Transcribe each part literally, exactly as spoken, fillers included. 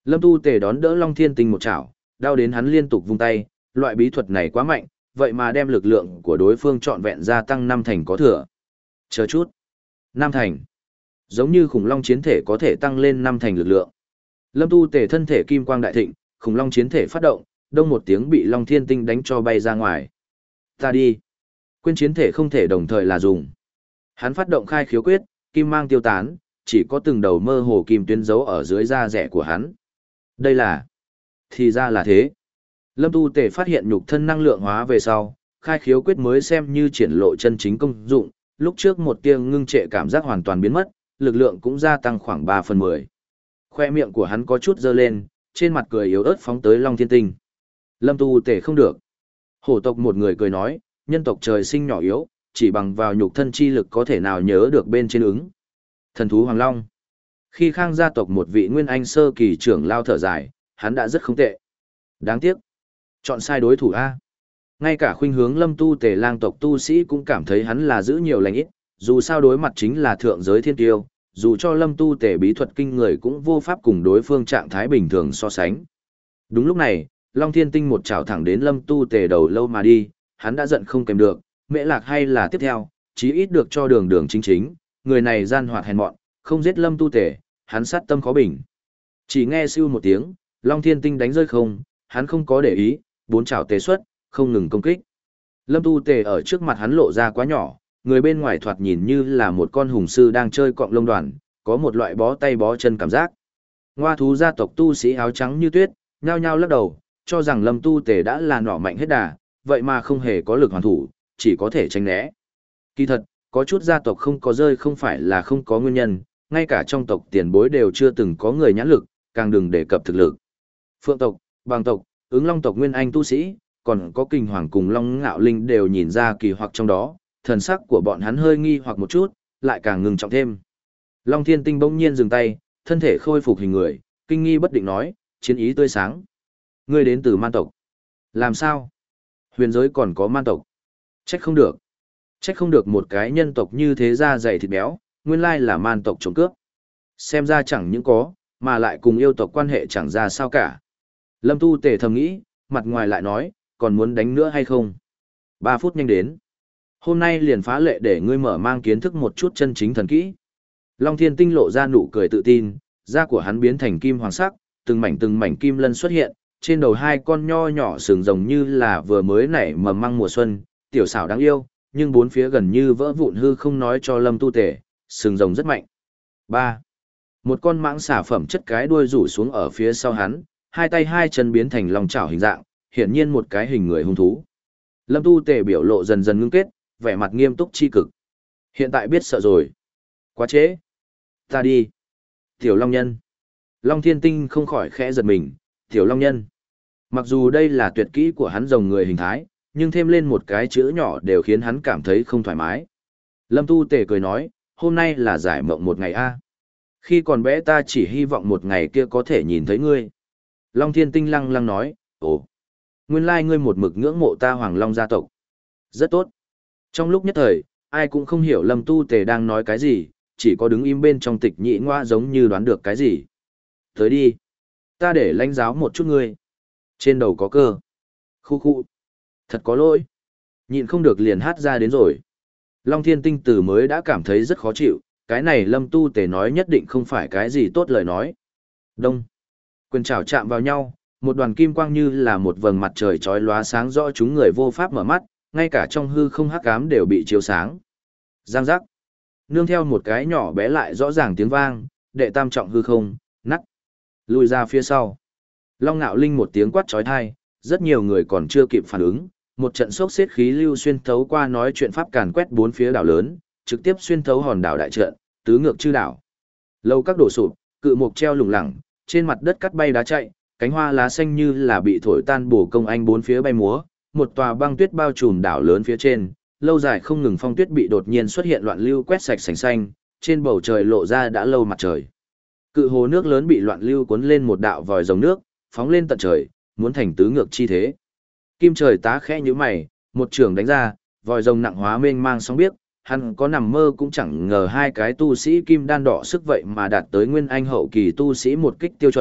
Lâm Tu Tề đón đỡ Long Thiên Tinh một chảo, đau đến hắn liên tục vung tay, loại bí thuật này quá mạnh, vậy mà đem lực lượng của đối phương trọn vẹn gia tăng năm thành có thừa. Chờ chút. Năm thành. Giống như khủng long chiến thể có thể tăng lên năm thành lực lượng. Lâm Tu Tề thân thể kim quang đại thịnh, khủng long chiến thể phát động, đông một tiếng bị Long Thiên Tinh đánh cho bay ra ngoài. Ta đi. Quên chiến thể không thể đồng thời là dùng. Hắn phát động khai khiếu quyết, kim mang tiêu tán, chỉ có từng đầu mơ hồ kim tuyến dấu ở dưới da rẻ của hắn. Đây là... Thì ra là thế. Lâm Tu Tề phát hiện nhục thân năng lượng hóa về sau, khai khiếu quyết mới xem như triển lộ chân chính công dụng, lúc trước một tia ngưng trệ cảm giác hoàn toàn biến mất, lực lượng cũng gia tăng khoảng ba phần mười. Khoe miệng của hắn có chút dơ lên, trên mặt cười yếu ớt phóng tới Long Thiên Tinh. Lâm Tu Tề không được. Hổ tộc một người cười nói, nhân tộc trời sinh nhỏ yếu, chỉ bằng vào nhục thân chi lực có thể nào nhớ được bên trên ứng. Thần thú Hoàng Long. Khi Khang gia tộc một vị nguyên anh sơ kỳ trưởng lao thở dài, hắn đã rất không tệ. Đáng tiếc. Chọn sai đối thủ A. Ngay cả khuynh hướng Lâm Tu Tề lang tộc tu sĩ cũng cảm thấy hắn là giữ nhiều lành ít, dù sao đối mặt chính là thượng giới thiên tiêu, dù cho Lâm Tu Tề bí thuật kinh người cũng vô pháp cùng đối phương trạng thái bình thường so sánh. Đúng lúc này, Long Thiên Tinh một chảo thẳng đến Lâm Tu Tề đầu lâu mà đi, hắn đã giận không kèm được, mễ lạc hay là tiếp theo, chí ít được cho đường đường chính chính, người này gian hoạt hèn mọn, không giết Lâm Tu Tề, hắn sát tâm khó bình. Chỉ nghe siêu một tiếng, Long Thiên Tinh đánh rơi không, hắn không có để ý, bốn chảo tề xuất, không ngừng công kích. Lâm Tu Tề ở trước mặt hắn lộ ra quá nhỏ, người bên ngoài thoạt nhìn như là một con hùng sư đang chơi cọng lông đoàn, có một loại bó tay bó chân cảm giác. Ngoa thú gia tộc tu sĩ áo trắng như tuyết, nhao nhao lắc đầu, cho rằng Lâm Tu Tề đã là nỏ mạnh hết đà, vậy mà không hề có lực hoàn thủ, chỉ có thể tránh né. Kỳ thật, có chút gia tộc không có rơi không phải là không có nguyên nhân, ngay cả trong tộc tiền bối đều chưa từng có người nhãn lực, càng đừng đề cập thực lực. Phượng tộc, Bàng tộc, Ứng Long tộc nguyên anh tu sĩ, còn có Kình Hoàng cùng Long Ngạo Linh đều nhìn ra kỳ hoặc trong đó, thần sắc của bọn hắn hơi nghi hoặc một chút, lại càng ngừng trọng thêm. Long Thiên Tinh bỗng nhiên dừng tay, thân thể khôi phục hình người, kinh nghi bất định nói, chiến ý tươi sáng. Ngươi đến từ man tộc. Làm sao? Huyền giới còn có man tộc. Trách không được. Trách không được một cái nhân tộc như thế ra dày thịt béo, nguyên lai là man tộc trộm cướp. Xem ra chẳng những có, mà lại cùng yêu tộc quan hệ chẳng ra sao cả. Lâm Tu Tề thầm nghĩ, mặt ngoài lại nói, còn muốn đánh nữa hay không? Ba phút nhanh đến. Hôm nay liền phá lệ để ngươi mở mang kiến thức một chút chân chính thần kỹ. Long Thiên Tinh lộ ra nụ cười tự tin, da của hắn biến thành kim hoàng sắc, từng mảnh từng mảnh kim lân xuất hiện, trên đầu hai con nho nhỏ sừng rồng như là vừa mới nảy mầm măng mùa xuân, tiểu xảo đáng yêu, nhưng bốn phía gần như vỡ vụn hư không nói cho Lâm Tu Tề, sừng rồng rất mạnh. Ba. Một con mãng xà phẩm chất cái đuôi rủ xuống ở phía sau hắn, hai tay hai chân biến thành lòng chảo hình dạng, hiển nhiên một cái hình người hung thú. Lâm Tu Tề biểu lộ dần dần ngưng kết, vẻ mặt nghiêm túc chi cực. Hiện tại biết sợ rồi. Quá trễ. Ta đi. Tiểu Long Nhân. Long Thiên Tinh không khỏi khẽ giật mình, Tiểu Long Nhân. Mặc dù đây là tuyệt kỹ của hắn rồng người hình thái, nhưng thêm lên một cái chữ nhỏ đều khiến hắn cảm thấy không thoải mái. Lâm Tu Tề cười nói, hôm nay là giải mộng một ngày a. Khi còn bé ta chỉ hy vọng một ngày kia có thể nhìn thấy ngươi. Long Thiên Tinh lăng lăng nói, ồ, nguyên lai ngươi một mực ngưỡng mộ ta Hoàng Long gia tộc. Rất tốt. Trong lúc nhất thời, ai cũng không hiểu Lâm Tu Tề đang nói cái gì, chỉ có đứng im bên trong tịch nhị ngoa giống như đoán được cái gì. Tới đi. Ta để lãnh giáo một chút ngươi. Trên đầu có cơ. Khu khu. Thật có lỗi. Nhịn không được liền hát ra đến rồi. Long Thiên Tinh từ mới đã cảm thấy rất khó chịu, cái này Lâm Tu Tề nói nhất định không phải cái gì tốt lời nói. Đông. Quyền trảo chạm vào nhau, một đoàn kim quang như là một vầng mặt trời chói lóa sáng rõ chúng người vô pháp mở mắt, ngay cả trong hư không hắc ám đều bị chiếu sáng. Giang giác. Nương theo một cái nhỏ bé lại rõ ràng tiếng vang, đệ tam trọng hư không, nắc. Lùi ra phía sau. Long Nạo Linh một tiếng quát chói tai, rất nhiều người còn chưa kịp phản ứng, một trận sốc xếp khí lưu xuyên thấu qua nói chuyện pháp càn quét bốn phía đảo lớn, trực tiếp xuyên thấu hòn đảo đại trận, tứ ngược chư đảo. Lâu các đổ sụp, cự mục treo lủng lẳng, trên mặt đất cắt bay đá chạy, cánh hoa lá xanh như là bị thổi tan bổ công anh bốn phía bay múa, một tòa băng tuyết bao trùm đảo lớn phía trên, lâu dài không ngừng phong tuyết bị đột nhiên xuất hiện loạn lưu quét sạch sành xanh, trên bầu trời lộ ra đã lâu mặt trời. Cự hồ nước lớn bị loạn lưu cuốn lên một đạo vòi rồng nước, phóng lên tận trời, muốn thành tứ ngược chi thế. Kim trời tá khẽ như mày, một trường đánh ra, vòi rồng nặng hóa mênh mang sóng biếc, hắn có nằm mơ cũng chẳng ngờ hai cái tu sĩ kim đan đỏ sức vậy mà đạt tới nguyên anh hậu kỳ tu sĩ một kích tiêu chuẩn,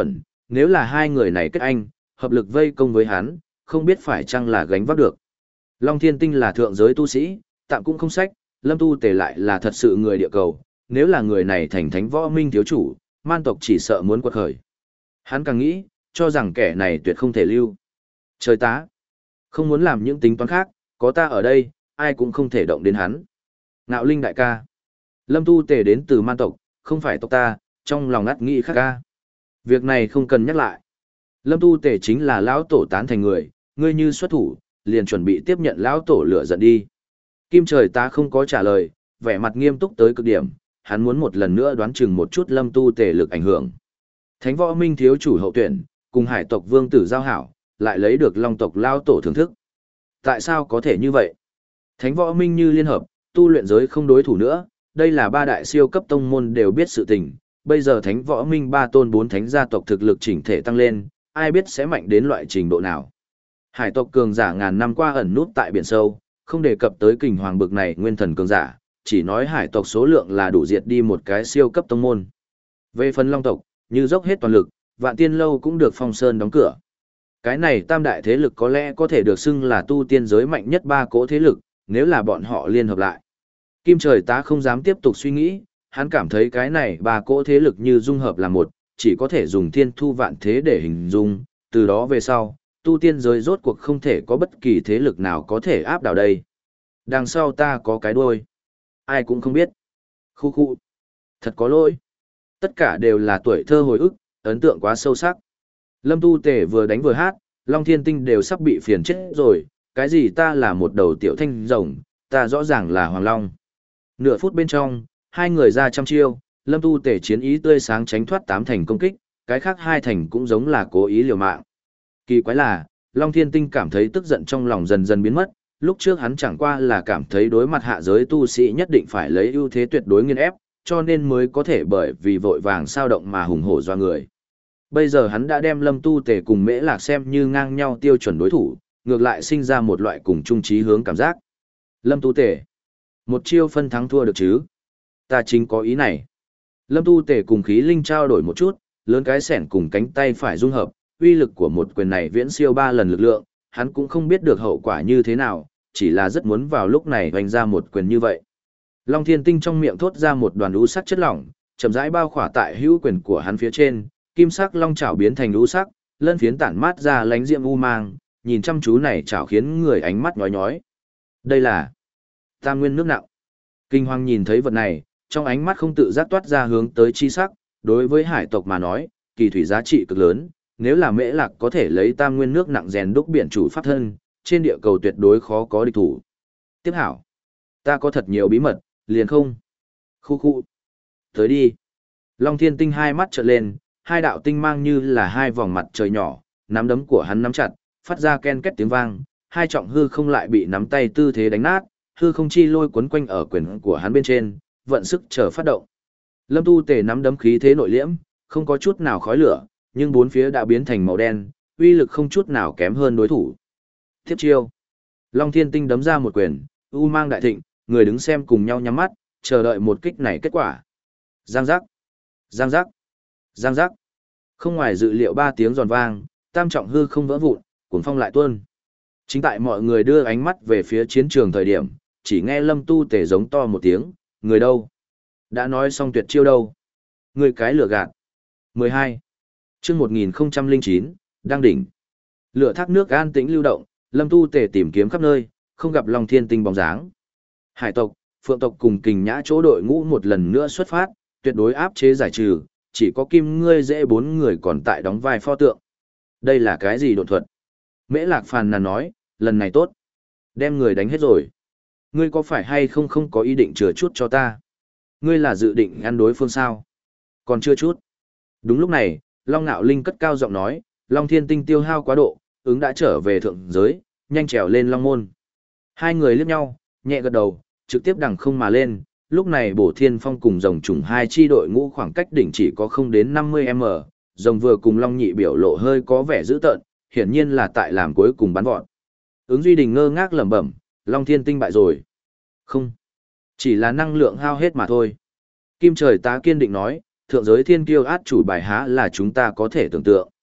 nếu là hai người này kết anh, hợp lực vây công với hắn, không biết phải chăng là gánh vác được. Long Thiên Tinh là thượng giới tu sĩ, tạm cũng không sách, Lâm Tu Tề lại là thật sự người địa cầu, nếu là người này thành thánh võ minh thiếu chủ, man tộc chỉ sợ muốn quật khởi. Hắn càng nghĩ, cho rằng kẻ này tuyệt không thể lưu. Trời tá! Không muốn làm những tính toán khác, có ta ở đây, ai cũng không thể động đến hắn. Ngạo Linh đại ca. Lâm Tu Tề đến từ man tộc, không phải tộc ta, trong lòng ngắt nghĩ khác ca. Việc này không cần nhắc lại. Lâm Tu Tề chính là lão tổ tán thành người, ngươi như xuất thủ, liền chuẩn bị tiếp nhận lão tổ lửa giận đi. Kim Trời ta không có trả lời, vẻ mặt nghiêm túc tới cực điểm, hắn muốn một lần nữa đoán chừng một chút Lâm Tu Tề lực ảnh hưởng. Thánh võ minh thiếu chủ hậu tuyển, cùng hải tộc vương tử giao hảo, lại lấy được long tộc lao tổ thưởng thức. Tại sao có thể như vậy? Thánh võ minh như liên hợp, tu luyện giới không đối thủ nữa, đây là ba đại siêu cấp tông môn đều biết sự tình. Bây giờ thánh võ minh ba tôn bốn thánh gia tộc thực lực chỉnh thể tăng lên, ai biết sẽ mạnh đến loại trình độ nào. Hải tộc cường giả ngàn năm qua ẩn nút tại biển sâu, không đề cập tới kình hoàng bực này nguyên thần cường giả, chỉ nói hải tộc số lượng là đủ diệt đi một cái siêu cấp tông môn. Về phần long tộc, như dốc hết toàn lực, Vạn Tiên Lâu cũng được Phong Sơn đóng cửa. Cái này tam đại thế lực có lẽ có thể được xưng là tu tiên giới mạnh nhất ba cỗ thế lực, nếu là bọn họ liên hợp lại. Kim Trời tá không dám tiếp tục suy nghĩ, hắn cảm thấy cái này ba cỗ thế lực như dung hợp là một, chỉ có thể dùng thiên thu vạn thế để hình dung, từ đó về sau, tu tiên giới rốt cuộc không thể có bất kỳ thế lực nào có thể áp đảo đây. Đằng sau ta có cái đuôi. Ai cũng không biết. Khu khu. Thật có lỗi. Tất cả đều là tuổi thơ hồi ức, ấn tượng quá sâu sắc. Lâm Tu Tề vừa đánh vừa hát, Long Thiên Tinh đều sắp bị phiền chết rồi, cái gì ta là một đầu tiểu thanh rồng, ta rõ ràng là Hoàng Long. Nửa phút bên trong, hai người ra trăm chiêu, Lâm Tu Tề chiến ý tươi sáng tránh thoát tám thành công kích, cái khác hai thành cũng giống là cố ý liều mạng. Kỳ quái là, Long Thiên Tinh cảm thấy tức giận trong lòng dần dần biến mất, lúc trước hắn chẳng qua là cảm thấy đối mặt hạ giới tu sĩ nhất định phải lấy ưu thế tuyệt đối nghiên ép, cho nên mới có thể bởi vì vội vàng sao động mà hùng hổ doa người. Bây giờ hắn đã đem Lâm Tu Tề cùng Mễ Lạc xem như ngang nhau tiêu chuẩn đối thủ, ngược lại sinh ra một loại cùng chung chí hướng cảm giác. Lâm Tu Tề, một chiêu phân thắng thua được chứ? Ta chính có ý này. Lâm Tu Tề cùng khí linh trao đổi một chút, lớn cái sẻn cùng cánh tay phải dung hợp, uy lực của một quyền này viễn siêu ba lần lực lượng, hắn cũng không biết được hậu quả như thế nào, chỉ là rất muốn vào lúc này hoành ra một quyền như vậy. Long Thiên Tinh trong miệng thốt ra một đoàn u sắc chất lỏng, chậm rãi bao khỏa tại hữu quyền của hắn phía trên, kim sắc long chảo biến thành u sắc, lân phiến tản mát ra lánh diệm u mang, nhìn chăm chú này chảo khiến người ánh mắt nhói nhói. Đây là Tam Nguyên nước nặng. Kinh Hoàng nhìn thấy vật này, trong ánh mắt không tự giác toát ra hướng tới chi sắc, đối với hải tộc mà nói, kỳ thủy giá trị cực lớn, nếu là Mễ Lạc có thể lấy Tam Nguyên nước nặng rèn đúc biển chủ pháp thân, trên địa cầu tuyệt đối khó có địch thủ. Tiếp hảo, ta có thật nhiều bí mật, liền không? Khu khu. Tới đi. Long Thiên Tinh hai mắt trợn lên, hai đạo tinh mang như là hai vòng mặt trời nhỏ, nắm đấm của hắn nắm chặt, phát ra ken két tiếng vang, hai trọng hư không lại bị nắm tay tư thế đánh nát, hư không chi lôi quấn quanh ở quyền của hắn bên trên, vận sức chờ phát động. Lâm Tu Tề nắm đấm khí thế nội liễm, không có chút nào khói lửa, nhưng bốn phía đã biến thành màu đen, uy lực không chút nào kém hơn đối thủ. Tiếp chiêu. Long Thiên Tinh đấm ra một quyền, u mang đại thịnh, người đứng xem cùng nhau nhắm mắt, chờ đợi một kích này kết quả. Giang giác, giang giác, giang giác. Không ngoài dự liệu ba tiếng giòn vang, tam trọng hư không vỡ vụn, cuồng phong lại tuôn. Chính tại mọi người đưa ánh mắt về phía chiến trường thời điểm, chỉ nghe Lâm Tu Tề giống to một tiếng, người đâu? Đã nói xong tuyệt chiêu đâu? Người cái lửa gạt. mười hai. Chương một nghìn không trăm lẻ chín, đang đỉnh. Lửa thác nước an tĩnh lưu động, Lâm Tu Tề tìm kiếm khắp nơi, không gặp Long Thiên Tinh bóng dáng. Hải tộc, Phượng tộc cùng Kình Nhã chỗ đội ngũ một lần nữa xuất phát, tuyệt đối áp chế giải trừ, chỉ có Kim Ngươi dễ bốn người còn tại đóng vai pho tượng. Đây là cái gì độn thuật? Mễ Lạc phàn nàn nói, lần này tốt. Đem người đánh hết rồi. Ngươi có phải hay không không có ý định chừa chút cho ta? Ngươi là dự định ăn đối phương sao? Còn chưa chút. Đúng lúc này, Long Nạo Linh cất cao giọng nói, Long Thiên Tinh tiêu hao quá độ, ứng đã trở về thượng giới, nhanh trèo lên Long Môn. Hai người liếc nhau, nhẹ gật đầu, trực tiếp đằng không mà lên. Lúc này Bổ Thiên Phong cùng Rồng Trùng hai chi đội ngũ khoảng cách đỉnh chỉ có không đến năm mươi mét, Rồng vừa cùng Long Nhị biểu lộ hơi có vẻ dữ tợn, hiển nhiên là tại làm cuối cùng bắn vọt. Ứng Duy Đình ngơ ngác lẩm bẩm, Long Thiên Tinh bại rồi. Không, chỉ là năng lượng hao hết mà thôi. Kim Trời tá kiên định nói, thượng giới thiên kiêu át chủ bài há là chúng ta có thể tưởng tượng.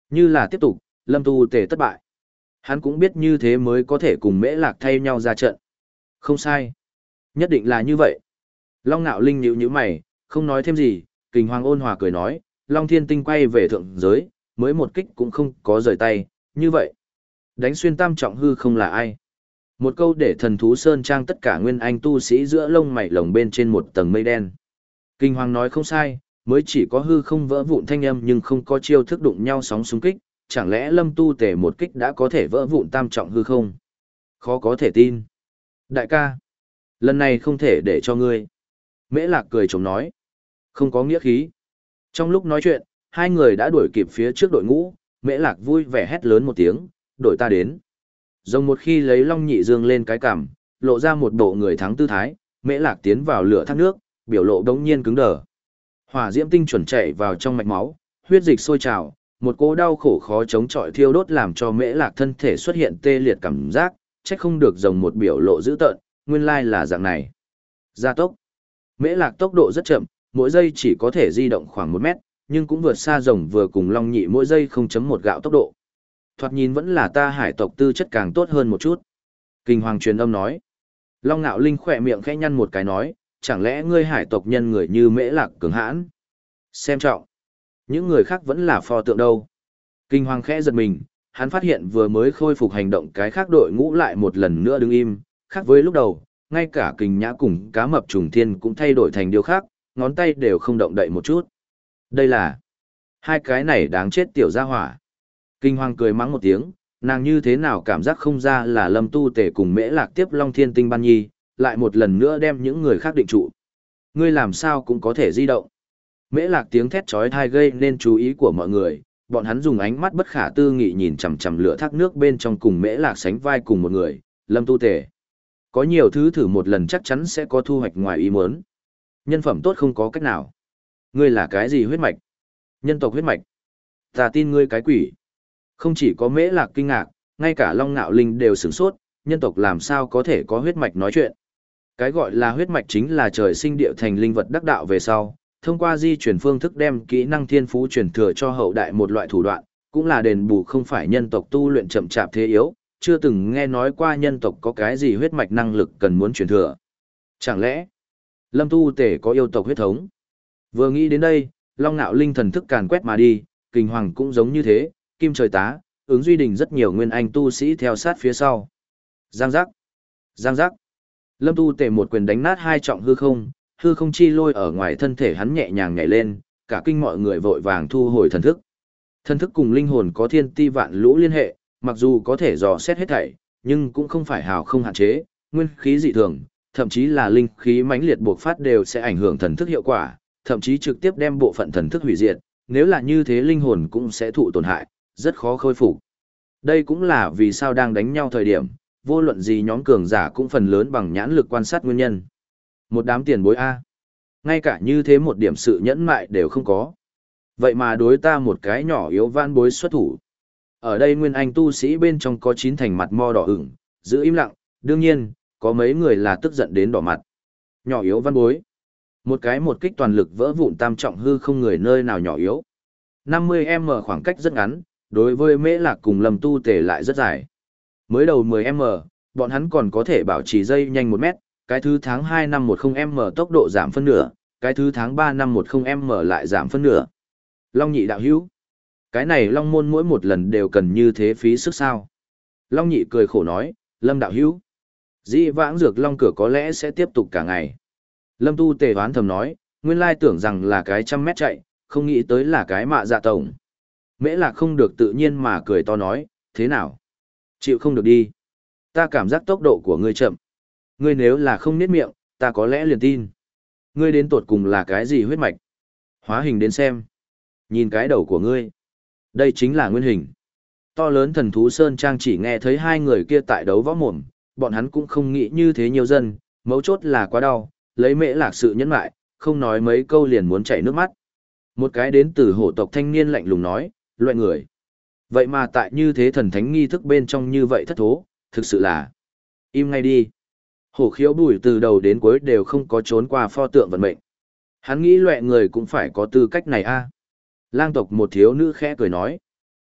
Như là tiếp tục, Lâm Tu Tề thất bại. Hắn cũng biết như thế mới có thể cùng Mễ Lạc thay nhau ra trận. Không sai. Nhất định là như vậy. Long Nạo Linh nhíu nhíu mày, không nói thêm gì, Kình Hoàng ôn hòa cười nói, Long Thiên Tinh quay về thượng giới, mới một kích cũng không có rời tay, như vậy. Đánh xuyên tam trọng hư không là ai? Một câu để thần thú sơn trang tất cả nguyên anh tu sĩ giữa lông mày lồng bên trên một tầng mây đen. Kinh Hoàng nói không sai, mới chỉ có hư không vỡ vụn thanh âm nhưng không có chiêu thức đụng nhau sóng xung kích, chẳng lẽ Lâm Tu Tề một kích đã có thể vỡ vụn tam trọng hư không? Khó có thể tin. Đại ca, lần này không thể để cho ngươi. Mễ Lạc cười chống nói. Không có nghĩa khí. Trong lúc nói chuyện, hai người đã đuổi kịp phía trước đội ngũ, Mễ Lạc vui vẻ hét lớn một tiếng, đội ta đến. Rồng một khi lấy Long Nhị Dương lên cái cằm, lộ ra một bộ người thắng tư thái, Mễ Lạc tiến vào lửa thác nước, biểu lộ đống nhiên cứng đờ. Hỏa diễm tinh chuẩn chạy vào trong mạch máu, huyết dịch sôi trào, một cỗ đau khổ khó chống chọi thiêu đốt làm cho Mễ Lạc thân thể xuất hiện tê liệt cảm giác, trách không được rồng một biểu lộ dữ tợn, nguyên lai là dạng này. Gia tốc. Mễ Lạc tốc độ rất chậm, mỗi giây chỉ có thể di động khoảng một mét, nhưng cũng vượt xa rồng vừa cùng Long Nhị mỗi giây không chấm một gạo tốc độ. Thoạt nhìn vẫn là ta hải tộc tư chất càng tốt hơn một chút. Kinh Hoàng truyền âm nói. Long Nạo Linh khỏe miệng khẽ nhăn một cái nói, chẳng lẽ ngươi hải tộc nhân người như Mễ Lạc cường hãn? Xem trọng. Những người khác vẫn là pho tượng đâu. Kinh Hoàng khẽ giật mình, hắn phát hiện vừa mới khôi phục hành động cái khác đội ngũ lại một lần nữa đứng im, khác với lúc đầu, ngay cả Kình Nhã cùng cá mập trùng thiên cũng thay đổi thành điều khác, ngón tay đều không động đậy một chút. Đây là hai cái này đáng chết tiểu gia hỏa. Kinh Hoàng cười mắng một tiếng, nàng như thế nào cảm giác không ra là Lâm Tu Tề cùng Mễ Lạc tiếp Long Thiên Tinh Ban Nhi, lại một lần nữa đem những người khác định trụ. Ngươi làm sao cũng có thể di động. Mễ Lạc tiếng thét chói tai gây nên chú ý của mọi người, bọn hắn dùng ánh mắt bất khả tư nghị nhìn chằm chằm lửa thác nước bên trong cùng Mễ Lạc sánh vai cùng một người, Lâm Tu Tề. Có nhiều thứ thử một lần chắc chắn sẽ có thu hoạch ngoài ý muốn. Nhân phẩm tốt không có cách nào. Ngươi là cái gì huyết mạch? Nhân tộc huyết mạch. Ta tin ngươi cái quỷ. Không chỉ có Mễ Lạc kinh ngạc, ngay cả Long Nạo Linh đều sửng sốt, nhân tộc làm sao có thể có huyết mạch nói chuyện. Cái gọi là huyết mạch chính là trời sinh địa thành linh vật đắc đạo về sau, thông qua di chuyển phương thức đem kỹ năng thiên phú truyền thừa cho hậu đại một loại thủ đoạn, cũng là đền bù không phải nhân tộc tu luyện chậm chạp thế yếu, chưa từng nghe nói qua nhân tộc có cái gì huyết mạch năng lực cần muốn truyền thừa. Chẳng lẽ, Lâm Tu Tề có yêu tộc huyết thống? Vừa nghĩ đến đây, Long Nạo Linh thần thức càn quét mà đi, Kình Hoàng cũng giống như thế, Kim Trời Tá, ứng Duy Đình rất nhiều nguyên anh tu sĩ theo sát phía sau. Giang giác, giang giác. Lâm Tu Tề một quyền đánh nát hai trọng hư không, hư không chi lôi ở ngoài thân thể hắn nhẹ nhàng nhảy lên, cả kinh mọi người vội vàng thu hồi thần thức. Thần thức cùng linh hồn có thiên ti vạn lũ liên hệ, mặc dù có thể dò xét hết thảy, nhưng cũng không phải hào không hạn chế, nguyên khí dị thường, thậm chí là linh khí mãnh liệt bộc phát đều sẽ ảnh hưởng thần thức hiệu quả, thậm chí trực tiếp đem bộ phận thần thức hủy diệt, nếu là như thế linh hồn cũng sẽ thụ tổn hại, rất khó khôi phục. Đây cũng là vì sao đang đánh nhau thời điểm, vô luận gì nhóm cường giả cũng phần lớn bằng nhãn lực quan sát nguyên nhân. Một đám tiền bối A. Ngay cả như thế một điểm sự nhẫn mại đều không có. Vậy mà đối ta một cái nhỏ yếu van bối xuất thủ. Ở đây nguyên anh tu sĩ bên trong có chín thành mặt mo đỏ ửng, giữ im lặng, đương nhiên, có mấy người là tức giận đến đỏ mặt. Nhỏ yếu văn bối. Một cái một kích toàn lực vỡ vụn tam trọng hư không người nơi nào nhỏ yếu. năm mươi mét khoảng cách rất ngắn, đối với Mễ Lạc cùng Lâm Tu Tề lại rất dài. Mới đầu mười mét, bọn hắn còn có thể bảo trì dây nhanh một mét, cái thứ tháng hai năm mười mét tốc độ giảm phân nửa, cái thứ tháng ba năm mười mét lại giảm phân nửa. Long Nhị đạo hữu. Cái này Long môn mỗi một lần đều cần như thế phí sức sao. Long Nhị cười khổ nói, Lâm đạo hữu. Dĩ vãng dược Long cửa có lẽ sẽ tiếp tục cả ngày. Lâm Tu Tề hoán thầm nói, nguyên lai tưởng rằng là cái trăm mét chạy, không nghĩ tới là cái mạ dạ tổng. Mễ Lạc không được tự nhiên mà cười to nói, thế nào? Chịu không được đi. Ta cảm giác tốc độ của ngươi chậm. Ngươi nếu là không niết miệng, ta có lẽ liền tin. Ngươi đến tột cùng là cái gì huyết mạch? Hóa hình đến xem. Nhìn cái đầu của ngươi. Đây chính là nguyên hình. To lớn thần thú Sơn Trang chỉ nghe thấy hai người kia tại đấu võ mồm, bọn hắn cũng không nghĩ như thế nhiều dân, mấu chốt là quá đau, lấy Mễ Lạc sự nhẫn lại, không nói mấy câu liền muốn chảy nước mắt. Một cái đến từ hổ tộc thanh niên lạnh lùng nói, loại người. Vậy mà tại như thế thần thánh nghi thức bên trong như vậy thất thố, thực sự là im ngay đi. Hổ khiếu bùi từ đầu đến cuối đều không có trốn qua pho tượng vận mệnh. Hắn nghĩ loại người cũng phải có tư cách này a. Lang tộc một thiếu nữ khẽ cười nói.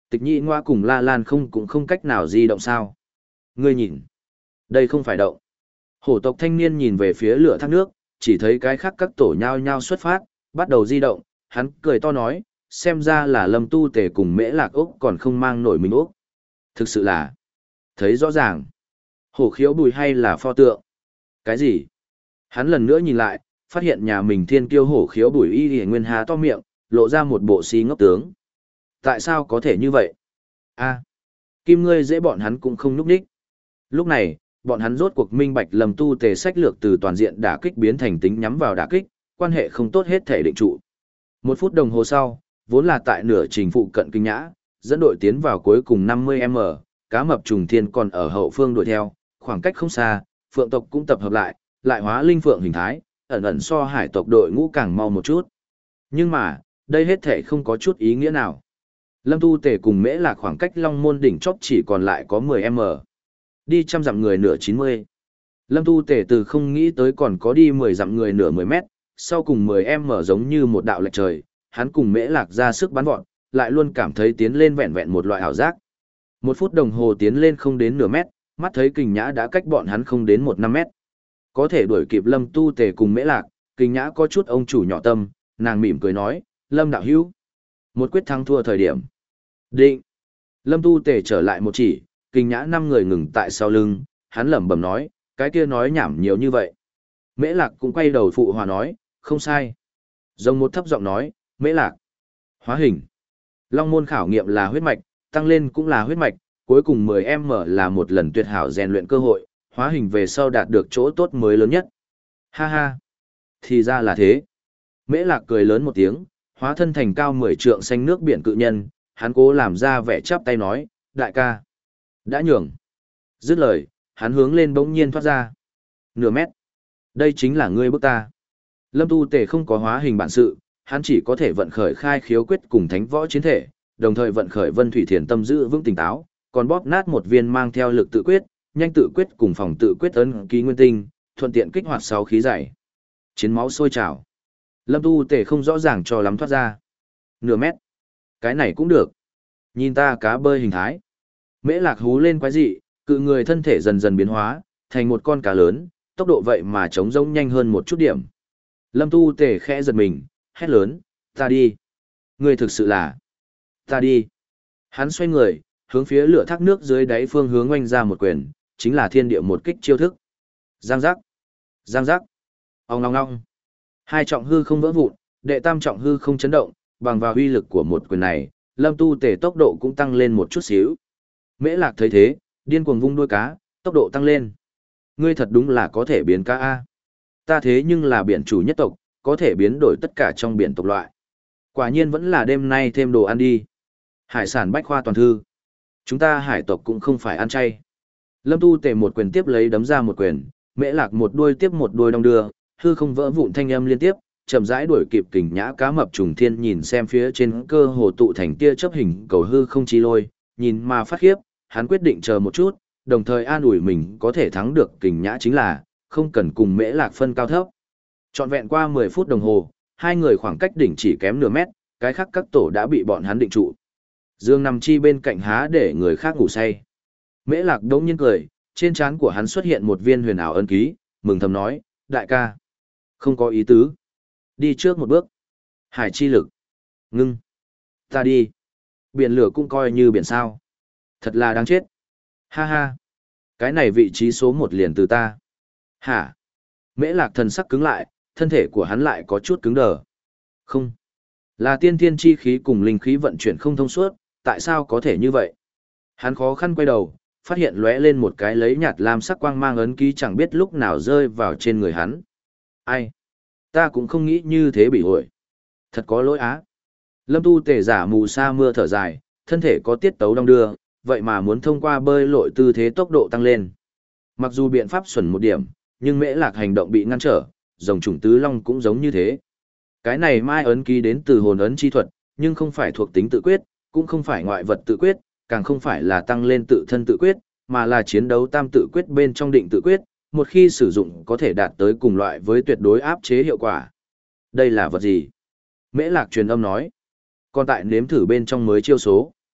Tịch nhị ngoa cùng La Lan không cũng không cách nào di động sao. Ngươi nhìn. Đây không phải động. Hổ tộc thanh niên nhìn về phía lửa thác nước, chỉ thấy cái khác các tổ nhao nhao xuất phát, bắt đầu di động, hắn cười to nói, xem ra là Lâm Tu Tề cùng Mễ Lạc Úc còn không mang nổi mình Úc. Thực sự là, thấy rõ ràng. Hổ khiếu bùi hay là pho tượng? Cái gì? Hắn lần nữa nhìn lại, phát hiện nhà mình thiên kiêu hổ khiếu bùi y hề nguyên há to miệng, lộ ra một bộ si ngốc tướng. Tại sao có thể như vậy? A, kim ngươi dễ bọn hắn cũng không núp đích. Lúc này, bọn hắn rốt cuộc minh bạch Lâm Tu Tề sách lược từ toàn diện đả kích biến thành tính nhắm vào đả kích, quan hệ không tốt hết thể định trụ. Một phút đồng hồ sau, vốn là tại nửa trình phụ cận kinh nhã, dẫn đội tiến vào cuối cùng năm mươi mét, cá mập trùng thiên còn ở hậu phương đuổi theo, khoảng cách không xa, phượng tộc cũng tập hợp lại, lại hóa linh phượng hình thái, ẩn ẩn so hải tộc đội ngũ càng mau một chút. Nhưng mà, đây hết thể không có chút ý nghĩa nào. Lâm Tu Tề cùng Mễ Lạc khoảng cách Long Môn đỉnh chóp chỉ còn lại có mười mét. Đi trăm dặm người nửa chín mươi. Lâm Tu Tề từ không nghĩ tới còn có đi mười dặm người nửa mười mét, sau cùng mười mét giống như một đạo lệch trời, hắn cùng Mễ Lạc ra sức bắn vọt, lại luôn cảm thấy tiến lên vẹn vẹn một loại ảo giác. Một phút đồng hồ tiến lên không đến nửa mét, mắt thấy Kình Nhã đã cách bọn hắn không đến một năm mét. Có thể đuổi kịp Lâm Tu Tề cùng Mễ Lạc, Kình Nhã có chút ông chủ nhỏ tâm, nàng mỉm cười nói, Lâm đạo hữu, một quyết thắng thua thời điểm. Định. Lâm Tu Tề trở lại một chỉ, Kình Nhã năm người ngừng tại sau lưng, hắn lẩm bẩm nói, cái kia nói nhảm nhiều như vậy. Mễ Lạc cũng quay đầu phụ hòa nói, không sai. Rồng một thấp giọng nói, Mễ Lạc. Hóa hình. Long môn khảo nghiệm là huyết mạch, tăng lên cũng là huyết mạch, cuối cùng mười mét là một lần tuyệt hảo rèn luyện cơ hội, hóa hình về sau đạt được chỗ tốt mới lớn nhất. Ha ha. Thì ra là thế. Mễ Lạc cười lớn một tiếng, hóa thân thành cao mười trượng xanh nước biển cự nhân, hắn cố làm ra vẻ chắp tay nói, đại ca. Đã nhường. Dứt lời, hắn hướng lên bỗng nhiên thoát ra. Nửa mét. Đây chính là ngươi bức ta. Lâm Tu Tề không có hóa hình bản sự, hắn chỉ có thể vận khởi khai khiếu quyết cùng thánh võ chiến thể, đồng thời vận khởi vân thủy thiền tâm giữ vững tỉnh táo, còn bóp nát một viên mang theo lực tự quyết, nhanh tự quyết cùng phòng tự quyết ấn ký nguyên tinh, thuận tiện kích hoạt sáu khí giải. Chiến máu sôi trào. Lâm Tu Tề không rõ ràng cho lắm thoát ra. Nửa mét. Cái này cũng được. Nhìn ta cá bơi hình thái. Mễ Lạc hú lên quái dị, cự người thân thể dần dần biến hóa, thành một con cá lớn, tốc độ vậy mà chống rông nhanh hơn một chút điểm. Lâm Tu Tề khẽ giật mình, hét lớn, ta đi. Người thực sự là, ta đi. Hắn xoay người, hướng phía lửa thác nước dưới đáy phương hướng oanh ra một quyền, chính là thiên địa một kích chiêu thức. Giang giác, giang giác, ong ong ong. Hai trọng hư không vỡ vụn, đệ tam trọng hư không chấn động, bằng vào uy lực của một quyền này, Lâm Tu Tề tốc độ cũng tăng lên một chút xíu. Mễ Lạc thấy thế, điên cuồng vung đuôi cá, tốc độ tăng lên. Ngươi thật đúng là có thể biến cá A. Ta thế nhưng là biển chủ nhất tộc, có thể biến đổi tất cả trong biển tộc loại. Quả nhiên vẫn là đêm nay thêm đồ ăn đi. Hải sản bách khoa toàn thư. Chúng ta hải tộc cũng không phải ăn chay. Lâm Tu Tề một quyền tiếp lấy đấm ra một quyền, Mễ Lạc một đuôi tiếp một đuôi đong đưa, hư không vỡ vụn thanh âm liên tiếp, chậm rãi đuổi kịp Kình Nhã cá mập trùng thiên nhìn xem phía trên cơ hồ tụ thành tia chớp hình cầu hư không chi lôi, nhìn mà phát khiếp, hắn quyết định chờ một chút, đồng thời an ủi mình có thể thắng được Kình Nhã chính là, không cần cùng Mễ Lạc phân cao thấp. Trọn vẹn qua mười phút đồng hồ, hai người khoảng cách đỉnh chỉ kém nửa mét, cái khác các tổ đã bị bọn hắn định trụ. Dương nằm chi bên cạnh há để người khác ngủ say. Mễ Lạc đống nhiên cười, trên trán của hắn xuất hiện một viên huyền ảo ân ký, mừng thầm nói, đại ca. Không có ý tứ. Đi trước một bước. Hải chi lực. Ngưng. Ta đi. Biển lửa cũng coi như biển sao. Thật là đáng chết. Ha ha. Cái này vị trí số một liền từ ta. Hả? Mễ Lạc thần sắc cứng lại, thân thể của hắn lại có chút cứng đờ. Không. Là tiên thiên chi khí cùng linh khí vận chuyển không thông suốt, tại sao có thể như vậy? Hắn khó khăn quay đầu, phát hiện lóe lên một cái lấy nhạt lam sắc quang mang ấn ký chẳng biết lúc nào rơi vào trên người hắn. Ai? Ta cũng không nghĩ như thế bị hội. Thật có lỗi á. Lâm Tu Tề giả mù sa mưa thở dài, thân thể có tiết tấu đong đưa, vậy mà muốn thông qua bơi lội tư thế tốc độ tăng lên. Mặc dù biện pháp xuẩn một điểm, nhưng Mễ Lạc hành động bị ngăn trở, rồng trùng tứ long cũng giống như thế. Cái này mai ấn ký đến từ hồn ấn chi thuật, nhưng không phải thuộc tính tự quyết, cũng không phải ngoại vật tự quyết, càng không phải là tăng lên tự thân tự quyết, mà là chiến đấu tam tự quyết bên trong định tự quyết, một khi sử dụng có thể đạt tới cùng loại với tuyệt đối áp chế hiệu quả. Đây là vật gì? Mễ Lạc truyền âm nói. Còn tại nếm thử bên trong mới chiêu số.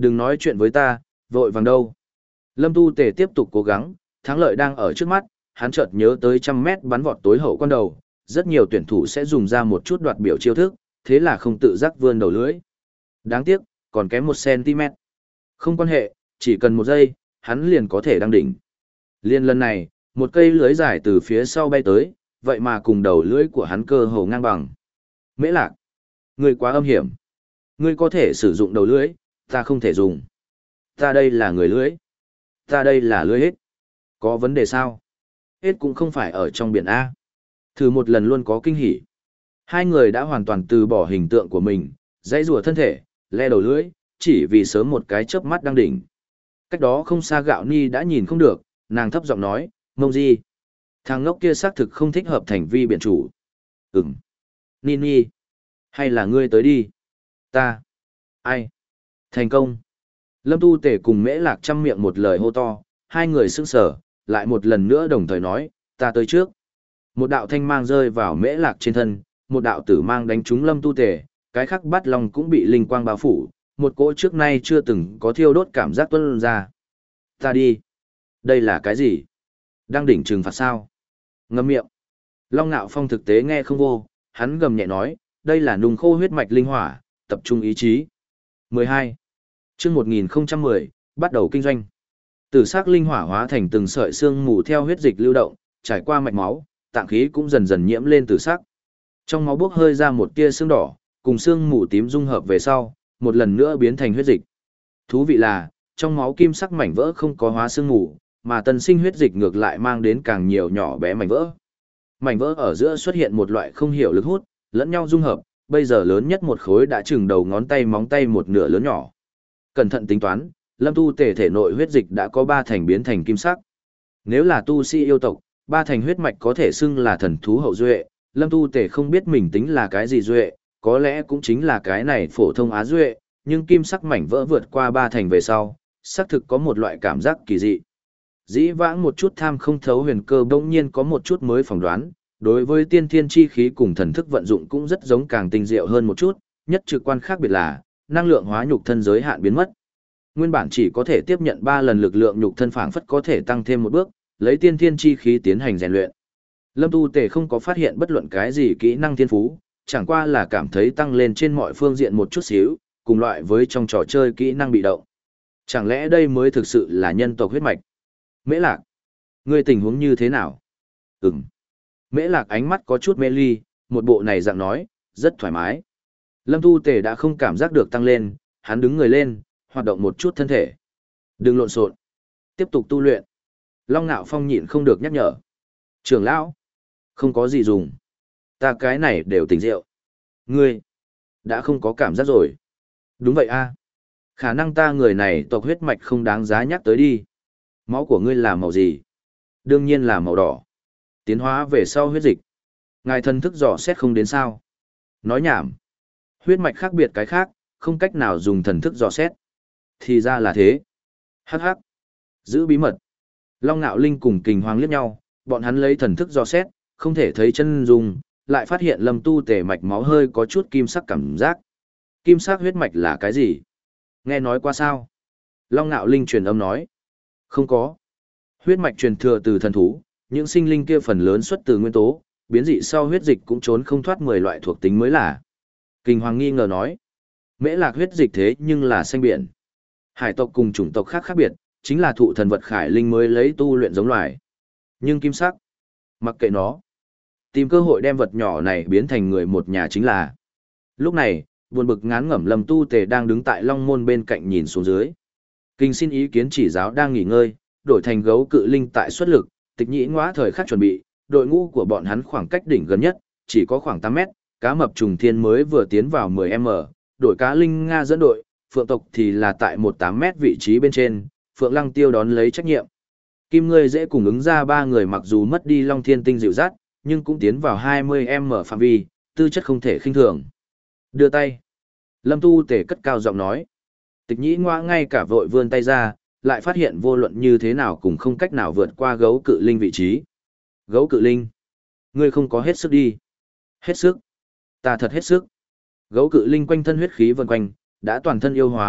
Đừng nói chuyện với ta, vội vàng đâu. Lâm Tu Tề tiếp tục cố gắng, thắng lợi đang ở trước mắt, hắn chợt nhớ tới trăm mét bắn vọt tối hậu quan đầu, rất nhiều tuyển thủ sẽ dùng ra một chút đoạt biểu chiêu thức, thế là không tự giác vươn đầu lưỡi. Đáng tiếc, còn kém một cm. Không quan hệ, chỉ cần một giây, hắn liền có thể đăng đỉnh. Liên lần này, một cây lưới dài từ phía sau bay tới, vậy mà cùng đầu lưỡi của hắn cơ hồ ngang bằng. Mễ Lạc, ngươi quá âm hiểm. Ngươi có thể sử dụng đầu lưỡi, ta không thể dùng. Ta đây là người lưỡi. Ta đây là lưỡi hết. Có vấn đề sao? Hết cũng không phải ở trong biển A. Thử một lần luôn có kinh hỉ. Hai người đã hoàn toàn từ bỏ hình tượng của mình, dãy rùa thân thể, le đầu lưỡi, chỉ vì sớm một cái chớp mắt đăng đỉnh. Cách đó không xa Gạo Ni đã nhìn không được, nàng thấp giọng nói, Mông Di. Thằng ngốc kia xác thực không thích hợp thành vi biển chủ. Ừm. Nini. Hay là ngươi tới đi. Ta. Ai. Thành công. Lâm Tu Tể cùng Mễ Lạc chăm miệng một lời hô to, hai người sững sờ, lại một lần nữa đồng thời nói, ta tới trước. Một đạo thanh mang rơi vào Mễ Lạc trên thân, một đạo tử mang đánh trúng Lâm Tu Tể, cái khắc bát long cũng bị linh quang bao phủ, một cỗ trước nay chưa từng có thiêu đốt cảm giác tuôn ra. Ta đi. Đây là cái gì? Đang đỉnh trừng phạt sao? Ngậm miệng. Long Nạo Phong thực tế nghe không vô, hắn gầm nhẹ nói, đây là nung khô huyết mạch linh hỏa, tập trung ý chí. mười hai. Chương một nghìn không trăm mười, bắt đầu kinh doanh. Tử sắc linh hỏa hóa thành từng sợi xương mù theo huyết dịch lưu động, trải qua mạch máu, tạng khí cũng dần dần nhiễm lên tử sắc. Trong máu bốc hơi ra một tia xương đỏ, cùng xương mù tím dung hợp về sau, một lần nữa biến thành huyết dịch. Thú vị là, trong máu kim sắc mảnh vỡ không có hóa xương mù, mà tân sinh huyết dịch ngược lại mang đến càng nhiều nhỏ bé mảnh vỡ. Mảnh vỡ ở giữa xuất hiện một loại không hiểu lực hút, lẫn nhau dung hợp, bây giờ lớn nhất một khối đã chừng đầu ngón tay móng tay một nửa lớn nhỏ. Cẩn thận tính toán, Lâm Tu Tể thể nội huyết dịch đã có ba thành biến thành kim sắc. Nếu là tu sĩ yêu tộc, ba thành huyết mạch có thể xưng là thần thú hậu duệ, Lâm Tu Tể không biết mình tính là cái gì duệ, có lẽ cũng chính là cái này phổ thông á duệ, nhưng kim sắc mảnh vỡ vượt qua ba thành về sau, xác thực có một loại cảm giác kỳ dị. Dĩ vãng một chút tham không thấu huyền cơ bỗng nhiên có một chút mới phỏng đoán, đối với tiên thiên chi khí cùng thần thức vận dụng cũng rất giống càng tinh diệu hơn một chút, nhất trực quan khác biệt là, năng lượng hóa nhục thân giới hạn biến mất. Nguyên bản chỉ có thể tiếp nhận ba lần lực lượng nhục thân phảng phất có thể tăng thêm một bước, lấy tiên thiên chi khí tiến hành rèn luyện. Lâm Tu Tể không có phát hiện bất luận cái gì kỹ năng thiên phú, chẳng qua là cảm thấy tăng lên trên mọi phương diện một chút xíu, cùng loại với trong trò chơi kỹ năng bị động. Chẳng lẽ đây mới thực sự là nhân tộc huyết mạch? Mễ Lạc, ngươi tình huống như thế nào? Ừm. Mễ Lạc ánh mắt có chút mê ly, một bộ này dạng nói, rất thoải mái. Lâm Tu Tể đã không cảm giác được tăng lên, hắn đứng người lên, hoạt động một chút thân thể. Đừng lộn xộn, tiếp tục tu luyện. Long Nạo Phong nhịn không được nhắc nhở. Trưởng lão, không có gì dùng. Ta cái này đều tỉnh rượu. Ngươi, đã không có cảm giác rồi. Đúng vậy a. Khả năng ta người này tộc huyết mạch không đáng giá nhắc tới đi. Máu của ngươi là màu gì? Đương nhiên là màu đỏ. Tiến hóa về sau huyết dịch. Ngài thân thức dò xét không đến sao. Nói nhảm. Huyết mạch khác biệt cái khác, không cách nào dùng thần thức dò xét. Thì ra là thế. Hắc hắc. Giữ bí mật. Long Nạo Linh cùng Kình Hoàng liếc nhau, bọn hắn lấy thần thức dò xét, không thể thấy chân dung, lại phát hiện Lâm Tu Tể mạch máu hơi có chút kim sắc cảm giác. Kim sắc huyết mạch là cái gì? Nghe nói qua sao? Long Nạo Linh truyền âm nói. Không có. Huyết mạch truyền thừa từ thần thú, những sinh linh kia phần lớn xuất từ nguyên tố, biến dị sau huyết dịch cũng trốn không thoát mười loại thuộc tính mới là. Kình Hoàng nghi ngờ nói. Mễ Lạc huyết dịch thế nhưng là xanh biển. Hải tộc cùng chủng tộc khác khác biệt, chính là thụ thần vật khải linh mới lấy tu luyện giống loài. Nhưng kim sắc, mặc kệ nó. Tìm cơ hội đem vật nhỏ này biến thành người một nhà chính là. Lúc này, buồn bực ngán ngẩm Lâm Tu Tể đang đứng tại Long Môn bên cạnh nhìn xuống dưới. Kinh xin ý kiến chỉ giáo đang nghỉ ngơi, đổi thành gấu cự linh tại xuất lực, tịch nhĩ ngõa thời khắc chuẩn bị, đội ngũ của bọn hắn khoảng cách đỉnh gần nhất, chỉ có khoảng tám mét, cá mập trùng thiên mới vừa tiến vào mười mét, đội cá linh Nga dẫn đội, phượng tộc thì là tại một tám mét vị trí bên trên, phượng lăng tiêu đón lấy trách nhiệm. Kim ngươi dễ cùng ứng ra ba người mặc dù mất đi long thiên tinh dịu dắt, nhưng cũng tiến vào hai mươi mét phạm vi, tư chất không thể khinh thường. Đưa tay. Lâm Tu Tể cất cao giọng nói. Tịch nhĩ ngoa ngay cả vội vươn tay ra, lại phát hiện vô luận như thế nào cũng không cách nào vượt qua gấu cự linh vị trí. Gấu cự linh. Ngươi không có hết sức đi. Hết sức. Ta thật hết sức. Gấu cự linh quanh thân huyết khí vần quanh, đã toàn thân yêu hóa,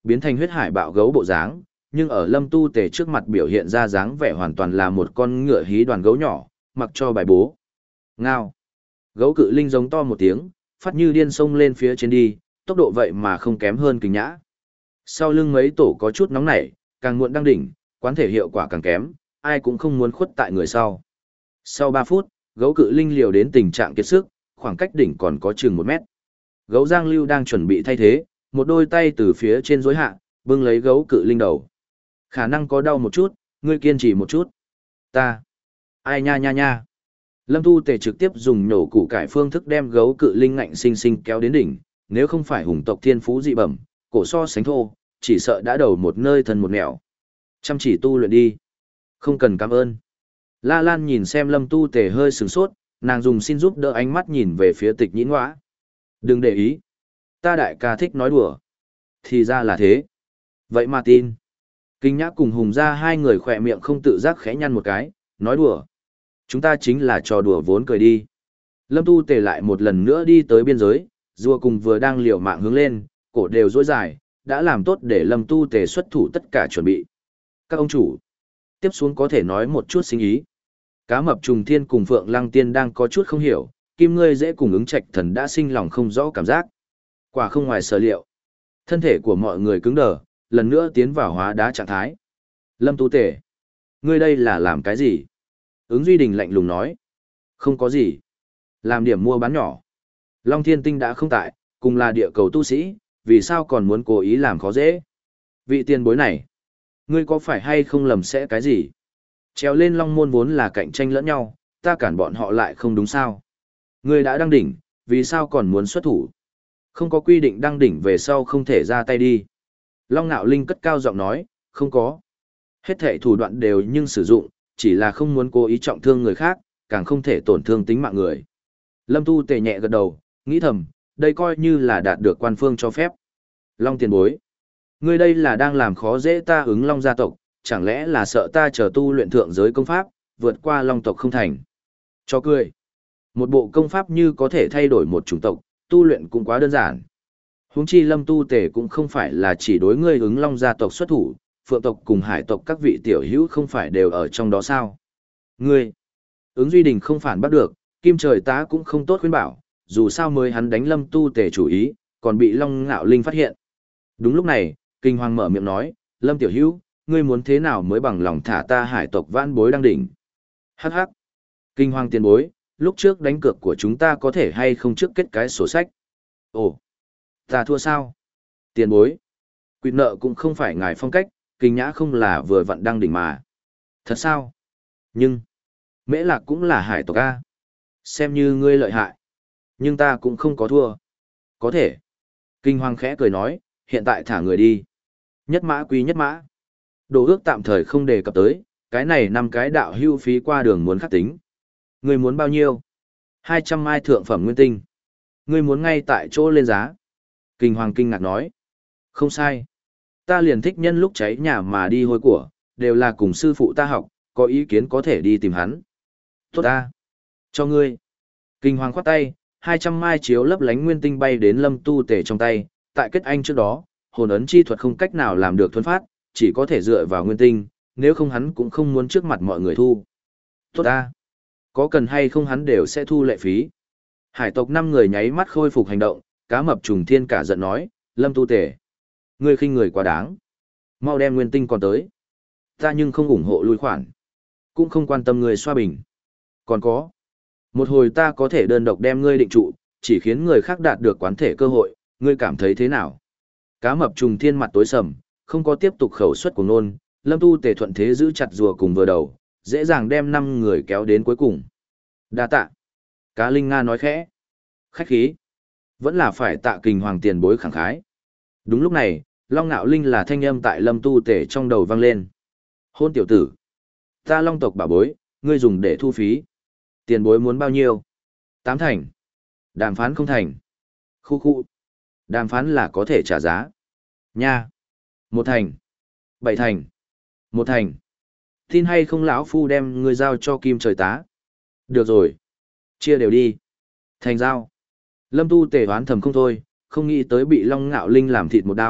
biến thành huyết hải bạo gấu bộ dáng, nhưng ở Lâm Tu Tề trước mặt biểu hiện ra dáng vẻ hoàn toàn là một con ngựa hí đoàn gấu nhỏ, mặc cho bài bố. Ngao. Gấu cự linh giống to một tiếng, phát như điên xông lên phía trên đi, tốc độ vậy mà không kém hơn Kình Nhã. Sau lưng mấy tổ có chút nóng nảy, càng muộn đăng đỉnh, quán thể hiệu quả càng kém, ai cũng không muốn khuất tại người sau. Sau ba phút, gấu cự linh liều đến tình trạng kiệt sức, khoảng cách đỉnh còn có chừng một mét. Gấu Giang Lưu đang chuẩn bị thay thế, một đôi tay từ phía trên dối hạ, bưng lấy gấu cự linh đầu. Khả năng có đau một chút, ngươi kiên trì một chút. Ta. Ai nha nha nha. Lâm Tu Tề trực tiếp dùng nổ củ cải phương thức đem gấu cự linh ngạnh sinh sinh kéo đến đỉnh, nếu không phải hùng tộc thiên phú dị bẩm, cổ so sánh thô, chỉ sợ đã đầu một nơi thân một nẻo. Chăm chỉ tu luyện đi. Không cần cảm ơn. La Lan nhìn xem Lâm Tu Tề hơi sửng sốt, nàng dùng xin giúp đỡ ánh mắt nhìn về phía Tịch Nhĩ Ngoã. Đừng để ý. Ta đại ca thích nói đùa. Thì ra là thế. Vậy mà tin. Kinh Nhã cùng Hùng ra hai người khỏe miệng không tự giác khẽ nhăn một cái, nói đùa. Chúng ta chính là trò đùa vốn cười đi. Lâm Tu Tề lại một lần nữa đi tới biên giới, rùa cùng vừa đang liều mạng hướng lên, cổ đều dối dài, đã làm tốt để Lâm Tu Tề xuất thủ tất cả chuẩn bị. Các ông chủ, tiếp xuống có thể nói một chút sinh ý. Cá mập trùng thiên cùng Phượng Lăng Tiên đang có chút không hiểu, Kim ngươi dễ cùng ứng trạch thần đã sinh lòng không rõ cảm giác. Quả không ngoài sở liệu. Thân thể của mọi người cứng đờ, lần nữa tiến vào hóa đá trạng thái. Lâm Tu Tề, ngươi đây là làm cái gì? Ứng Duy Đình lạnh lùng nói. Không có gì. Làm điểm mua bán nhỏ. Long Thiên Tinh đã không tại, cùng là địa cầu tu sĩ, vì sao còn muốn cố ý làm khó dễ? Vị tiền bối này, ngươi có phải hay không lầm sẽ cái gì? Trèo lên Long Môn vốn là cạnh tranh lẫn nhau, ta cản bọn họ lại không đúng sao? Ngươi đã đăng đỉnh, vì sao còn muốn xuất thủ? Không có quy định đăng đỉnh về sau không thể ra tay đi. Long Nạo Linh cất cao giọng nói, không có. Hết thảy thủ đoạn đều nhưng sử dụng, chỉ là không muốn cố ý trọng thương người khác, càng không thể tổn thương tính mạng người. Lâm Tu Tề nhẹ gật đầu, nghĩ thầm, đây coi như là đạt được quan phương cho phép. Long tiền bối, ngươi đây là đang làm khó dễ ta ứng Long gia tộc, chẳng lẽ là sợ ta chờ tu luyện thượng giới công pháp, vượt qua Long tộc không thành. Cho cười. Một bộ công pháp như có thể thay đổi một chủng tộc, tu luyện cũng quá đơn giản. Huống chi Lâm Tu Tề cũng không phải là chỉ đối ngươi ứng Long gia tộc xuất thủ, Phượng tộc cùng Hải tộc các vị tiểu hữu không phải đều ở trong đó sao? Ngươi, ứng Duy Đình không phản bắt được, Kim Trời Tá cũng không tốt khuyên bảo, dù sao mới hắn đánh Lâm Tu Tề chủ ý, còn bị Long Ngạo Linh phát hiện. Đúng lúc này, Kinh Hoàng mở miệng nói, Lâm tiểu hữu, ngươi muốn thế nào mới bằng lòng thả ta Hải tộc vãn bối đang đỉnh? Hắc hắc. Kinh Hoàng tiền bối, lúc trước đánh cược của chúng ta có thể hay không trước kết cái sổ sách? Ồ, ta thua sao? Tiền bối, quỵt nợ cũng không phải ngài phong cách, Kinh Nhã không là vừa vặn đăng đỉnh mà. Thật sao? Nhưng, Mễ Lạc cũng là Hải tộc A. Xem như ngươi lợi hại. Nhưng ta cũng không có thua. Có thể. Kinh Hoàng khẽ cười nói, hiện tại thả người đi. Nhất mã quý nhất mã. Đồ ước tạm thời không đề cập tới, cái này năm cái đạo hưu phí qua đường muốn khắc tính. Ngươi muốn bao nhiêu? Hai trăm mai thượng phẩm nguyên tinh. Ngươi muốn ngay tại chỗ lên giá. Kinh Hoàng kinh ngạc nói. Không sai. Ta liền thích nhân lúc cháy nhà mà đi hôi của, đều là cùng sư phụ ta học, có ý kiến có thể đi tìm hắn. Tốt ta. Cho ngươi. Kinh Hoàng khoát tay, hai trăm mai chiếu lấp lánh nguyên tinh bay đến Lâm Tu Tề trong tay, tại kết anh trước đó, hồn ấn chi thuật không cách nào làm được thuần phát, chỉ có thể dựa vào nguyên tinh, nếu không hắn cũng không muốn trước mặt mọi người thu. Tốt ta. Có cần hay không hắn đều sẽ thu lệ phí. Hải tộc năm người nháy mắt khôi phục hành động, cá mập trùng thiên cả giận nói, Lâm Tu Tề, ngươi khinh người quá đáng. Mau đem nguyên tinh còn tới. Ta nhưng không ủng hộ lui khoản. Cũng không quan tâm người xoa bình. Còn có. Một hồi ta có thể đơn độc đem ngươi định trụ, chỉ khiến người khác đạt được quán thể cơ hội, ngươi cảm thấy thế nào? Cá mập trùng thiên mặt tối sầm, không có tiếp tục khẩu suất của nôn, Lâm Tu Tề thuận thế giữ chặt rùa cùng vừa đầu, dễ dàng đem năm người kéo đến cuối cùng. Đa tạ. Cá Linh Nga nói khẽ. Khách khí. Vẫn là phải tạ Kình Hoàng tiền bối khẳng khái. Đúng lúc này, Long Nạo Linh là thanh âm tại Lâm Tu Tề trong đầu vang lên. Hôn tiểu tử. Ta Long tộc bảo bối, ngươi dùng để thu phí. Tiền bối muốn bao nhiêu? Tám thành. Đàm phán không thành. Khu khu. Đàm phán là có thể trả giá. Nha. Một thành. Bảy thành. Một thành. Tin hay không lão phu đem ngươi giao cho Kim Trời Tá. Được rồi. Chia đều đi. Thành giao. Lâm Tu Tề oán thầm không thôi, không nghĩ tới bị Long Ngạo Linh làm thịt một đao,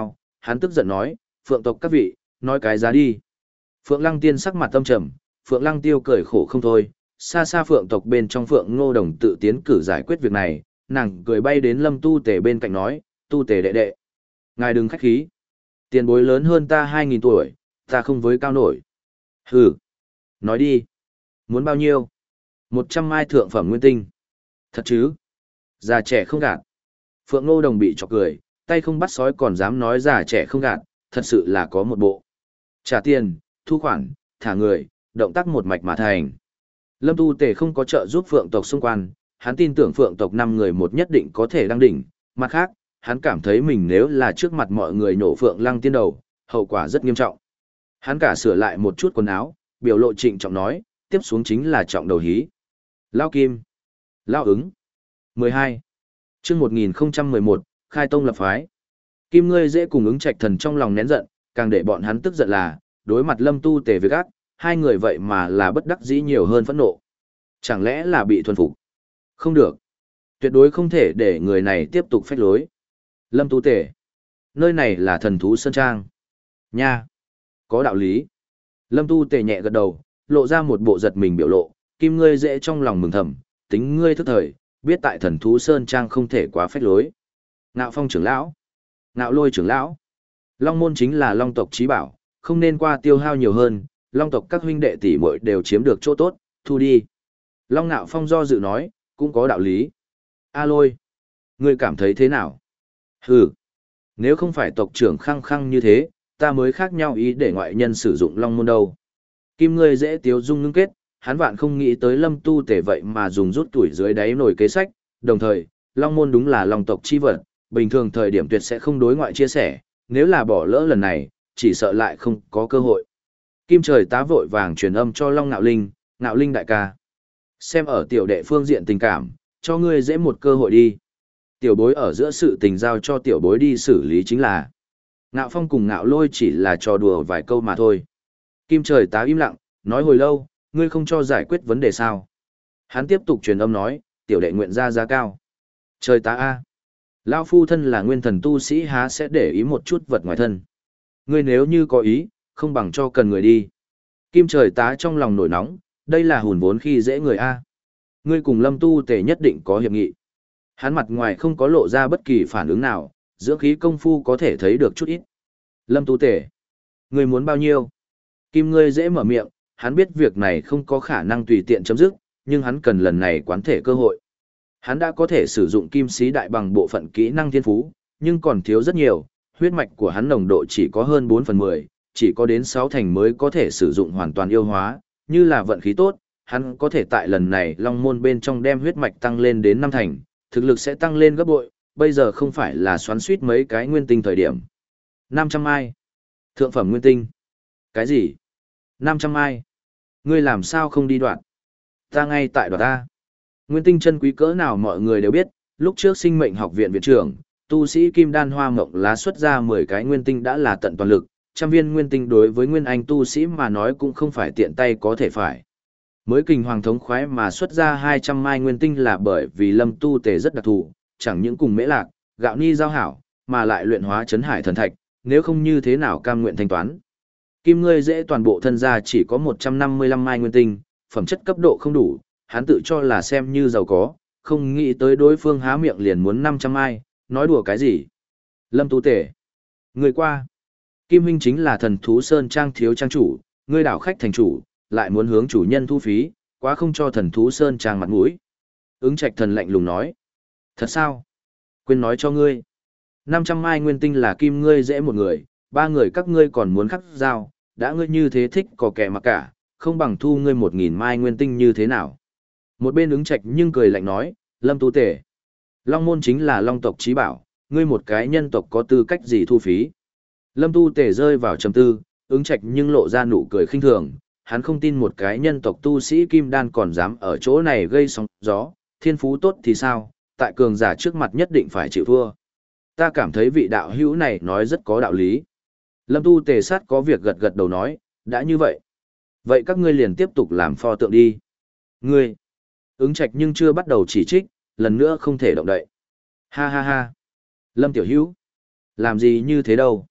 hắn tức giận nói, Phượng tộc các vị, nói cái giá đi. Phượng Lăng Tiên sắc mặt tâm trầm, Phượng Lăng Tiêu cười khổ không thôi, xa xa Phượng tộc bên trong Phượng Ngô Đồng tự tiến cử giải quyết việc này, nàng cười bay đến Lâm Tu Tề bên cạnh nói, Tu Tề đệ đệ. Ngài đừng khách khí. Tiền bối lớn hơn ta hai nghìn tuổi, ta không với cao nổi. Hừ. Nói đi. Muốn bao nhiêu? Một trăm mai thượng phẩm nguyên tinh. Thật chứ? Già trẻ không gạt. Phượng Ngô Đồng bị chọc cười, tay không bắt sói còn dám nói già trẻ không gạt, thật sự là có một bộ. Trả tiền, thu khoản, thả người, động tác một mạch mà thành. Lâm Tu Tề không có trợ giúp Phượng tộc xung quanh, hắn tin tưởng Phượng tộc năm người một nhất định có thể đăng đỉnh, mặt khác, hắn cảm thấy mình nếu là trước mặt mọi người nổ Phượng Lăng Tiên đầu, hậu quả rất nghiêm trọng. Hắn cả sửa lại một chút quần áo, biểu lộ trịnh trọng nói, tiếp xuống chính là trọng đầu hí. Lao Kim. Lao ứng. mười hai. Chương một nghìn không trăm mười một, khai tông lập phái. Kim ngươi dễ cùng ứng trạch thần trong lòng nén giận, càng để bọn hắn tức giận là, đối mặt Lâm Tu Tề việc ác, hai người vậy mà là bất đắc dĩ nhiều hơn phẫn nộ. Chẳng lẽ là bị thuần phục? Không được. Tuyệt đối không thể để người này tiếp tục phách lối. Lâm Tu Tề. Nơi này là thần thú Sơn Trang. Nha. Có đạo lý. Lâm Tu Tề nhẹ gật đầu, lộ ra một bộ giật mình biểu lộ, Kim ngươi dễ trong lòng mừng thầm, tính ngươi thức thời, biết tại thần thú Sơn Trang không thể quá phách lối. Ngạo Phong trưởng lão. Ngạo Lôi trưởng lão. Long môn chính là long tộc trí bảo, không nên qua tiêu hao nhiều hơn, long tộc các huynh đệ tỷ muội đều chiếm được chỗ tốt, thu đi. Long Ngạo Phong do dự nói, cũng có đạo lý. A Lôi, ngươi cảm thấy thế nào? Hừ, nếu không phải tộc trưởng khăng khăng như thế, ta mới khác nhau ý để ngoại nhân sử dụng long môn đâu. Kim ngươi dễ tiếu dung ngưng kết, hắn vạn không nghĩ tới Lâm Tu Tề vậy mà dùng rút tuổi dưới đáy nổi kế sách, đồng thời, long môn đúng là long tộc chi vật, bình thường thời điểm tuyệt sẽ không đối ngoại chia sẻ, nếu là bỏ lỡ lần này, chỉ sợ lại không có cơ hội. Kim trời tá vội vàng truyền âm cho Long Nạo Linh, Nạo Linh đại ca. Xem ở tiểu đệ phương diện tình cảm, cho ngươi dễ một cơ hội đi. Tiểu bối ở giữa sự tình giao cho tiểu bối đi xử lý chính là. Ngạo Phong cùng Ngạo Lôi chỉ là trò đùa vài câu mà thôi. Kim trời tá im lặng, nói hồi lâu, ngươi không cho giải quyết vấn đề sao. Hắn tiếp tục truyền âm nói, tiểu đệ nguyện ra giá cao. Trời tá A. Lao phu thân là nguyên thần tu sĩ há sẽ để ý một chút vật ngoài thân. Ngươi nếu như có ý, không bằng cho cần người đi. Kim trời tá trong lòng nổi nóng, đây là hùn vốn khi dễ người A. Ngươi cùng Lâm Tu Tề nhất định có hiệp nghị. Hắn mặt ngoài không có lộ ra bất kỳ phản ứng nào, dưỡng khí công phu có thể thấy được chút ít. Lâm Tu Tề, ngươi muốn bao nhiêu? Kim ngươi dễ mở miệng, hắn biết việc này không có khả năng tùy tiện chấm dứt, nhưng hắn cần lần này quán thể cơ hội. Hắn đã có thể sử dụng kim sĩ đại bằng bộ phận kỹ năng thiên phú, nhưng còn thiếu rất nhiều, huyết mạch của hắn nồng độ chỉ có hơn bốn phần mười, chỉ có đến sáu thành mới có thể sử dụng hoàn toàn yêu hóa, như là vận khí tốt, hắn có thể tại lần này long môn bên trong đem huyết mạch tăng lên đến năm thành, thực lực sẽ tăng lên gấp bội, bây giờ không phải là xoắn suýt mấy cái nguyên tinh thời điểm. năm trăm mai. Thượng phẩm nguyên tinh. Cái gì? năm trăm mai. Ngươi làm sao không đi đoạn? Ta ngay tại đoạn ta. Nguyên tinh chân quý cỡ nào mọi người đều biết, lúc trước sinh mệnh học viện viện trưởng, tu sĩ Kim Đan Hoa Mộng lá xuất ra mười cái nguyên tinh đã là tận toàn lực, trăm viên nguyên tinh đối với nguyên anh tu sĩ mà nói cũng không phải tiện tay có thể phải. Mới kình hoàng thống khoái mà xuất ra hai trăm mai nguyên tinh là bởi vì Lâm Tu Tề rất đặc thù, chẳng những cùng mễ lạc, gạo ni giao hảo, mà lại luyện hóa chấn hải thần thạch, nếu không như thế nào cam nguyện thanh toán. Kim ngươi dễ toàn bộ thân gia chỉ có một trăm năm mươi lăm mai nguyên tinh, phẩm chất cấp độ không đủ, hắn tự cho là xem như giàu có, không nghĩ tới đối phương há miệng liền muốn năm trăm mai, nói đùa cái gì. Lâm Tu Tề, người qua. Kim huynh chính là thần thú Sơn Trang thiếu trang chủ, ngươi đảo khách thành chủ, lại muốn hướng chủ nhân thu phí, quá không cho thần thú Sơn Trang mặt mũi. Ứng Trạch Thần lạnh lùng nói. Thật sao? Quên nói cho ngươi. năm trăm mai nguyên tinh là kim ngươi dễ một người, ba người các ngươi còn muốn khắc giao, đã ngươi như thế thích có kẻ mà cả, không bằng thu ngươi một nghìn mai nguyên tinh như thế nào. Một bên Ứng Trạch nhưng cười lạnh nói, Lâm Tu Tề. Long môn chính là long tộc trí bảo, ngươi một cái nhân tộc có tư cách gì thu phí. Lâm Tu Tề rơi vào trầm tư, Ứng Trạch nhưng lộ ra nụ cười khinh thường, hắn không tin một cái nhân tộc tu sĩ kim đan còn dám ở chỗ này gây sóng gió, thiên phú tốt thì sao, tại cường giả trước mặt nhất định phải chịu thua. Ta cảm thấy vị đạo hữu này nói rất có đạo lý. Lâm Tu Tề sát có việc gật gật đầu nói, đã như vậy. Vậy các ngươi liền tiếp tục làm pho tượng đi. Ngươi, Ứng Trạch nhưng chưa bắt đầu chỉ trích, lần nữa không thể động đậy. Ha ha ha. Lâm Tiểu Hữu, làm gì như thế đâu.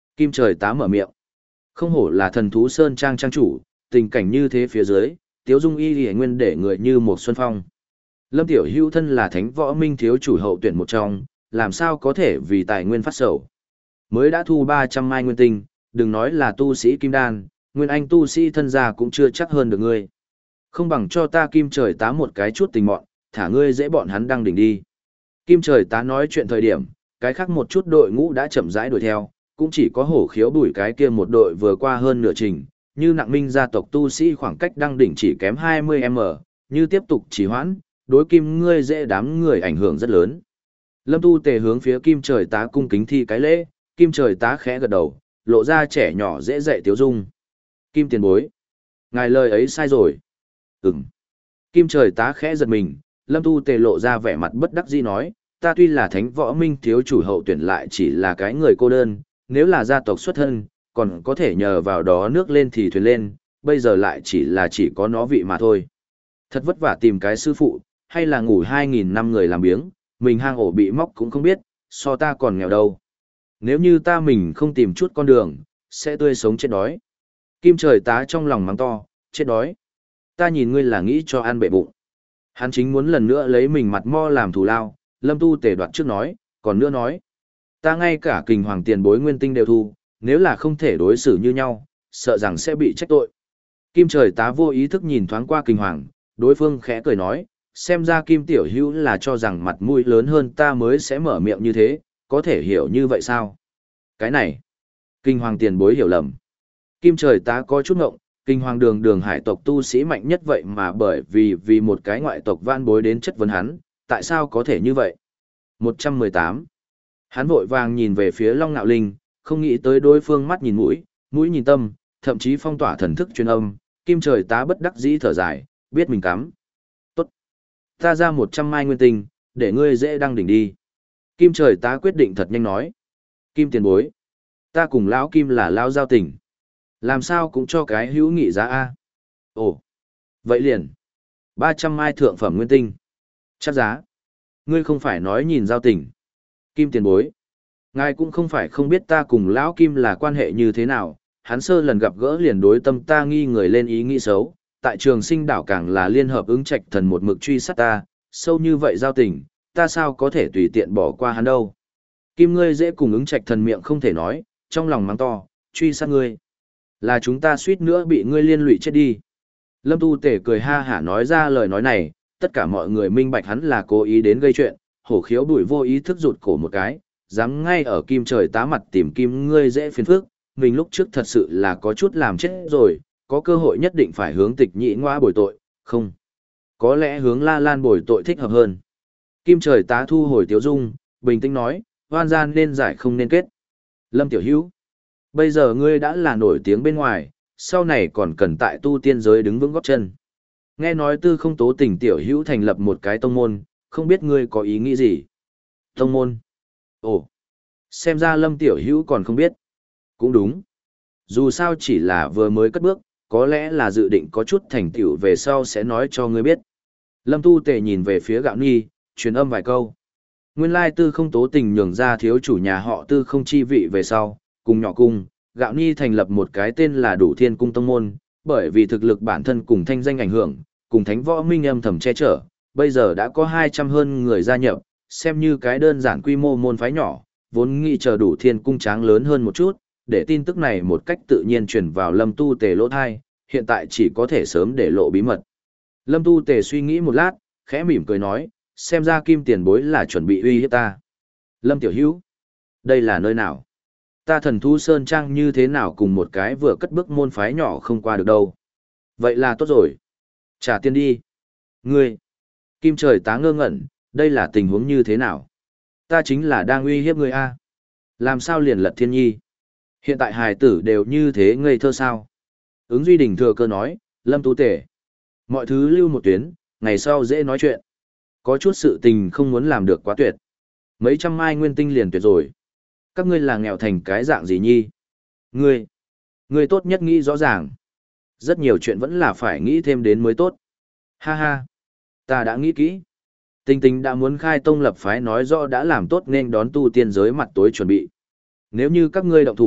Kim trời tá mở miệng. Không hổ là thần thú sơn trang trang chủ, tình cảnh như thế phía dưới, Tiếu Dung y lìa nguyên để người như một xuân phong. Lâm Tiểu Hữu thân là thánh võ minh thiếu chủ hậu tuyển một trong, làm sao có thể vì tài nguyên phát sầu. Mới đã thu ba trăm mai nguyên tinh, đừng nói là tu sĩ kim đan, nguyên anh tu sĩ thân gia cũng chưa chắc hơn được ngươi. Không bằng cho ta kim trời tá một cái chút tình mọn, thả ngươi dễ bọn hắn đăng đỉnh đi. Kim trời tá nói chuyện thời điểm, cái khác một chút đội ngũ đã chậm rãi đuổi theo, cũng chỉ có hổ khiếu bùi cái kia một đội vừa qua hơn nửa trình, như nặng minh gia tộc tu sĩ khoảng cách đăng đỉnh chỉ kém hai mươi mét, như tiếp tục trì hoãn, đối kim ngươi dễ đám người ảnh hưởng rất lớn. Lâm Tu Tề hướng phía kim trời tá cung kính thi cái lễ, kim trời tá khẽ gật đầu, lộ ra trẻ nhỏ dễ dạy Tiếu Dung. Kim tiền bối. Ngài lời ấy sai rồi. Ừm. Kim trời tá khẽ giật mình, Lâm Tu Tề lộ ra vẻ mặt bất đắc dĩ nói, ta tuy là thánh võ minh thiếu chủ hậu tuyển lại chỉ là cái người cô đơn, nếu là gia tộc xuất thân, còn có thể nhờ vào đó nước lên thì thuyền lên, bây giờ lại chỉ là chỉ có nó vị mà thôi. Thật vất vả tìm cái sư phụ, hay là ngủ hai nghìn năm người làm biếng, mình hang ổ bị móc cũng không biết, so ta còn nghèo đâu. Nếu như ta mình không tìm chút con đường, sẽ tươi sống chết đói. Kim trời tá trong lòng mắng to, chết đói. Ta nhìn ngươi là nghĩ cho ăn bệ bụng. Hắn chính muốn lần nữa lấy mình mặt mo làm thù lao, Lâm Tu Tề đoạt trước nói, còn nữa nói. Ta ngay cả kình hoàng tiền bối nguyên tinh đều thu, nếu là không thể đối xử như nhau, sợ rằng sẽ bị trách tội. Kim trời tá vô ý thức nhìn thoáng qua kình hoàng, đối phương khẽ cười nói, xem ra Kim tiểu hữu là cho rằng mặt mũi lớn hơn ta mới sẽ mở miệng như thế, có thể hiểu như vậy sao? Cái này, kinh hoàng tiền bối hiểu lầm. Kim trời tá có chút ngộng, kinh hoàng đường đường hải tộc tu sĩ mạnh nhất vậy mà bởi vì vì một cái ngoại tộc van bối đến chất vấn hắn, tại sao có thể như vậy? một trăm mười tám. Hắn vội vàng nhìn về phía Long Nạo Linh, không nghĩ tới đối phương mắt nhìn mũi, mũi nhìn tâm, thậm chí phong tỏa thần thức truyền âm, Kim trời tá bất đắc dĩ thở dài, biết mình cắm. Tốt. Ta ra một trăm mai nguyên tinh, để ngươi dễ đăng đỉnh đi. Kim trời tá quyết định thật nhanh nói. Kim tiền bối. Ta cùng lão Kim là lão giao tình. Làm sao cũng cho cái hữu nghị giá A. Ồ. Vậy liền. ba trăm mai thượng phẩm nguyên tinh. Chắc giá. Ngươi không phải nói nhìn giao tình. Kim tiền bối. Ngài cũng không phải không biết ta cùng lão Kim là quan hệ như thế nào. Hắn sơ lần gặp gỡ liền đối tâm ta nghi người lên ý nghĩ xấu. Tại trường sinh đảo càng là liên hợp ứng trạch thần một mực truy sát ta. Sâu như vậy giao tình, ta sao có thể tùy tiện bỏ qua hắn đâu. Kim ngươi dễ cùng ứng trạch thần miệng không thể nói, trong lòng mắng to, truy sát ngươi. Là chúng ta suýt nữa bị ngươi liên lụy chết đi. Lâm Tu Tể cười ha hả nói ra lời nói này, tất cả mọi người minh bạch hắn là cố ý đến gây chuyện, hổ khiếu bùi vô ý thức rụt cổ một cái, dám ngay ở kim trời tá mặt tìm kim ngươi dễ phiền phức, mình lúc trước thật sự là có chút làm chết rồi, có cơ hội nhất định phải hướng tịch nhị ngoa bồi tội, không. Có lẽ hướng La Lan bồi tội thích hợp hơn. Kim trời tá thu hồi Tiếu Dung, bình tĩnh nói, oan gian nên giải không nên kết. Lâm Tiểu Hữu, bây giờ ngươi đã là nổi tiếng bên ngoài, sau này còn cần tại tu tiên giới đứng vững góp chân. Nghe nói Tư Không Tố Tình Tiểu Hữu thành lập một cái tông môn, không biết ngươi có ý nghĩ gì? Tông môn? Ồ, xem ra Lâm Tiểu Hữu còn không biết. Cũng đúng. Dù sao chỉ là vừa mới cất bước, có lẽ là dự định có chút thành tựu về sau sẽ nói cho ngươi biết. Lâm Tu Tề nhìn về phía Gạo Nhi, truyền âm vài câu. Nguyên lai Tư Không Tố Tình nhường ra thiếu chủ nhà họ Tư Không chi vị về sau, cùng nhỏ cung, Gạo Nhi thành lập một cái tên là Đủ Thiên Cung Tông Môn, bởi vì thực lực bản thân cùng thanh danh ảnh hưởng, cùng Thánh Võ Minh âm thầm che chở, bây giờ đã có hai trăm hơn người gia nhập, xem như cái đơn giản quy mô môn phái nhỏ, vốn nghĩ chờ Đủ Thiên Cung tráng lớn hơn một chút, để tin tức này một cách tự nhiên truyền vào Lâm Tu Tề lỗ thai, hiện tại chỉ có thể sớm để lộ bí mật. Lâm Tu Tề suy nghĩ một lát, khẽ mỉm cười nói, xem ra Kim tiền bối là chuẩn bị uy hiếp ta. Lâm Tiểu Hữu, đây là nơi nào? Ta Thần Thú Sơn Trang như thế nào cùng một cái vừa cất bước môn phái nhỏ không qua được đâu. Vậy là tốt rồi. Trả tiền đi. Ngươi. Kim trời tá ngơ ngẩn, đây là tình huống như thế nào? Ta chính là đang uy hiếp ngươi a. Làm sao liền lật thiên nhi? Hiện tại hài tử đều như thế ngây thơ sao? Ứng Duy Đình thừa cơ nói, Lâm Tu Tề. Mọi thứ lưu một tuyến, ngày sau dễ nói chuyện. Có chút sự tình không muốn làm được quá tuyệt. Mấy trăm mai nguyên tinh liền tuyệt rồi. Các ngươi là nghèo thành cái dạng gì nhi? Ngươi, ngươi tốt nhất nghĩ rõ ràng. Rất nhiều chuyện vẫn là phải nghĩ thêm đến mới tốt. Ha ha, ta đã nghĩ kỹ. Tinh Tinh đã muốn khai tông lập phái nói rõ đã làm tốt nên đón tu tiên giới mặt tối chuẩn bị. Nếu như các ngươi động thủ,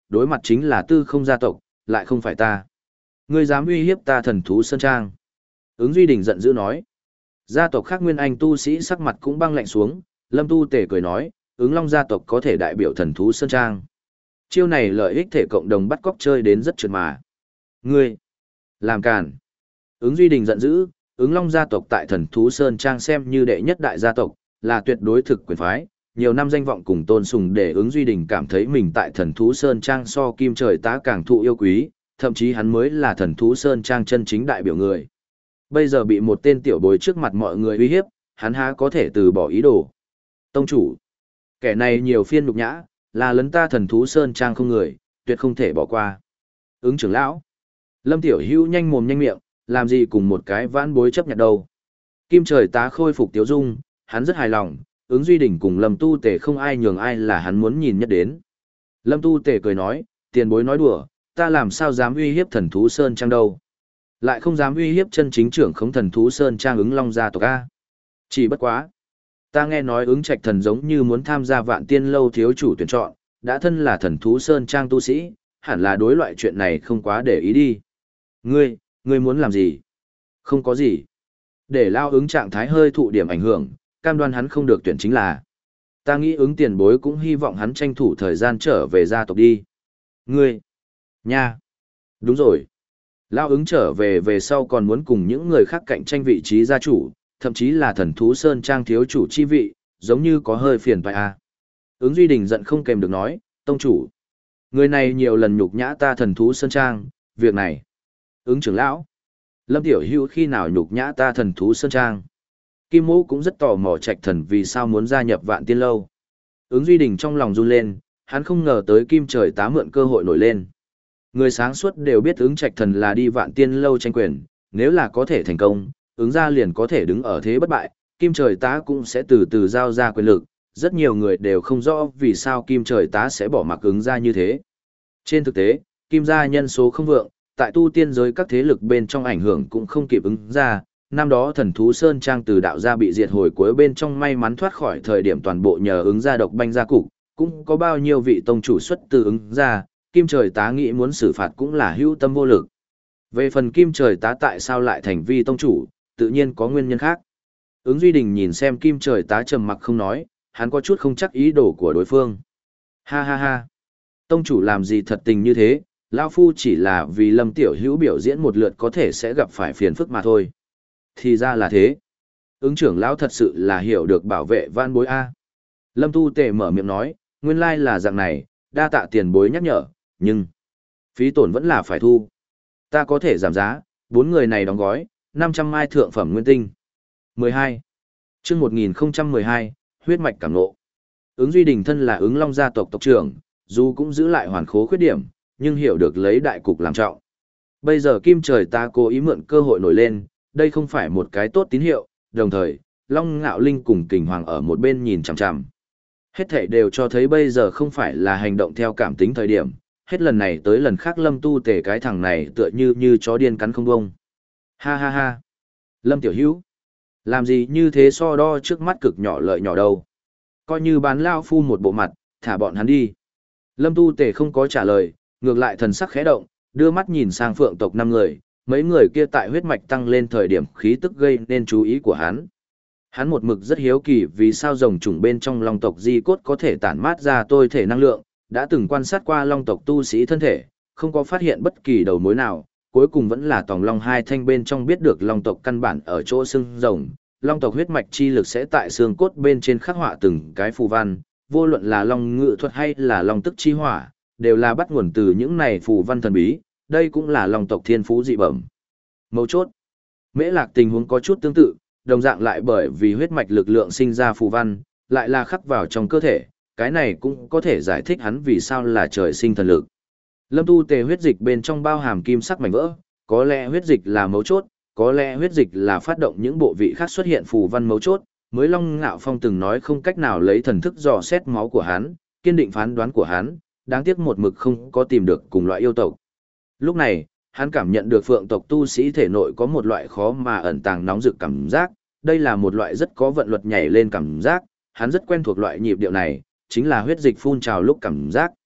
đối mặt chính là tư không gia tộc, lại không phải ta. Ngươi dám uy hiếp ta thần thú Sơn Trang. Ứng Duy Đình giận dữ nói. Gia tộc khác Nguyên Anh tu sĩ sắc mặt cũng băng lạnh xuống, Lâm Tu Tề cười nói, ứng long gia tộc có thể đại biểu thần thú Sơn Trang. Chiêu này lợi ích thể cộng đồng bắt cóc chơi đến rất trượt mà. Ngươi, làm càn. Ứng Duy Đình giận dữ, ứng long gia tộc tại thần thú Sơn Trang xem như đệ nhất đại gia tộc, là tuyệt đối thực quyền phái, nhiều năm danh vọng cùng tôn sùng để ứng Duy Đình cảm thấy mình tại thần thú Sơn Trang so kim trời tá càng thụ yêu quý, thậm chí hắn mới là thần thú Sơn Trang chân chính đại biểu người. Bây giờ bị một tên tiểu bối trước mặt mọi người uy hiếp, hắn há có thể từ bỏ ý đồ. Tông chủ, kẻ này nhiều phiên nhục nhã, là lấn ta thần thú Sơn Trang không người, tuyệt không thể bỏ qua. Ứng trưởng lão, Lâm Tiểu Hữu nhanh mồm nhanh miệng, làm gì cùng một cái vãn bối chấp nhận đâu. Kim trời tá khôi phục tiếu dung, hắn rất hài lòng, ứng Duy Đình cùng Lâm Tu Tề không ai nhường ai là hắn muốn nhìn nhất đến. Lâm Tu Tề cười nói, tiền bối nói đùa, ta làm sao dám uy hiếp thần thú Sơn Trang đâu. Lại không dám uy hiếp chân chính trưởng khống thần thú Sơn Trang ứng long gia tộc A. Chỉ bất quá. Ta nghe nói ứng trạch thần giống như muốn tham gia vạn tiên lâu thiếu chủ tuyển chọn, đã thân là thần thú Sơn Trang tu sĩ, hẳn là đối loại chuyện này không quá để ý đi. Ngươi, ngươi muốn làm gì? Không có gì. Để lao ứng trạng thái hơi thụ điểm ảnh hưởng, cam đoan hắn không được tuyển chính là. Ta nghĩ ứng tiền bối cũng hy vọng hắn tranh thủ thời gian trở về gia tộc đi. Ngươi, nha, đúng rồi. Lao ứng trở về về sau còn muốn cùng những người khác cạnh tranh vị trí gia chủ, thậm chí là thần thú Sơn Trang thiếu chủ chi vị, giống như có hơi phiền toái a. Ứng Duy Đình giận không kèm được nói, tông chủ. Người này nhiều lần nhục nhã ta thần thú Sơn Trang, việc này. Ứng trưởng lão. Lâm Tiểu Hữu khi nào nhục nhã ta thần thú Sơn Trang. Kim Mũ cũng rất tò mò Trạch Thần vì sao muốn gia nhập Vạn Tiên Lâu. Ứng Duy Đình trong lòng run lên, hắn không ngờ tới Kim Trời tá mượn cơ hội nổi lên. Người sáng suốt đều biết ứng Trạch Thần là đi Vạn Tiên Lâu tranh quyền, nếu là có thể thành công, ứng ra liền có thể đứng ở thế bất bại, Kim Trời tá cũng sẽ từ từ giao ra quyền lực, rất nhiều người đều không rõ vì sao Kim Trời tá sẽ bỏ mặc ứng ra như thế. Trên thực tế, Kim gia nhân số không vượng, tại tu tiên giới các thế lực bên trong ảnh hưởng cũng không kịp ứng ra, năm đó thần thú Sơn Trang từ đạo gia bị diệt hồi cuối bên trong may mắn thoát khỏi thời điểm toàn bộ nhờ ứng ra độc banh gia cục, cũng có bao nhiêu vị tông chủ xuất từ ứng ra, Kim Trời tá nghĩ muốn xử phạt cũng là hữu tâm vô lực. Về phần Kim Trời tá tại sao lại thành vi tông chủ, tự nhiên có nguyên nhân khác. Ứng Duy Đình nhìn xem Kim Trời tá trầm mặc không nói, hắn có chút không chắc ý đồ của đối phương. Ha ha ha. Tông chủ làm gì thật tình như thế, lão phu chỉ là vì Lâm Tiểu Hữu biểu diễn một lượt có thể sẽ gặp phải phiền phức mà thôi. Thì ra là thế. Ứng trưởng lão thật sự là hiểu được bảo vệ van bối A. Lâm Tu Tề mở miệng nói, nguyên lai là dạng này, đa tạ tiền bối nhắc nhở, nhưng phí tổn vẫn là phải thu. Ta có thể giảm giá, bốn người này đóng gói, năm trăm mai thượng phẩm nguyên tinh. mười hai. Chương một nghìn mười hai, huyết mạch cảm ngộ. Ứng Duy Đình thân là ứng long gia tộc tộc trưởng, dù cũng giữ lại hoàn khố khuyết điểm, nhưng hiểu được lấy đại cục làm trọng. Bây giờ Kim Trời ta cố ý mượn cơ hội nổi lên, đây không phải một cái tốt tín hiệu, đồng thời, Long Ngạo Linh cùng Kình Hoàng ở một bên nhìn chằm chằm. Hết thảy đều cho thấy bây giờ không phải là hành động theo cảm tính thời điểm, hết lần này tới lần khác Lâm Tu Tề cái thằng này tựa như như chó điên cắn không bông. Ha ha ha. Lâm Tiểu Hữu, làm gì như thế so đo trước mắt cực nhỏ lợi nhỏ đâu. Coi như bán lao phu một bộ mặt, thả bọn hắn đi. Lâm Tu Tề không có trả lời, ngược lại thần sắc khẽ động, đưa mắt nhìn sang phượng tộc năm người, mấy người kia tại huyết mạch tăng lên thời điểm khí tức gây nên chú ý của hắn. Hắn một mực rất hiếu kỳ vì sao rồng trùng bên trong long tộc di cốt có thể tản mát ra tôi thể năng lượng, đã từng quan sát qua long tộc tu sĩ thân thể, không có phát hiện bất kỳ đầu mối nào, cuối cùng vẫn là tòng long hai thanh bên trong biết được long tộc căn bản ở chỗ xương rồng, long tộc huyết mạch chi lực sẽ tại xương cốt bên trên khắc họa từng cái phù văn, vô luận là long ngự thuật hay là long tức chi hỏa, đều là bắt nguồn từ những này phù văn thần bí, đây cũng là long tộc thiên phú dị bẩm. Mấu chốt, Mễ Lạc tình huống có chút tương tự, đồng dạng lại bởi vì huyết mạch lực lượng sinh ra phù văn, lại là khắc vào trong cơ thể, cái này cũng có thể giải thích hắn vì sao là trời sinh thần lực. Lâm Tu Tề huyết dịch bên trong bao hàm kim sắc mảnh vỡ, có lẽ huyết dịch là mấu chốt, có lẽ huyết dịch là phát động những bộ vị khác xuất hiện phù văn mấu chốt, mới Long Ngạo Phong từng nói không cách nào lấy thần thức dò xét máu của hắn, kiên định phán đoán của hắn, đáng tiếc một mực không có tìm được cùng loại yêu tộc. Lúc này, hắn cảm nhận được phượng tộc tu sĩ thể nội có một loại khó mà ẩn tàng nóng rực cảm giác, đây là một loại rất có vận luật nhảy lên cảm giác, hắn rất quen thuộc loại nhịp điệu này, chính là huyết dịch phun trào lúc cảm giác.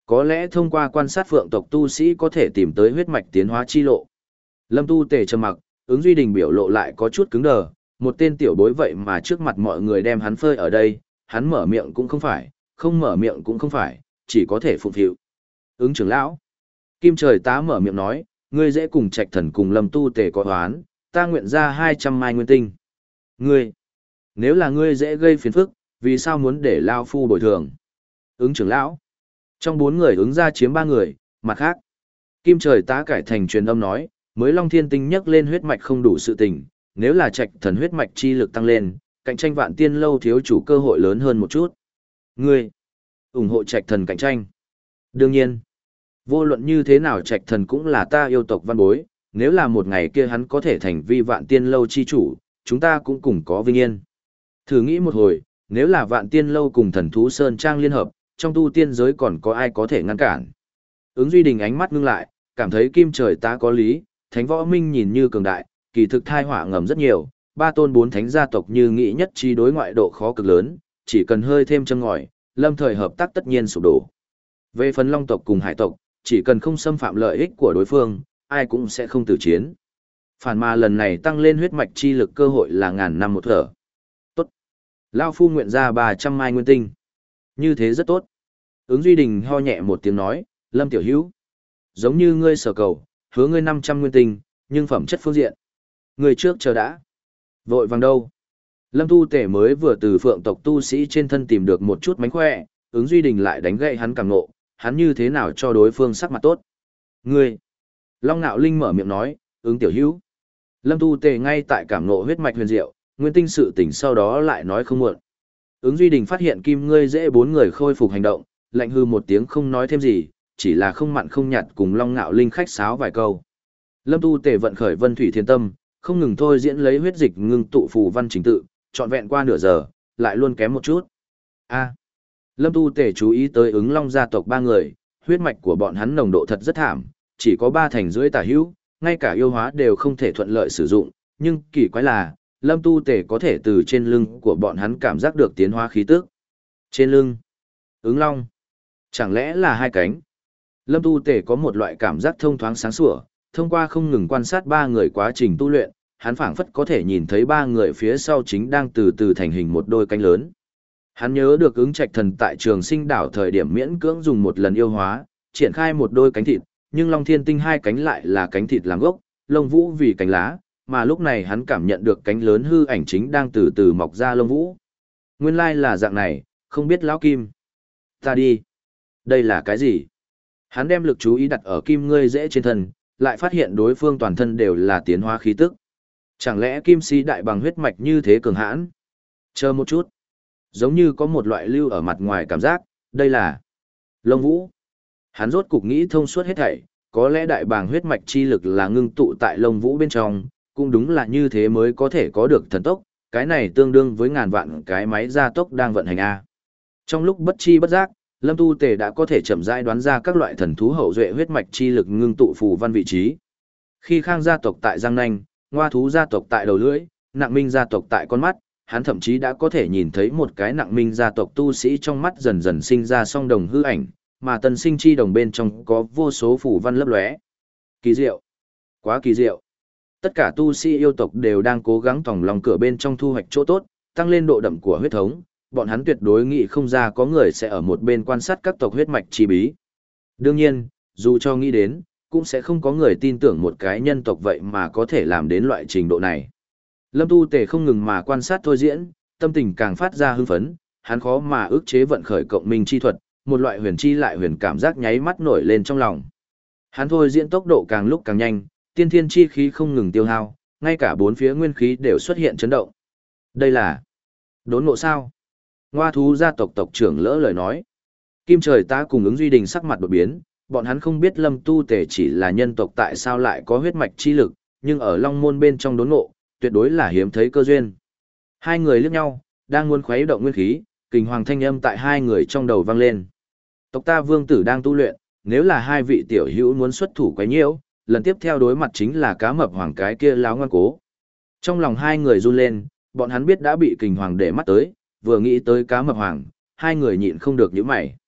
Có lẽ thông qua quan sát phượng tộc tu sĩ có thể tìm tới huyết mạch tiến hóa chi lộ. Lâm Tu Tề trầm mặc, ứng Duy Đình biểu lộ lại có chút cứng đờ, một tên tiểu bối vậy mà trước mặt mọi người đem hắn phơi ở đây, hắn mở miệng cũng không phải, không mở miệng cũng không phải, chỉ có thể phụng phịu. Ứng trưởng lão. Kim Trời Tá mở miệng nói, ngươi dễ cùng Trạch Thần cùng Lâm Tu Tề có oán, ta nguyện ra hai trăm mai nguyên tinh. Ngươi, nếu là ngươi dễ gây phiền phức, vì sao muốn để Lao Phu bồi thường? Ứng trưởng lão. Trong bốn người ứng ra chiếm ba người, mặt khác. Kim Trời Tá cải thành truyền âm nói, mới Long Thiên Tinh nhắc lên huyết mạch không đủ sự tình, nếu là Trạch Thần huyết mạch chi lực tăng lên, cạnh tranh Vạn Tiên lâu thiếu chủ cơ hội lớn hơn một chút. Ngươi, ủng hộ Trạch Thần cạnh tranh. Đương nhiên, vô luận như thế nào Trạch Thần cũng là ta yêu tộc văn bối, nếu là một ngày kia hắn có thể thành vi Vạn Tiên lâu chi chủ, chúng ta cũng cùng có vinh yên. Thử nghĩ một hồi, nếu là Vạn Tiên lâu cùng Thần Thú Sơn Trang liên hợp, trong tu tiên giới còn có ai có thể ngăn cản. Ứng Duy Đình ánh mắt ngưng lại, cảm thấy Kim Trời Tá có lý, Thánh Võ Minh nhìn như cường đại, kỳ thực thai họa ngầm rất nhiều, ba tôn bốn thánh gia tộc như nghĩ nhất chi đối ngoại độ khó cực lớn, chỉ cần hơi thêm châm ngòi, lâm thời hợp tác tất nhiên sụp đổ. Về phần Long tộc cùng Hải tộc, chỉ cần không xâm phạm lợi ích của đối phương, ai cũng sẽ không tử chiến. Phản mà lần này tăng lên huyết mạch chi lực cơ hội là ngàn năm một thở. Tốt. Lao Phu nguyện ra ba trăm mai nguyên tinh. Như thế rất tốt. Ứng Duy Đình ho nhẹ một tiếng nói, Lâm Tiểu Hữu giống như ngươi sở cầu, hứa ngươi năm trăm nguyên tinh, nhưng phẩm chất phương diện. Người trước chờ đã. Vội vàng đâu. Lâm Tu Tể mới vừa từ phượng tộc tu sĩ trên thân tìm được một chút mánh khỏe, ứng Duy Đình lại đánh gậy hắn càng nộ, hắn như thế nào cho đối phương sắc mặt tốt. Ngươi. Long Nạo Linh mở miệng nói, ứng Tiểu Hữu. Lâm Tu Tề ngay tại cảm nộ huyết mạch huyền diệu, nguyên tinh sự tỉnh sau đó lại nói không muộn. Ứng Duy Đình phát hiện Kim Ngươi dễ bốn người khôi phục hành động, lạnh hư một tiếng không nói thêm gì, chỉ là không mặn không nhạt cùng Long Nạo Linh khách sáo vài câu. Lâm Tu Tề vận khởi Vân Thủy Thiên Tâm, không ngừng thôi diễn lấy huyết dịch ngưng tụ phù văn chính tự, trọn vẹn qua nửa giờ, lại luôn kém một chút. A. Lâm Tu Tề chú ý tới ứng Long gia tộc ba người, huyết mạch của bọn hắn nồng độ thật rất thảm, chỉ có ba thành rưỡi tả hữu, ngay cả yêu hóa đều không thể thuận lợi sử dụng, nhưng kỳ quái là, Lâm Tu Tề có thể từ trên lưng của bọn hắn cảm giác được tiến hóa khí tức. Trên lưng, ứng long, chẳng lẽ là hai cánh? Lâm Tu Tề có một loại cảm giác thông thoáng sáng sủa, thông qua không ngừng quan sát ba người quá trình tu luyện, hắn phảng phất có thể nhìn thấy ba người phía sau chính đang từ từ thành hình một đôi cánh lớn. Hắn nhớ được ứng Trạch Thần tại Trường Sinh đảo thời điểm miễn cưỡng dùng một lần yêu hóa, triển khai một đôi cánh thịt, nhưng Long Thiên Tinh hai cánh lại là cánh thịt làm gốc, lông vũ vì cánh lá, mà lúc này hắn cảm nhận được cánh lớn hư ảnh chính đang từ từ mọc ra lông vũ. Nguyên lai là dạng này, không biết lão Kim. Ta đi. Đây là cái gì? Hắn đem lực chú ý đặt ở Kim Ngươi dễ trên thân, lại phát hiện đối phương toàn thân đều là tiến hóa khí tức. Chẳng lẽ Kim Si đại bằng huyết mạch như thế cường hãn? Chờ một chút. Giống như có một loại lưu ở mặt ngoài cảm giác, đây là lông vũ. Hắn rốt cục nghĩ thông suốt hết thảy, có lẽ đại bàng huyết mạch chi lực là ngưng tụ tại lông vũ bên trong, cũng đúng là như thế mới có thể có được thần tốc, cái này tương đương với ngàn vạn cái máy gia tốc đang vận hành A. Trong lúc bất chi bất giác, Lâm Tu Tề đã có thể chậm rãi đoán ra các loại thần thú hậu duệ huyết mạch chi lực ngưng tụ phù văn vị trí. Khi Khang gia tộc tại Giang Nanh, Ngoa thú gia tộc tại đầu lưỡi, Nặng Minh gia tộc tại con mắt, hắn thậm chí đã có thể nhìn thấy một cái Nặng Minh gia tộc tu sĩ trong mắt dần dần sinh ra song đồng hư ảnh, mà tân sinh chi đồng bên trong có vô số phù văn lấp lóe. Kỳ diệu, quá kỳ diệu. Tất cả tu sĩ yêu tộc đều đang cố gắng tòng lòng cửa bên trong thu hoạch chỗ tốt, tăng lên độ đậm của huyết thống, bọn hắn tuyệt đối nghĩ không ra có người sẽ ở một bên quan sát các tộc huyết mạch chi bí. Đương nhiên, dù cho nghĩ đến, cũng sẽ không có người tin tưởng một cái nhân tộc vậy mà có thể làm đến loại trình độ này. Lâm Tu Tề không ngừng mà quan sát thôi diễn, tâm tình càng phát ra hưng phấn, hắn khó mà ức chế vận khởi cộng minh chi thuật, một loại huyền chi lại huyền cảm giác nháy mắt nổi lên trong lòng. Hắn thôi diễn tốc độ càng lúc càng nhanh, tiên thiên chi khí không ngừng tiêu hao, ngay cả bốn phía nguyên khí đều xuất hiện chấn động. Đây là đốn ngộ sao? Ngoa thú gia tộc tộc trưởng lỡ lời nói. Kim Trời Tá cùng ứng Duy Đình sắc mặt đột biến, bọn hắn không biết Lâm Tu Tề chỉ là nhân tộc tại sao lại có huyết mạch chi lực, nhưng ở Long Môn bên trong đốn ngộ, tuyệt đối là hiếm thấy cơ duyên. Hai người liếc nhau, đang muốn khuấy động nguyên khí, kình hoàng thanh âm tại hai người trong đầu vang lên. Tộc ta vương tử đang tu luyện, nếu là hai vị tiểu hữu muốn xuất thủ quấy nhiễu, lần tiếp theo đối mặt chính là cá mập hoàng cái kia láo ngoan cố. Trong lòng hai người run lên, bọn hắn biết đã bị kình hoàng để mắt tới, vừa nghĩ tới cá mập hoàng, hai người nhịn không được nhíu mày.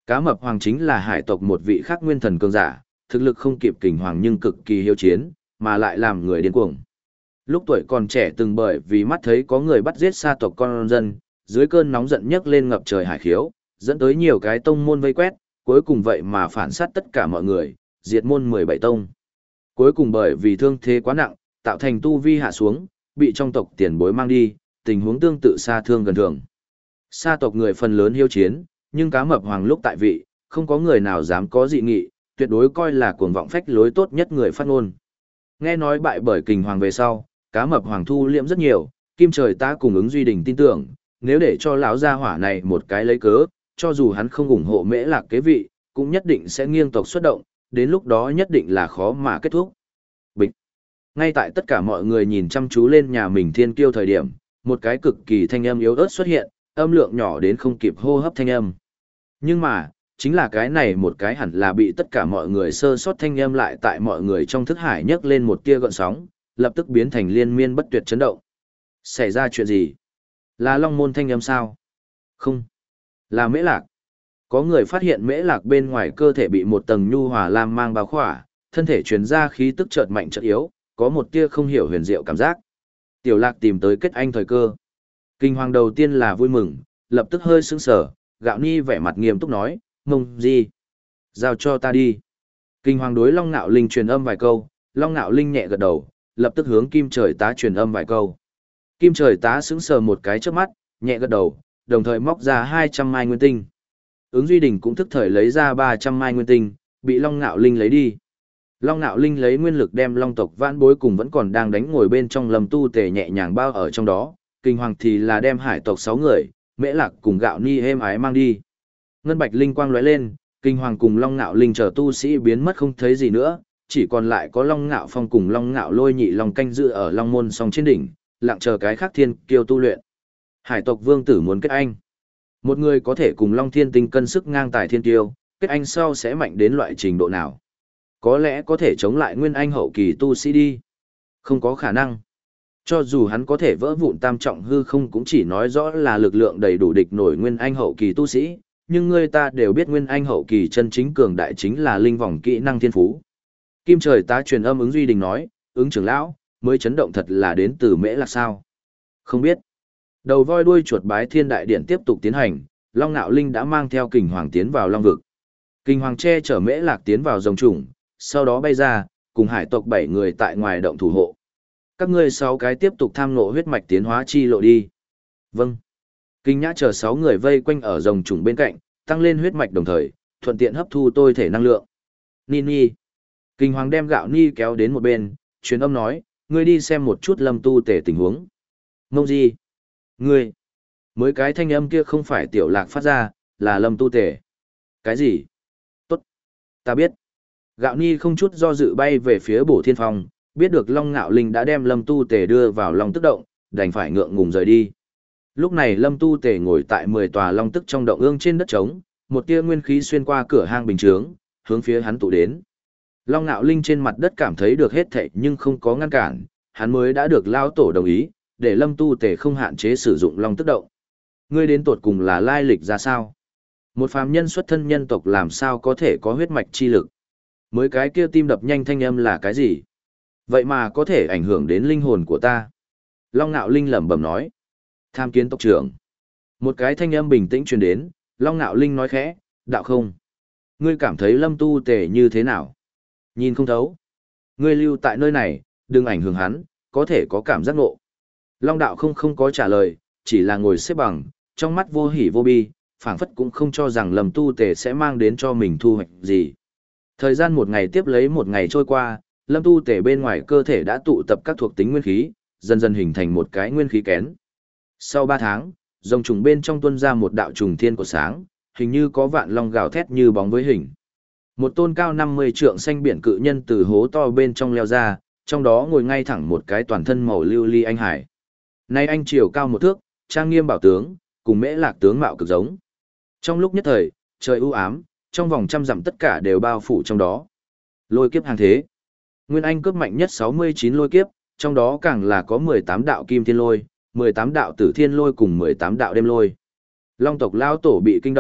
Cá mập hoàng chính là hải tộc một vị khác nguyên thần cường giả, thực lực không kịp kình hoàng nhưng cực kỳ hiếu chiến, mà lại làm người điên cuồng. Lúc tuổi còn trẻ từng bởi vì mắt thấy có người bắt giết sa tộc con dân, dưới cơn nóng giận nhấc lên ngập trời hải khiếu, dẫn tới nhiều cái tông môn vây quét, cuối cùng vậy mà phản sát tất cả mọi người, diệt môn mười bảy tông. Cuối cùng bởi vì thương thế quá nặng, tạo thành tu vi hạ xuống, bị trong tộc tiền bối mang đi, tình huống tương tự sa thương gần thường. Sa tộc người phần lớn hiếu chiến, nhưng cá mập hoàng lúc tại vị, không có người nào dám có dị nghị, tuyệt đối coi là cuồng vọng phách lối tốt nhất người phát ngôn. Nghe nói bại bởi kình hoàng về sau, cá mập hoàng thu liễm rất nhiều, kim trời ta cùng ứng duy đình tin tưởng, nếu để cho lão gia hỏa này một cái lấy cớ, cho dù hắn không ủng hộ mễ lạc kế vị, cũng nhất định sẽ nghiêng tộc xuất động, đến lúc đó nhất định là khó mà kết thúc. Bịch. Ngay tại tất cả mọi người nhìn chăm chú lên nhà mình thiên kiêu thời điểm, một cái cực kỳ thanh âm yếu ớt xuất hiện, âm lượng nhỏ đến không kịp hô hấp thanh âm. Nhưng mà, chính là cái này một cái hẳn là bị tất cả mọi người sơ sót thanh âm lại tại mọi người trong thức hải nhấc lên một tia gợn sóng, lập tức biến thành liên miên bất tuyệt chấn động. Xảy ra chuyện gì? Là Long Môn thanh âm sao? Không. Là Mễ Lạc. Có người phát hiện Mễ Lạc bên ngoài cơ thể bị một tầng nhu hòa lam mang bao khỏa, thân thể truyền ra khí tức chợt mạnh chợt yếu, có một tia không hiểu huyền diệu cảm giác. Tiểu Lạc tìm tới kết anh thời cơ. Kinh hoàng đầu tiên là vui mừng, lập tức hơi sững sờ, Gạo Ni vẻ mặt nghiêm túc nói, "Mông gì? Giao cho ta đi." Kinh hoàng đối Long Nạo Linh truyền âm vài câu, Long Nạo Linh nhẹ gật đầu, lập tức hướng Kim Trời Tá truyền âm vài câu. Kim Trời Tá sững sờ một cái trước mắt, nhẹ gật đầu, đồng thời móc ra hai trăm mai nguyên tinh. Ứng Duy Đình cũng thức thời lấy ra ba trăm mai nguyên tinh, bị Long Nạo Linh lấy đi. Long Nạo Linh lấy nguyên lực đem Long tộc vãn bối cùng vẫn còn đang đánh ngồi bên trong Lâm Tu Tề nhẹ nhàng bao ở trong đó, Kinh Hoàng thì là đem hải tộc sáu người, Mễ Lạc cùng Gạo Ni êm ái mang đi. Ngân bạch linh quang lóe lên, Kinh Hoàng cùng Long Nạo Linh chờ tu sĩ biến mất không thấy gì nữa, chỉ còn lại có Long Nạo Phong cùng Long Nạo Lôi nhị Long canh giữ ở Long Môn song trên đỉnh, lặng chờ cái khác thiên kiêu tu luyện. Hải tộc vương tử muốn kết anh. Một người có thể cùng Long Thiên Tinh cân sức ngang tài thiên kiêu, kết anh sau sẽ mạnh đến loại trình độ nào? Có lẽ có thể chống lại nguyên anh hậu kỳ tu sĩ đi. Không có khả năng. Cho dù hắn có thể vỡ vụn tam trọng hư không cũng chỉ nói rõ là lực lượng đầy đủ địch nổi nguyên anh hậu kỳ tu sĩ, nhưng người ta đều biết nguyên anh hậu kỳ chân chính cường đại chính là linh vòng kỹ năng thiên phú. Kim Trời Tá truyền âm ứng Duy Đình nói, ứng trưởng lão, mới chấn động thật là đến từ Mễ Lạc sao? Không biết. Đầu voi đuôi chuột bái thiên đại điện tiếp tục tiến hành, Long Nạo Linh đã mang theo Kình Hoàng tiến vào Long vực. Kình Hoàng che chở Mễ Lạc tiến vào rồng trùng, sau đó bay ra, cùng hải tộc bảy người tại ngoài động thủ hộ. Các ngươi sáu cái tiếp tục tham ngộ huyết mạch tiến hóa chi lộ đi. Vâng. Kinh Nhã chờ sáu người vây quanh ở rồng trùng bên cạnh, tăng lên huyết mạch đồng thời, thuận tiện hấp thu tôi thể năng lượng. Nini. Kinh Hoàng đem Gạo Ni kéo đến một bên, truyền âm nói, ngươi đi xem một chút Lâm Tu Tể tình huống. Mông gì? Ngươi. Mới cái thanh âm kia không phải Tiểu Lạc phát ra, là Lâm Tu Tể. Cái gì? Tốt. Ta biết. Gạo Ni không chút do dự bay về phía Bổ Thiên Phong, biết được Long Nạo Linh đã đem Lâm Tu Tể đưa vào Long Tức Động, đành phải ngượng ngùng rời đi. Lúc này Lâm Tu Tể ngồi tại mười tòa Long Tức trong động ương trên đất trống, một tia nguyên khí xuyên qua cửa hang bình chướng, hướng phía hắn tụ đến. Long Nạo Linh trên mặt đất cảm thấy được hết thảy nhưng không có ngăn cản, hắn mới đã được Lao Tổ đồng ý, để Lâm Tu Tể không hạn chế sử dụng Long Tức Động. Ngươi đến tột cùng là lai lịch ra sao? Một phàm nhân xuất thân nhân tộc làm sao có thể có huyết mạch chi lực? Mới cái kia tim đập nhanh thanh âm là cái gì? Vậy mà có thể ảnh hưởng đến linh hồn của ta. Long Nạo Linh lẩm bẩm nói. Tham kiến tộc trưởng. Một cái thanh âm bình tĩnh truyền đến, Long Nạo Linh nói khẽ, đạo không. Ngươi cảm thấy Lâm Tu Tể như thế nào? Nhìn không thấu. Ngươi lưu tại nơi này, đừng ảnh hưởng hắn, có thể có cảm giác ngộ. Long đạo không không có trả lời, chỉ là ngồi xếp bằng, trong mắt vô hỉ vô bi, phảng phất cũng không cho rằng Lâm Tu Tể sẽ mang đến cho mình thu hoạch gì. Thời gian một ngày tiếp lấy một ngày trôi qua, Lâm Tu Tể bên ngoài cơ thể đã tụ tập các thuộc tính nguyên khí, dần dần hình thành một cái nguyên khí kén. Sau ba tháng, rồng trùng bên trong tuôn ra một đạo trùng thiên của sáng, hình như có vạn long gào thét như bóng với hình. Một tôn cao năm mươi trượng xanh biển cự nhân từ hố to bên trong leo ra, trong đó ngồi ngay thẳng một cái toàn thân màu lưu ly anh hải. Nay anh chiều cao một thước, trang nghiêm bảo tướng, cùng Mễ Lạc tướng mạo cực giống. Trong lúc nhất thời, trời u ám, trong vòng trăm dặm tất cả đều bao phủ trong đó. Lôi kiếp hàng thế. Nguyên anh cướp mạnh nhất sáu mươi chín lôi kiếp, trong đó càng là có mười tám đạo kim thiên lôi, mười tám đạo tử thiên lôi cùng mười tám đạo đêm lôi. Long tộc lao tổ bị kinh động,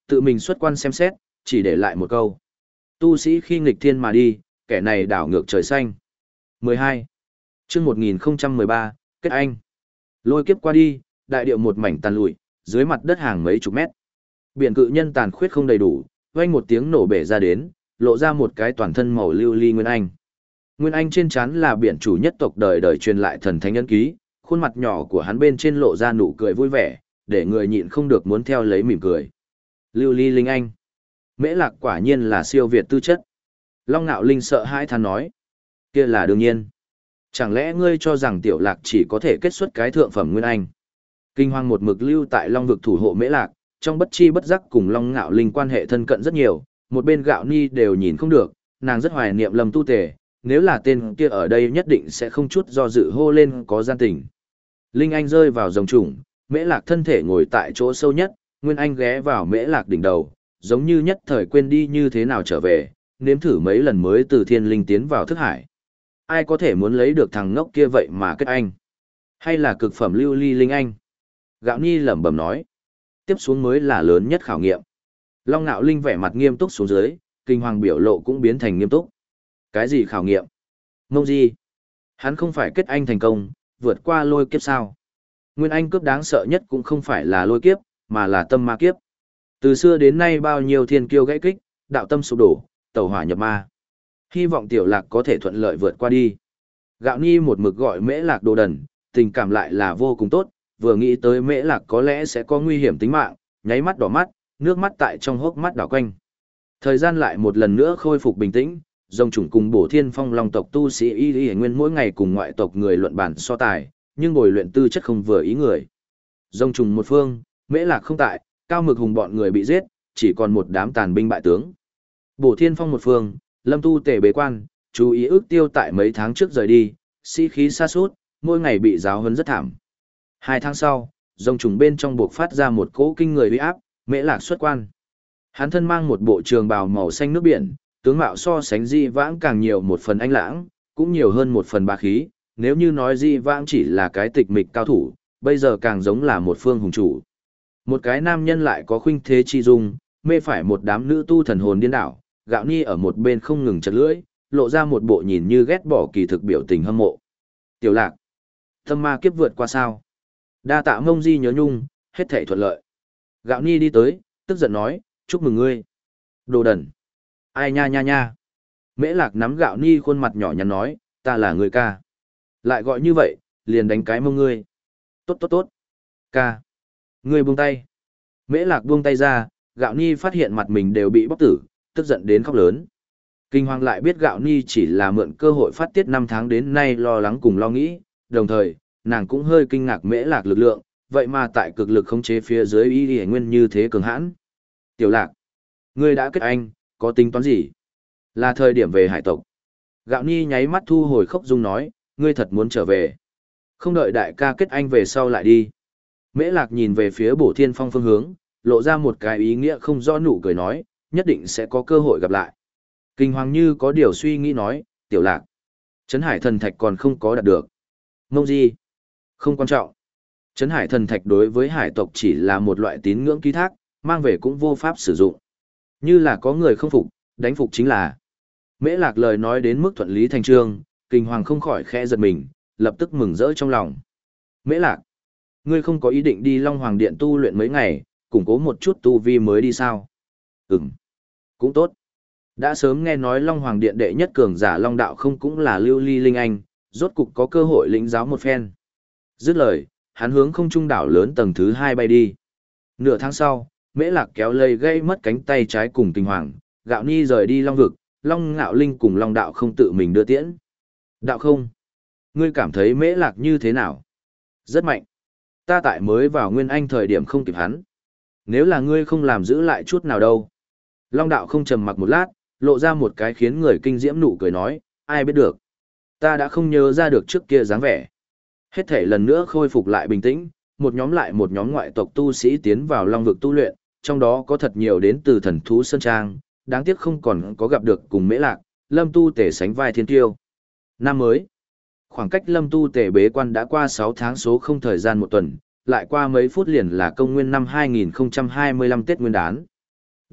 tự mình xuất quan xem xét, chỉ để lại một câu. Tu sĩ khi nghịch thiên mà đi, kẻ này đảo ngược trời xanh. mười hai. Chương một nghìn không trăm mười ba, kết anh. Lôi kiếp qua đi, đại điệu một mảnh tàn lụi, dưới mặt đất hàng mấy chục mét. Biển cự nhân tàn khuyết không đầy đủ, vang một tiếng nổ bể ra đến, lộ ra một cái toàn thân màu lưu ly Nguyên Anh. Nguyên Anh trên trán là biển chủ nhất tộc đời đời truyền lại thần thánh ấn ký, khuôn mặt nhỏ của hắn bên trên lộ ra nụ cười vui vẻ, để người nhịn không được muốn theo lấy mỉm cười. Lưu ly linh anh. Mễ Lạc quả nhiên là siêu việt tư chất. Long Nạo Linh sợ hãi than nói. Kia là đương nhiên. Chẳng lẽ ngươi cho rằng Tiểu Lạc chỉ có thể kết xuất cái thượng phẩm Nguyên Anh? Kinh Hoàng một mực lưu tại Long vực thủ hộ Mễ Lạc, trong bất chi bất giác cùng Long Nạo Linh quan hệ thân cận rất nhiều, một bên Gạo Ni đều nhìn không được, nàng rất hoài niệm Lâm Tu Tề, nếu là tên kia ở đây nhất định sẽ không chút do dự hô lên có gian tình. Linh Anh rơi vào dòng trùng, Mễ Lạc thân thể ngồi tại chỗ sâu nhất, Nguyên Anh ghé vào Mễ Lạc đỉnh đầu, giống như nhất thời quên đi như thế nào trở về, nếm thử mấy lần mới từ thiên linh tiến vào thức hải. Ai có thể muốn lấy được thằng ngốc kia vậy mà kết anh? Hay là cực phẩm lưu ly Linh Anh? Gạo Ni lẩm bẩm nói. Tiếp xuống mới là lớn nhất khảo nghiệm. Long Nạo Linh vẻ mặt nghiêm túc xuống dưới, Kinh Hoàng biểu lộ cũng biến thành nghiêm túc. Cái gì khảo nghiệm? Mông gì? Hắn không phải kết anh thành công, vượt qua lôi kiếp sao? Nguyên Anh cướp đáng sợ nhất cũng không phải là lôi kiếp, mà là tâm ma kiếp. Từ xưa đến nay bao nhiêu thiên kiêu gãy kích, đạo tâm sụp đổ, tẩu hỏa nhập ma. Hy vọng Tiểu Lạc có thể thuận lợi vượt qua đi. Gạo Ni một mực gọi Mễ Lạc đồ đần, tình cảm lại là vô cùng tốt, vừa nghĩ tới Mễ Lạc có lẽ sẽ có nguy hiểm tính mạng, nháy mắt đỏ mắt, nước mắt tại trong hốc mắt đảo quanh. Thời gian lại một lần nữa khôi phục bình tĩnh, dòng chủng cùng Bổ Thiên Phong Long tộc tu sĩ y y nguyên mỗi ngày cùng ngoại tộc người luận bản so tài, nhưng bồi luyện tư chất không vừa ý người. Dòng trùng một phương, Mễ Lạc không tại, Cao Mực Hùng bọn người bị giết, chỉ còn một đám tàn binh bại tướng. Bổ Thiên Phong một phương, Lâm Tu Tề bế quan, chú ý ước tiêu tại mấy tháng trước rời đi, sĩ khí sa sút, mỗi ngày bị giáo huấn rất thảm. Hai tháng sau, dòng trùng bên trong buộc phát ra một cỗ kinh người uy áp, Mễ Lạc xuất quan. Hắn thân mang một bộ trường bào màu xanh nước biển, tướng mạo so sánh Di Vãng càng nhiều một phần anh lãng, cũng nhiều hơn một phần bá khí, nếu như nói Di Vãng chỉ là cái tịch mịch cao thủ, bây giờ càng giống là một phương hùng chủ. Một cái nam nhân lại có khuynh thế chi dung, mê phải một đám nữ tu thần hồn điên đảo, Gạo Ni ở một bên không ngừng chật lưỡi, lộ ra một bộ nhìn như ghét bỏ kỳ thực biểu tình hâm mộ. Tiểu Lạc, tâm ma kiếp vượt qua sao? Đa tạ Ngông Di nhớ nhung, hết thảy thuận lợi. Gạo Ni đi tới, tức giận nói, chúc mừng ngươi. Đồ đần. Ai nha nha nha. Mễ Lạc nắm Gạo Ni khuôn mặt nhỏ nhắn nói, ta là người ca. Lại gọi như vậy, liền đánh cái mông ngươi. Tốt tốt tốt. Ca. Ngươi buông tay. Mễ Lạc buông tay ra, Gạo Ni phát hiện mặt mình đều bị bóc tử, tức giận đến khóc lớn. Kinh Hoàng lại biết Gạo Ni chỉ là mượn cơ hội phát tiết năm tháng đến nay lo lắng cùng lo nghĩ, đồng thời, nàng cũng hơi kinh ngạc Mễ Lạc lực lượng, vậy mà tại cực lực khống chế phía dưới y y nguyên như thế cường hãn. Tiểu Lạc, ngươi đã kết anh, có tính toán gì? Là thời điểm về hải tộc. Gạo Ni nháy mắt thu hồi khóc dung nói, ngươi thật muốn trở về. Không đợi đại ca kết anh về sau lại đi. Mễ Lạc nhìn về phía Bổ Thiên Phong phương hướng, lộ ra một cái ý nghĩa không rõ nụ cười nói, nhất định sẽ có cơ hội gặp lại. Kinh Hoàng như có điều suy nghĩ nói, Tiểu Lạc, Trấn Hải thần thạch còn không có đạt được. Ngông gì? Không quan trọng. Trấn Hải thần thạch đối với hải tộc chỉ là một loại tín ngưỡng ký thác, mang về cũng vô pháp sử dụng. Như là có người không phục, đánh phục chính là. Mễ Lạc lời nói đến mức thuận lý thành trương, Kinh Hoàng không khỏi khẽ giật mình, lập tức mừng rỡ trong lòng. Mễ Lạc, ngươi không có ý định đi Long Hoàng Điện tu luyện mấy ngày, củng cố một chút tu vi mới đi sao? Ừm, cũng tốt. Đã sớm nghe nói Long Hoàng Điện đệ nhất cường giả Long Đạo không cũng là Lưu Ly Linh Anh, rốt cục có cơ hội lĩnh giáo một phen. Dứt lời, hắn hướng không trung đảo lớn tầng thứ hai bay đi. Nửa tháng sau, Mễ Lạc kéo lây gây mất cánh tay trái cùng Kinh Hoàng, Gạo Ni rời đi Long vực, Long Ngạo Linh cùng Long Đạo không tự mình đưa tiễn. Đạo không, ngươi cảm thấy Mễ Lạc như thế nào? Rất mạnh. Ta tại mới vào Nguyên Anh thời điểm không kịp hắn. Nếu là ngươi không làm giữ lại chút nào đâu. Long Đạo không trầm mặc một lát, lộ ra một cái khiến người kinh diễm nụ cười nói, ai biết được. Ta đã không nhớ ra được trước kia dáng vẻ. Hết thể lần nữa khôi phục lại bình tĩnh, một nhóm lại một nhóm ngoại tộc tu sĩ tiến vào Long vực tu luyện, trong đó có thật nhiều đến từ thần thú Sơn Trang, đáng tiếc không còn có gặp được cùng Mễ Lạc, Lâm Tu Tề sánh vai thiên tiêu. Năm mới, khoảng cách Lâm Tu Tề bế quan đã qua sáu tháng số không thời gian một tuần, lại qua mấy phút liền là công nguyên năm hai nghìn không trăm hai mươi lăm Tết Nguyên đán.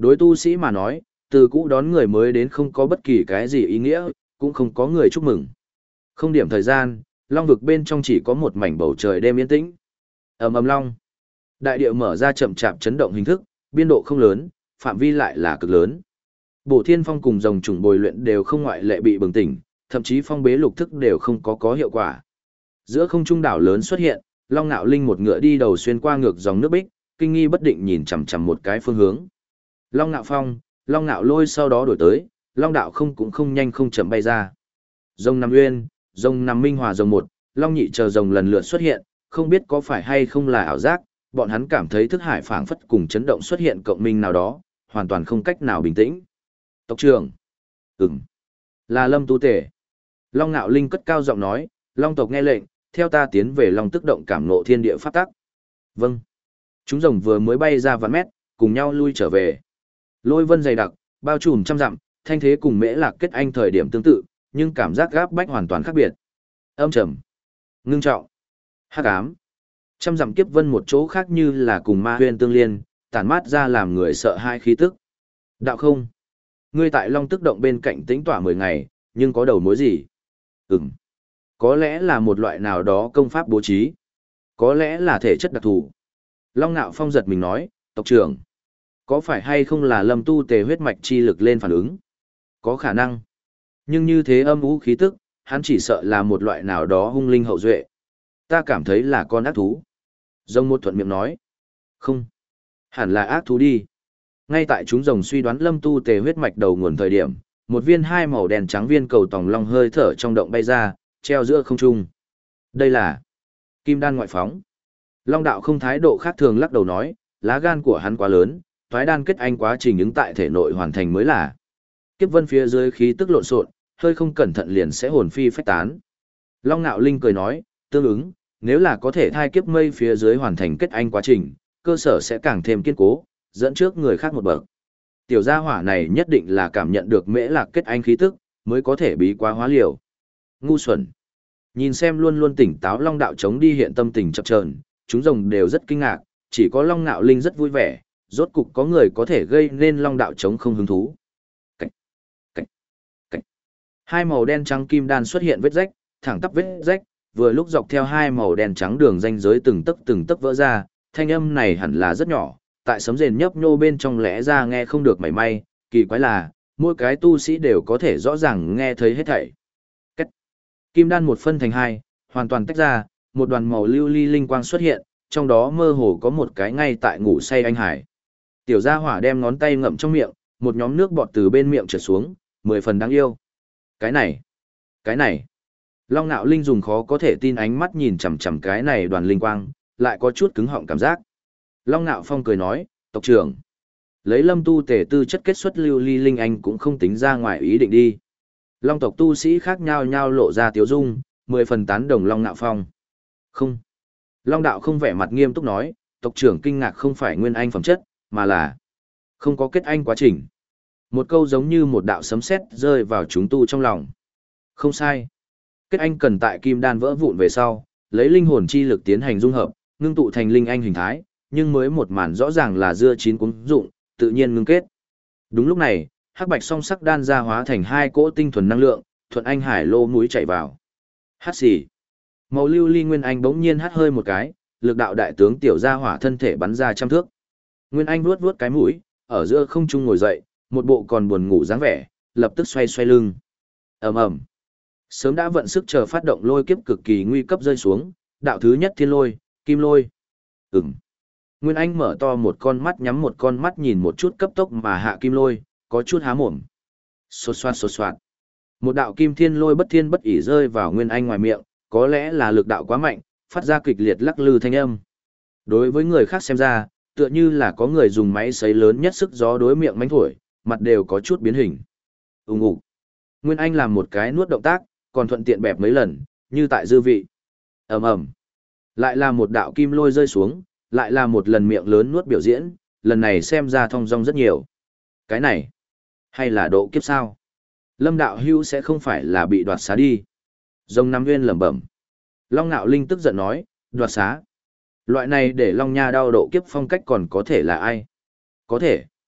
Đối tu sĩ mà nói, từ cũ đón người mới đến không có bất kỳ cái gì ý nghĩa, cũng không có người chúc mừng. Không điểm thời gian, long vực bên trong chỉ có một mảnh bầu trời đêm yên tĩnh. Ầm ầm long. Đại địa mở ra chậm chạp chấn động hình thức, biên độ không lớn, phạm vi lại là cực lớn. Bổ Thiên Phong cùng rồng trùng bồi luyện đều không ngoại lệ bị bừng tỉnh, thậm chí phong bế lục thức đều không có có hiệu quả. Giữa không trung đảo lớn xuất hiện, Long Nạo Linh một ngựa đi đầu xuyên qua ngược dòng nước bích, kinh nghi bất định nhìn chằm chằm một cái phương hướng. Long Nạo Phong, Long Nạo Lôi sau đó đổi tới, Long Đạo không cũng không nhanh không chậm bay ra. Rồng Nam Uyên, rồng Nam Minh Hòa rồng một, Long Nhị chờ rồng lần lượt xuất hiện, không biết có phải hay không là ảo giác, bọn hắn cảm thấy thức hải phảng phất cùng chấn động xuất hiện cộng minh nào đó, hoàn toàn không cách nào bình tĩnh. Tộc trưởng. Ừm. Là Lâm Tu Tể. Long Nạo Linh cất cao giọng nói, Long tộc nghe lệnh, theo ta tiến về Long tức động cảm ngộ thiên địa pháp tắc. Vâng. Chúng rồng vừa mới bay ra vạn mét, cùng nhau lui trở về. Lôi vân dày đặc, bao trùm trăm dặm, thanh thế cùng Mễ Lạc kết anh thời điểm tương tự, nhưng cảm giác gáp bách hoàn toàn khác biệt. Âm trầm, ngưng trọng, hắc ám. Trăm dặm kiếp vân một chỗ khác như là cùng ma huyên tương liên, tản mát ra làm người sợ hai khí tức. Đạo không. Ngươi tại Long tức động bên cạnh tĩnh tỏa mười ngày, nhưng có đầu mối gì? Ừm. Có lẽ là một loại nào đó công pháp bố trí. Có lẽ là thể chất đặc thù. Long Nạo Phong giật mình nói, tộc trưởng. Có phải hay không là Lâm Tu Tề huyết mạch chi lực lên phản ứng? Có khả năng. Nhưng như thế âm u khí tức, hắn chỉ sợ là một loại nào đó hung linh hậu duệ. Ta cảm thấy là con ác thú. Rồng một thuận miệng nói. Không. Hẳn là ác thú đi. Ngay tại chúng rồng suy đoán Lâm Tu Tề huyết mạch đầu nguồn thời điểm, một viên hai màu đèn trắng viên cầu tòng long hơi thở trong động bay ra, treo giữa không trung. Đây là kim đan ngoại phóng. Long đạo không thái độ khác thường lắc đầu nói, lá gan của hắn quá lớn, toái đan kết anh quá trình ứng tại thể nội hoàn thành mới là. Kiếp vân phía dưới khí tức lộn xộn, hơi không cẩn thận liền sẽ hồn phi phách tán. Long Nạo Linh cười nói, tương ứng, nếu là có thể thai kiếp mây phía dưới hoàn thành kết anh quá trình, cơ sở sẽ càng thêm kiên cố, dẫn trước người khác một bậc. Tiểu gia hỏa này nhất định là cảm nhận được Mễ Lạc kết anh khí tức, mới có thể bí quá hóa liều. Ngu xuẩn. Nhìn xem luôn luôn tỉnh táo Long đạo chống đi hiện tâm tình chập chờn, chúng rồng đều rất kinh ngạc, chỉ có Long Nạo Linh rất vui vẻ, rốt cục có người có thể gây nên Long đạo chống không hứng thú. Cảnh, cảnh, cảnh. Hai màu đen trắng kim đan xuất hiện vết rách, thẳng tắp vết rách, vừa lúc dọc theo hai màu đen trắng đường ranh giới từng tấc từng tấc vỡ ra, thanh âm này hẳn là rất nhỏ, tại sấm rền nhấp nhô bên trong lẽ ra nghe không được mảy may, kỳ quái là, mỗi cái tu sĩ đều có thể rõ ràng nghe thấy hết thảy. Cách. Kim đan một phân thành hai, hoàn toàn tách ra, một đoàn màu lưu ly linh quang xuất hiện, trong đó mơ hồ có một cái ngay tại ngủ say anh hải. Tiểu gia hỏa đem ngón tay ngậm trong miệng, một nhóm nước bọt từ bên miệng trượt xuống, mười phần đáng yêu. Cái này, cái này. Long Nạo Linh dùng khó có thể tin ánh mắt nhìn chằm chằm cái này đoàn linh quang, lại có chút cứng họng cảm giác. Long Nạo Phong cười nói, tộc trưởng, lấy Lâm Tu Tề tư chất kết xuất lưu ly linh anh cũng không tính ra ngoài ý định đi. Long tộc tu sĩ khác nhau nhau lộ ra tiếu dung, mười phần tán đồng Long Nạo Phong. Không. Long đạo không vẻ mặt nghiêm túc nói, tộc trưởng kinh ngạc không phải nguyên anh phẩm chất, mà là không có kết anh quá trình. Một câu giống như một đạo sấm sét rơi vào chúng tu trong lòng. Không sai. Kết anh cần tại kim đan vỡ vụn về sau, lấy linh hồn chi lực tiến hành dung hợp, ngưng tụ thành linh anh hình thái, nhưng mới một màn rõ ràng là dưa chín cuống dụng, tự nhiên ngưng kết. Đúng lúc này, hắc bạch song sắc đan ra hóa thành hai cỗ tinh thuần năng lượng, thuận anh hải lô mũi chảy vào. Hát xì. Màu lưu ly nguyên anh bỗng nhiên hắt hơi một cái, lực đạo đại tướng tiểu gia hỏa thân thể bắn ra trăm thước. Nguyên anh vuốt vuốt cái mũi, ở giữa không trung ngồi dậy, một bộ còn buồn ngủ dáng vẻ, lập tức xoay xoay lưng. Ầm ầm. Sớm đã vận sức chờ phát động lôi kiếp cực kỳ nguy cấp rơi xuống, đạo thứ nhất thiên lôi, kim lôi. Ừm. Nguyên Anh mở to một con mắt nhắm một con mắt nhìn một chút cấp tốc mà hạ kim lôi, có chút há mồm. Xột xoạt xột xoạt. Một đạo kim thiên lôi bất thiên bất ỉ rơi vào Nguyên Anh ngoài miệng, có lẽ là lực đạo quá mạnh, phát ra kịch liệt lắc lư thanh âm. Đối với người khác xem ra, tựa như là có người dùng máy sấy lớn nhất sức gió đối miệng mánh thổi, mặt đều có chút biến hình. Ùng ục. Nguyên Anh làm một cái nuốt động tác, còn thuận tiện bẹp mấy lần, như tại dư vị. Ầm ầm. Lại là một đạo kim lôi rơi xuống, lại là một lần miệng lớn nuốt biểu diễn, lần này xem ra thong dong rất nhiều. Cái này, hay là độ kiếp sao? Lâm đạo hưu sẽ không phải là bị đoạt xá đi. Rồng Nam Nguyên lẩm bẩm. Long Nạo Linh tức giận nói, đoạt xá. Loại này để Long Nha đau độ kiếp phong cách còn có thể là ai? Có thể.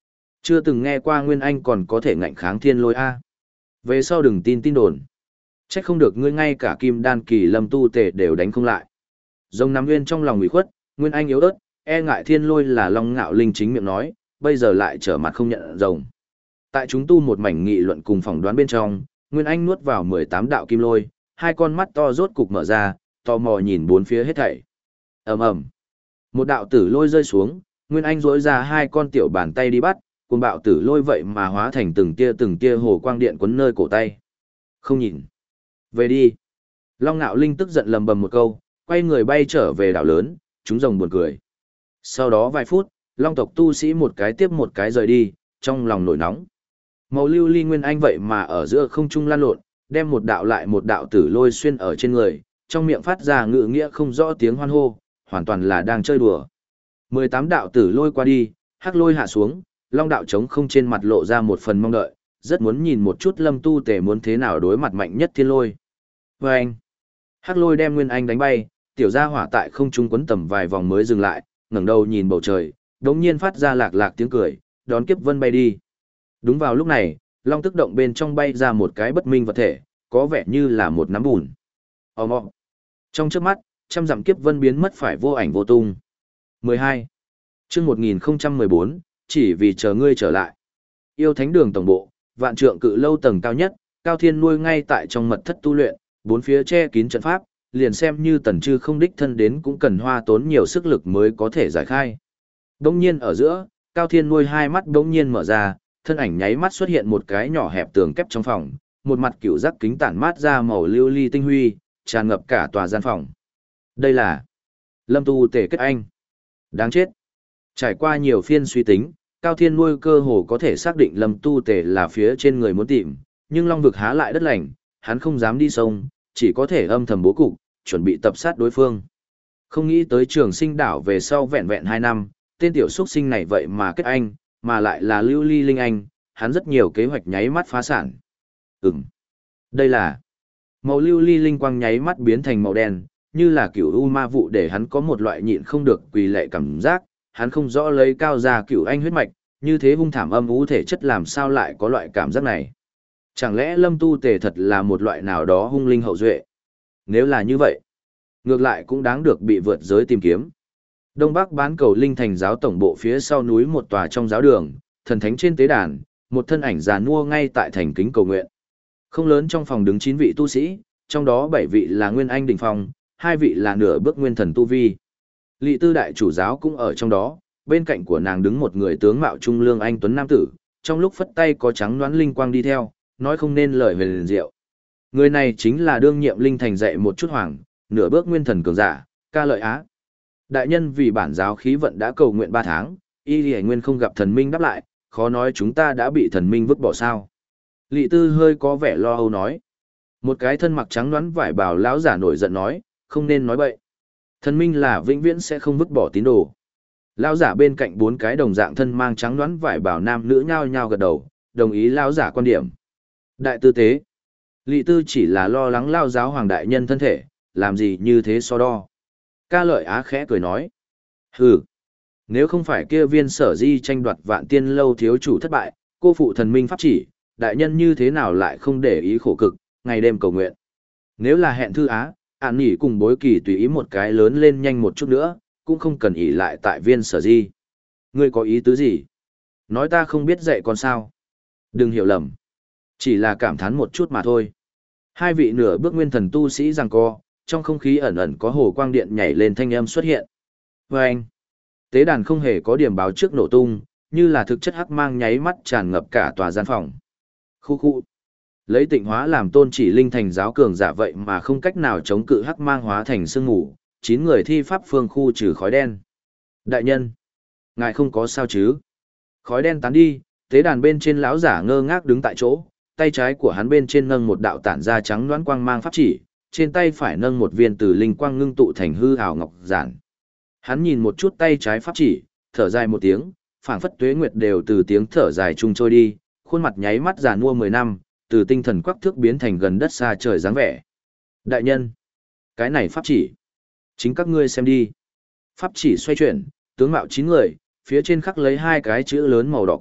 Chưa từng nghe qua Nguyên Anh còn có thể ngạnh kháng thiên lôi A. Về sau đừng tin tin đồn. Trách không được ngươi ngay cả kim đan kỳ lâm tu tề đều đánh không lại. Rồng nắm nguyên trong lòng ủy khuất, Nguyên Anh yếu ớt, e ngại thiên lôi là Long Ngạo Linh chính miệng nói, bây giờ lại trở mặt không nhận rồng. Tại chúng tu một mảnh nghị luận cùng phỏng đoán bên trong, Nguyên Anh nuốt vào mười tám đạo kim lôi, hai con mắt to rốt cục mở ra, tò mò nhìn bốn phía hết thảy. Ầm ầm. Một đạo tử lôi rơi xuống, Nguyên Anh duỗi ra hai con tiểu bàn tay đi bắt, cùng bạo tử lôi vậy mà hóa thành từng tia từng tia hồ quang điện quấn nơi cổ tay. Không nhìn. Về đi. Long Nạo Linh tức giận lầm bầm một câu, quay người bay trở về đảo lớn, chúng rồng buồn cười. Sau đó vài phút, Long tộc tu sĩ một cái tiếp một cái rời đi, trong lòng nổi nóng. Màu lưu ly Nguyên Anh vậy mà ở giữa không trung lan lộn, đem một đạo lại một đạo tử lôi xuyên ở trên người, trong miệng phát ra ngự nghĩa không rõ tiếng hoan hô, hoàn toàn là đang chơi đùa. mười tám đạo tử lôi qua đi, hắc lôi hạ xuống, Long đạo trống không trên mặt lộ ra một phần mong đợi, rất muốn nhìn một chút Lâm Tu Tề muốn thế nào đối mặt mạnh nhất thiên lôi. Và anh, hắc lôi đem Nguyên Anh đánh bay, tiểu gia hỏa tại không trung quấn tầm vài vòng mới dừng lại, ngẩng đầu nhìn bầu trời, đống nhiên phát ra lạc lạc tiếng cười, đón kiếp vân bay đi. Đúng vào lúc này, Long tức động bên trong bay ra một cái bất minh vật thể, có vẻ như là một nắm bùn. Ồ mọ. Trong chớp mắt, trăm dặm kiếp vân biến mất phải vô ảnh vô tung. mười hai. Chương một nghìn không trăm mười bốn, chỉ vì chờ ngươi trở lại. Yêu Thánh Đường tổng bộ, vạn trượng cự lâu tầng cao nhất, Cao Thiên nuôi ngay tại trong mật thất tu luyện, bốn phía che kín trận pháp, liền xem như tần chư không đích thân đến cũng cần hoa tốn nhiều sức lực mới có thể giải khai. Đông nhiên ở giữa, Cao Thiên nuôi hai mắt đông nhiên mở ra, thân ảnh nháy mắt xuất hiện một cái nhỏ hẹp tường kép trong phòng, một mặt cựu giác kính tản mát ra màu lưu ly tinh huy, tràn ngập cả tòa gian phòng. Đây là Lâm Tu Tề kết anh. Đáng chết. Trải qua nhiều phiên suy tính, Cao Thiên nuôi cơ hồ có thể xác định Lâm Tu Tề là phía trên người muốn tìm, nhưng Long vực há lại đất lành, hắn không dám đi sông, chỉ có thể âm thầm bố cục, chuẩn bị tập sát đối phương. Không nghĩ tới Trường Sinh đảo về sau vẹn vẹn hai năm, tên tiểu xuất sinh này vậy mà kết anh, mà lại là lưu ly linh anh, hắn rất nhiều kế hoạch nháy mắt phá sản. Ừm, đây là màu lưu ly linh quang nháy mắt biến thành màu đen, như là kiểu u ma vụ để hắn có một loại nhịn không được quỳ lệ cảm giác, hắn không rõ lấy cao ra cửu anh huyết mạch, như thế hung thảm âm u thể chất làm sao lại có loại cảm giác này. Chẳng lẽ Lâm Tu Tề thật là một loại nào đó hung linh hậu duệ? Nếu là như vậy, ngược lại cũng đáng được bị vượt giới tìm kiếm. Đông Bắc bán cầu linh thành giáo tổng bộ phía sau núi một tòa trong giáo đường, thần thánh trên tế đàn, một thân ảnh già nua ngay tại thành kính cầu nguyện. Không lớn trong phòng đứng chín vị tu sĩ, trong đó bảy vị là Nguyên Anh đỉnh phong, hai vị là nửa bước nguyên thần tu vi. Lị Tư đại chủ giáo cũng ở trong đó, bên cạnh của nàng đứng một người tướng mạo trung lương anh tuấn nam tử, trong lúc phất tay có trắng đoán linh quang đi theo, nói không nên lời về liền diệu. Người này chính là đương nhiệm linh thành dạy một chút hoàng, nửa bước nguyên thần cường giả, Ca Lợi Á. Đại nhân vì bản giáo khí vận đã cầu nguyện ba tháng, y lì nguyên không gặp thần minh đáp lại, khó nói chúng ta đã bị thần minh vứt bỏ sao. Lị Tư hơi có vẻ lo âu nói. Một cái thân mặc trắng đoán vải bào lão giả nổi giận nói, không nên nói bậy. Thần minh là vĩnh viễn sẽ không vứt bỏ tín đồ. Lão giả bên cạnh bốn cái đồng dạng thân mang trắng đoán vải bào nam nữ nhao nhao gật đầu, đồng ý lão giả quan điểm. Đại tư tế. Lị Tư chỉ là lo lắng lao giáo hoàng đại nhân thân thể, làm gì như thế so đo. Ca Lợi Á khẽ cười nói. Hừ. Nếu không phải kia viên sở di tranh đoạt vạn tiên lâu thiếu chủ thất bại, cô phụ thần minh pháp chỉ, đại nhân như thế nào lại không để ý khổ cực, ngày đêm cầu nguyện. Nếu là hẹn thư Á, ản nhỉ cùng bối kỳ tùy ý một cái lớn lên nhanh một chút nữa, cũng không cần ỷ lại tại viên sở di. Ngươi có ý tứ gì? Nói ta không biết dạy con sao? Đừng hiểu lầm. Chỉ là cảm thán một chút mà thôi. Hai vị nửa bước nguyên thần tu sĩ giằng co, trong không khí ẩn ẩn có hồ quang điện nhảy lên thanh âm xuất hiện. Và anh, tế đàn không hề có điểm báo trước nổ tung, như là thực chất hắc mang nháy mắt tràn ngập cả tòa gian phòng. Khu khu. Lấy tịnh hóa làm tôn chỉ linh thành giáo cường giả vậy mà không cách nào chống cự hắc mang hóa thành sương ngủ, chín người thi pháp phương khu trừ khói đen. Đại nhân, ngài không có sao chứ? Khói đen tán đi, tế đàn bên trên lão giả ngơ ngác đứng tại chỗ, tay trái của hắn bên trên nâng một đạo tản ra trắng đoán quang mang pháp chỉ, trên tay phải nâng một viên từ linh quang ngưng tụ thành hư ảo ngọc giản. Hắn nhìn một chút tay trái pháp chỉ, thở dài một tiếng, phảng phất tuế nguyệt đều từ tiếng thở dài chung trôi đi, khuôn mặt nháy mắt già nua mười năm, từ tinh thần quắc thước biến thành gần đất xa trời dáng vẻ. Đại nhân, cái này pháp chỉ, chính các ngươi xem đi. Pháp chỉ xoay chuyển, tướng mạo chín người, phía trên khắc lấy hai cái chữ lớn màu đỏ quạt,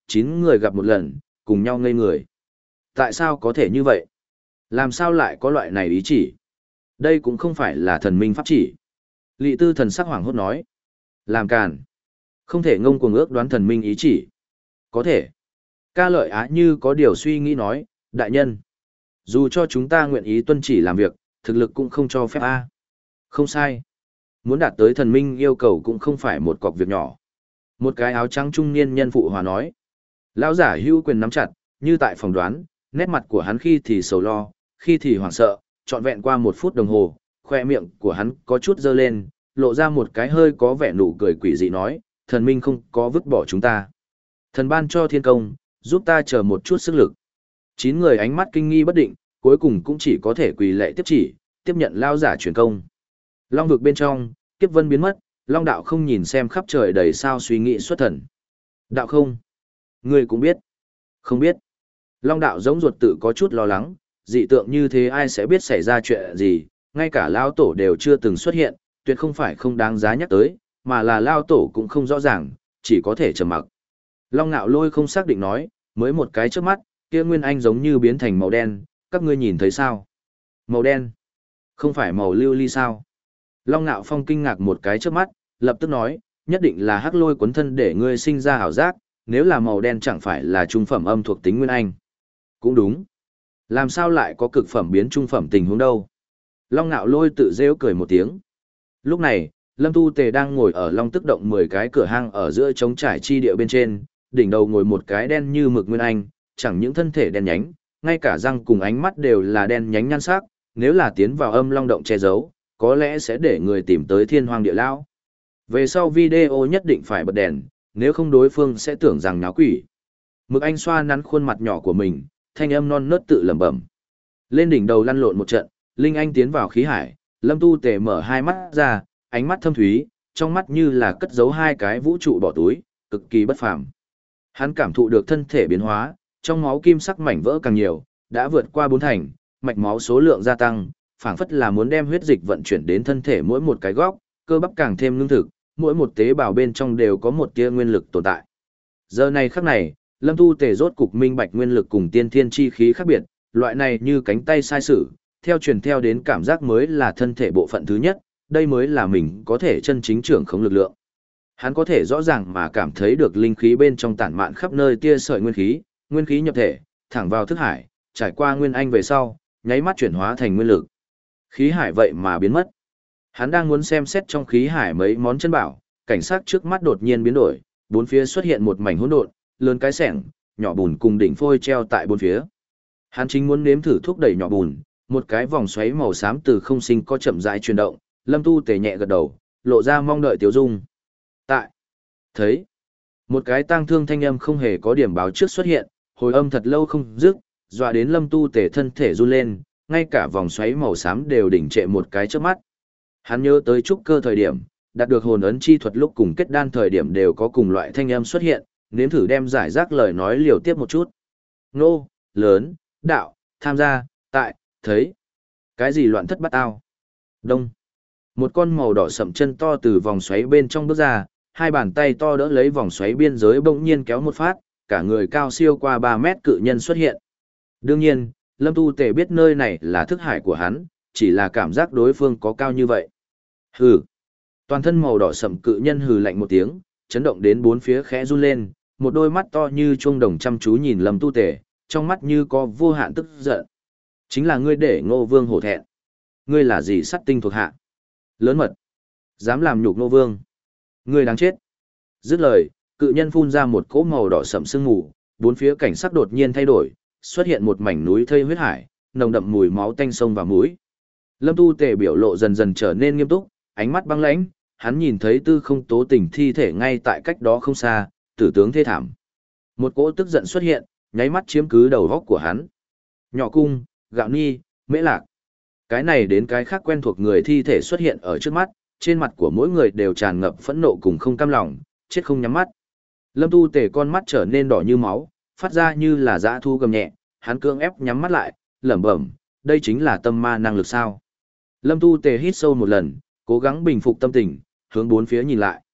chín người gặp một lần, cùng nhau ngây người. Tại sao có thể như vậy? Làm sao lại có loại này ý chỉ? Đây cũng không phải là thần minh pháp chỉ. Lị Tư thần sắc hoảng hốt nói. Làm càn. Không thể ngông cuồng ước đoán thần minh ý chỉ. Có thể. Ca Lợi Á như có điều suy nghĩ nói, đại nhân. Dù cho chúng ta nguyện ý tuân chỉ làm việc, thực lực cũng không cho phép A. Không sai. Muốn đạt tới thần minh yêu cầu cũng không phải một cọc việc nhỏ. Một cái áo trắng trung niên nhân phụ hòa nói. Lão giả hưu quyền nắm chặt, như tại phòng đoán, nét mặt của hắn khi thì sầu lo, khi thì hoảng sợ, trọn vẹn qua một phút đồng hồ, khoe miệng của hắn có chút dơ lên, lộ ra một cái hơi có vẻ nụ cười quỷ dị nói, thần minh không có vứt bỏ chúng ta. Thần ban cho thiên công, giúp ta chờ một chút sức lực. Chín người ánh mắt kinh nghi bất định, cuối cùng cũng chỉ có thể quỳ lệ tiếp chỉ, tiếp nhận lao giả truyền công. Long vực bên trong, kiếp vân biến mất, Long đạo không nhìn xem khắp trời đầy sao suy nghĩ xuất thần. Đạo không? Ngươi cũng biết. Không biết. Long đạo giống ruột tự có chút lo lắng, dị tượng như thế ai sẽ biết xảy ra chuyện gì, ngay cả lao tổ đều chưa từng xuất hiện, tuyệt không phải không đáng giá nhắc tới, mà là lao tổ cũng không rõ ràng, chỉ có thể trầm mặc. Long Nạo Lôi không xác định nói, mới một cái trước mắt, kia nguyên anh giống như biến thành màu đen, các ngươi nhìn thấy sao? Màu đen? Không phải màu lưu ly sao? Long Nạo Phong kinh ngạc một cái trước mắt, lập tức nói, nhất định là hắc lôi cuốn thân để ngươi sinh ra ảo giác, nếu là màu đen chẳng phải là trung phẩm âm thuộc tính nguyên anh. Cũng đúng. Làm sao lại có cực phẩm biến trung phẩm tình huống đâu? Long Nạo Lôi tự rêu cười một tiếng. Lúc này, Lâm Tu Tề đang ngồi ở Long Tức Động mười cái cửa hang ở giữa trống trải chi địa bên trên, đỉnh đầu ngồi một cái đen như mực nguyên anh, chẳng những thân thể đen nhánh, ngay cả răng cùng ánh mắt đều là đen nhánh nhan sắc, nếu là tiến vào âm long động che giấu, có lẽ sẽ để người tìm tới thiên hoang địa lao. Về sau video nhất định phải bật đèn, nếu không đối phương sẽ tưởng rằng náo quỷ. Mực anh xoa nắn khuôn mặt nhỏ của mình, thanh âm non nớt tự lẩm bẩm. Lên đỉnh đầu lăn lộn một trận, Linh Anh tiến vào khí hải, Lâm Tu Tề mở hai mắt ra, ánh mắt thâm thúy, trong mắt như là cất giấu hai cái vũ trụ bỏ túi, cực kỳ bất phàm. Hắn cảm thụ được thân thể biến hóa, trong máu kim sắc mảnh vỡ càng nhiều, đã vượt qua bốn thành, mạch máu số lượng gia tăng, phảng phất là muốn đem huyết dịch vận chuyển đến thân thể mỗi một cái góc, cơ bắp càng thêm lương thực, mỗi một tế bào bên trong đều có một tia nguyên lực tồn tại. Giờ này khắc này, Lâm Tu Tề rốt cục minh bạch nguyên lực cùng tiên thiên chi khí khác biệt, loại này như cánh tay sai sử, theo truyền theo đến cảm giác mới là thân thể bộ phận thứ nhất, đây mới là mình có thể chân chính trưởng khống lực lượng. Hắn có thể rõ ràng mà cảm thấy được linh khí bên trong tản mạn khắp nơi tia sợi nguyên khí, nguyên khí nhập thể, thẳng vào thức hải, trải qua nguyên anh về sau, nháy mắt chuyển hóa thành nguyên lực. Khí hải vậy mà biến mất. Hắn đang muốn xem xét trong khí hải mấy món chân bảo, cảnh sát trước mắt đột nhiên biến đổi, bốn phía xuất hiện một mảnh hỗn độn, lớn cái sẻng, nhỏ bùn cùng đỉnh phôi treo tại bốn phía. Hắn chính muốn nếm thử thúc đẩy nhỏ bùn, một cái vòng xoáy màu xám từ không sinh có chậm rãi chuyển động, Lâm Tu Tề nhẹ gật đầu, lộ ra mong đợi tiểu dung. Tại, thấy, một cái tang thương thanh âm không hề có điểm báo trước xuất hiện, hồi âm thật lâu không dứt, dọa đến Lâm Tu Tề thân thể run lên, ngay cả vòng xoáy màu xám đều đỉnh trệ một cái trước mắt. Hắn nhớ tới trúc cơ thời điểm, đạt được hồn ấn chi thuật lúc cùng kết đan thời điểm đều có cùng loại thanh âm xuất hiện, nếm thử đem giải rác lời nói liều tiếp một chút. Nô, lớn, đạo, tham gia, tại, thấy. Cái gì loạn thất bắt ao? Đông. Một con màu đỏ sậm chân to từ vòng xoáy bên trong bước ra, hai bàn tay to đỡ lấy vòng xoáy biên giới bỗng nhiên kéo một phát, cả người cao siêu qua ba mét cự nhân xuất hiện. Đương nhiên, Lâm Tu Tề biết nơi này là thức hải của hắn, chỉ là cảm giác đối phương có cao như vậy. Hừ. Toàn thân màu đỏ sậm cự nhân hừ lạnh một tiếng, chấn động đến bốn phía khẽ run lên, một đôi mắt to như chuông đồng chăm chú nhìn Lâm Tu Tề, trong mắt như có vô hạn tức giận. Chính là ngươi để Ngô Vương hổ thẹn. Ngươi là gì sắt tinh thuộc hạ? Lớn mật. Dám làm nhục Ngô Vương. Ngươi đáng chết. Dứt lời, cự nhân phun ra một cỗ màu đỏ sậm sương mù, bốn phía cảnh sắc đột nhiên thay đổi, xuất hiện một mảnh núi thây huyết hải, nồng đậm mùi máu tanh sông vào mũi. Lâm Tu Tề biểu lộ dần dần trở nên nghiêm túc, ánh mắt băng lãnh, hắn nhìn thấy Tư Không Tố Tình thi thể ngay tại cách đó không xa, tử tướng thê thảm. Một cỗ tức giận xuất hiện, nháy mắt chiếm cứ đầu góc của hắn. Nhỏ cung, gạo ni, mễ lạc. Cái này đến cái khác quen thuộc người thi thể xuất hiện ở trước mắt, trên mặt của mỗi người đều tràn ngập phẫn nộ cùng không cam lòng, chết không nhắm mắt. Lâm Tu Tề con mắt trở nên đỏ như máu, phát ra như là dã thu gầm nhẹ, hắn cưỡng ép nhắm mắt lại, lẩm bẩm, đây chính là tâm ma năng lực sao? Lâm Tu Tề hít sâu một lần, cố gắng bình phục tâm tình, hướng bốn phía nhìn lại.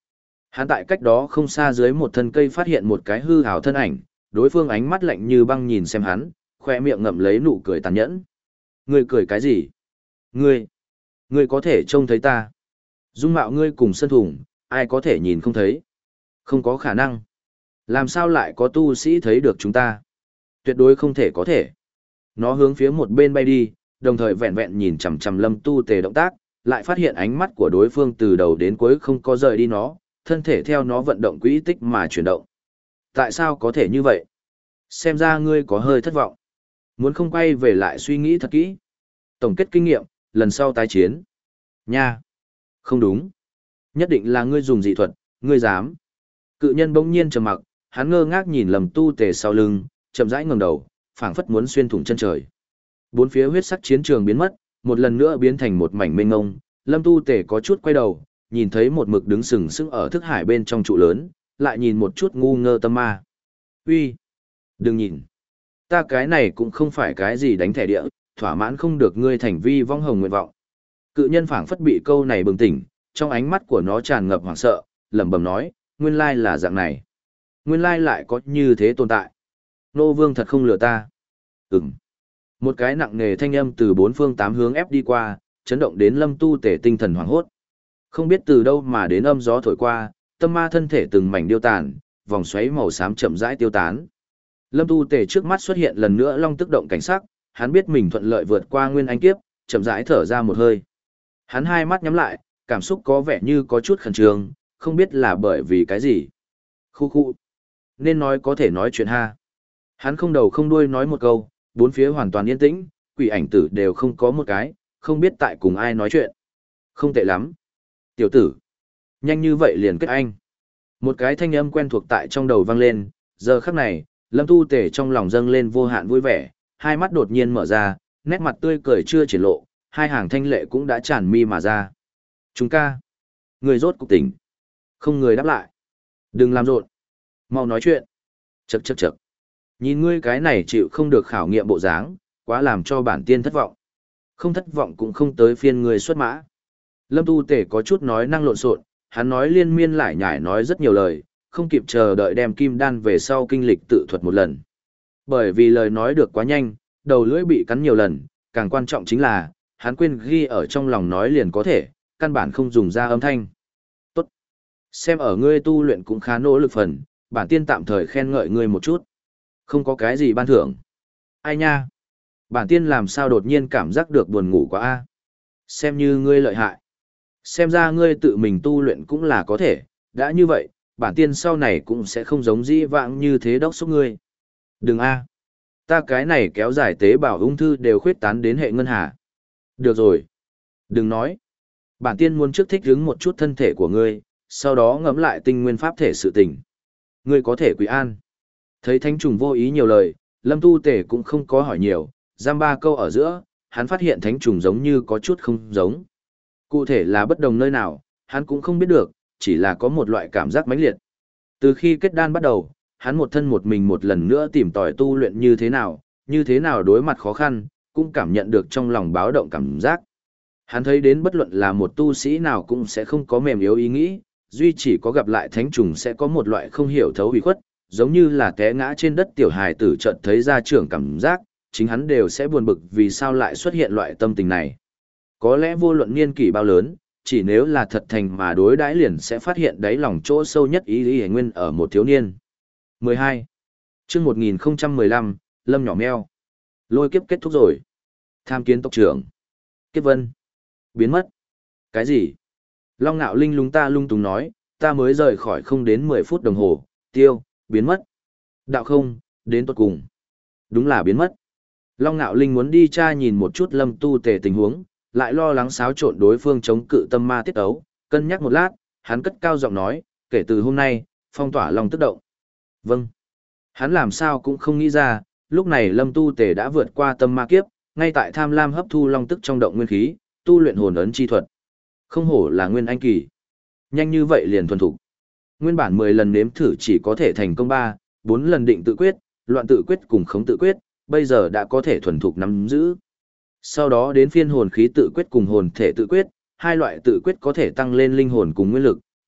Hắn tại cách đó không xa dưới một thân cây phát hiện một cái hư ảo thân ảnh, đối phương ánh mắt lạnh như băng nhìn xem hắn, khoe miệng ngậm lấy nụ cười tàn nhẫn. Ngươi cười cái gì? Ngươi, ngươi có thể trông thấy ta. Dung mạo ngươi cùng sân thủng, ai có thể nhìn không thấy? Không có khả năng. Làm sao lại có tu sĩ thấy được chúng ta? Tuyệt đối không thể có thể. Nó hướng phía một bên bay đi, đồng thời vẹn vẹn nhìn chằm chằm Lâm Tu Tề động tác, lại phát hiện ánh mắt của đối phương từ đầu đến cuối không có rời đi nó, thân thể theo nó vận động quỹ tích mà chuyển động. Tại sao có thể như vậy? Xem ra ngươi có hơi thất vọng. Muốn không quay về lại suy nghĩ thật kỹ. Tổng kết kinh nghiệm, lần sau tái chiến. Nha. Không đúng. Nhất định là ngươi dùng dị thuật, ngươi dám. Cự nhân bỗng nhiên trầm mặc, hắn ngơ ngác nhìn Lâm Tu Tề sau lưng, chậm rãi ngẩng đầu, phảng phất muốn xuyên thủng chân trời. Bốn phía huyết sắc chiến trường biến mất, một lần nữa biến thành một mảnh mênh mông. Lâm Tu Tề có chút quay đầu, nhìn thấy một mực đứng sừng sững ở thức hải bên trong trụ lớn, lại nhìn một chút ngu ngơ tâm ma. Uy, đừng nhìn. Ta cái này cũng không phải cái gì đánh thẻ địa, thỏa mãn không được ngươi thành vi vong hồng nguyện vọng. Cự nhân phảng phất bị câu này bừng tỉnh, trong ánh mắt của nó tràn ngập hoảng sợ, lẩm bẩm nói, nguyên lai là dạng này. Nguyên lai lại có như thế tồn tại. Nô Vương thật không lừa ta. Ừm. Một cái nặng nề thanh âm từ bốn phương tám hướng ép đi qua, chấn động đến Lâm Tu Tể tinh thần hoảng hốt. Không biết từ đâu mà đến âm gió thổi qua, tâm ma thân thể từng mảnh điêu tàn, vòng xoáy màu xám chậm rãi tiêu tán. Lâm Tu Tể trước mắt xuất hiện lần nữa long tức động cảnh sắc, hắn biết mình thuận lợi vượt qua nguyên anh kiếp, chậm rãi thở ra một hơi. Hắn hai mắt nhắm lại, cảm xúc có vẻ như có chút khẩn trương, không biết là bởi vì cái gì. Khu khu. Nên nói có thể nói chuyện ha. Hắn không đầu không đuôi nói một câu, bốn phía hoàn toàn yên tĩnh, quỷ ảnh tử đều không có một cái, không biết tại cùng ai nói chuyện. Không tệ lắm. Tiểu tử. Nhanh như vậy liền kết anh. Một cái thanh âm quen thuộc tại trong đầu vang lên, giờ khắc này, Lâm Tu Tể trong lòng dâng lên vô hạn vui vẻ, hai mắt đột nhiên mở ra, nét mặt tươi cười chưa triển lộ, hai hàng thanh lệ cũng đã tràn mi mà ra. Chúng ca. Người rốt cục tỉnh. Không người đáp lại. Đừng làm rộn. Mau nói chuyện. Chậc chậc chậc. Nhìn ngươi cái này chịu không được khảo nghiệm bộ dáng, quá làm cho bản tiên thất vọng. Không thất vọng cũng không tới phiên ngươi xuất mã. Lâm Tu Tể có chút nói năng lộn xộn, hắn nói liên miên lại nhải nói rất nhiều lời, không kịp chờ đợi đem kim đan về sau kinh lịch tự thuật một lần. Bởi vì lời nói được quá nhanh, đầu lưỡi bị cắn nhiều lần, càng quan trọng chính là, hắn quên ghi ở trong lòng nói liền có thể, căn bản không dùng ra âm thanh. Tốt. Xem ở ngươi tu luyện cũng khá nỗ lực phần, bản tiên tạm thời khen ngợi ngươi một chút. Không có cái gì ban thưởng. Ai nha? Bản tiên làm sao đột nhiên cảm giác được buồn ngủ quá a? Xem như ngươi lợi hại. Xem ra ngươi tự mình tu luyện cũng là có thể, đã như vậy, bản tiên sau này cũng sẽ không giống dĩ vãng như thế đốc xúc ngươi. Đừng a, ta cái này kéo dài tế bào ung thư đều khuyết tán đến hệ ngân hà. Được rồi. Đừng nói. Bản tiên muốn trước thích ứng một chút thân thể của ngươi, sau đó ngẫm lại tinh nguyên pháp thể sự tình. Ngươi có thể quý an. Thấy thánh trùng vô ý nhiều lời, Lâm Tu Tể cũng không có hỏi nhiều, giam ba câu ở giữa, hắn phát hiện thánh trùng giống như có chút không giống. Cụ thể là bất đồng nơi nào, hắn cũng không biết được, chỉ là có một loại cảm giác mãnh liệt. Từ khi kết đan bắt đầu, hắn một thân một mình một lần nữa tìm tòi tu luyện như thế nào, như thế nào đối mặt khó khăn, cũng cảm nhận được trong lòng báo động cảm giác. Hắn thấy đến bất luận là một tu sĩ nào cũng sẽ không có mềm yếu ý nghĩ, duy chỉ có gặp lại thánh trùng sẽ có một loại không hiểu thấu ủy khuất, giống như là té ngã trên đất tiểu hài tử chợt thấy ra trưởng cảm giác, chính hắn đều sẽ buồn bực vì sao lại xuất hiện loại tâm tình này. Có lẽ vô luận niên kỷ bao lớn, chỉ nếu là thật thành mà đối đãi liền sẽ phát hiện đáy lòng chỗ sâu nhất ý lý nguyên ở một thiếu niên. mười hai. Chương một nghìn không trăm mười lăm, Lâm nhỏ meo. Lôi kiếp kết thúc rồi. Tham kiến tộc trưởng. Kiếp vân. Biến mất. Cái gì? Long Nạo Linh lúng ta lung túng nói, ta mới rời khỏi không đến mười phút đồng hồ, tiêu, biến mất. Đạo không, đến tuột cùng. Đúng là biến mất. Long Nạo Linh muốn đi tra nhìn một chút Lâm Tu Tề tình huống, lại lo lắng xáo trộn đối phương chống cự tâm ma tiết ấu, cân nhắc một lát, hắn cất cao giọng nói, kể từ hôm nay, phong tỏa Long tức động. Vâng. Hắn làm sao cũng không nghĩ ra, lúc này Lâm Tu Tề đã vượt qua tâm ma kiếp, ngay tại tham lam hấp thu long tức trong động nguyên khí, tu luyện hồn ấn chi thuật. Không hổ là nguyên anh kỳ. Nhanh như vậy liền thuần thục. Nguyên bản mười lần nếm thử chỉ có thể thành công ba, bốn lần định tự quyết, loạn tự quyết cùng khống tự quyết, bây giờ đã có thể thuần thục nắm giữ. Sau đó đến phiên hồn khí tự quyết cùng hồn thể tự quyết, hai loại tự quyết có thể tăng lên linh hồn cùng nguyên lực,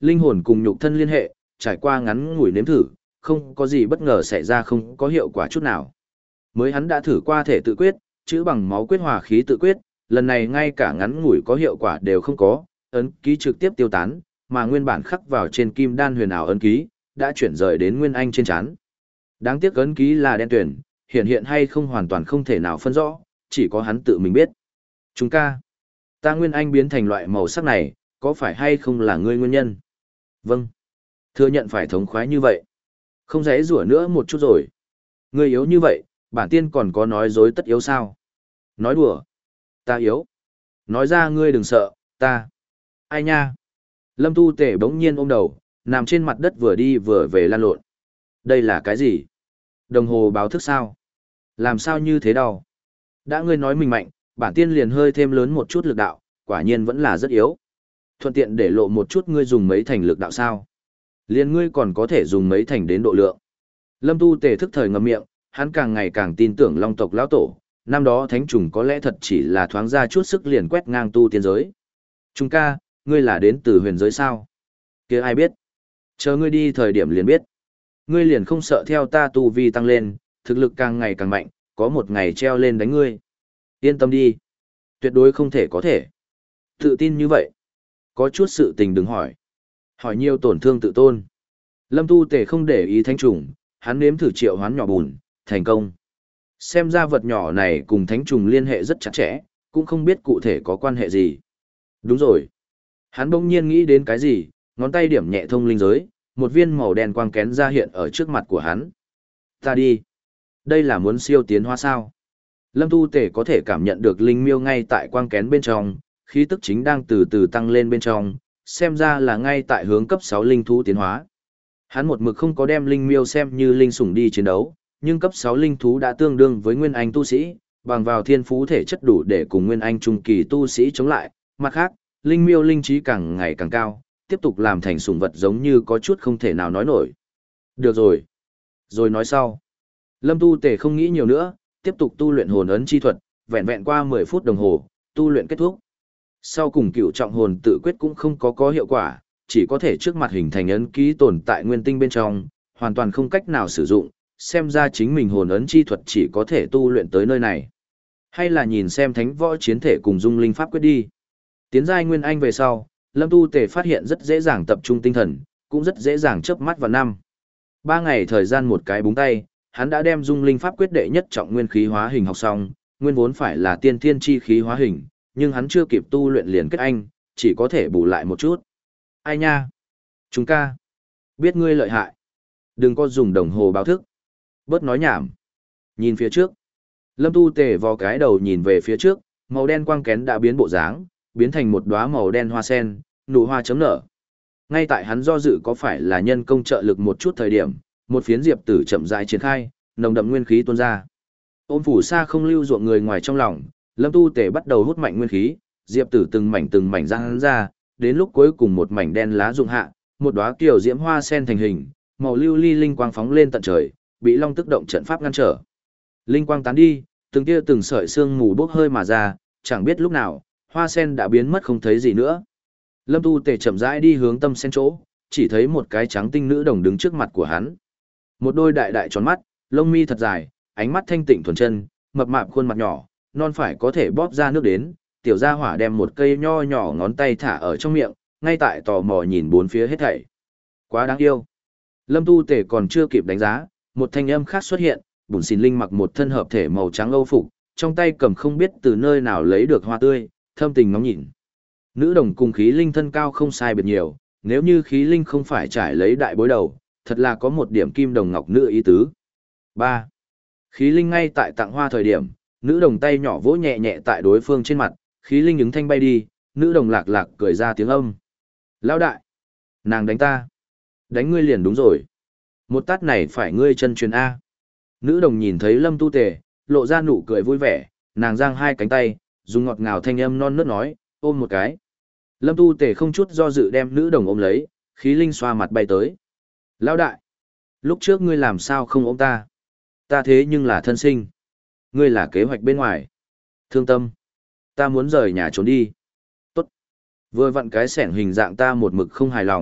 Linh hồn cùng nhục thân liên hệ, trải qua ngắn ngủi nếm thử, không có gì bất ngờ xảy ra, không có hiệu quả chút nào. Mới hắn đã thử qua thể tự quyết, chữ bằng máu quyết hòa khí tự quyết, lần này ngay cả ngắn ngủi có hiệu quả đều không có, ấn ký trực tiếp tiêu tán, mà nguyên bản khắc vào trên kim đan huyền ảo ấn ký, đã chuyển rời đến Nguyên Anh trên trán. Đáng tiếc ấn ký là đen tuyển, hiện hiện hay không hoàn toàn không thể nào phân rõ, chỉ có hắn tự mình biết. Chúng ca, ta Nguyên Anh biến thành loại màu sắc này, có phải hay không là ngươi nguyên nhân? Vâng. Thừa nhận phải thống khoái như vậy. Không dễ rủa nữa một chút rồi. Ngươi yếu như vậy, bản tiên còn có nói dối tất yếu sao? Nói đùa. Ta yếu. Nói ra ngươi đừng sợ, ta. Ai nha? Lâm Tu Tể bỗng nhiên ôm đầu, nằm trên mặt đất vừa đi vừa về lan lộn. Đây là cái gì? Đồng hồ báo thức sao? Làm sao như thế đau? Đã ngươi nói mình mạnh, bản tiên liền hơi thêm lớn một chút lực đạo, quả nhiên vẫn là rất yếu. Thuận tiện để lộ một chút ngươi dùng mấy thành lực đạo sao? Liền ngươi còn có thể dùng mấy thành đến độ lượng. Lâm Tu Tề thức thời ngậm miệng, hắn càng ngày càng tin tưởng Long tộc lão tổ, năm đó thánh trùng có lẽ thật chỉ là thoáng ra chút sức liền quét ngang tu tiên giới. Trung ca, ngươi là đến từ huyền giới sao? Kia ai biết? Chờ ngươi đi thời điểm liền biết. Ngươi liền không sợ theo ta tu vi tăng lên, thực lực càng ngày càng mạnh, có một ngày treo lên đánh ngươi. Yên tâm đi. Tuyệt đối không thể có thể. Tự tin như vậy. Có chút sự tình đừng hỏi. Hỏi nhiều tổn thương tự tôn. Lâm Tu Tề không để ý thánh trùng, hắn nếm thử triệu hoán nhỏ bùn, thành công. Xem ra vật nhỏ này cùng thánh trùng liên hệ rất chặt chẽ, cũng không biết cụ thể có quan hệ gì. Đúng rồi. Hắn bỗng nhiên nghĩ đến cái gì, ngón tay điểm nhẹ thông linh giới, một viên màu đen quang kén ra hiện ở trước mặt của hắn. Ta đi. Đây là muốn siêu tiến hóa sao? Lâm Tu Tề có thể cảm nhận được linh miêu ngay tại quang kén bên trong, khí tức chính đang từ từ tăng lên bên trong, xem ra là ngay tại hướng cấp sáu linh thú tiến hóa. Hắn một mực không có đem linh miêu xem như linh sủng đi chiến đấu, nhưng cấp sáu linh thú đã tương đương với nguyên anh tu sĩ, bằng vào thiên phú thể chất đủ để cùng nguyên anh trung kỳ tu sĩ chống lại. Mặt khác, linh miêu linh trí càng ngày càng cao, tiếp tục làm thành sủng vật giống như có chút không thể nào nói nổi. Được rồi. Rồi nói sau. Lâm Tu Tề không nghĩ nhiều nữa, tiếp tục tu luyện hồn ấn chi thuật, vẹn vẹn qua mười phút đồng hồ, tu luyện kết thúc. Sau cùng cựu trọng hồn tự quyết cũng không có có hiệu quả, chỉ có thể trước mặt hình thành ấn ký tồn tại nguyên tinh bên trong, hoàn toàn không cách nào sử dụng, xem ra chính mình hồn ấn chi thuật chỉ có thể tu luyện tới nơi này. Hay là nhìn xem thánh võ chiến thể cùng dung linh pháp quyết đi. Tiến giai nguyên anh về sau, Lâm Tu Tề phát hiện rất dễ dàng tập trung tinh thần, cũng rất dễ dàng chớp mắt vào năm. Ba ngày thời gian một cái búng tay, hắn đã đem dung linh pháp quyết đệ nhất trọng nguyên khí hóa hình học xong, nguyên vốn phải là tiên thiên chi khí hóa hình, nhưng hắn chưa kịp tu luyện liền kết anh, chỉ có thể bù lại một chút. Ai nha? Chúng ca. Biết ngươi lợi hại. Đừng có dùng đồng hồ báo thức. Bớt nói nhảm. Nhìn phía trước. Lâm Tu Tề vò cái đầu nhìn về phía trước, màu đen quang kén đã biến bộ dáng, biến thành một đóa màu đen hoa sen, nụ hoa chấm nở. Ngay tại hắn do dự có phải là nhân công trợ lực một chút thời điểm, một phiến diệp tử chậm rãi triển khai, nồng đậm nguyên khí tuôn ra. Ôm phủ sa không lưu ruộng người ngoài trong lòng, Lâm Tu Tề bắt đầu hút mạnh nguyên khí, diệp tử từng mảnh từng mảnh ra hắn ra, đến lúc cuối cùng một mảnh đen lá rụng hạ, một đóa kiều diễm hoa sen thành hình, màu lưu ly linh quang phóng lên tận trời, bị long tức động trận pháp ngăn trở. Linh quang tán đi, từng tia từng sợi sương mù bốc hơi mà ra, chẳng biết lúc nào, hoa sen đã biến mất không thấy gì nữa. Lâm Tu Tề chậm rãi đi hướng tâm sen chỗ, chỉ thấy một cái trắng tinh nữ đồng đứng trước mặt của hắn. Một đôi đại đại tròn mắt, lông mi thật dài, ánh mắt thanh tịnh thuần chân, mập mạp khuôn mặt nhỏ, non phải có thể bóp ra nước đến, tiểu gia hỏa đem một cây nho nhỏ ngón tay thả ở trong miệng, ngay tại tò mò nhìn bốn phía hết thảy. Quá đáng yêu. Lâm Tu Tề còn chưa kịp đánh giá, một thanh âm khác xuất hiện, Bùn Xìn Linh mặc một thân hợp thể màu trắng âu phục, trong tay cầm không biết từ nơi nào lấy được hoa tươi, thâm tình ngóng nhìn. Nữ đồng cùng khí linh thân cao không sai biệt nhiều, nếu như khí linh không phải trải lấy đại bối đầu, thật là có một điểm kim đồng ngọc nữ ý tứ. ba. Khí linh ngay tại tặng hoa thời điểm, nữ đồng tay nhỏ vỗ nhẹ nhẹ tại đối phương trên mặt, khí linh ứng thanh bay đi, nữ đồng lạc lạc cười ra tiếng âm. Lão đại! Nàng đánh ta! Đánh ngươi liền đúng rồi. Một tát này phải ngươi chân truyền A. Nữ đồng nhìn thấy Lâm Tu Tề, lộ ra nụ cười vui vẻ, nàng giang hai cánh tay, dùng ngọt ngào thanh âm non nớt nói, ôm một cái. Lâm Tu Tề không chút do dự đem nữ đồng ôm lấy, khí linh xoa mặt bay tới. Lão đại! Lúc trước ngươi làm sao không ôm ta? Ta thế nhưng là thân sinh. Ngươi là kế hoạch bên ngoài. Thương tâm. Ta muốn rời nhà trốn đi. Tốt. Vừa vặn cái sẻn hình dạng ta một mực không hài lòng,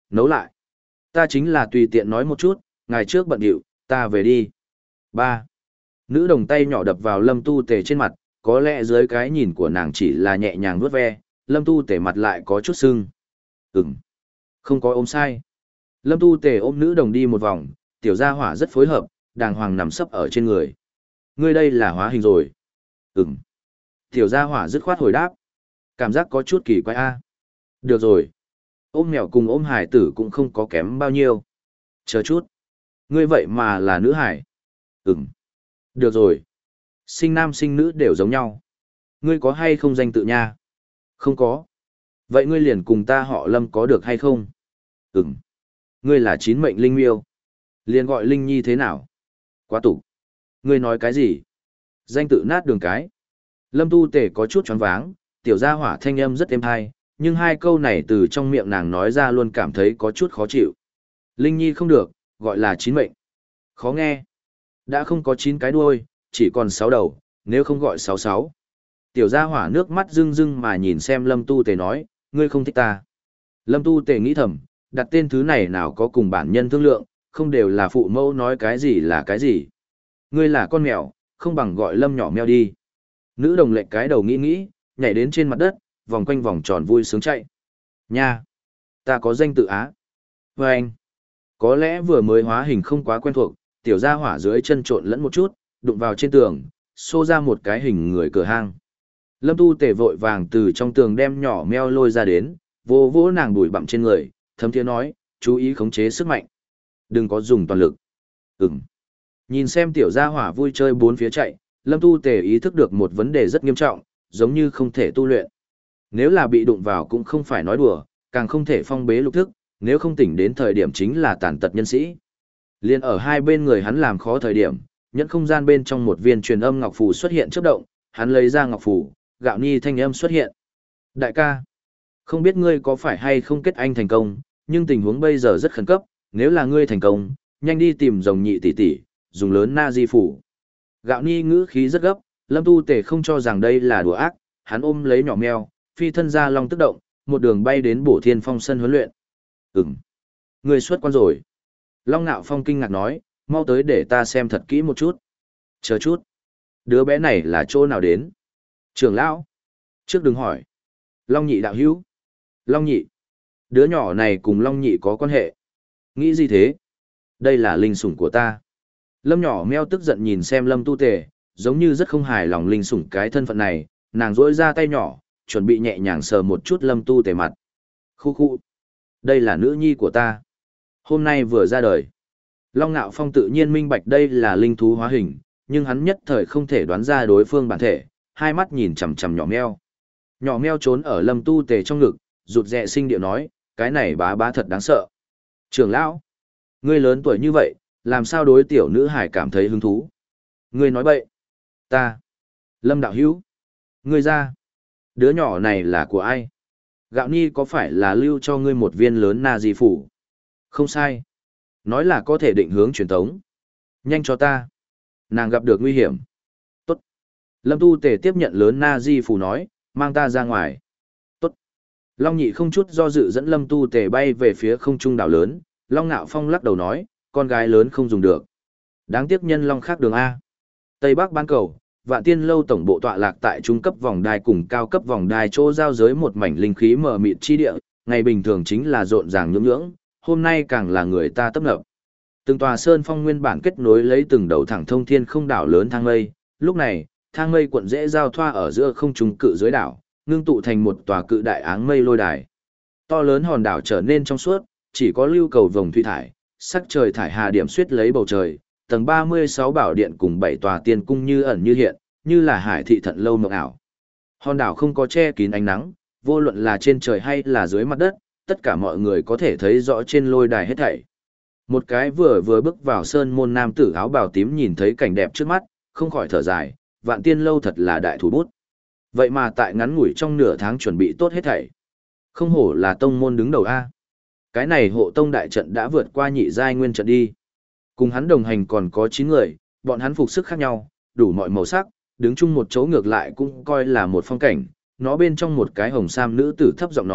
nấu lại. Ta chính là tùy tiện nói một chút, ngày trước bận điệu, ta về đi. Ba. Nữ đồng tay nhỏ đập vào Lâm Tu Tề trên mặt, có lẽ dưới cái nhìn của nàng chỉ là nhẹ nhàng vuốt ve, Lâm Tu Tề mặt lại có chút sưng. Ừm, không có ôm sai. Lâm Tu Tề ôm nữ đồng đi một vòng, tiểu gia hỏa rất phối hợp, đàng hoàng nằm sấp ở trên người. Ngươi đây là hóa hình rồi. Ừm. Tiểu gia hỏa dứt khoát hồi đáp. Cảm giác có chút kỳ quái a. Được rồi. Ôm mèo cùng ôm hải tử cũng không có kém bao nhiêu. Chờ chút. Ngươi vậy mà là nữ hải. Ừm. Được rồi. Sinh nam sinh nữ đều giống nhau. Ngươi có hay không danh tự nha? Không có. Vậy ngươi liền cùng ta họ Lâm có được hay không? Ừm. Ngươi là chín mệnh linh miêu. Liền gọi Linh Nhi thế nào? Quá tục. Ngươi nói cái gì? Danh tự nát đường cái. Lâm Tu Tề có chút choáng váng, tiểu gia hỏa thanh âm rất êm hay, nhưng hai câu này từ trong miệng nàng nói ra luôn cảm thấy có chút khó chịu. Linh Nhi không được, gọi là chín mệnh. Khó nghe. Đã không có chín cái đuôi, chỉ còn sáu đầu, nếu không gọi sáu sáu. Tiểu gia hỏa nước mắt rưng rưng mà nhìn xem Lâm Tu Tề nói, ngươi không thích ta. Lâm Tu Tề nghĩ thầm, đặt tên thứ này nào có cùng bản nhân thương lượng, không đều là phụ mẫu nói cái gì là cái gì. Ngươi là con mèo, không bằng gọi Lâm nhỏ mèo đi. Nữ đồng lệnh cái đầu nghĩ nghĩ, nhảy đến trên mặt đất, vòng quanh vòng tròn vui sướng chạy. Nha! Ta có danh tự á. Và anh! Có lẽ vừa mới hóa hình không quá quen thuộc, tiểu gia hỏa dưới chân trộn lẫn một chút, đụng vào trên tường, xô ra một cái hình người cửa hang. Lâm Tu Tề vội vàng từ trong tường đem nhỏ meo lôi ra đến, vô vỗ nàng bụi bặm trên người, thấm thiế nói, chú ý khống chế sức mạnh. Đừng có dùng toàn lực. Ừm. Nhìn xem tiểu gia hỏa vui chơi bốn phía chạy, Lâm Tu Tề ý thức được một vấn đề rất nghiêm trọng, giống như không thể tu luyện. Nếu là bị đụng vào cũng không phải nói đùa, càng không thể phong bế lục thức, nếu không tỉnh đến thời điểm chính là tàn tật nhân sĩ. Liên ở hai bên người hắn làm khó thời điểm, nhẫn không gian bên trong một viên truyền âm ngọc phù xuất hiện chớp động, hắn lấy ra ngọc phù, gạo ni thanh âm xuất hiện. Đại ca, không biết ngươi có phải hay không kết anh thành công, nhưng tình huống bây giờ rất khẩn cấp, nếu là ngươi thành công, nhanh đi tìm rồng nhị tỷ tỷ, dùng lớn na di phủ. Gạo ni ngữ khí rất gấp, Lâm Tu Tề không cho rằng đây là đùa ác, hắn ôm lấy nhỏ mèo, phi thân ra long tức động, một đường bay đến Bổ Thiên Phong sân huấn luyện. Ừm, ngươi xuất quan rồi. Long Nạo Phong kinh ngạc nói, mau tới để ta xem thật kỹ một chút. Chờ chút. Đứa bé này là chỗ nào đến? Trưởng lão. Trước đừng hỏi. Long nhị đạo hữu. Long nhị. Đứa nhỏ này cùng Long nhị có quan hệ. Nghĩ gì thế? Đây là linh sủng của ta. Lâm nhỏ meo tức giận nhìn xem Lâm Tu Tề, giống như rất không hài lòng linh sủng cái thân phận này, nàng rỗi ra tay nhỏ, chuẩn bị nhẹ nhàng sờ một chút Lâm Tu Tề mặt. Khu khu. Đây là nữ nhi của ta. Hôm nay vừa ra đời. Long Nạo Phong tự nhiên minh bạch đây là linh thú hóa hình, nhưng hắn nhất thời không thể đoán ra đối phương bản thể, hai mắt nhìn chằm chằm nhỏ meo. Nhỏ meo trốn ở Lâm Tu Tề trong ngực, rụt rè sinh điệu nói, cái này bá bá thật đáng sợ. Trưởng lão, ngươi lớn tuổi như vậy, làm sao đối tiểu nữ hải cảm thấy hứng thú? Ngươi nói bậy. Ta. Lâm đạo hữu. Ngươi ra. Đứa nhỏ này là của ai? Gạo ni có phải là lưu cho ngươi một viên lớn na di phủ? Không sai. Nói là có thể định hướng truyền thống. Nhanh cho ta. Nàng gặp được nguy hiểm. Tốt. Lâm Tu Tề tiếp nhận lớn na di phủ nói, mang ta ra ngoài. Tốt. Long nhị không chút do dự dẫn Lâm Tu Tề bay về phía không trung đảo lớn. Long Nạo Phong lắc đầu nói, con gái lớn không dùng được. Đáng tiếc nhân long khác đường A. Tây Bắc bán cầu, Vạn Tiên lâu tổng bộ tọa lạc tại trung cấp vòng đai cùng cao cấp vòng đai chỗ giao giới một mảnh linh khí mờ mịt chi địa, ngày bình thường chính là rộn ràng nhưỡng nhưỡng, hôm nay càng là người ta tấp nập. Từng tòa sơn phong nguyên bản kết nối lấy từng đầu thẳng thông thiên không đảo lớn thang mây, lúc này, thang mây cuộn dễ giao thoa ở giữa không trung cự dưới đảo, ngưng tụ thành một tòa cự đại áng mây lôi đài. To lớn hòn đảo trở nên trong suốt, chỉ có lưu cầu vồng thủy thải, sắc trời thải hà điểm xuyết lấy bầu trời, tầng ba mươi sáu bảo điện cùng bảy tòa tiên cung như ẩn như hiện, như là hải thị thận lâu mộng ảo. Hòn đảo không có che kín ánh nắng, vô luận là trên trời hay là dưới mặt đất, tất cả mọi người có thể thấy rõ trên lôi đài hết thảy. Một cái vừa vừa bước vào sơn môn nam tử áo bào tím nhìn thấy cảnh đẹp trước mắt, không khỏi thở dài, Vạn Tiên lâu thật là đại thủ bút. Vậy mà tại ngắn ngủi trong nửa tháng chuẩn bị tốt hết thảy. Không hổ là tông môn đứng đầu A. Cái này hộ tông đại trận đã vượt qua nhị giai nguyên trận đi. Cùng hắn đồng hành còn có chín người, bọn hắn phục sức khác nhau, đủ mọi màu sắc, đứng chung một chỗ ngược lại cũng coi là một phong cảnh. Nó bên trong một cái hồng sam nữ tử thấp giọng nói,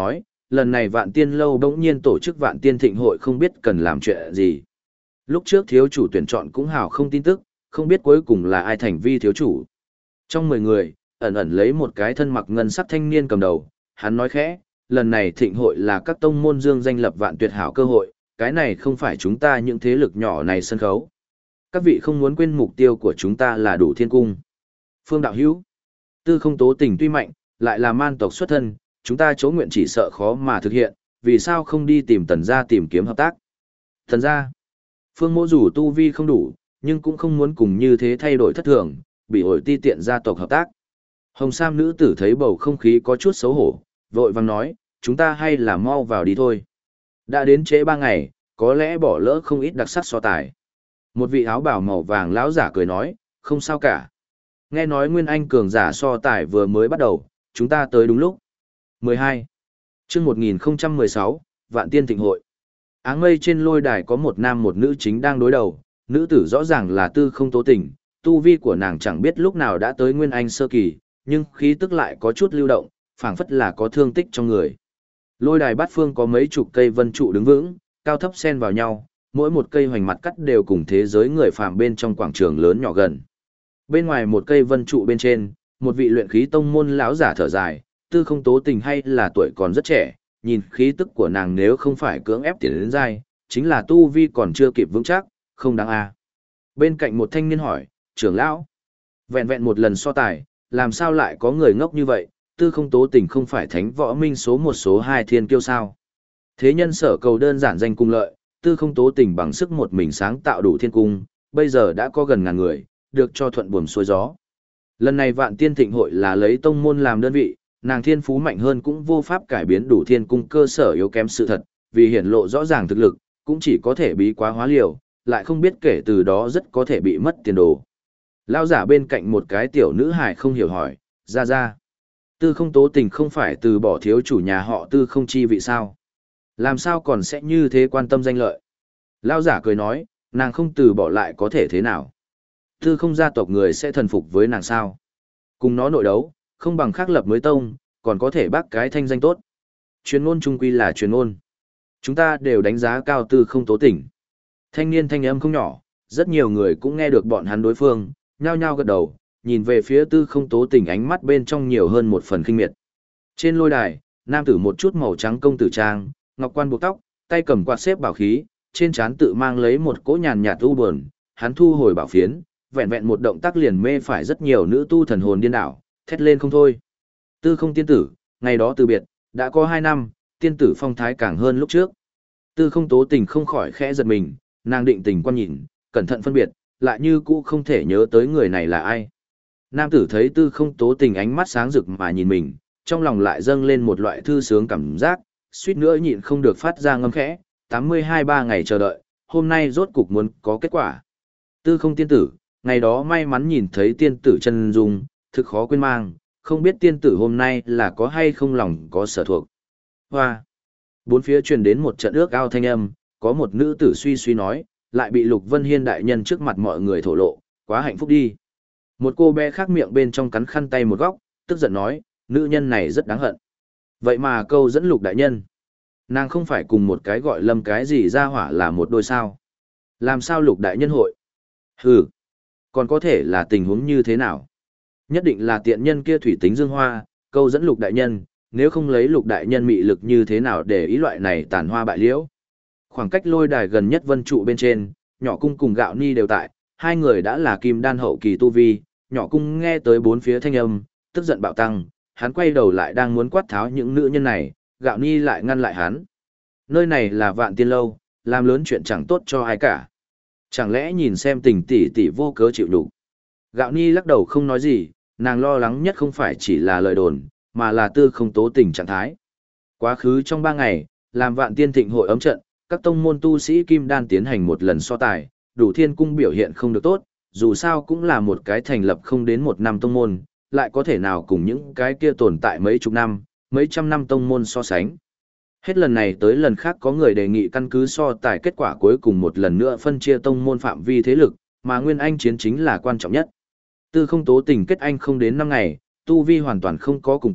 lần này Vạn Tiên Lâu bỗng nhiên tổ chức Vạn Tiên Thịnh hội không biết cần làm chuyện gì. Lúc trước thiếu chủ tuyển chọn cũng hào không tin tức, không biết cuối cùng là ai thành vi thiếu chủ. Trong mười người, ẩn ẩn lấy một cái thân mặc ngân sắc thanh niên cầm đầu, hắn nói khẽ, lần này thịnh hội là các tông môn dương danh lập vạn tuyệt hảo cơ hội, cái này không phải chúng ta những thế lực nhỏ này sân khấu. Các vị không muốn quên mục tiêu của chúng ta là đủ thiên cung. Phương đạo hữu, Tư Không Tố Tình tuy mạnh, lại là man tộc xuất thân, chúng ta chỗ nguyện chỉ sợ khó mà thực hiện, vì sao không đi tìm Tần gia tìm kiếm hợp tác. Tần gia, Phương Mỗ dù tu vi không đủ, nhưng cũng không muốn cùng như thế thay đổi thất thường, bị ổi ti tiện gia tộc hợp tác. Hồng Sam nữ tử thấy bầu không khí có chút xấu hổ, vội vàng nói, chúng ta hay là mau vào đi thôi. Đã đến trễ ba ngày, có lẽ bỏ lỡ không ít đặc sắc so tài. Một vị áo bào màu vàng lão giả cười nói, không sao cả. Nghe nói Nguyên Anh cường giả so tài vừa mới bắt đầu, chúng ta tới đúng lúc. mười hai. Chương một nghìn không trăm mười sáu, Vạn Tiên Thịnh hội. Áng mây trên lôi đài có một nam một nữ chính đang đối đầu, nữ tử rõ ràng là Tư Không Tố Tình, tu vi của nàng chẳng biết lúc nào đã tới Nguyên Anh sơ kỳ, nhưng khí tức lại có chút lưu động, phảng phất là có thương tích trong người. Lôi đài bát phương có mấy chục cây vân trụ đứng vững, cao thấp xen vào nhau, mỗi một cây hoành mặt cắt đều cùng thế giới người phàm bên trong quảng trường lớn nhỏ gần. Bên ngoài một cây vân trụ bên trên, một vị luyện khí tông môn lão giả thở dài, Tư Không Tố Tình hay là tuổi còn rất trẻ, nhìn khí tức của nàng nếu không phải cưỡng ép tiến đến giai, chính là tu vi còn chưa kịp vững chắc, không đáng a. Bên cạnh một thanh niên hỏi, trưởng lão, vẹn vẹn một lần so tài, làm sao lại có người ngốc như vậy, Tư Không Tố Tình không phải thánh võ minh số một số hai thiên kiêu sao. Thế nhân sở cầu đơn giản danh cung lợi, Tư Không Tố Tình bằng sức một mình sáng tạo đủ thiên cung, bây giờ đã có gần ngàn người, được cho thuận buồm xuôi gió. Lần này Vạn Tiên Thịnh hội là lấy tông môn làm đơn vị, nàng thiên phú mạnh hơn cũng vô pháp cải biến đủ thiên cung cơ sở yếu kém sự thật, vì hiển lộ rõ ràng thực lực, cũng chỉ có thể bí quá hóa liều, lại không biết kể từ đó rất có thể bị mất tiền đồ. Lão giả bên cạnh một cái tiểu nữ hài không hiểu hỏi, ra ra. Tư Không Tố Tình không phải từ bỏ thiếu chủ nhà họ Tư Không chi vị sao? Làm sao còn sẽ như thế quan tâm danh lợi? Lão giả cười nói, nàng không từ bỏ lại có thể thế nào? Tư Không gia tộc người sẽ thần phục với nàng sao? Cùng nó nội đấu, không bằng khác lập mới tông, còn có thể bác cái thanh danh tốt. Truyền ngôn trung quy là truyền ngôn. Chúng ta đều đánh giá cao Tư Không Tố Tình. Thanh niên thanh âm không nhỏ, rất nhiều người cũng nghe được bọn hắn đối phương, nhao nhao gật đầu, nhìn về phía Tư Không Tố Tình ánh mắt bên trong nhiều hơn một phần khinh miệt. Trên lôi đài, nam tử một chút màu trắng công tử trang, ngọc quan buộc tóc, tay cầm quạt xếp bảo khí, trên trán tự mang lấy một cỗ nhàn nhạt u buồn, hắn thu hồi bảo phiến, vẹn vẹn một động tác liền mê phải rất nhiều nữ tu thần hồn điên đảo, thét lên không thôi. Tư Không tiên tử, ngày đó từ biệt, đã có hai năm, tiên tử phong thái càng hơn lúc trước. Tư Không Tố Tình không khỏi khẽ giật mình, nàng định tình quan nhìn, cẩn thận phân biệt, lại như cũ không thể nhớ tới người này là ai. Nam tử thấy Tư Không Tố Tình ánh mắt sáng rực mà nhìn mình, trong lòng lại dâng lên một loại thư sướng cảm giác, suýt nữa nhịn không được phát ra ngâm khẽ, tám mươi hai ba ngày chờ đợi, hôm nay rốt cục muốn có kết quả. Tư Không tiên tử, ngày đó may mắn nhìn thấy tiên tử chân dung, thực khó quên mang, không biết tiên tử hôm nay là có hay không lòng có sở thuộc. Hoa! Bốn phía truyền đến một trận ước ao thanh âm, có một nữ tử suy suy nói, lại bị Lục Vân Hiên đại nhân trước mặt mọi người thổ lộ, quá hạnh phúc đi. Một cô bé khác miệng bên trong cắn khăn tay một góc, tức giận nói, nữ nhân này rất đáng hận. Vậy mà câu dẫn Lục đại nhân. Nàng không phải cùng một cái gọi Lâm cái gì ra hỏa là một đôi sao. Làm sao Lục đại nhân hội? Hừ, còn có thể là tình huống như thế nào? Nhất định là tiện nhân kia thủy tính dương hoa, câu dẫn Lục đại nhân, nếu không lấy Lục đại nhân mị lực như thế nào để ý loại này tàn hoa bại liễu. Khoảng cách lôi đài gần nhất vân trụ bên trên, nhỏ cung cùng gạo ni đều tại, hai người đã là kim đan hậu kỳ tu vi, nhỏ cung nghe tới bốn phía thanh âm, tức giận bạo tăng, hắn quay đầu lại đang muốn quát tháo những nữ nhân này, gạo ni lại ngăn lại hắn. Nơi này là Vạn Tiên lâu, làm lớn chuyện chẳng tốt cho ai cả. Chẳng lẽ nhìn xem tình tỷ tỷ vô cớ chịu đủ. Gạo ni lắc đầu không nói gì, nàng lo lắng nhất không phải chỉ là lời đồn, mà là Tư Không Tố Tình trạng thái. Quá khứ trong ba ngày, làm Vạn Tiên Thịnh hội ấm trận, các tông môn tu sĩ kim đan tiến hành một lần so tài, đủ thiên cung biểu hiện không được tốt, dù sao cũng là một cái thành lập không đến một năm tông môn, lại có thể nào cùng những cái kia tồn tại mấy chục năm, mấy trăm năm tông môn so sánh. Hết lần này tới lần khác có người đề nghị căn cứ so tài kết quả cuối cùng một lần nữa phân chia tông môn phạm vi thế lực, mà Nguyên Anh chiến chính là quan trọng nhất. Tư Không Tố Tình kết anh không đến năm ngày, tu vi hoàn toàn không có củng cố,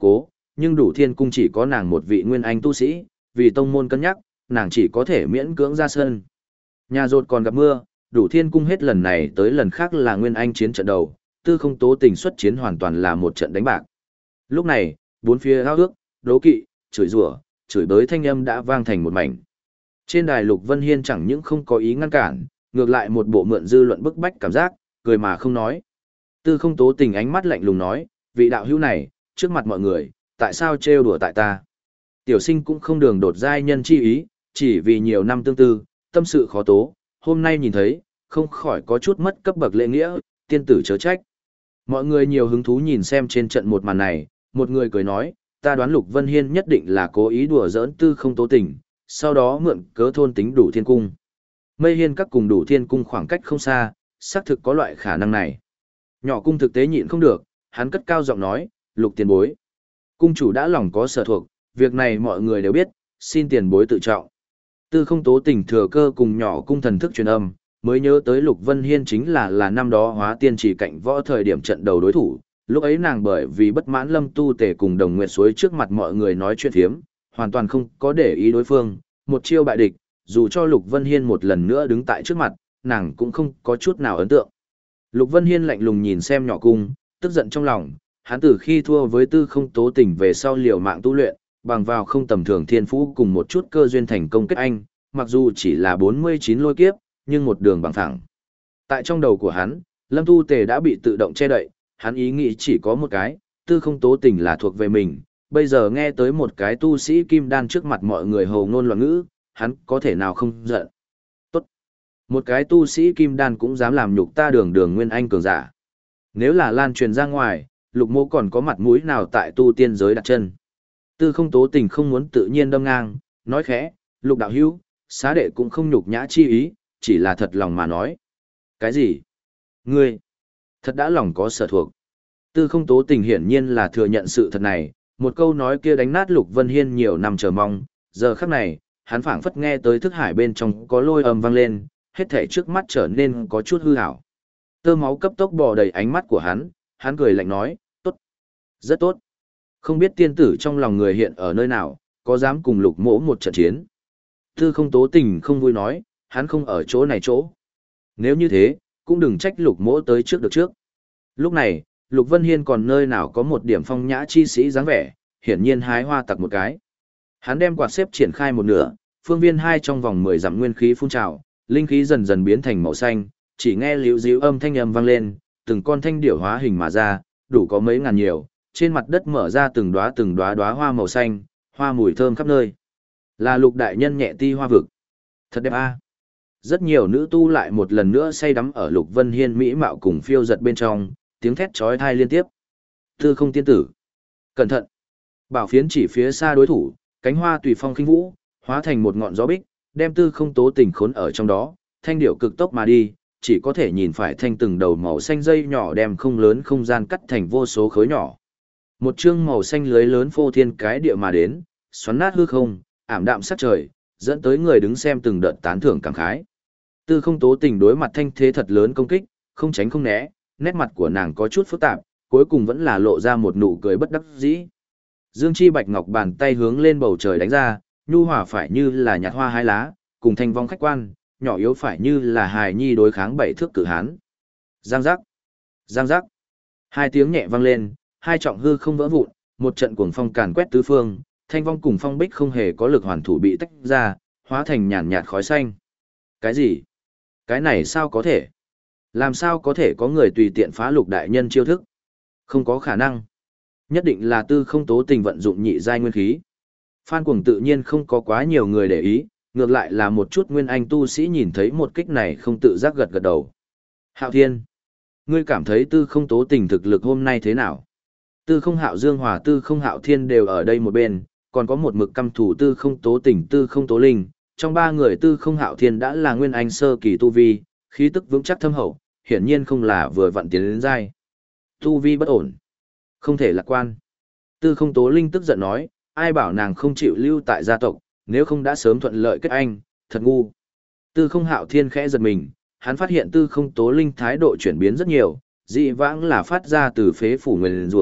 nhưng đủ thiên cung chỉ có nàng một vị nguyên anh tu sĩ, vì tông môn cân nhắc, nàng chỉ có thể miễn cưỡng ra sân. Nhà rột còn gặp mưa, đủ thiên cung hết lần này tới lần khác là nguyên anh chiến trận đầu, tư không tố tình xuất chiến hoàn toàn là một trận đánh bạc. Lúc này, bốn phía ao ước, đố kỵ, chửi rủa, chửi bới thanh âm đã vang thành một mảnh. Trên đài Lục Vân Hiên chẳng những không có ý ngăn cản, ngược lại một bộ mượn dư luận bức bách cảm giác, cười mà không nói. Tư không tố tình ánh mắt lạnh lùng nói, vị đạo hữu này, trước mặt mọi người, tại sao trêu đùa tại ta? Tiểu sinh cũng không đường đột giai nhân chi ý, chỉ vì nhiều năm tương tư, tâm sự khó tố, hôm nay nhìn thấy, không khỏi có chút mất cấp bậc lễ nghĩa, tiên tử chớ trách. Mọi người nhiều hứng thú nhìn xem trên trận một màn này, một người cười nói, ta đoán Lục Vân Hiên nhất định là cố ý đùa giỡn tư không tố tình, sau đó mượn cớ thôn tính đủ thiên cung. Mây Hiên các cùng đủ thiên cung khoảng cách không xa, xác thực có loại khả năng này. Nhỏ cung thực tế nhịn không được, hắn cất cao giọng nói, Lục tiền bối. Cung chủ đã lòng có sở thuộc, việc này mọi người đều biết, xin tiền bối tự trọng. Tư không tố tình thừa cơ cùng nhỏ cung thần thức truyền âm, mới nhớ tới Lục Vân Hiên chính là là năm đó hóa tiên chỉ cạnh võ thời điểm trận đầu đối thủ. Lúc ấy nàng bởi vì bất mãn Lâm Tu Tề cùng Đồng Nguyệt Suối trước mặt mọi người nói chuyện phiếm, hoàn toàn không có để ý đối phương, một chiêu bại địch, dù cho Lục Vân Hiên một lần nữa đứng tại trước mặt, nàng cũng không có chút nào ấn tượng. Lục Vân Hiên lạnh lùng nhìn xem nhỏ cung, tức giận trong lòng, hắn từ khi thua với tư không tố tình về sau liều mạng tu luyện, bằng vào không tầm thường thiên phú cùng một chút cơ duyên thành công kết anh, mặc dù chỉ là bốn mươi chín lôi kiếp, nhưng một đường bằng thẳng. Tại trong đầu của hắn, Lâm Tu Tề đã bị tự động che đậy, hắn ý nghĩ chỉ có một cái, tư không tố tình là thuộc về mình, bây giờ nghe tới một cái tu sĩ kim đan trước mặt mọi người hồ ngôn loạn ngữ, hắn có thể nào không giận. Tốt. Một cái tu sĩ kim đan cũng dám làm nhục ta đường đường nguyên anh cường giả. Nếu là lan truyền ra ngoài, Lục Mỗ còn có mặt mũi nào tại tu tiên giới đặt chân. Tư không tố tình không muốn tự nhiên đâm ngang, nói khẽ, Lục đạo hữu, xá đệ cũng không nhục nhã chi ý, chỉ là thật lòng mà nói. Cái gì? Ngươi, thật đã lòng có sở thuộc. Tư không tố tình hiển nhiên là thừa nhận sự thật này, một câu nói kia đánh nát Lục Vân Hiên nhiều năm chờ mong, giờ khắc này, hắn phảng phất nghe tới thức hải bên trong có lôi âm vang lên, hết thảy trước mắt trở nên có chút hư ảo. Tơ máu cấp tốc bò đầy ánh mắt của hắn, hắn cười lạnh nói, tốt, rất tốt. Không biết tiên tử trong lòng người hiện ở nơi nào, có dám cùng Lục Mỗ một trận chiến. Tư không tố tình không vui nói, hắn không ở chỗ này chỗ. Nếu như thế, cũng đừng trách Lục Mỗ tới trước được trước. Lúc này, Lục Vân Hiên còn nơi nào có một điểm phong nhã chi sĩ dáng vẻ, hiển nhiên hái hoa tặc một cái. Hắn đem quạt xếp triển khai một nửa, phương viên hai trong vòng mười dặm nguyên khí phun trào, linh khí dần dần biến thành màu xanh, chỉ nghe liễu díu âm thanh âm vang lên, từng con thanh điểu hóa hình mà ra, đủ có mấy ngàn nhiều, trên mặt đất mở ra từng đóa từng đóa đóa hoa màu xanh, hoa mùi thơm khắp nơi. Là Lục đại nhân nhẹ ti hoa vực. Thật đẹp a. Rất nhiều nữ tu lại một lần nữa say đắm ở Lục Vân Hiên mỹ mạo cùng phiêu giật bên trong, tiếng thét chói tai liên tiếp. Tư không tiên tử. Cẩn thận. Bảo phiến chỉ phía xa đối thủ, cánh hoa tùy phong khinh vũ, hóa thành một ngọn gió bích, đem tư không tố tình khốn ở trong đó, thanh điểu cực tốc mà đi, chỉ có thể nhìn phải thanh từng đầu màu xanh dây nhỏ đem không lớn không gian cắt thành vô số khối nhỏ. Một chương màu xanh lưới lớn phô thiên cái địa mà đến, xoắn nát hư không, ảm đạm sắc trời, dẫn tới người đứng xem từng đợt tán thưởng cảm khái. Tư không tố tình đối mặt thanh thế thật lớn công kích, không tránh không né, nét mặt của nàng có chút phức tạp, cuối cùng vẫn là lộ ra một nụ cười bất đắc dĩ. Dương chi bạch ngọc bàn tay hướng lên bầu trời đánh ra, nhu hòa phải như là nhạt hoa hai lá, cùng thanh vong khách quan, nhỏ yếu phải như là hài nhi đối kháng bảy thước cử hán. Giang giác, giang giác. Hai tiếng nhẹ vang lên, hai trọng hư không vỡ vụn, một trận cuồng phong càn quét tứ phương, thanh vong cùng phong bích không hề có lực hoàn thủ bị tách ra, hóa thành nhàn nhạt khói xanh. Cái gì? Cái này sao có thể? Làm sao có thể có người tùy tiện phá Lục đại nhân chiêu thức? Không có khả năng. Nhất định là tư không tố tình vận dụng nhị giai nguyên khí. Phan Cuồng tự nhiên không có quá nhiều người để ý, ngược lại là một chút nguyên anh tu sĩ nhìn thấy một kích này không tự giác gật gật đầu. Hạo Thiên, ngươi cảm thấy tư không tố tình thực lực hôm nay thế nào? Tư không Hạo Dương Hòa tư không Hạo Thiên đều ở đây một bên, còn có một mực căm thủ tư không tố tình tư không tố linh. Trong ba người tư không Hạo Thiên đã là nguyên anh sơ kỳ tu vi, khí tức vững chắc thâm hậu, hiển nhiên không là vừa vặn tiến đến giai. Tu vi bất ổn, không thể lạc quan. Tư không tố linh tức giận nói, ai bảo nàng không chịu lưu tại gia tộc, nếu không đã sớm thuận lợi kết anh, thật ngu. Tư không Hạo Thiên khẽ giật mình, hắn phát hiện tư không tố linh thái độ chuyển biến rất nhiều, dị vãng là phát ra từ phế phủ nguyền rủa,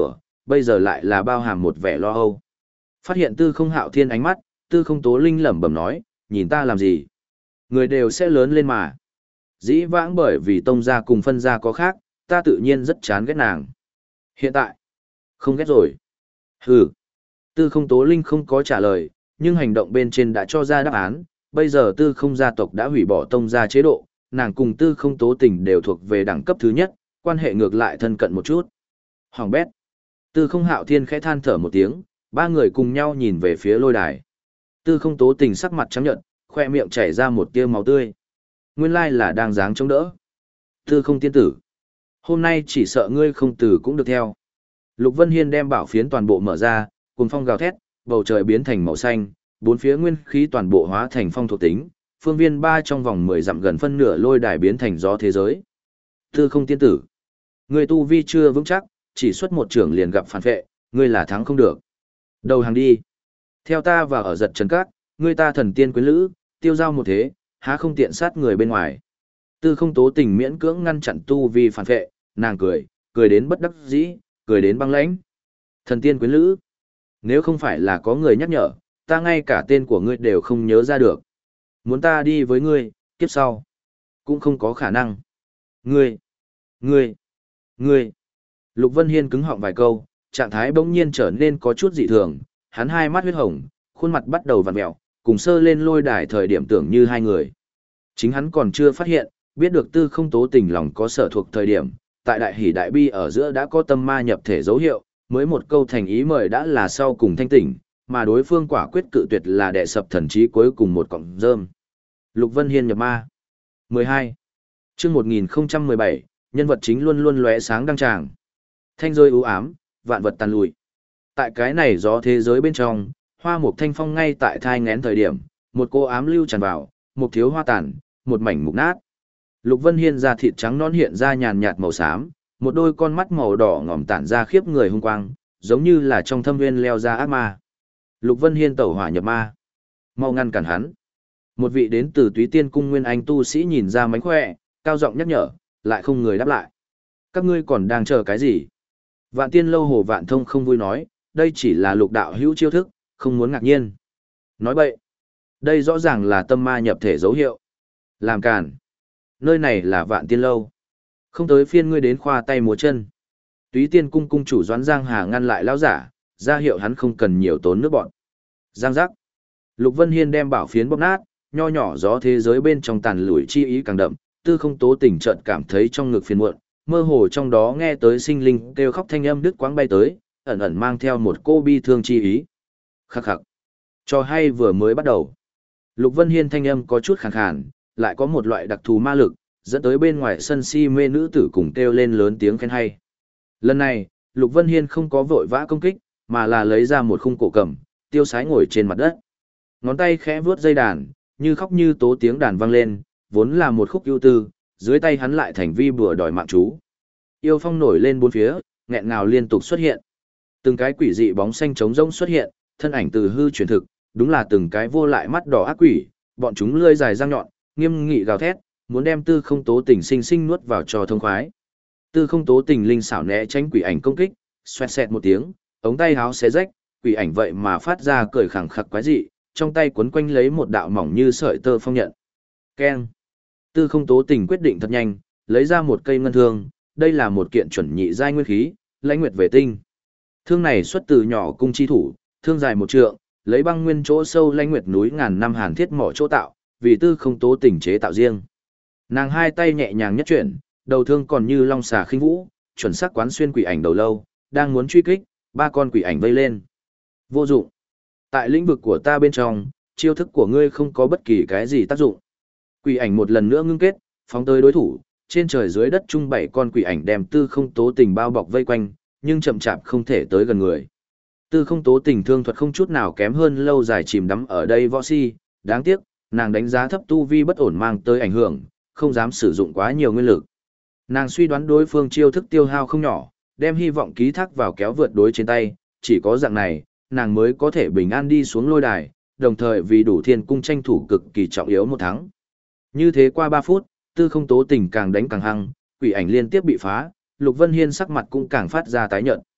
bây giờ lại là bao hàm một vẻ lo âu. Phát hiện Tư Không Hạo Thiên ánh mắt, Tư Không Tố Linh lẩm bẩm nói, nhìn ta làm gì? Người đều sẽ lớn lên mà. Dĩ vãng bởi vì tông gia cùng phân gia có khác, ta tự nhiên rất chán ghét nàng. Hiện tại, không ghét rồi. Hừ. Tư Không Tố Linh không có trả lời, nhưng hành động bên trên đã cho ra đáp án. Bây giờ Tư Không gia tộc đã hủy bỏ tông gia chế độ, nàng cùng Tư Không Tố Tình đều thuộc về đẳng cấp thứ nhất, quan hệ ngược lại thân cận một chút. Hoàng bét. Tư Không Hạo Thiên khẽ than thở một tiếng, ba người cùng nhau nhìn về phía lôi đài. Tư Không Tố Tình sắc mặt trắng nhợt, khoe miệng chảy ra một tia máu tươi. Nguyên lai là đang dáng chống đỡ. Tư Không tiên tử, hôm nay chỉ sợ ngươi không tử cũng được theo. Lục Vân Hiên đem bảo phiến toàn bộ mở ra, cuồng phong gào thét, bầu trời biến thành màu xanh, bốn phía nguyên khí toàn bộ hóa thành phong thuộc tính, phương viên ba trong vòng mười dặm gần phân nửa lôi đài biến thành gió thế giới. Tư Không tiên tử, ngươi tu vi chưa vững chắc, chỉ xuất một trưởng liền gặp phản vệ, ngươi là thắng không được. Đầu hàng đi. Theo ta vào ở giật trấn các, ngươi ta thần tiên quyến lữ, tiêu giao một thế, há không tiện sát người bên ngoài. Tư Không Tố Tình miễn cưỡng ngăn chặn tu vi phản vệ, nàng cười, cười đến bất đắc dĩ, cười đến băng lãnh. Thần tiên quyến lữ. Nếu không phải là có người nhắc nhở, ta ngay cả tên của ngươi đều không nhớ ra được. Muốn ta đi với ngươi, kiếp sau. Cũng không có khả năng. Ngươi, ngươi, ngươi. Lục Vân Hiên cứng họng vài câu, trạng thái bỗng nhiên trở nên có chút dị thường, hắn hai mắt huyết hồng, khuôn mặt bắt đầu vặn mèo, cùng sơ lên lôi đài thời điểm tưởng như hai người. Chính hắn còn chưa phát hiện, biết được Tư Không Tố Tình lòng có sở thuộc thời điểm, tại đại hỷ đại bi ở giữa đã có tâm ma nhập thể dấu hiệu, mới một câu thành ý mời đã là sau cùng thanh tỉnh, mà đối phương quả quyết cự tuyệt là đệ sập thần trí cuối cùng một cọng rơm. Lục Vân Hiên nhập ma. mười hai. Chương một nghìn không trăm mười bảy, nhân vật chính luôn luôn lóe sáng đăng tràng. Thanh rơi u ám, vạn vật tàn lùi. Tại cái này gió thế giới bên trong, hoa mục thanh phong ngay tại thai ngén thời điểm, một cô ám lưu tràn vào, một thiếu hoa tàn, một mảnh mục nát. Lục Vân Hiên da thịt trắng non hiện ra nhàn nhạt màu xám, một đôi con mắt màu đỏ ngòm tản ra khiếp người hung quang, giống như là trong thâm nguyên leo ra ác ma. Lục Vân Hiên tẩu hỏa nhập ma. Mau ngăn cản hắn. Một vị đến từ Túy Tiên cung nguyên anh tu sĩ nhìn ra mánh khỏe, cao giọng nhắc nhở, lại không người đáp lại. Các ngươi còn đang chờ cái gì? Vạn Tiên lâu Hồ Vạn Thông không vui nói, đây chỉ là lục đạo hữu chiêu thức, không muốn ngạc nhiên. Nói bậy. Đây rõ ràng là tâm ma nhập thể dấu hiệu. Làm cản. Nơi này là Vạn Tiên lâu. Không tới phiên ngươi đến khoa tay múa chân. Túy Tiên cung cung chủ Doãn Giang Hà ngăn lại lão giả, ra hiệu hắn không cần nhiều tốn nước bọn. Giang giác. Lục Vân Hiên đem bảo phiến bóp nát, nho nhỏ gió thế giới bên trong tàn lủi chi ý càng đậm, Tư Không Tố Tình chợt cảm thấy trong ngực phiền muộn, mơ hồ trong đó nghe tới sinh linh kêu khóc thanh âm đứt quãng bay tới, ẩn ẩn mang theo một cô bi thương chi ý. Khắc khắc. Cho hay vừa mới bắt đầu. Lục Vân Hiên thanh âm có chút khàn khàn, lại có một loại đặc thù ma lực, dẫn tới bên ngoài sân si mê nữ tử cùng kêu lên lớn tiếng khen hay. Lần này, Lục Vân Hiên không có vội vã công kích, mà là lấy ra một khung cổ cầm, tiêu sái ngồi trên mặt đất. Ngón tay khẽ vuốt dây đàn, như khóc như tố tiếng đàn vang lên, vốn là một khúc ưu tư, dưới tay hắn lại thành vi bùa đòi mạng chú. Yêu phong nổi lên bốn phía, nghẹn ngào liên tục xuất hiện. Từng cái quỷ dị bóng xanh trống rỗng xuất hiện, thân ảnh từ hư chuyển thực, đúng là từng cái vô lại mắt đỏ ác quỷ, bọn chúng lưỡi dài răng nhọn, nghiêm nghị gào thét, muốn đem Tư Không Tố Tình sinh sinh nuốt vào cho thông khoái. Tư Không Tố Tình linh xảo né tránh quỷ ảnh công kích, xoẹt xẹt một tiếng, ống tay háo xé rách, quỷ ảnh vậy mà phát ra cười khẳng khặc quái dị, trong tay quấn quanh lấy một đạo mỏng như sợi tơ phong nhận. Keng. Tư Không Tố Tình quyết định thật nhanh, lấy ra một cây ngân thương, đây là một kiện chuẩn nhị giai nguyên khí, Lãnh Nguyệt Về Tinh. Thương này xuất từ nhỏ cung chi thủ, thương dài một trượng, lấy băng nguyên chỗ sâu Lãnh Nguyệt núi ngàn năm hàn thiết mỏ chỗ tạo, vì Tư Không Tố Tình chế tạo riêng. Nàng hai tay nhẹ nhàng nhất chuyển, đầu thương còn như long xà khinh vũ, chuẩn xác quán xuyên quỷ ảnh đầu lâu, đang muốn truy kích, ba con quỷ ảnh vây lên. Vô dụng. Tại lĩnh vực của ta bên trong, chiêu thức của ngươi không có bất kỳ cái gì tác dụng. Quỷ ảnh một lần nữa ngưng kết, phóng tới đối thủ, trên trời dưới đất chung bảy con quỷ ảnh đem Tư Không Tố Tình bao bọc vây quanh, nhưng chậm chạp không thể tới gần người. Tư Không Tố Tình thương thuật không chút nào kém hơn lâu dài chìm đắm ở đây võ si, đáng tiếc, nàng đánh giá thấp tu vi bất ổn mang tới ảnh hưởng, không dám sử dụng quá nhiều nguyên lực. Nàng suy đoán đối phương chiêu thức tiêu hao không nhỏ, đem hy vọng ký thác vào kéo vượt đối trên tay, chỉ có dạng này, nàng mới có thể bình an đi xuống lôi đài, đồng thời vì đủ thiên cung tranh thủ cực kỳ trọng yếu một thắng. Như thế qua ba phút, Tư Không Tố Tình càng đánh càng hăng, quỷ ảnh liên tiếp bị phá, Lục Vân Hiên sắc mặt cũng càng phát ra tái nhợt.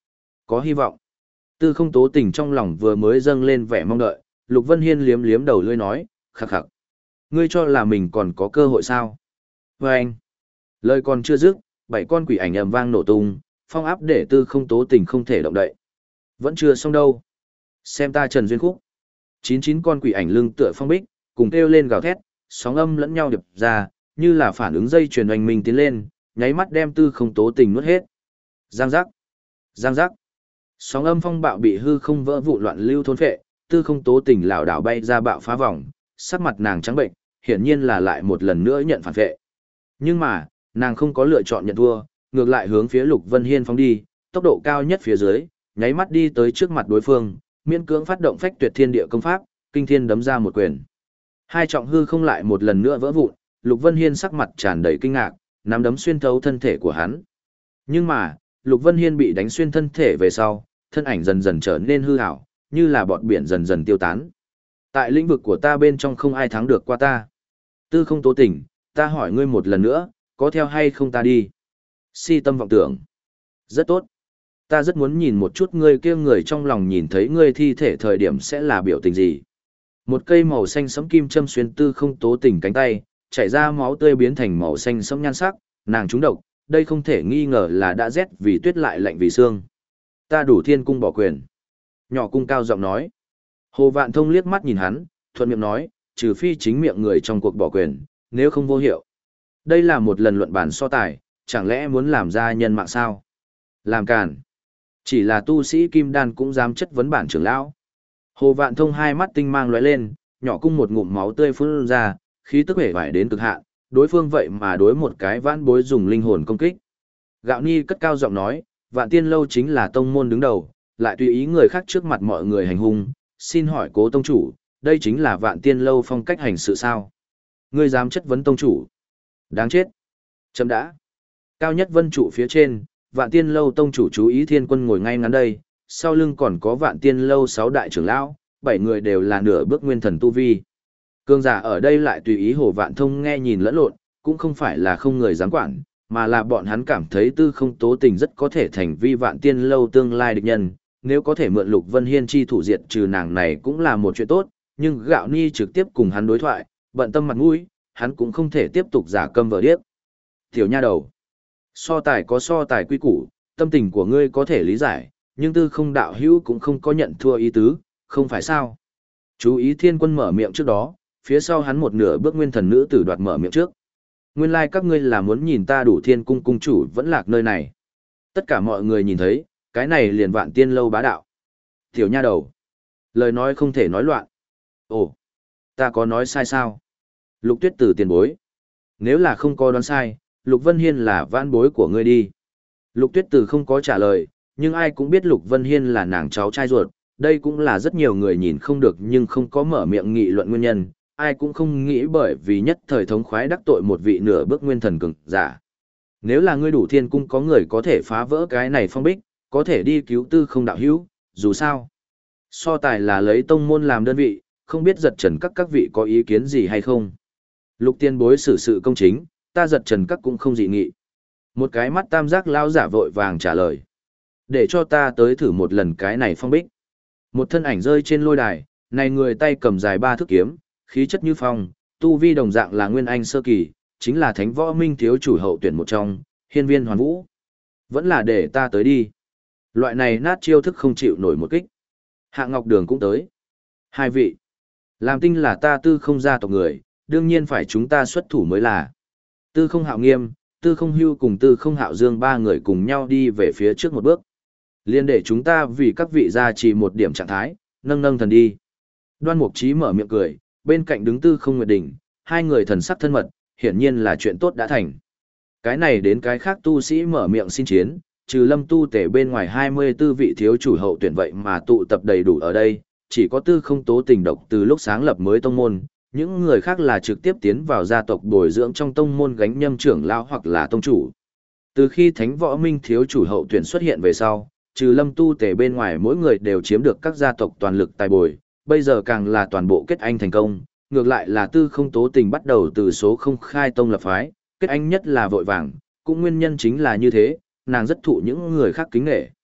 có hy vọng. Tư không tố tình trong lòng vừa mới dâng lên vẻ mong đợi, Lục Vân Hiên liếm liếm đầu lưỡi nói, khắc khắc. Ngươi cho là mình còn có cơ hội sao? Và anh, lời còn chưa dứt, bảy con quỷ ảnh ầm vang nổ tung, phong áp để tư không tố tình không thể động đậy. Vẫn chưa xong đâu. Xem ta Trần Duyên Khúc. Chín chín con quỷ ảnh lưng tựa phong bích, cùng kêu lên gào thét, sóng âm lẫn nhau điệp ra, như là phản ứng dây chuyền oanh minh tiến lên, nháy mắt đem tư không tố tình nuốt hết. Giang giác. Giang giác. Sóng âm phong bạo bị hư không vỡ vụn loạn lưu thôn phệ, tư không tố tình lảo đảo bay ra bạo phá vòng, sắc mặt nàng trắng bệnh, hiển nhiên là lại một lần nữa nhận phản vệ. Nhưng mà, nàng không có lựa chọn nhận thua, ngược lại hướng phía Lục Vân Hiên phóng đi, tốc độ cao nhất phía dưới, nháy mắt đi tới trước mặt đối phương, miễn cưỡng phát động phách tuyệt thiên địa công pháp, kinh thiên đấm ra một quyền. Hai trọng hư không lại một lần nữa vỡ vụn, Lục Vân Hiên sắc mặt tràn đầy kinh ngạc, nắm đấm xuyên thấu thân thể của hắn. Nhưng mà, Lục Vân Hiên bị đánh xuyên thân thể về sau, thân ảnh dần dần trở nên hư ảo, như là bọt biển dần dần tiêu tán. Tại lĩnh vực của ta bên trong không ai thắng được qua ta. Tư không tố tình, ta hỏi ngươi một lần nữa, có theo hay không ta đi? Si tâm vọng tưởng. Rất tốt. Ta rất muốn nhìn một chút ngươi kia người trong lòng nhìn thấy ngươi thi thể thời điểm sẽ là biểu tình gì. Một cây màu xanh sẫm kim châm xuyên tư không tố tình cánh tay, chảy ra máu tươi biến thành màu xanh sẫm nhan sắc, nàng trúng độc, đây không thể nghi ngờ là đã rét vì tuyết lại lạnh vì xương. Ta đủ thiên cung bỏ quyền. Nhỏ cung cao giọng nói. Hồ Vạn Thông liếc mắt nhìn hắn, thuận miệng nói, trừ phi chính miệng người trong cuộc bỏ quyền, nếu không vô hiệu. Đây là một lần luận bản so tài, chẳng lẽ muốn làm ra nhân mạng sao? Làm càn. Chỉ là tu sĩ kim đan cũng dám chất vấn bản trưởng lão. Hồ Vạn Thông hai mắt tinh mang lóe lên, nhỏ cung một ngụm máu tươi phun ra, khí tức hể vải đến cực hạn, đối phương vậy mà đối một cái vãn bối dùng linh hồn công kích. Gạo Ni cất cao giọng nói, Vạn Tiên lâu chính là tông môn đứng đầu, lại tùy ý người khác trước mặt mọi người hành hung, xin hỏi Cố tông chủ, đây chính là Vạn Tiên lâu phong cách hành sự sao? Ngươi dám chất vấn tông chủ? Đáng chết. Chấm đã. Cao nhất vân trụ phía trên, Vạn Tiên lâu tông chủ chú ý Thiên Quân ngồi ngay ngắn đây, sau lưng còn có Vạn Tiên lâu sáu đại trưởng lão, bảy người đều là nửa bước nguyên thần tu vi. Cương giả ở đây lại tùy ý Hồ Vạn Thông nghe nhìn lẫn lộn, cũng không phải là không người dám quản, mà là bọn hắn cảm thấy tư không tố tình rất có thể thành vi Vạn Tiên lâu tương lai địch nhân, nếu có thể mượn Lục Vân Hiên chi thủ diệt trừ nàng này cũng là một chuyện tốt, nhưng Gạo Ni trực tiếp cùng hắn đối thoại, bận tâm mặt mũi, hắn cũng không thể tiếp tục giả câm vờ điếc. Tiểu nha đầu, so tài có so tài quy củ, tâm tình của ngươi có thể lý giải, nhưng tư không đạo hữu cũng không có nhận thua ý tứ, không phải sao? Chú ý Thiên Quân mở miệng trước đó, phía sau hắn một nửa bước nguyên thần nữ tử đoạt mở miệng trước. Nguyên lai like các ngươi là muốn nhìn ta đủ thiên cung cung chủ vẫn lạc nơi này. Tất cả mọi người nhìn thấy, cái này liền Vạn Tiên lâu bá đạo. Tiểu nha đầu, lời nói không thể nói loạn. Ồ, ta có nói sai sao? Lục Tuyết Tử tiền bối. Nếu là không có đoán sai, Lục Vân Hiên là vãn bối của ngươi đi. Lục Tuyết Tử không có trả lời, nhưng ai cũng biết Lục Vân Hiên là nàng cháu trai ruột. Đây cũng là rất nhiều người nhìn không được nhưng không có mở miệng nghị luận nguyên nhân. Ai cũng không nghĩ bởi vì nhất thời thống khoái đắc tội một vị nửa bước nguyên thần cường giả. Nếu là ngươi đủ thiên cung có người có thể phá vỡ cái này phong bích, có thể đi cứu tư không đạo hữu, dù sao. So tài là lấy tông môn làm đơn vị, không biết giật trần các các vị có ý kiến gì hay không. Lục tiên bối xử sự công chính, ta giật trần các cũng không dị nghị. Một cái mắt tam giác lao giả vội vàng trả lời. Để cho ta tới thử một lần cái này phong bích. Một thân ảnh rơi trên lôi đài, này người tay cầm dài ba thước kiếm, khí chất như phong, tu vi đồng dạng là nguyên anh sơ kỳ, chính là thánh võ minh thiếu chủ hậu tuyển một trong, hiên viên hoàn vũ. Vẫn là để ta tới đi. Loại này nát chiêu thức không chịu nổi một kích. Hạ Ngọc Đường cũng tới. Hai vị. Làm tinh là ta tư không gia tộc người, đương nhiên phải chúng ta xuất thủ mới là. Tư không hạo nghiêm, tư không hưu cùng tư không hạo dương ba người cùng nhau đi về phía trước một bước. Liên để chúng ta vì các vị gia trì một điểm trạng thái, nâng nâng thần đi. Đoan Mục Chí mở miệng cười, bên cạnh đứng tư không nguyệt đỉnh, hai người thần sắc thân mật, hiển nhiên là chuyện tốt đã thành. Cái này đến cái khác tu sĩ mở miệng xin chiến, trừ lâm tu tể bên ngoài hai mươi tư vị thiếu chủ hậu tuyển vậy mà tụ tập đầy đủ ở đây, chỉ có tư không tố tình độc từ lúc sáng lập mới tông môn, những người khác là trực tiếp tiến vào gia tộc bồi dưỡng trong tông môn gánh nhâm trưởng lão hoặc là tông chủ. Từ khi Thánh Võ Minh thiếu chủ hậu tuyển xuất hiện về sau, trừ lâm tu tể bên ngoài mỗi người đều chiếm được các gia tộc toàn lực tài bồi, bây giờ càng là toàn bộ kết anh thành công, ngược lại là tư không tố tình bắt đầu từ số không khai tông lập phái, kết anh nhất là vội vàng, cũng nguyên nhân chính là như thế, nàng rất thụ những người khác kính nghệ.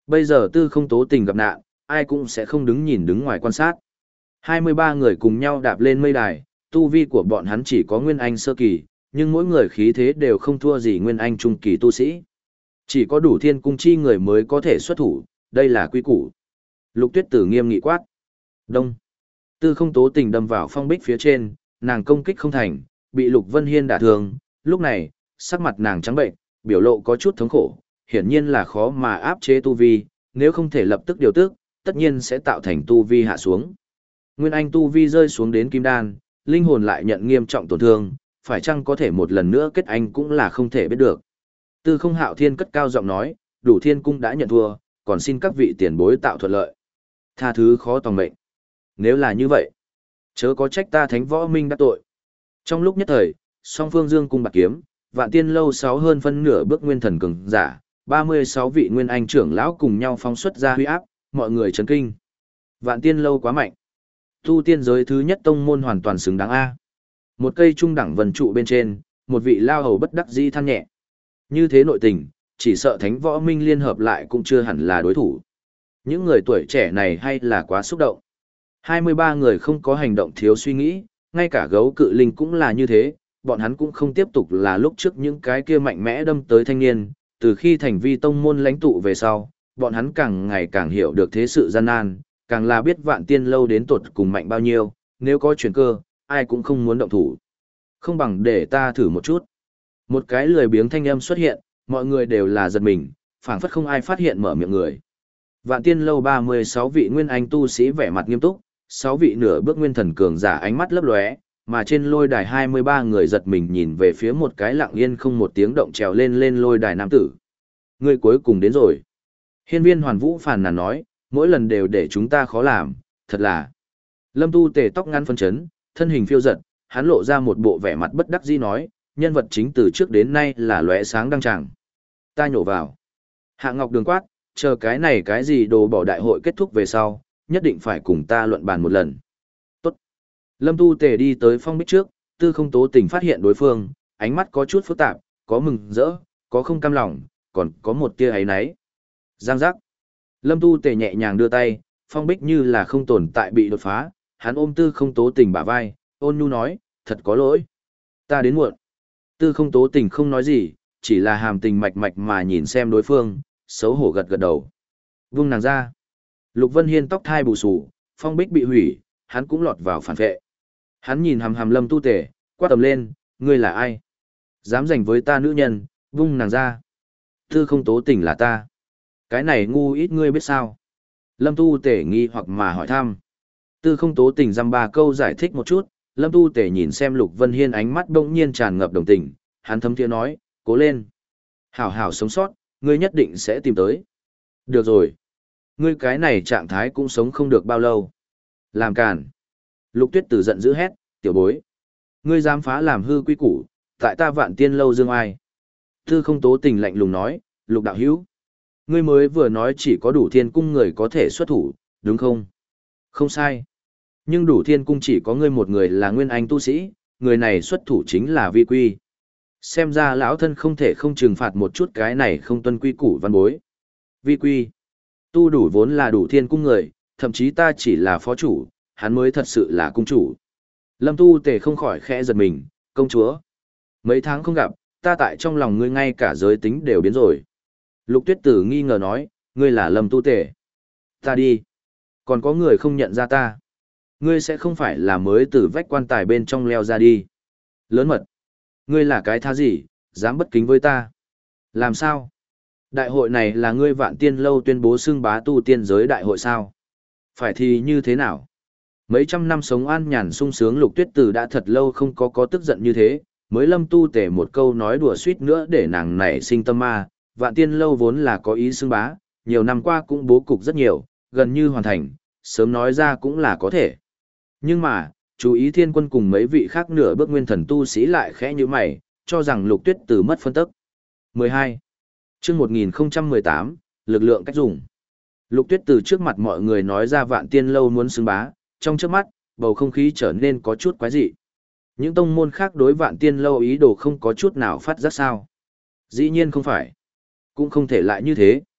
Bây giờ tư không tố tình gặp nạn, ai cũng sẽ không đứng nhìn đứng ngoài quan sát. hai mươi ba người cùng nhau đạp lên mây đài, tu vi của bọn hắn chỉ có Nguyên Anh sơ kỳ, nhưng mỗi người khí thế đều không thua gì Nguyên Anh trung kỳ tu sĩ. Chỉ có đủ thiên cung chi người mới có thể xuất thủ, đây là quy củ. Lục Tuyết Tử nghiêm nghị quát. Đông. Tư không tố tình đâm vào phong bích phía trên, nàng công kích không thành, bị Lục Vân Hiên đả thương. Lúc này, sắc mặt nàng trắng bệnh, biểu lộ có chút thống khổ, hiển nhiên là khó mà áp chế tu vi, nếu không thể lập tức điều tức, tất nhiên sẽ tạo thành tu vi hạ xuống. Nguyên Anh tu vi rơi xuống đến kim đan, linh hồn lại nhận nghiêm trọng tổn thương, phải chăng có thể một lần nữa kết anh cũng là không thể biết được. Tư không hạo thiên cất cao giọng nói, đủ thiên cung đã nhận thua, còn xin các vị tiền bối tạo thuận lợi. Tha thứ khó tòng mệnh. Nếu là như vậy, chớ có trách ta thánh võ minh đắc tội. Trong lúc nhất thời, song phương dương cung bạc kiếm, vạn tiên lâu sáu hơn phân nửa bước nguyên thần cường giả, ba mươi sáu vị nguyên anh trưởng lão cùng nhau phóng xuất ra huy áp, mọi người chấn kinh. Vạn tiên lâu quá mạnh. Tu tiên giới thứ nhất tông môn hoàn toàn xứng đáng A. Một cây trung đẳng vần trụ bên trên, một vị lao hầu bất đắc dĩ than nhẹ. Như thế nội tình, chỉ sợ thánh võ minh liên hợp lại cũng chưa hẳn là đối thủ. Những người tuổi trẻ này hay là quá xúc động. hai mươi ba người không có hành động thiếu suy nghĩ, ngay cả gấu cự linh cũng là như thế, bọn hắn cũng không tiếp tục là lúc trước những cái kia mạnh mẽ đâm tới thanh niên, từ khi thành vi tông môn lãnh tụ về sau, bọn hắn càng ngày càng hiểu được thế sự gian nan, càng là biết vạn tiên lâu đến tột cùng mạnh bao nhiêu, nếu có chuyển cơ, ai cũng không muốn động thủ. Không bằng để ta thử một chút. Một cái lười biếng thanh âm xuất hiện, mọi người đều là giật mình, phảng phất không ai phát hiện mở miệng người. Vạn tiên lâu ba mươi sáu vị nguyên anh tu sĩ vẻ mặt nghiêm túc, sáu vị nửa bước nguyên thần cường giả ánh mắt lấp lóe, mà trên lôi đài hai mươi ba người giật mình nhìn về phía một cái lặng yên không một tiếng động trèo lên lên lôi đài nam tử. Người cuối cùng đến rồi. Hiên viên Hoàn Vũ phàn nàn nói, mỗi lần đều để chúng ta khó làm, thật là. Lâm Tu Tề tóc ngắn phân chấn, thân hình phiêu giật, hắn lộ ra một bộ vẻ mặt bất đắc dĩ nói, nhân vật chính từ trước đến nay là lóe sáng đăng tràng. Ta nhổ vào. Hạ Ngọc Đường quát, chờ cái này cái gì đồ bỏ đại hội kết thúc về sau, nhất định phải cùng ta luận bàn một lần. Tốt. Lâm Tu Tề đi tới phong bích trước, tư không tố tình phát hiện đối phương, ánh mắt có chút phức tạp, có mừng rỡ, có không cam lòng, còn có một tia ấy náy. Giang giác. Lâm Tu Tề nhẹ nhàng đưa tay, phong bích như là không tồn tại bị đột phá, hắn ôm tư không tố tình bả vai, ôn nhu nói, thật có lỗi. Ta đến muộn. Tư không tố tình không nói gì, chỉ là hàm tình mạch mạch mà nhìn xem đối phương, xấu hổ gật gật đầu. Vung nàng ra. Lục Vân Hiên tóc thai bù xù, phong bích bị hủy, hắn cũng lọt vào phản vệ. Hắn nhìn hàm hàm Lâm Tu Tề, quát tầm lên, ngươi là ai? Dám giành với ta nữ nhân, vung nàng ra. Tư không tố tình là ta. Cái này ngu ít ngươi biết sao? Lâm Tu Tề nghi hoặc mà hỏi thăm. Tư không tố tình dăm ba câu giải thích một chút, Lâm Tu Tề nhìn xem Lục Vân Hiên ánh mắt bỗng nhiên tràn ngập đồng tình, hắn thấm thiế nói, cố lên. Hảo hảo sống sót, ngươi nhất định sẽ tìm tới. Được rồi. Ngươi cái này trạng thái cũng sống không được bao lâu. Làm càn. Lục Tuyết Tử giận dữ hét, tiểu bối. Ngươi dám phá làm hư quy củ, tại ta vạn tiên lâu dương ai. Tư không tố tình lạnh lùng nói, Lục đạo hữu. Ngươi mới vừa nói chỉ có đủ thiên cung người có thể xuất thủ, đúng không? Không sai. Nhưng đủ thiên cung chỉ có ngươi một người là nguyên anh tu sĩ, người này xuất thủ chính là vi quy. Xem ra lão thân không thể không trừng phạt một chút cái này không tuân quy củ văn bối. Vi quy. Tu đủ vốn là đủ thiên cung người, thậm chí ta chỉ là phó chủ, hắn mới thật sự là cung chủ. Lâm Tu Tề không khỏi khẽ giật mình, công chúa. Mấy tháng không gặp, ta tại trong lòng ngươi ngay cả giới tính đều biến rồi. Lục Tuyết Tử nghi ngờ nói, ngươi là Lâm Tu Tề. Ta đi. Còn có người không nhận ra ta. Ngươi sẽ không phải là mới từ vách quan tài bên trong leo ra đi. Lớn mật. Ngươi là cái tha gì, dám bất kính với ta. Làm sao? Đại hội này là ngươi vạn tiên lâu tuyên bố xưng bá tu tiên giới đại hội sao? Phải thì như thế nào? Mấy trăm năm sống an nhàn sung sướng Lục Tuyết Tử đã thật lâu không có có tức giận như thế, mới Lâm Tu Tề một câu nói đùa suýt nữa để nàng nảy sinh tâm ma, vạn tiên lâu vốn là có ý xưng bá, nhiều năm qua cũng bố cục rất nhiều, gần như hoàn thành, sớm nói ra cũng là có thể. Nhưng mà, chú ý thiên quân cùng mấy vị khác nửa bước nguyên thần tu sĩ lại khẽ như mày, cho rằng Lục Tuyết Tử mất phân tức. mười hai. Chương một nghìn không trăm mười tám, lực lượng cách dùng. Lục Tuyết Tử trước mặt mọi người nói ra vạn tiên lâu muốn xưng bá, trong trước mắt, bầu không khí trở nên có chút quái dị. Những tông môn khác đối vạn tiên lâu ý đồ không có chút nào phát giác sao. Dĩ nhiên không phải. Cũng không thể lại như thế.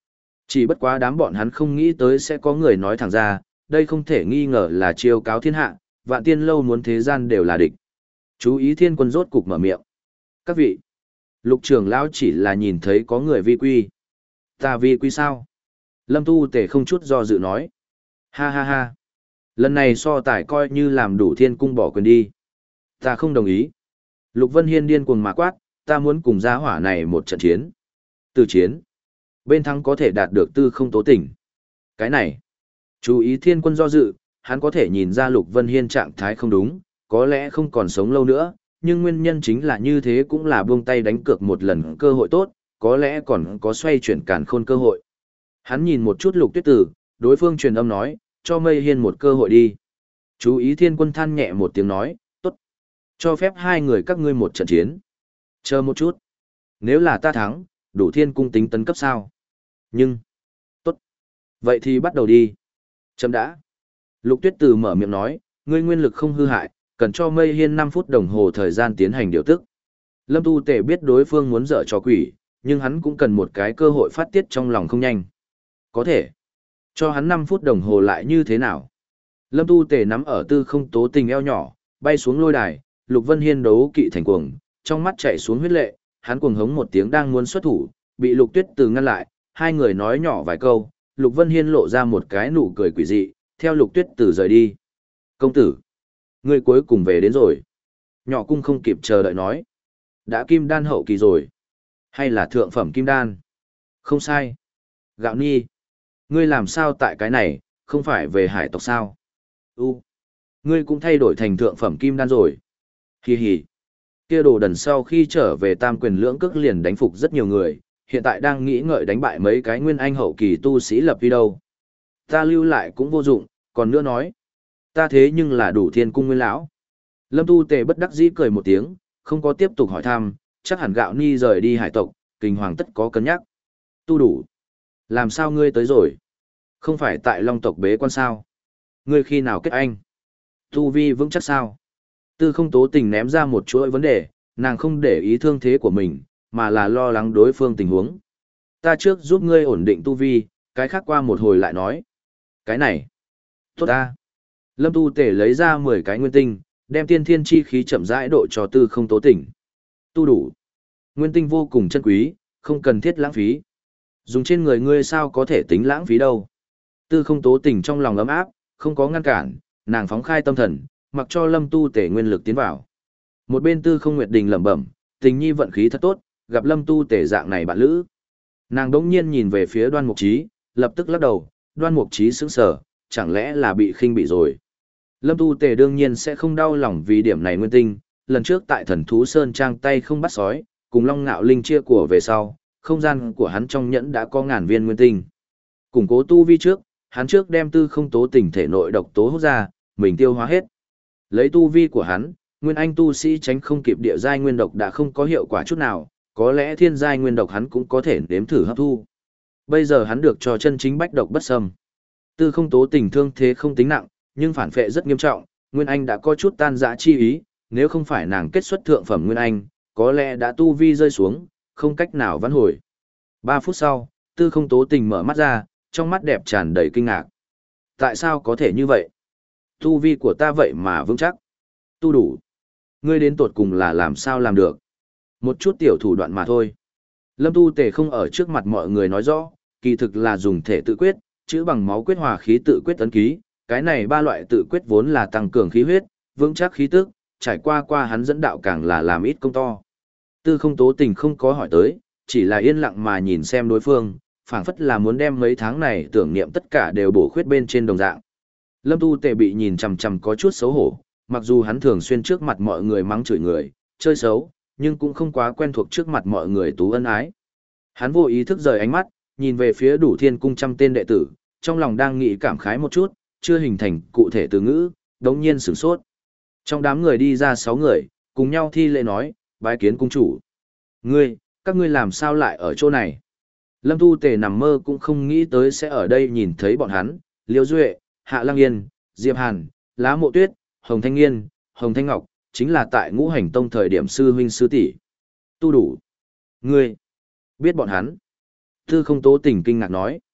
Chỉ bất quá đám bọn hắn không nghĩ tới sẽ có người nói thẳng ra, đây không thể nghi ngờ là chiêu cáo thiên hạ, vạn tiên lâu muốn thế gian đều là địch. Chú ý thiên quân rốt cục mở miệng. Các vị, lục trưởng lão chỉ là nhìn thấy có người vi quy. Ta vi quy sao? Lâm Tu Tể không chút do dự nói. Ha ha ha. Lần này so tài coi như làm đủ thiên cung bỏ quyền đi. Ta không đồng ý. Lục Vân Hiên điên cuồng mà quát, ta muốn cùng gia hỏa này một trận chiến. Từ chiến. Bên thắng có thể đạt được tư không tố tỉnh. Cái này. Chú ý thiên quân do dự, hắn có thể nhìn ra Lục Vân Hiên trạng thái không đúng, có lẽ không còn sống lâu nữa, nhưng nguyên nhân chính là như thế cũng là buông tay đánh cược một lần cơ hội tốt, có lẽ còn có xoay chuyển càn khôn cơ hội. Hắn nhìn một chút Lục Tuyết Tử, đối phương truyền âm nói, cho Mây Hiên một cơ hội đi. Chú ý thiên quân than nhẹ một tiếng nói, tốt. Cho phép hai người các ngươi một trận chiến. Chờ một chút. Nếu là ta thắng, đủ thiên cung tính tấn cấp sao? Nhưng, tốt. Vậy thì bắt đầu đi. Chấm đã. Lục Tuyết Tử mở miệng nói, ngươi nguyên lực không hư hại, cần cho Mây Hiên năm phút đồng hồ thời gian tiến hành điều tức. Lâm Tu Tể biết đối phương muốn dở trò quỷ, nhưng hắn cũng cần một cái cơ hội phát tiết trong lòng không nhanh. Có thể. Cho hắn năm phút đồng hồ lại như thế nào? Lâm Tu Tể nắm ở tư không tố tình eo nhỏ, bay xuống lôi đài, Lục Vân Hiên đấu kỵ thành cuồng, trong mắt chảy xuống huyết lệ, hắn cuồng hống một tiếng đang muốn xuất thủ, bị Lục Tuyết Từ ngăn lại, hai người nói nhỏ vài câu, Lục Vân Hiên lộ ra một cái nụ cười quỷ dị, theo Lục Tuyết Từ rời đi. Công tử, người cuối cùng về đến rồi. Nhỏ cung không kịp chờ đợi nói. Đã kim đan hậu kỳ rồi. Hay là thượng phẩm kim đan? Không sai. Gạo Nhi, ngươi làm sao tại cái này, không phải về hải tộc sao? U, ngươi cũng thay đổi thành thượng phẩm kim đan rồi. Hì hì. Kia đồ đần sau khi trở về tam quyền lưỡng cước liền đánh phục rất nhiều người, hiện tại đang nghĩ ngợi đánh bại mấy cái nguyên anh hậu kỳ tu sĩ lập đi đâu. Ta lưu lại cũng vô dụng, còn nữa nói. Ta thế nhưng là đủ thiên cung nguyên lão. Lâm Tu Tề bất đắc dĩ cười một tiếng, không có tiếp tục hỏi thăm, chắc hẳn Gạo Ni rời đi hải tộc, kinh hoàng tất có cân nhắc. Tu đủ. Làm sao ngươi tới rồi? Không phải tại Long tộc bế quan sao? Ngươi khi nào kết anh? Tu vi vững chắc sao? Tư không tố tình ném ra một chuỗi vấn đề, nàng không để ý thương thế của mình, mà là lo lắng đối phương tình huống. Ta trước giúp ngươi ổn định tu vi, cái khác qua một hồi lại nói. Cái này. Tốt ta. Lâm Tu Tể lấy ra mười cái nguyên tinh, đem tiên thiên chi khí chậm rãi độ cho tư không tố tỉnh. Tu đủ. Nguyên tinh vô cùng chân quý, không cần thiết lãng phí. Dùng trên người ngươi sao có thể tính lãng phí đâu. Tư không tố tỉnh trong lòng ấm áp, không có ngăn cản, nàng phóng khai tâm thần, mặc cho Lâm Tu Tể nguyên lực tiến vào. Một bên Tư không Nguyệt Đình lẩm bẩm, tình nhi vận khí thật tốt, gặp Lâm Tu Tể dạng này bạn lữ. Nàng đống nhiên nhìn về phía Đoan Mục Chí, lập tức lắc đầu, Đoan Mục Chí sững sờ, chẳng lẽ là bị khinh bị rồi. Lâm Tu Tề đương nhiên sẽ không đau lòng vì điểm này nguyên tinh, lần trước tại Thần Thú Sơn trang tay không bắt sói, cùng Long Ngạo Linh chia của về sau, không gian của hắn trong nhẫn đã có ngàn viên nguyên tinh. Củng cố tu vi trước, hắn trước đem tư không tố tỉnh thể nội độc tố hút ra, mình tiêu hóa hết. Lấy tu vi của hắn, nguyên anh tu sĩ tránh không kịp địa giai nguyên độc đã không có hiệu quả chút nào, có lẽ thiên giai nguyên độc hắn cũng có thể nếm thử hấp thu. Bây giờ hắn được cho chân chính bách độc bất xâm. Tư không tố tình thương thế không tính nặng, nhưng phản phệ rất nghiêm trọng, Nguyên Anh đã có chút tan dã chi ý, nếu không phải nàng kết xuất thượng phẩm Nguyên Anh, có lẽ đã tu vi rơi xuống, không cách nào vãn hồi. Ba phút sau, tư không tố tình mở mắt ra, trong mắt đẹp tràn đầy kinh ngạc. Tại sao có thể như vậy? Tu vi của ta vậy mà vững chắc. Tu đủ. Ngươi đến tột cùng là làm sao làm được? Một chút tiểu thủ đoạn mà thôi. Lâm Tu Tề không ở trước mặt mọi người nói rõ, kỳ thực là dùng thể tự quyết, chữ bằng máu quyết hòa khí tự quyết ấn ký. Cái này ba loại tự quyết vốn là tăng cường khí huyết, vững chắc khí tức, trải qua qua hắn dẫn đạo càng là làm ít công to. Tư không tố tình không có hỏi tới, chỉ là yên lặng mà nhìn xem đối phương, phảng phất là muốn đem mấy tháng này tưởng niệm tất cả đều bổ khuyết bên trên đồng dạng. Lâm Tu Tề bị nhìn chằm chằm có chút xấu hổ, mặc dù hắn thường xuyên trước mặt mọi người mắng chửi người, chơi xấu, nhưng cũng không quá quen thuộc trước mặt mọi người tú ân ái. Hắn vô ý thức rời ánh mắt, nhìn về phía đủ thiên cung trăm tên đệ tử, trong lòng đang nghĩ cảm khái một chút, chưa hình thành cụ thể từ ngữ, đống nhiên sửng sốt. Trong đám người đi ra sáu người, cùng nhau thi lễ nói, bái kiến cung chủ. Ngươi, các ngươi làm sao lại ở chỗ này? Lâm Tu Tề nằm mơ cũng không nghĩ tới sẽ ở đây nhìn thấy bọn hắn, Liêu Duệ, Hạ Lăng Yên, Diệp Hàn, Lá Mộ Tuyết, Hồng Thanh Nghiên, Hồng Thanh Ngọc, chính là tại Ngũ Hành Tông thời điểm sư huynh sư tỷ. Tu đủ. Ngươi, biết bọn hắn. Tư không tố tình kinh ngạc nói.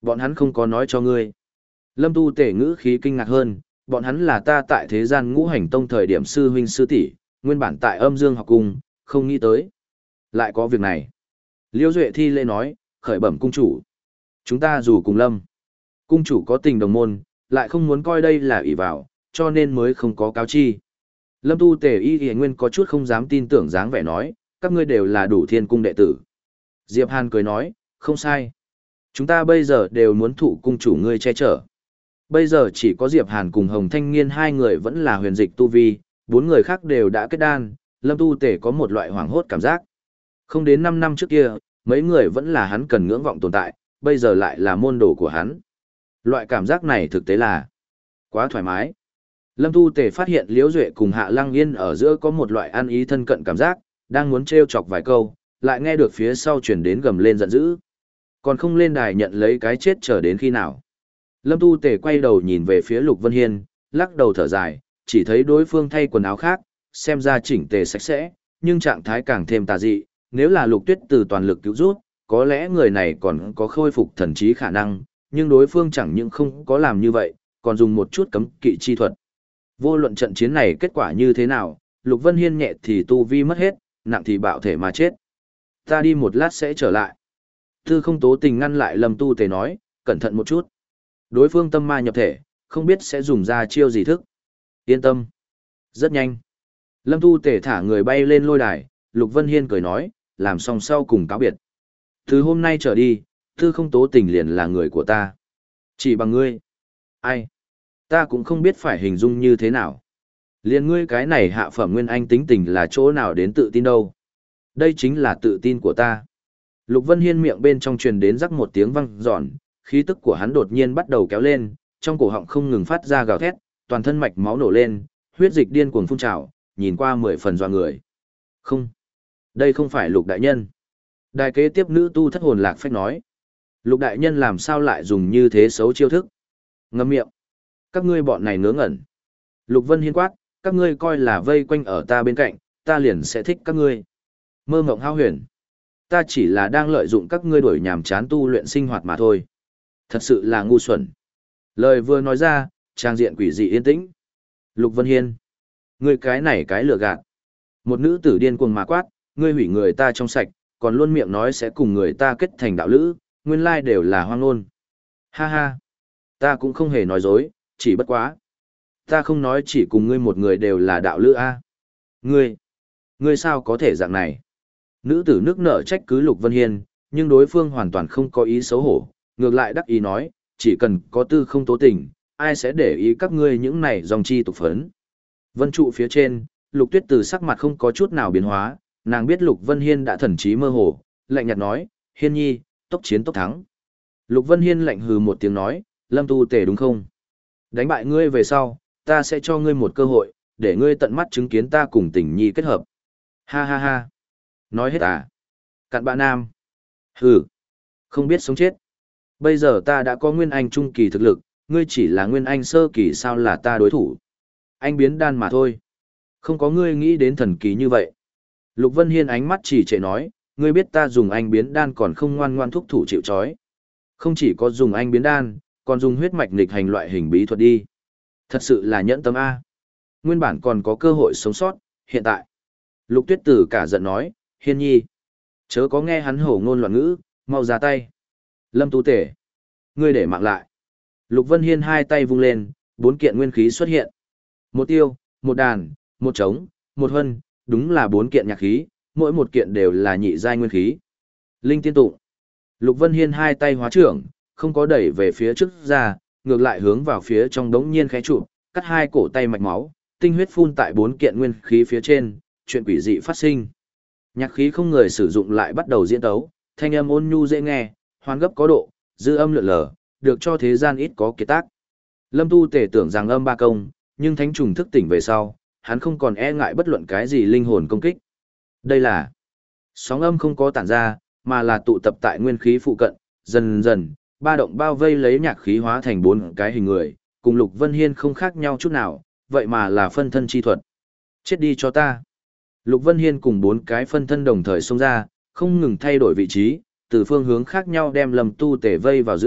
Bọn hắn không có nói cho ngươi. Lâm Tu Tể ngữ khí kinh ngạc hơn, bọn hắn là ta tại thế gian ngũ hành tông thời điểm sư huynh sư tỷ, nguyên bản tại âm dương học cung, không nghĩ tới. Lại có việc này. Liễu Duệ thi lễ nói, khởi bẩm cung chủ. Chúng ta dù cùng Lâm. Cung chủ có tình đồng môn, lại không muốn coi đây là ỷ vào, cho nên mới không có cáo chi. Lâm Tu Tể y y nguyên có chút không dám tin tưởng dáng vẻ nói, các ngươi đều là đủ thiên cung đệ tử. Diệp Hàn cười nói, không sai. Chúng ta bây giờ đều muốn thụ cung chủ ngươi che chở. Bây giờ chỉ có Diệp Hàn cùng Hồng Thanh Nghiên hai người vẫn là huyền dịch tu vi, bốn người khác đều đã kết đan, Lâm Tu Tể có một loại hoảng hốt cảm giác. Không đến năm năm trước kia, mấy người vẫn là hắn cần ngưỡng vọng tồn tại, bây giờ lại là môn đồ của hắn. Loại cảm giác này thực tế là quá thoải mái. Lâm Tu Tể phát hiện Liễu Duệ cùng Hạ Lăng Yên ở giữa có một loại ăn ý thân cận cảm giác, đang muốn trêu chọc vài câu, lại nghe được phía sau chuyển đến gầm lên giận dữ. Còn không lên đài nhận lấy cái chết chờ đến khi nào. Lâm Tu Tể quay đầu nhìn về phía Lục Vân Hiên, lắc đầu thở dài, chỉ thấy đối phương thay quần áo khác, xem ra chỉnh tề sạch sẽ, nhưng trạng thái càng thêm tà dị. Nếu là Lục Tuyết từ toàn lực cứu rút, có lẽ người này còn có khôi phục thần trí khả năng, nhưng đối phương chẳng những không có làm như vậy, còn dùng một chút cấm kỵ chi thuật. Vô luận trận chiến này kết quả như thế nào, Lục Vân Hiên nhẹ thì tu vi mất hết, nặng thì bạo thể mà chết. Ta đi một lát sẽ trở lại. Tư Không Tố Tình ngăn lại Lâm Tu Tể nói, cẩn thận một chút. Đối phương tâm ma nhập thể, không biết sẽ dùng ra chiêu gì thức. Yên tâm. Rất nhanh. Lâm Tu Tể thả người bay lên lôi đài, Lục Vân Hiên cười nói, làm xong sau cùng cáo biệt. Từ hôm nay trở đi, Tư Không Tố Tình liền là người của ta. Chỉ bằng ngươi. Ai? Ta cũng không biết phải hình dung như thế nào. Liền ngươi cái này hạ phẩm nguyên anh tính tình là chỗ nào đến tự tin đâu. Đây chính là tự tin của ta. Lục Vân Hiên miệng bên trong truyền đến rắc một tiếng vang giòn, khí tức của hắn đột nhiên bắt đầu kéo lên, trong cổ họng không ngừng phát ra gào thét, toàn thân mạch máu nổ lên, huyết dịch điên cuồng phun trào, nhìn qua mười phần dọa người. Không, đây không phải Lục đại nhân. Đài kế tiếp nữ tu thất hồn lạc phách nói, Lục đại nhân làm sao lại dùng như thế xấu chiêu thức? Ngậm miệng. Các ngươi bọn này ngớ ngẩn. Lục Vân Hiên quát, các ngươi coi là vây quanh ở ta bên cạnh, ta liền sẽ thích các ngươi. Mơ mộng hao huyền. Ta chỉ là đang lợi dụng các ngươi đuổi nhàm chán tu luyện sinh hoạt mà thôi. Thật sự là ngu xuẩn. Lời vừa nói ra, trang diện quỷ dị yên tĩnh. Lục Vân Hiên. Ngươi cái này cái lừa gạt. Một nữ tử điên cuồng mà quát, ngươi hủy người ta trong sạch, còn luôn miệng nói sẽ cùng người ta kết thành đạo lữ, nguyên lai đều là hoang ngôn. Ha ha. Ta cũng không hề nói dối, chỉ bất quá. Ta không nói chỉ cùng ngươi một người đều là đạo lữ a. Ngươi. Ngươi sao có thể dạng này? Nữ tử nước nở trách cứ Lục Vân Hiên, nhưng đối phương hoàn toàn không có ý xấu hổ, ngược lại đắc ý nói, chỉ cần có Tư Không Tố Tình, ai sẽ để ý các ngươi những này dòng chi tục phấn. Vân trụ phía trên, Lục Tuyết từ sắc mặt không có chút nào biến hóa, nàng biết Lục Vân Hiên đã thần trí mơ hồ, lạnh nhạt nói, Hiên nhi, tốc chiến tốc thắng. Lục Vân Hiên lạnh hừ một tiếng nói, Lâm Tu Tể đúng không? Đánh bại ngươi về sau, ta sẽ cho ngươi một cơ hội, để ngươi tận mắt chứng kiến ta cùng Tình nhi kết hợp. Ha ha ha. Nói hết à? Cặn bạ nam. Hừ. Không biết sống chết. Bây giờ ta đã có nguyên anh trung kỳ thực lực, ngươi chỉ là nguyên anh sơ kỳ sao là ta đối thủ. Anh biến đan mà thôi. Không có ngươi nghĩ đến thần kỳ như vậy. Lục Vân Hiên ánh mắt chỉ trệ nói, ngươi biết ta dùng anh biến đan còn không ngoan ngoan thúc thủ chịu trói. Không chỉ có dùng anh biến đan, còn dùng huyết mạch nghịch hành loại hình bí thuật đi. Thật sự là nhẫn tâm A. Nguyên bản còn có cơ hội sống sót, hiện tại. Lục Tuyết Tử cả giận nói, Hiên nhi. Chớ có nghe hắn hổ ngôn loạn ngữ, mau ra tay. Lâm Tu Tể. Ngươi để mạng lại. Lục Vân Hiên hai tay vung lên, bốn kiện nguyên khí xuất hiện. Một tiêu, một đàn, một trống, một hân, đúng là bốn kiện nhạc khí, mỗi một kiện đều là nhị giai nguyên khí. Linh tiên tụng. Lục Vân Hiên hai tay hóa trưởng, không có đẩy về phía trước ra, ngược lại hướng vào phía trong đống nhiên khẽ trụ, cắt hai cổ tay mạch máu, tinh huyết phun tại bốn kiện nguyên khí phía trên, chuyện quỷ dị phát sinh. Nhạc khí không người sử dụng lại bắt đầu diễn tấu, thanh âm ôn nhu dễ nghe, hoan gấp có độ, dư âm lượn lờ, được cho thế gian ít có kiệt tác. Lâm Tu Tể tưởng rằng âm ba công, nhưng thánh trùng thức tỉnh về sau, hắn không còn e ngại bất luận cái gì linh hồn công kích. Đây là sóng âm không có tản ra, mà là tụ tập tại nguyên khí phụ cận, dần dần, ba động bao vây lấy nhạc khí hóa thành bốn cái hình người, cùng Lục Vân Hiên không khác nhau chút nào, vậy mà là phân thân chi thuật. Chết đi cho ta. Lục Vân Hiên cùng bốn cái phân thân đồng thời xông ra, không ngừng thay đổi vị trí, từ phương hướng khác nhau đem Lâm Tu Tể vây vào giữa,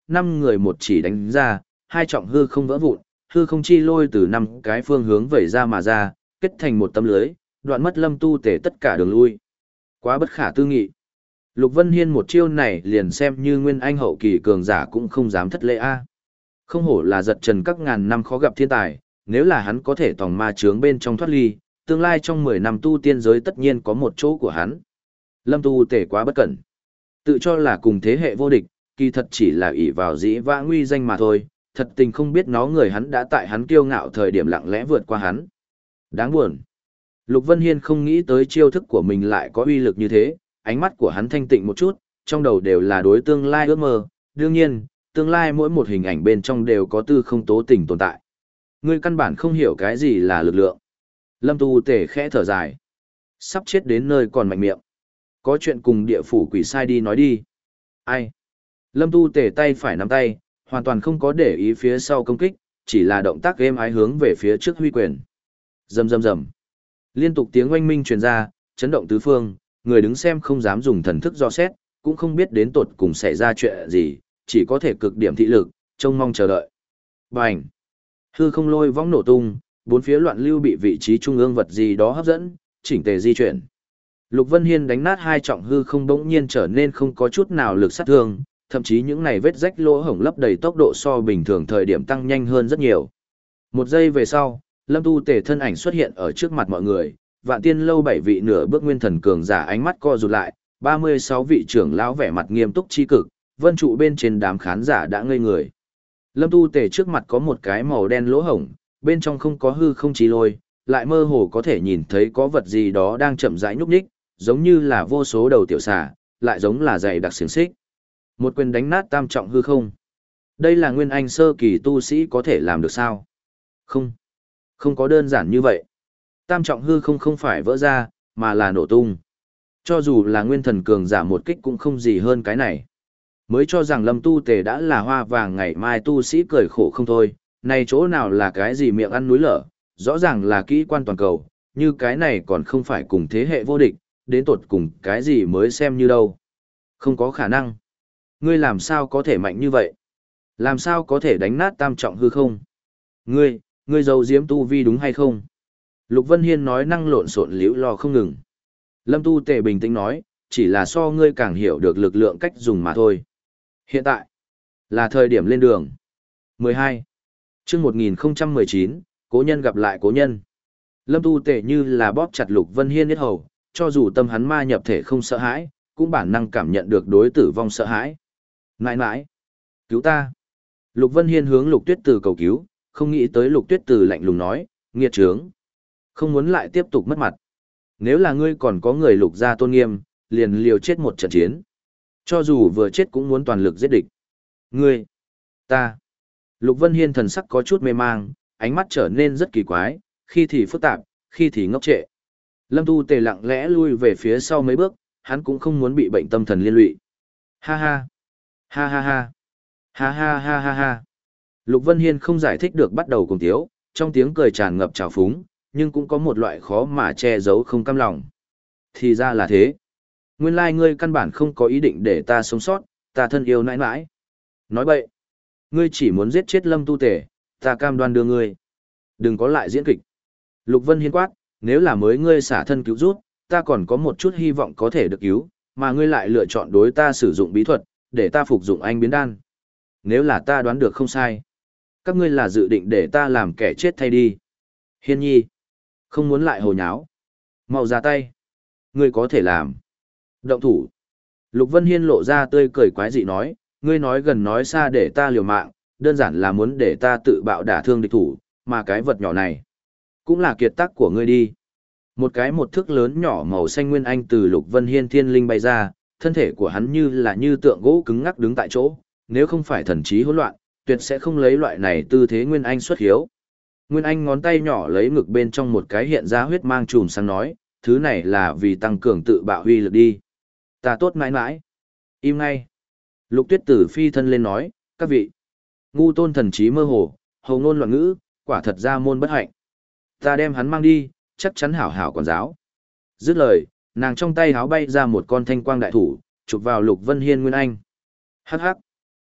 năm người một chỉ đánh ra, hai trọng hư không vỡ vụn, hư không chi lôi từ năm cái phương hướng vẩy ra mà ra, kết thành một tấm lưới, đoạn mất Lâm Tu Tể tất cả đường lui. Quá bất khả tư nghị. Lục Vân Hiên một chiêu này liền xem như nguyên anh hậu kỳ cường giả cũng không dám thất lễ a. Không hổ là giật trần các ngàn năm khó gặp thiên tài, nếu là hắn có thể tòng ma chướng bên trong thoát ly, tương lai trong mười năm tu tiên giới tất nhiên có một chỗ của hắn. Lâm Tu Tể quá bất cẩn. Tự cho là cùng thế hệ vô địch, kỳ thật chỉ là ỷ vào dĩ vã nguy danh mà thôi, thật tình không biết nó người hắn đã tại hắn kiêu ngạo thời điểm lặng lẽ vượt qua hắn. Đáng buồn. Lục Vân Hiên không nghĩ tới chiêu thức của mình lại có uy lực như thế, ánh mắt của hắn thanh tịnh một chút, trong đầu đều là đối tương lai ước mơ, đương nhiên, tương lai mỗi một hình ảnh bên trong đều có tư không tố tình tồn tại. Ngươi căn bản không hiểu cái gì là lực lượng. Lâm Tu Tể khẽ thở dài. Sắp chết đến nơi còn mạnh miệng. Có chuyện cùng địa phủ quỷ sai đi nói đi. Ai? Lâm Tu Tể tay phải nắm tay, hoàn toàn không có để ý phía sau công kích, chỉ là động tác êm ái hướng về phía trước huy quyền. Rầm rầm rầm. Liên tục tiếng oanh minh truyền ra, chấn động tứ phương, người đứng xem không dám dùng thần thức dò xét, cũng không biết đến tột cùng xảy ra chuyện gì, chỉ có thể cực điểm thị lực, trông mong chờ đợi. Bành! Hư không lôi vong nổ tung, bốn phía loạn lưu bị vị trí trung ương vật gì đó hấp dẫn, chỉnh tề di chuyển. Lục Vân Hiên đánh nát hai trọng hư không bỗng nhiên trở nên không có chút nào lực sát thương, thậm chí những này vết rách lỗ hổng lấp đầy tốc độ so bình thường thời điểm tăng nhanh hơn rất nhiều. Một giây về sau, Lâm Tu Tể thân ảnh xuất hiện ở trước mặt mọi người, Vạn Tiên lâu bảy vị nửa bước nguyên thần cường giả ánh mắt co rụt lại, ba mươi sáu vị trưởng lão vẻ mặt nghiêm túc chi cực, vân trụ bên trên đám khán giả đã ngây người. Lâm Tu Tể trước mặt có một cái màu đen lỗ hổng, bên trong không có hư không chí lôi, lại mơ hồ có thể nhìn thấy có vật gì đó đang chậm rãi nhúc nhích, giống như là vô số đầu tiểu xà, lại giống là dày đặc xiềng xích. Một quyền đánh nát tam trọng hư không. Đây là nguyên anh sơ kỳ tu sĩ có thể làm được sao? Không. Không có đơn giản như vậy. Tam trọng hư không không phải vỡ ra, mà là nổ tung. Cho dù là nguyên thần cường giả một kích cũng không gì hơn cái này. Mới cho rằng Lâm Tu Tể đã là hoa vàng ngày mai tu sĩ cười khổ không thôi, này chỗ nào là cái gì miệng ăn núi lở, rõ ràng là kỹ quan toàn cầu, như cái này còn không phải cùng thế hệ vô địch, đến tột cùng cái gì mới xem như đâu. Không có khả năng. Ngươi làm sao có thể mạnh như vậy? Làm sao có thể đánh nát tam trọng hư không? Ngươi, ngươi giấu giếm tu vi đúng hay không? Lục Vân Hiên nói năng lộn xộn liễu lo không ngừng. Lâm Tu Tể bình tĩnh nói, chỉ là so ngươi càng hiểu được lực lượng cách dùng mà thôi. Hiện tại, là thời điểm lên đường. mười hai. Chương một nghìn mười chín, cố nhân gặp lại cố nhân. Lâm Tu Tể như là bóp chặt Lục Vân Hiên yết hầu, cho dù tâm hắn ma nhập thể không sợ hãi, cũng bản năng cảm nhận được đối tử vong sợ hãi. Nãi nãi, cứu ta. Lục Vân Hiên hướng Lục Tuyết Từ cầu cứu, không nghĩ tới Lục Tuyết Từ lạnh lùng nói, nghiệt trướng. Không muốn lại tiếp tục mất mặt. Nếu là ngươi còn có người Lục gia tôn nghiêm, liền liều chết một trận chiến. Cho dù vừa chết cũng muốn toàn lực giết địch. Ngươi, ta. Lục Vân Hiên thần sắc có chút mê mang, ánh mắt trở nên rất kỳ quái, khi thì phức tạp, khi thì ngốc trệ. Lâm Tu Tể lặng lẽ lui về phía sau mấy bước, hắn cũng không muốn bị bệnh tâm thần liên lụy. Ha ha. Ha ha ha. Ha ha ha ha ha. Lục Vân Hiên không giải thích được bắt đầu cùng tiếu, trong tiếng cười tràn ngập trào phúng, nhưng cũng có một loại khó mà che giấu không cam lòng. Thì ra là thế. Nguyên lai ngươi căn bản không có ý định để ta sống sót, ta thân yêu nãi nãi. Nói bậy. Ngươi chỉ muốn giết chết Lâm Tu Tể, ta cam đoan đưa ngươi. Đừng có lại diễn kịch. Lục Vân Hiên quát, nếu là mới ngươi xả thân cứu rút, ta còn có một chút hy vọng có thể được cứu, mà ngươi lại lựa chọn đối ta sử dụng bí thuật, để ta phục dụng anh biến đan. Nếu là ta đoán được không sai, các ngươi là dự định để ta làm kẻ chết thay đi. Hiên nhi, không muốn lại hồ nháo. Mau ra tay. Ngươi có thể làm. Động thủ. Lục Vân Hiên lộ ra tươi cười quái dị nói, ngươi nói gần nói xa để ta liều mạng, đơn giản là muốn để ta tự bạo đả thương địch thủ, mà cái vật nhỏ này cũng là kiệt tác của ngươi đi. Một cái một thước lớn nhỏ màu xanh nguyên anh từ Lục Vân Hiên thiên linh bay ra, thân thể của hắn như là như tượng gỗ cứng ngắc đứng tại chỗ, nếu không phải thần trí hỗn loạn, tuyệt sẽ không lấy loại này tư thế nguyên anh xuất hiếu. Nguyên anh ngón tay nhỏ lấy ngực bên trong một cái hiện ra huyết mang chùm sáng nói, thứ này là vì tăng cường tự bạo huy lực đi. Ta tốt mãi mãi. Im ngay. Lục Tuyết Tử phi thân lên nói, các vị. Ngu tôn thần trí mơ hồ, hầu ngôn loạn ngữ, quả thật ra môn bất hạnh. Ta đem hắn mang đi, chắc chắn hảo hảo quản giáo. Dứt lời, nàng trong tay háo bay ra một con thanh quang đại thủ, chụp vào Lục Vân Hiên Nguyên Anh. Hắc hắc.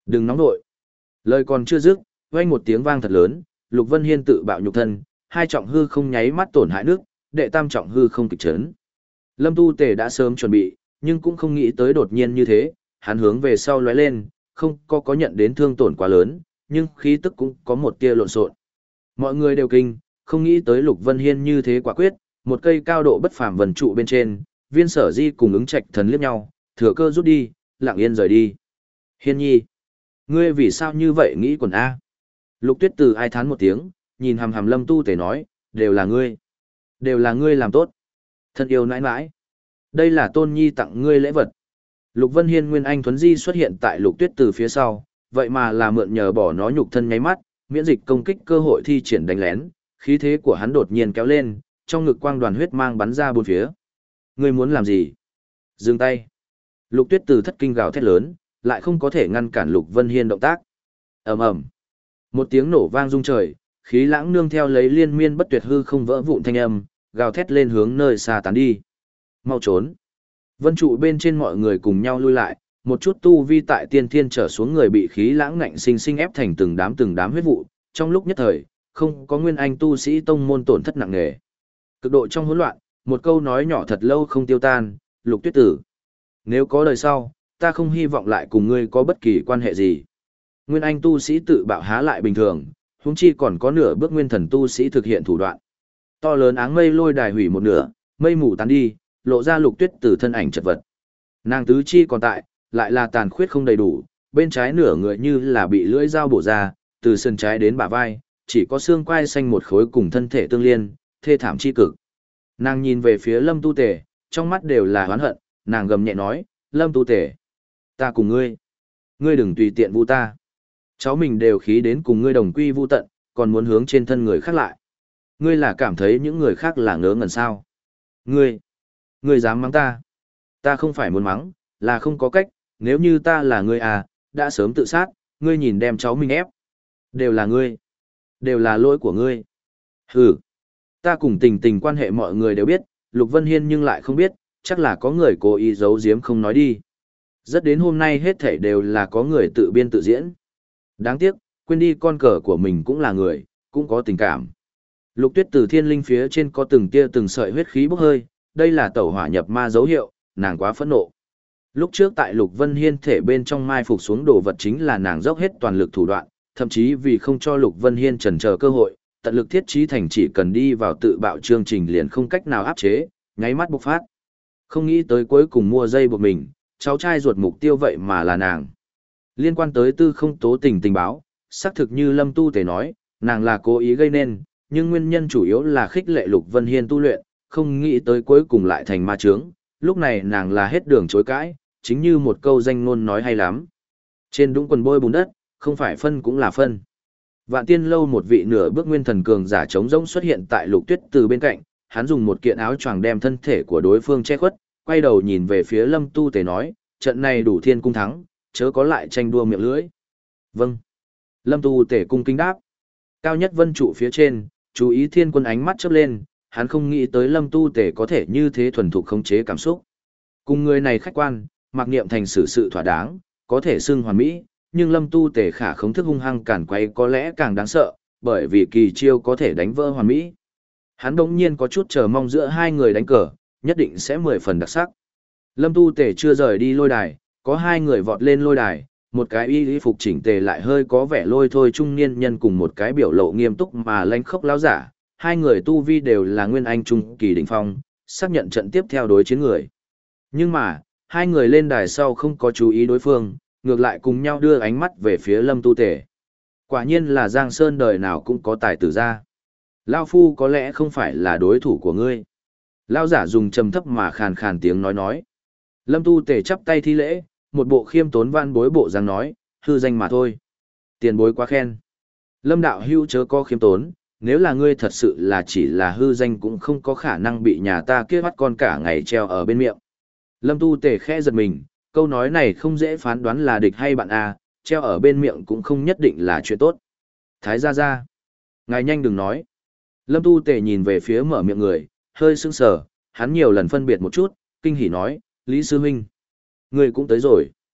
Đừng nóng nội. Lời còn chưa dứt, vang một tiếng vang thật lớn, Lục Vân Hiên tự bạo nhục thân, hai trọng hư không nháy mắt tổn hại nước, đệ tam trọng hư không kịch chấn. Lâm Tu Tề đã sớm chuẩn bị, nhưng cũng không nghĩ tới đột nhiên như thế, hắn hướng về sau lóe lên, không có có nhận đến thương tổn quá lớn, nhưng khí tức cũng có một tia lộn xộn. Mọi người đều kinh, không nghĩ tới Lục Vân Hiên như thế quả quyết, một cây cao độ bất phàm vần trụ bên trên, Viên Sở Di cùng ứng trạch thần liếc nhau, thừa cơ rút đi, lặng yên rời đi. Hiên nhi, ngươi vì sao như vậy nghĩ quần A? Lục Tuyết Từ ai thán một tiếng, nhìn hàm hàm Lâm Tu Tề nói, đều là ngươi. Đều là ngươi làm tốt. Thân yêu nãi nãi. Đây là Tôn Nhi tặng ngươi lễ vật. Lục Vân Hiên Nguyên Anh Thuấn Di xuất hiện tại Lục Tuyết Từ phía sau, vậy mà là mượn nhờ bỏ nó nhục thân nháy mắt, miễn dịch công kích cơ hội thi triển đánh lén, khí thế của hắn đột nhiên kéo lên, trong ngực quang đoàn huyết mang bắn ra bốn phía. Ngươi muốn làm gì? Dừng tay. Lục Tuyết Từ thất kinh gào thét lớn, lại không có thể ngăn cản Lục Vân Hiên động tác. Ầm ầm. Một tiếng nổ vang rung trời, khí lãng nương theo lấy liên miên bất tuyệt hư không vỡ vụn thanh âm, gào thét lên hướng nơi xa tán đi. Mau trốn. Vân trụ bên trên mọi người cùng nhau lui lại, một chút tu vi tại tiên thiên trở xuống người bị khí lãng ngạnh sinh sinh ép thành từng đám từng đám huyết vụ, trong lúc nhất thời, không có nguyên anh tu sĩ tông môn tổn thất nặng nề. Cực độ trong hỗn loạn, một câu nói nhỏ thật lâu không tiêu tan, Lục Tuyết Tử. Nếu có đời sau, ta không hy vọng lại cùng ngươi có bất kỳ quan hệ gì. Nguyên anh tu sĩ tự bạo há lại bình thường, huống chi còn có nửa bước nguyên thần tu sĩ thực hiện thủ đoạn. To lớn áng mây lôi đài hủy một nửa, mây mù tán đi, lộ ra Lục Tuyết Tử thân ảnh chật vật. Nàng tứ chi còn tại, lại là tàn khuyết không đầy đủ, bên trái nửa người như là bị lưỡi dao bổ ra, từ sườn trái đến bả vai, chỉ có xương quai xanh một khối cùng thân thể tương liên, thê thảm chi cực. Nàng nhìn về phía Lâm Tu Tề, trong mắt đều là oán hận, nàng gầm nhẹ nói, Lâm Tu Tề, ta cùng ngươi, ngươi đừng tùy tiện vu ta. Cháu mình đều khí đến cùng ngươi đồng quy vu tận, còn muốn hướng trên thân người khác lại. Ngươi là cảm thấy những người khác là ngớ ngẩn sao? Ngươi, ngươi dám mắng ta? Ta không phải muốn mắng, là không có cách, nếu như ta là ngươi à, đã sớm tự sát, ngươi nhìn đem cháu mình ép. Đều là ngươi, đều là lỗi của ngươi. Hừ, ta cùng tình tình quan hệ mọi người đều biết, Lục Vân Hiên nhưng lại không biết, chắc là có người cố ý giấu giếm không nói đi. Rất đến hôm nay hết thảy đều là có người tự biên tự diễn. Đáng tiếc, quên đi con cờ của mình cũng là người, cũng có tình cảm. Lục Tuyết từ thiên linh phía trên có từng tia từng sợi huyết khí bốc hơi, đây là tẩu hỏa nhập ma dấu hiệu, nàng quá phẫn nộ. Lúc trước tại Lục Vân Hiên thể bên trong mai phục xuống đồ vật chính là nàng dốc hết toàn lực thủ đoạn, thậm chí vì không cho Lục Vân Hiên chần chờ cơ hội, tận lực thiết trí thành chỉ cần đi vào tự bạo chương trình liền không cách nào áp chế, nháy mắt bộc phát. Không nghĩ tới cuối cùng mua dây buộc mình, cháu trai ruột mục tiêu vậy mà là nàng. Liên quan tới tư không tố tình tình báo, xác thực như Lâm Tu Tề nói, nàng là cố ý gây nên, nhưng nguyên nhân chủ yếu là khích lệ Lục Vân Hiên tu luyện, không nghĩ tới cuối cùng lại thành ma chướng, lúc này nàng là hết đường chối cãi, chính như một câu danh ngôn nói hay lắm. Trên đũng quần bôi bùn đất, không phải phân cũng là phân. Vạn Tiên lâu một vị nửa bước nguyên thần cường giả trống rỗng xuất hiện tại Lục Tuyết Từ bên cạnh, hắn dùng một kiện áo choàng đem thân thể của đối phương che khuất, quay đầu nhìn về phía Lâm Tu Tề nói, trận này đủ thiên cung thắng, chớ có lại tranh đua miệng lưỡi. Vâng. Lâm Tu Tề cung kính đáp. Cao nhất vân trụ phía trên, chú ý thiên quân ánh mắt chớp lên, hắn không nghĩ tới Lâm Tu Tề có thể như thế thuần thục khống chế cảm xúc. Cùng người này khách quan, mặc niệm thành xử sự thỏa đáng, có thể xưng hoàn mỹ, nhưng Lâm Tu Tề khả khống thức hung hăng cản quay có lẽ càng đáng sợ, bởi vì kỳ chiêu có thể đánh vỡ hoàn mỹ. Hắn đống nhiên có chút chờ mong giữa hai người đánh cờ, nhất định sẽ mười phần đặc sắc. Lâm Tu Tề chưa rời đi lôi đài, có hai người vọt lên lôi đài, một cái y y phục chỉnh tề lại hơi có vẻ lôi thôi trung niên nhân cùng một cái biểu lộ nghiêm túc mà lanh khốc láo giả, hai người tu vi đều là nguyên anh trung kỳ đỉnh phong, xác nhận trận tiếp theo đối chiến người. Nhưng mà, hai người lên đài sau không có chú ý đối phương, ngược lại cùng nhau đưa ánh mắt về phía Lâm Tu Tề. Quả nhiên là Giang Sơn đời nào cũng có tài tử ra. Lao Phu có lẽ không phải là đối thủ của ngươi. Lao giả dùng trầm thấp mà khàn khàn tiếng nói nói. Lâm Tu Tề chắp tay thi lễ, một bộ khiêm tốn van bối bộ dáng nói, hư danh mà thôi. Tiền bối quá khen. Lâm đạo hưu chớ có khiêm tốn, nếu là ngươi thật sự là chỉ là hư danh cũng không có khả năng bị nhà ta kia bắt con cả ngày treo ở bên miệng. Lâm Tu Tề khẽ giật mình, câu nói này không dễ phán đoán là địch hay bạn à, treo ở bên miệng cũng không nhất định là chuyện tốt. Thái gia gia, ngài nhanh đừng nói. Lâm Tu Tề nhìn về phía mở miệng người, hơi sững sờ, hắn nhiều lần phân biệt một chút, kinh hỉ nói, Lý Sư Huynh, ngươi cũng tới rồi.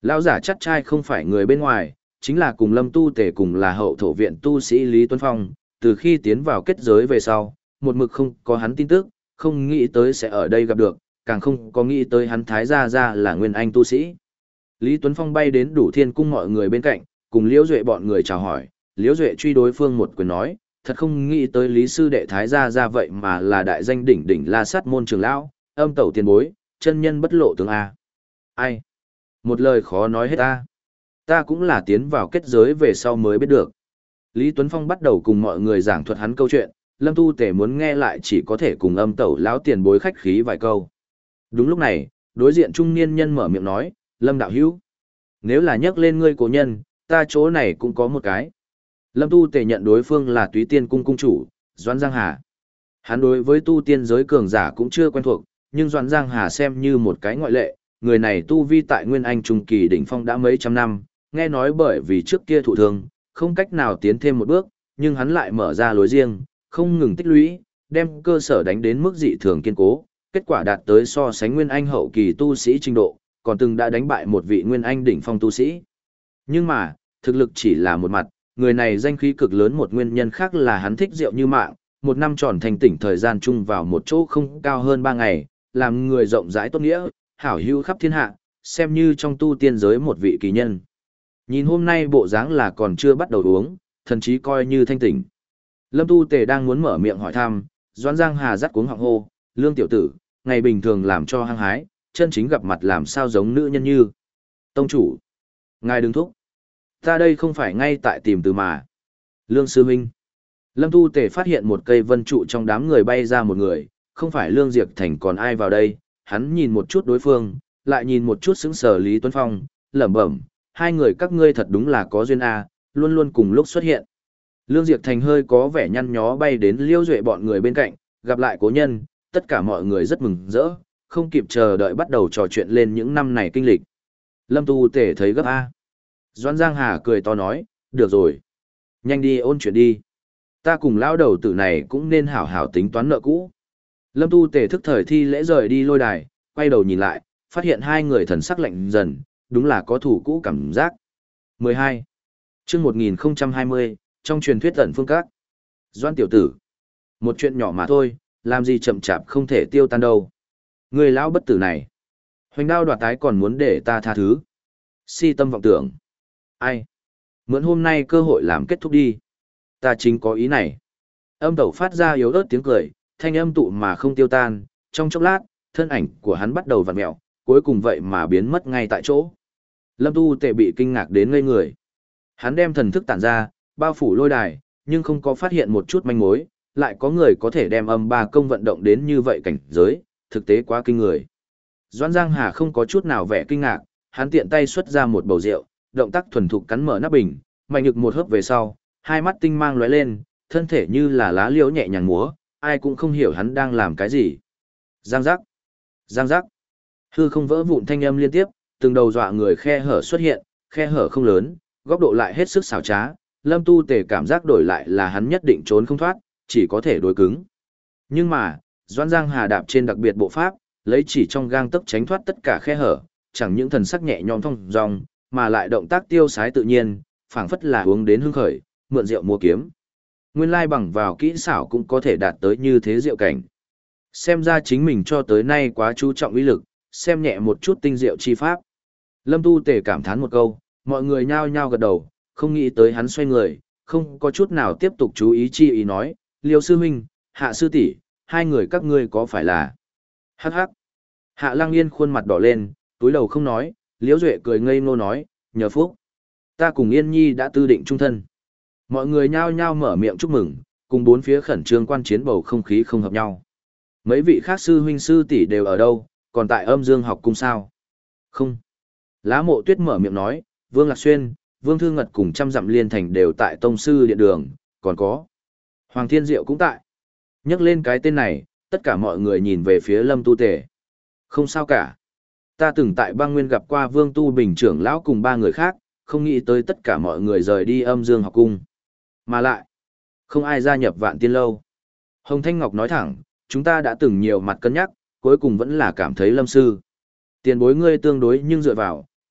Lão giả chắt trai không phải người bên ngoài, chính là cùng Lâm Tu Tề cùng là hậu thổ viện tu sĩ Lý Tuấn Phong, từ khi tiến vào kết giới về sau, một mực không có hắn tin tức, không nghĩ tới sẽ ở đây gặp được, càng không có nghĩ tới hắn thái gia gia là nguyên anh tu sĩ. Lý Tuấn Phong bay đến Đủ Thiên cung mọi người bên cạnh, cùng Liễu Duệ bọn người chào hỏi, Liễu Duệ truy đối phương một quyền nói, thật không nghĩ tới Lý sư đệ thái gia gia vậy mà là đại danh đỉnh đỉnh La Sát môn trưởng lão, âm tẩu tiền bối, chân nhân bất lộ tướng a. Ai? Một lời khó nói hết ta. Ta cũng là tiến vào kết giới về sau mới biết được. Lý Tuấn Phong bắt đầu cùng mọi người giảng thuật hắn câu chuyện, Lâm Tu Tể muốn nghe lại chỉ có thể cùng âm tẩu lão tiền bối khách khí vài câu. Đúng lúc này, đối diện trung niên nhân mở miệng nói, Lâm đạo hữu, nếu là nhắc lên ngươi cố nhân, ta chỗ này cũng có một cái. Lâm Tu Tể nhận đối phương là Túy Tiên cung cung chủ, Doãn Giang Hà. Hắn đối với tu tiên giới cường giả cũng chưa quen thuộc, nhưng Doãn Giang Hà xem như một cái ngoại lệ, người này tu vi tại Nguyên Anh trung kỳ đỉnh phong đã mấy trăm năm, nghe nói bởi vì trước kia thụ thương, không cách nào tiến thêm một bước, nhưng hắn lại mở ra lối riêng, không ngừng tích lũy, đem cơ sở đánh đến mức dị thường kiên cố, kết quả đạt tới so sánh Nguyên Anh hậu kỳ tu sĩ trình độ, còn từng đã đánh bại một vị Nguyên Anh đỉnh phong tu sĩ. Nhưng mà, thực lực chỉ là một mặt, người này danh khí cực lớn một nguyên nhân khác là hắn thích rượu như mạng, một năm tròn thành tỉnh thời gian chung vào một chỗ không cao hơn ba ngày, làm người rộng rãi tốt nghĩa, hảo hữu khắp thiên hạ, xem như trong tu tiên giới một vị kỳ nhân. Nhìn hôm nay bộ dáng là còn chưa bắt đầu uống, thậm chí coi như thanh tỉnh. Lâm Tu Tề đang muốn mở miệng hỏi thăm, Doãn Giang Hà dắt cuống họng hô, Lương tiểu tử, ngày bình thường làm cho hăng hái, chân chính gặp mặt làm sao giống nữ nhân như. Tông chủ, ngài đừng thúc. Ta đây không phải ngay tại tìm từ mà. Lương sư huynh. Lâm Tu Tề phát hiện một cây vân trụ trong đám người bay ra một người, không phải Lương Diệp Thành còn ai vào đây, hắn nhìn một chút đối phương, lại nhìn một chút sững sờ Lý Tuấn Phong, lẩm bẩm, hai người các ngươi thật đúng là có duyên a, luôn luôn cùng lúc xuất hiện. Lương Diệp Thành hơi có vẻ nhăn nhó bay đến Liêu Duệ bọn người bên cạnh, gặp lại cố nhân, tất cả mọi người rất mừng rỡ, không kịp chờ đợi bắt đầu trò chuyện lên những năm này kinh lịch. Lâm Tu Tể thấy gấp a. Doãn Giang Hà cười to nói, được rồi, nhanh đi ôn chuyện đi. Ta cùng lão đầu tử này cũng nên hảo hảo tính toán nợ cũ. Lâm Tu Tể thức thời thi lễ rời đi lôi đài, quay đầu nhìn lại, phát hiện hai người thần sắc lạnh dần, đúng là có thủ cũ cảm giác. mười hai. Chương một nghìn hai mươi, trong truyền thuyết ẩn phương các. Doãn tiểu tử, một chuyện nhỏ mà thôi, làm gì chậm chạp không thể tiêu tan đâu. Người lão bất tử này, hoành đao đoạt tái còn muốn để ta tha thứ. Si tâm vọng tưởng. Ai? Mượn hôm nay cơ hội làm kết thúc đi. Ta chính có ý này. Âm tẩu phát ra yếu ớt tiếng cười, thanh âm tụ mà không tiêu tan, trong chốc lát, thân ảnh của hắn bắt đầu vặn mẹo, cuối cùng vậy mà biến mất ngay tại chỗ. Lâm Tu Tệ bị kinh ngạc đến ngây người. Hắn đem thần thức tản ra, bao phủ lôi đài, nhưng không có phát hiện một chút manh mối, lại có người có thể đem âm ba công vận động đến như vậy cảnh giới, thực tế quá kinh người. Doãn Giang Hà không có chút nào vẻ kinh ngạc, hắn tiện tay xuất ra một bầu rượu, động tác thuần thục cắn mở nắp bình, mạnh nhực một hớp về sau, hai mắt tinh mang lóe lên, thân thể như là lá liễu nhẹ nhàng múa, ai cũng không hiểu hắn đang làm cái gì. Giang giác, giang giác, hư không vỡ vụn thanh âm liên tiếp, từng đầu dọa người khe hở xuất hiện, khe hở không lớn, góc độ lại hết sức xảo trá, Lâm Tu Tề cảm giác đổi lại là hắn nhất định trốn không thoát, chỉ có thể đối cứng. Nhưng mà, Doãn Giang Hà đạp trên đặc biệt bộ pháp, lấy chỉ trong gang tấc tránh thoát tất cả khe hở, chẳng những thần sắc nhẹ nhõm thông dong, mà lại động tác tiêu sái tự nhiên, phảng phất là uống đến hưng khởi, mượn rượu mua kiếm. Nguyên lai bằng vào kỹ xảo cũng có thể đạt tới như thế diệu cảnh. Xem ra chính mình cho tới nay quá chú trọng uy lực, xem nhẹ một chút tinh diệu chi pháp. Lâm Tu Tề cảm thán một câu, mọi người nhao nhao gật đầu, không nghĩ tới hắn xoay người, không có chút nào tiếp tục chú ý chi ý nói, Liêu sư huynh, Hạ sư tỷ, hai người các ngươi có phải là... Hắc hắc. Hạ Lăng Yên khuôn mặt đỏ lên, túi đầu không nói, Liễu Duệ cười ngây ngô nói, nhờ phúc. Ta cùng Yên Nhi đã tư định chung thân. Mọi người nhao nhao mở miệng chúc mừng, cùng bốn phía khẩn trương quan chiến bầu không khí không hợp nhau. Mấy vị khác sư huynh sư tỷ đều ở đâu, còn tại Âm Dương học cung sao? Không. Lá Mộ Tuyết mở miệng nói, Vương Lạc Xuyên, Vương Thư Ngật cùng trăm dặm liên thành đều tại tông sư điện đường, còn có. Hoàng Thiên Diệu cũng tại. Nhắc lên cái tên này, tất cả mọi người nhìn về phía Lâm Tu Tề. Không sao cả. Ta từng tại băng nguyên gặp qua Vương Tu Bình trưởng lão cùng ba người khác, không nghĩ tới tất cả mọi người rời đi Âm Dương học cung. Mà lại, không ai gia nhập Vạn Tiên Lâu. Hồng Thanh Ngọc nói thẳng, chúng ta đã từng nhiều mặt cân nhắc, cuối cùng vẫn là cảm thấy Lâm sư. Tiền bối ngươi tương đối nhưng dựa vào,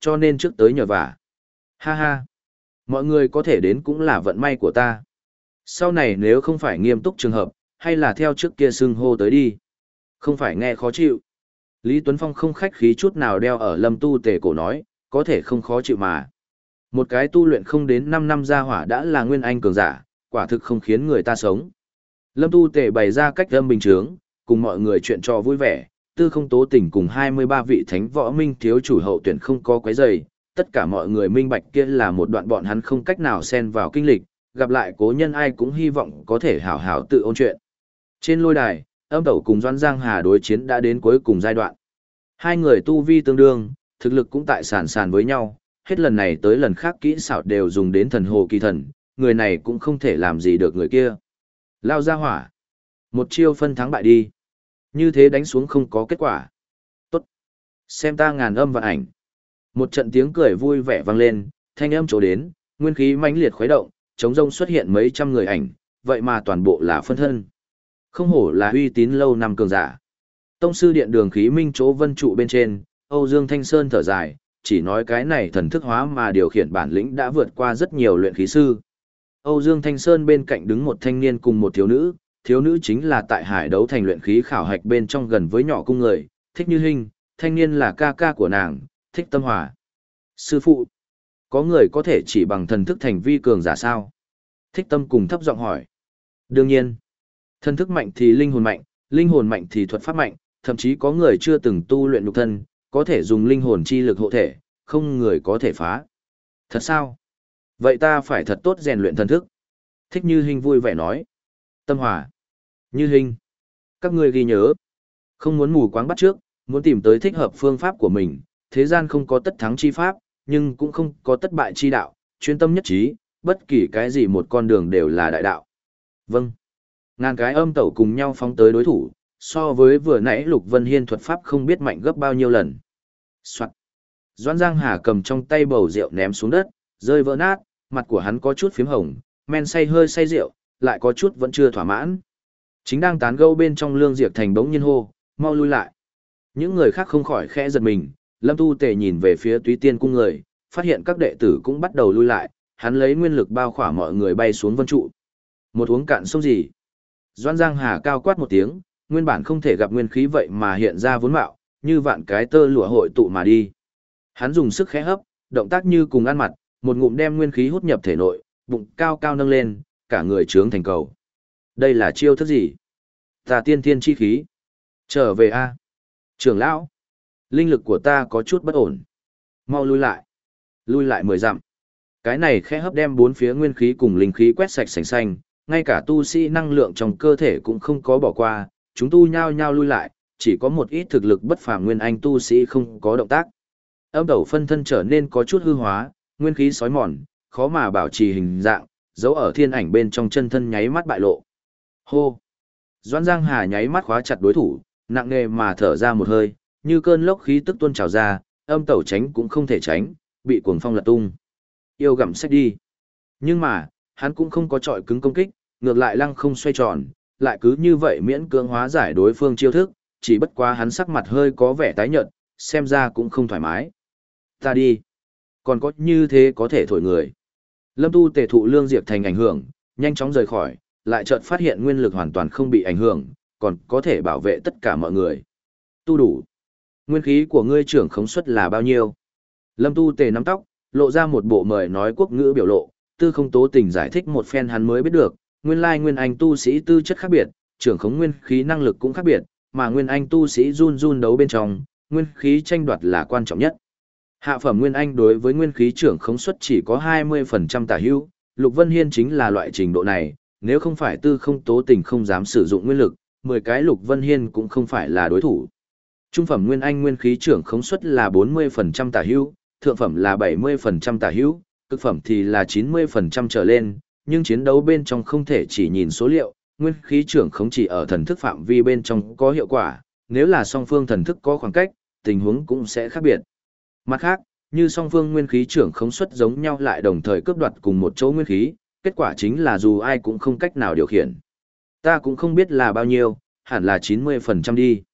cho nên trước tới nhờ vả. Ha ha, mọi người có thể đến cũng là vận may của ta. Sau này nếu không phải nghiêm túc trường hợp, hay là theo trước kia xưng hô tới đi. Không phải nghe khó chịu. Lý Tuấn Phong không khách khí chút nào đeo ở Lâm Tu Tề cổ nói, có thể không khó chịu mà. Một cái tu luyện không đến năm năm gia hỏa đã là nguyên anh cường giả, quả thực không khiến người ta sống. Lâm Tu Tề bày ra cách âm bình trướng, cùng mọi người chuyện trò vui vẻ, Tư Không Tố Tình cùng hai mươi ba vị thánh võ minh thiếu chủ hậu tuyển không có quấy rầy, tất cả mọi người minh bạch kia là một đoạn bọn hắn không cách nào xen vào kinh lịch, gặp lại cố nhân ai cũng hy vọng có thể hảo hảo tự ôn chuyện. Trên lôi đài, Âm Tẩu cùng Doãn Giang Hà đối chiến đã đến cuối cùng giai đoạn. Hai người tu vi tương đương, thực lực cũng tại sàn sàn với nhau, hết lần này tới lần khác kỹ xảo đều dùng đến thần hồ kỳ thần, người này cũng không thể làm gì được người kia. Lao ra hỏa. Một chiêu phân thắng bại đi. Như thế đánh xuống không có kết quả. Tốt. Xem ta ngàn âm và ảnh. Một trận tiếng cười vui vẻ vang lên, thanh âm chỗ đến, nguyên khí mãnh liệt khuấy động, trống rông xuất hiện mấy trăm người ảnh, vậy mà toàn bộ là phân thân. Không hổ là uy tín lâu năm cường giả. Tông sư điện đường khí minh chỗ vân trụ bên trên, Âu Dương Thanh Sơn thở dài, chỉ nói cái này thần thức hóa mà điều khiển bản lĩnh đã vượt qua rất nhiều luyện khí sư. Âu Dương Thanh Sơn bên cạnh đứng một thanh niên cùng một thiếu nữ, thiếu nữ chính là tại hải đấu thành luyện khí khảo hạch bên trong gần với nhỏ cung người, Thích Như Hinh, thanh niên là ca ca của nàng, Thích Tâm Hòa. Sư phụ, có người có thể chỉ bằng thần thức thành vi cường giả sao? Thích Tâm cùng thấp giọng hỏi. Đương nhiên, thần thức mạnh thì linh hồn mạnh, linh hồn mạnh thì thuật pháp mạnh, thậm chí có người chưa từng tu luyện nhục thân, có thể dùng linh hồn chi lực hộ thể, không người có thể phá. Thật sao? Vậy ta phải thật tốt rèn luyện thần thức. Thích Như Hinh vui vẻ nói. Tâm Hòa, Như Hinh, các ngươi ghi nhớ. Không muốn mù quáng bắt trước, muốn tìm tới thích hợp phương pháp của mình, thế gian không có tất thắng chi pháp, nhưng cũng không có tất bại chi đạo, chuyên tâm nhất trí, bất kỳ cái gì một con đường đều là đại đạo. Vâng. Ngàn cái âm tẩu cùng nhau phóng tới đối thủ, so với vừa nãy Lục Vân Hiên thuật pháp không biết mạnh gấp bao nhiêu lần. Soạn. Doãn Giang Hà cầm trong tay bầu rượu ném xuống đất, rơi vỡ nát, mặt của hắn có chút phím hồng, men say hơi say rượu, lại có chút vẫn chưa thỏa mãn. Chính đang tán gẫu bên trong Lương Diệp Thành bỗng nhiên hô, mau lui lại. Những người khác không khỏi khẽ giật mình, Lâm Tu Tề nhìn về phía Túy Tiên cung người, phát hiện các đệ tử cũng bắt đầu lui lại, hắn lấy nguyên lực bao khỏa mọi người bay xuống vân trụ. Một uống cạn sông gì? Doãn Giang Hà cao quát một tiếng, nguyên bản không thể gặp nguyên khí vậy mà hiện ra vốn mạo, như vạn cái tơ lụa hội tụ mà đi. Hắn dùng sức khẽ hấp, động tác như cùng ăn mặt, một ngụm đem nguyên khí hút nhập thể nội, bụng cao cao nâng lên, cả người trướng thành cầu. Đây là chiêu thức gì? Tà tiên thiên chi khí. Trở về a, trưởng lão. Linh lực của ta có chút bất ổn. Mau lui lại. Lui lại mười dặm. Cái này khẽ hấp đem bốn phía nguyên khí cùng linh khí quét sạch sành xanh, ngay cả tu sĩ năng lượng trong cơ thể cũng không có bỏ qua, chúng tu nhao nhao lui lại, chỉ có một ít thực lực bất phàm nguyên anh tu sĩ không có động tác. Âm tẩu phân thân trở nên có chút hư hóa, nguyên khí sói mòn, khó mà bảo trì hình dạng, dấu ở thiên ảnh bên trong chân thân nháy mắt bại lộ. Hô! Doãn Giang Hà nháy mắt khóa chặt đối thủ, nặng nề mà thở ra một hơi, như cơn lốc khí tức tuôn trào ra, âm tẩu tránh cũng không thể tránh, bị cuồng phong lật tung. Yêu gặm sách đi. Nhưng mà, hắn cũng không có trọi cứng công kích, ngược lại lăng không xoay tròn, lại cứ như vậy miễn cưỡng hóa giải đối phương chiêu thức, chỉ bất quá hắn sắc mặt hơi có vẻ tái nhợt, xem ra cũng không thoải mái. Ta đi. Còn có như thế có thể thổi người. Lâm Tu Tề thụ Lương Diệp Thành ảnh hưởng, nhanh chóng rời khỏi, lại chợt phát hiện nguyên lực hoàn toàn không bị ảnh hưởng, còn có thể bảo vệ tất cả mọi người. Tu đủ. Nguyên khí của ngươi trưởng khống suất là bao nhiêu? Lâm Tu Tề nắm tóc, lộ ra một bộ mời nói quốc ngữ biểu lộ, Tư Không Tố Tình giải thích một phen hắn mới biết được, nguyên lai nguyên anh tu sĩ tư chất khác biệt, trưởng khống nguyên khí năng lực cũng khác biệt, mà nguyên anh tu sĩ run run đấu bên trong, nguyên khí tranh đoạt là quan trọng nhất. Hạ phẩm nguyên anh đối với nguyên khí trưởng khống suất chỉ có hai mươi phần trăm tả hữu, Lục Vân Hiên chính là loại trình độ này, nếu không phải Tư Không Tố Tình không dám sử dụng nguyên lực, mười cái Lục Vân Hiên cũng không phải là đối thủ. Trung phẩm nguyên anh nguyên khí trưởng khống suất là bốn mươi phần trăm tả hữu, thượng phẩm là bảy mươi phần trăm tả hữu, cực phẩm thì là chín mươi phần trăm trở lên, nhưng chiến đấu bên trong không thể chỉ nhìn số liệu, nguyên khí trưởng khống chỉ ở thần thức phạm vi bên trong có hiệu quả, nếu là song phương thần thức có khoảng cách, tình huống cũng sẽ khác biệt. Mặt khác, như song phương nguyên khí trưởng khống suất giống nhau lại đồng thời cướp đoạt cùng một chỗ nguyên khí, kết quả chính là dù ai cũng không cách nào điều khiển. Ta cũng không biết là bao nhiêu, hẳn là chín mươi phần trăm đi.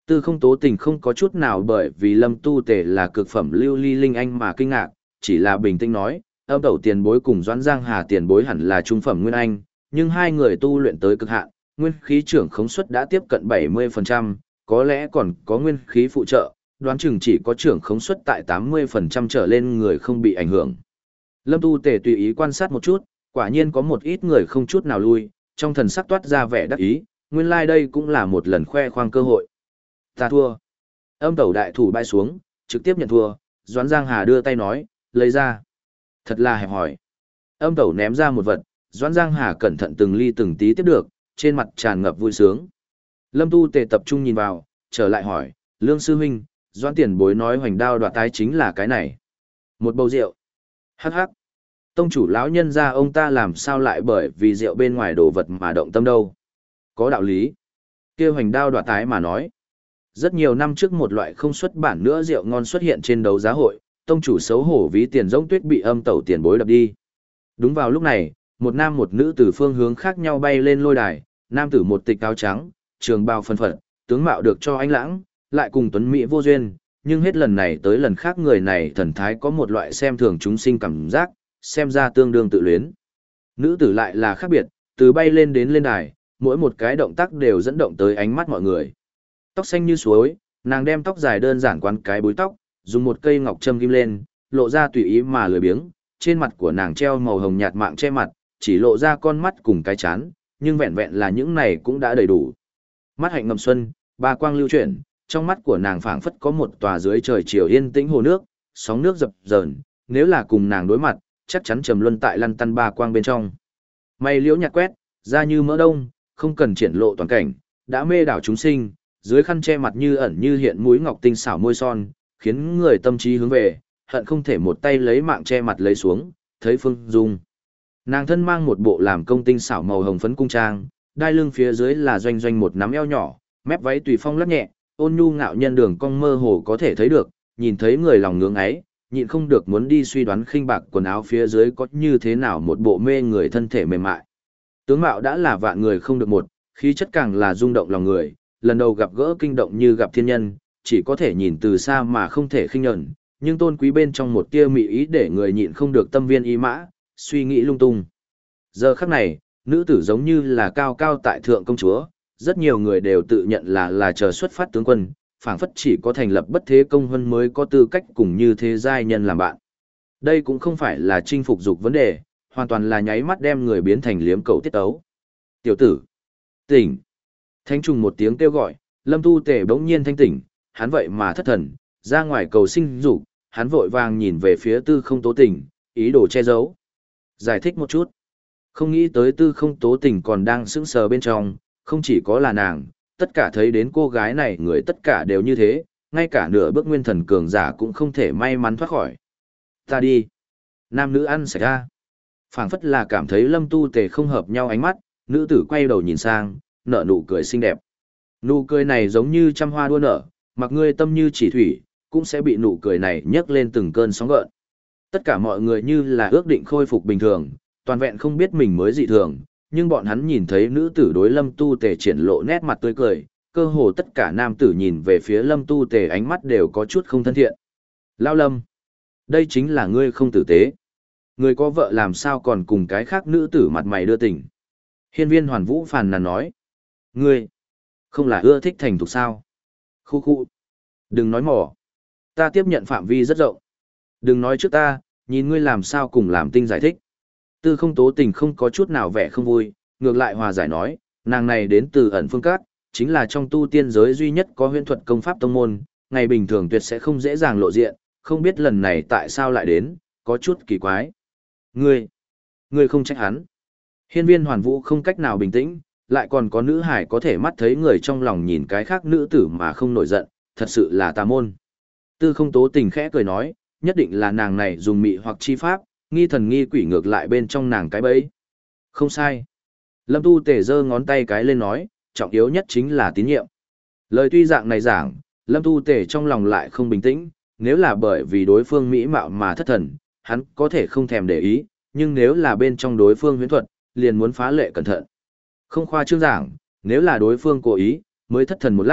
Tư không tố tình không có chút nào bởi vì lâm tu tề là cực phẩm lưu ly linh anh mà kinh ngạc, chỉ là bình tĩnh nói, âm tẩu tiền bối cùng Doãn Giang Hà tiền bối hẳn là trung phẩm nguyên anh, nhưng hai người tu luyện tới cực hạn, nguyên khí trưởng khống suất đã tiếp cận bảy mươi phần trăm, có lẽ còn có nguyên khí phụ trợ, đoán chừng chỉ có trưởng khống suất tại tám mươi phần trăm trở lên người không bị ảnh hưởng. Lâm tu tề tùy ý quan sát một chút, quả nhiên có một ít người không chút nào lui, trong thần sắc toát ra vẻ đắc ý, nguyên lai like đây cũng là một lần khoe khoang cơ hội. Ta thua. Âm tẩu đại thủ bay xuống, trực tiếp nhận thua, Doãn Giang Hà đưa tay nói, lấy ra. Thật là hẹp hỏi. Âm tẩu ném ra một vật, Doãn Giang Hà cẩn thận từng ly từng tí tiếp được, trên mặt tràn ngập vui sướng. Lâm tu tề tập trung nhìn vào, trở lại hỏi, Lương sư huynh, Doãn tiền bối nói hoành đao đoạt tái chính là cái này. Một bầu rượu. Hắc hắc. Tông chủ lão nhân ra ông ta làm sao lại bởi vì rượu bên ngoài đồ vật mà động tâm đâu. Có đạo lý. Kêu hoành đao đoạt tái mà nói. Rất nhiều năm trước một loại không xuất bản nữa rượu ngon xuất hiện trên đấu giá hội, tông chủ xấu hổ ví tiền giống tuyết bị âm tẩu tiền bối đập đi. Đúng vào lúc này, một nam một nữ từ phương hướng khác nhau bay lên lôi đài, nam tử một tịch áo trắng, trường bào phân phật, tướng mạo được cho ánh lãng, lại cùng tuấn mỹ vô duyên, nhưng hết lần này tới lần khác người này thần thái có một loại xem thường chúng sinh cảm giác, xem ra tương đương tự luyến. Nữ tử lại là khác biệt, từ bay lên đến lên đài, mỗi một cái động tác đều dẫn động tới ánh mắt mọi người. Tóc xanh như suối, nàng đem tóc dài đơn giản quấn cái búi tóc, dùng một cây ngọc châm ghim lên, lộ ra tùy ý mà lười biếng, trên mặt của nàng treo màu hồng nhạt mạng che mặt, chỉ lộ ra con mắt cùng cái chán, nhưng vẹn vẹn là những này cũng đã đầy đủ. Mắt hạnh ngầm xuân, ba quang lưu chuyển, trong mắt của nàng phảng phất có một tòa dưới trời chiều yên tĩnh hồ nước, sóng nước dập dờn, nếu là cùng nàng đối mặt, chắc chắn trầm luân tại lăn tăn ba quang bên trong. Mày liễu nhạt quét, da như mỡ đông, không cần triển lộ toàn cảnh, đã mê đảo chúng sinh, dưới khăn che mặt như ẩn như hiện mũi ngọc tinh xảo môi son, khiến người tâm trí hướng về, hận không thể một tay lấy mạng che mặt lấy xuống, thấy phương dung. Nàng thân mang một bộ làm công tinh xảo màu hồng phấn cung trang, đai lưng phía dưới là doanh doanh một nắm eo nhỏ, mép váy tùy phong lắc nhẹ, ôn nhu ngạo nhân đường cong mơ hồ có thể thấy được, nhìn thấy người lòng ngưỡng ấy, nhịn không được muốn đi suy đoán khinh bạc quần áo phía dưới có như thế nào một bộ mê người thân thể mềm mại. Tướng mạo đã là vạn người không được một, khí chất càng là rung động lòng người, lần đầu gặp gỡ kinh động như gặp thiên nhân, chỉ có thể nhìn từ xa mà không thể khinh nhẫn, nhưng tôn quý bên trong một tia mị ý để người nhịn không được tâm viên ý mã, suy nghĩ lung tung. Giờ khắc này, nữ tử giống như là cao cao tại thượng công chúa, rất nhiều người đều tự nhận là là chờ xuất phát tướng quân, phảng phất chỉ có thành lập bất thế công huân mới có tư cách cùng như thế giai nhân làm bạn. Đây cũng không phải là chinh phục dục vấn đề, hoàn toàn là nháy mắt đem người biến thành liếm cầu tiết ấu. Tiểu tử, tỉnh. Thanh trùng một tiếng kêu gọi, Lâm Tu Tề bỗng nhiên thanh tỉnh, hắn vậy mà thất thần, ra ngoài cầu sinh dục, hắn vội vàng nhìn về phía Tư Không Tố Tình, ý đồ che giấu. Giải thích một chút. Không nghĩ tới Tư Không Tố Tình còn đang sững sờ bên trong, không chỉ có là nàng, tất cả thấy đến cô gái này người tất cả đều như thế, ngay cả nửa bước nguyên thần cường giả cũng không thể may mắn thoát khỏi. Ta đi. Nam nữ ăn sạch ra. Phảng phất là cảm thấy Lâm Tu Tề không hợp nhau ánh mắt, nữ tử quay đầu nhìn sang, nở nụ cười xinh đẹp. Nụ cười này giống như trăm hoa đua nở, mặc ngươi tâm như chỉ thủy, cũng sẽ bị nụ cười này nhấc lên từng cơn sóng gợn. Tất cả mọi người như là ước định khôi phục bình thường, toàn vẹn không biết mình mới dị thường, nhưng bọn hắn nhìn thấy nữ tử đối Lâm Tu Tề triển lộ nét mặt tươi cười, cơ hồ tất cả nam tử nhìn về phía Lâm Tu Tề ánh mắt đều có chút không thân thiện. Lao Lâm, đây chính là ngươi không tử tế. Ngươi có vợ làm sao còn cùng cái khác nữ tử mặt mày đưa tình. Hiên Viên Hoàn Vũ phàn nàn nói. Ngươi, không là ưa thích thành thục sao? Khu khu. Đừng nói mỏ. Ta tiếp nhận phạm vi rất rộng. Đừng nói trước ta, nhìn ngươi làm sao cùng làm tinh giải thích. Tư Không Tố Tình không có chút nào vẻ không vui, ngược lại hòa giải nói, nàng này đến từ ẩn phương cát, chính là trong tu tiên giới duy nhất có huyễn thuật công pháp tông môn, ngày bình thường tuyệt sẽ không dễ dàng lộ diện, không biết lần này tại sao lại đến, có chút kỳ quái. Ngươi, ngươi không trách hắn. Hiên Viên Hoàn Vũ không cách nào bình tĩnh, lại còn có nữ hải có thể mắt thấy người trong lòng nhìn cái khác nữ tử mà không nổi giận, thật sự là tà môn. Tư Không Tố Tình khẽ cười nói, nhất định là nàng này dùng mị hoặc chi pháp, nghi thần nghi quỷ ngược lại bên trong nàng cái bẫy. Không sai. Lâm Tu Tề giơ ngón tay cái lên nói, trọng yếu nhất chính là tín nhiệm. Lời tuy dạng này giảng, Lâm Tu Tề trong lòng lại không bình tĩnh, nếu là bởi vì đối phương mỹ mạo mà thất thần, hắn có thể không thèm để ý, nhưng nếu là bên trong đối phương huyễn thuật, liền muốn phá lệ cẩn thận. Không khoa trương giảng, nếu là đối phương cố ý, mới thất thần một lát,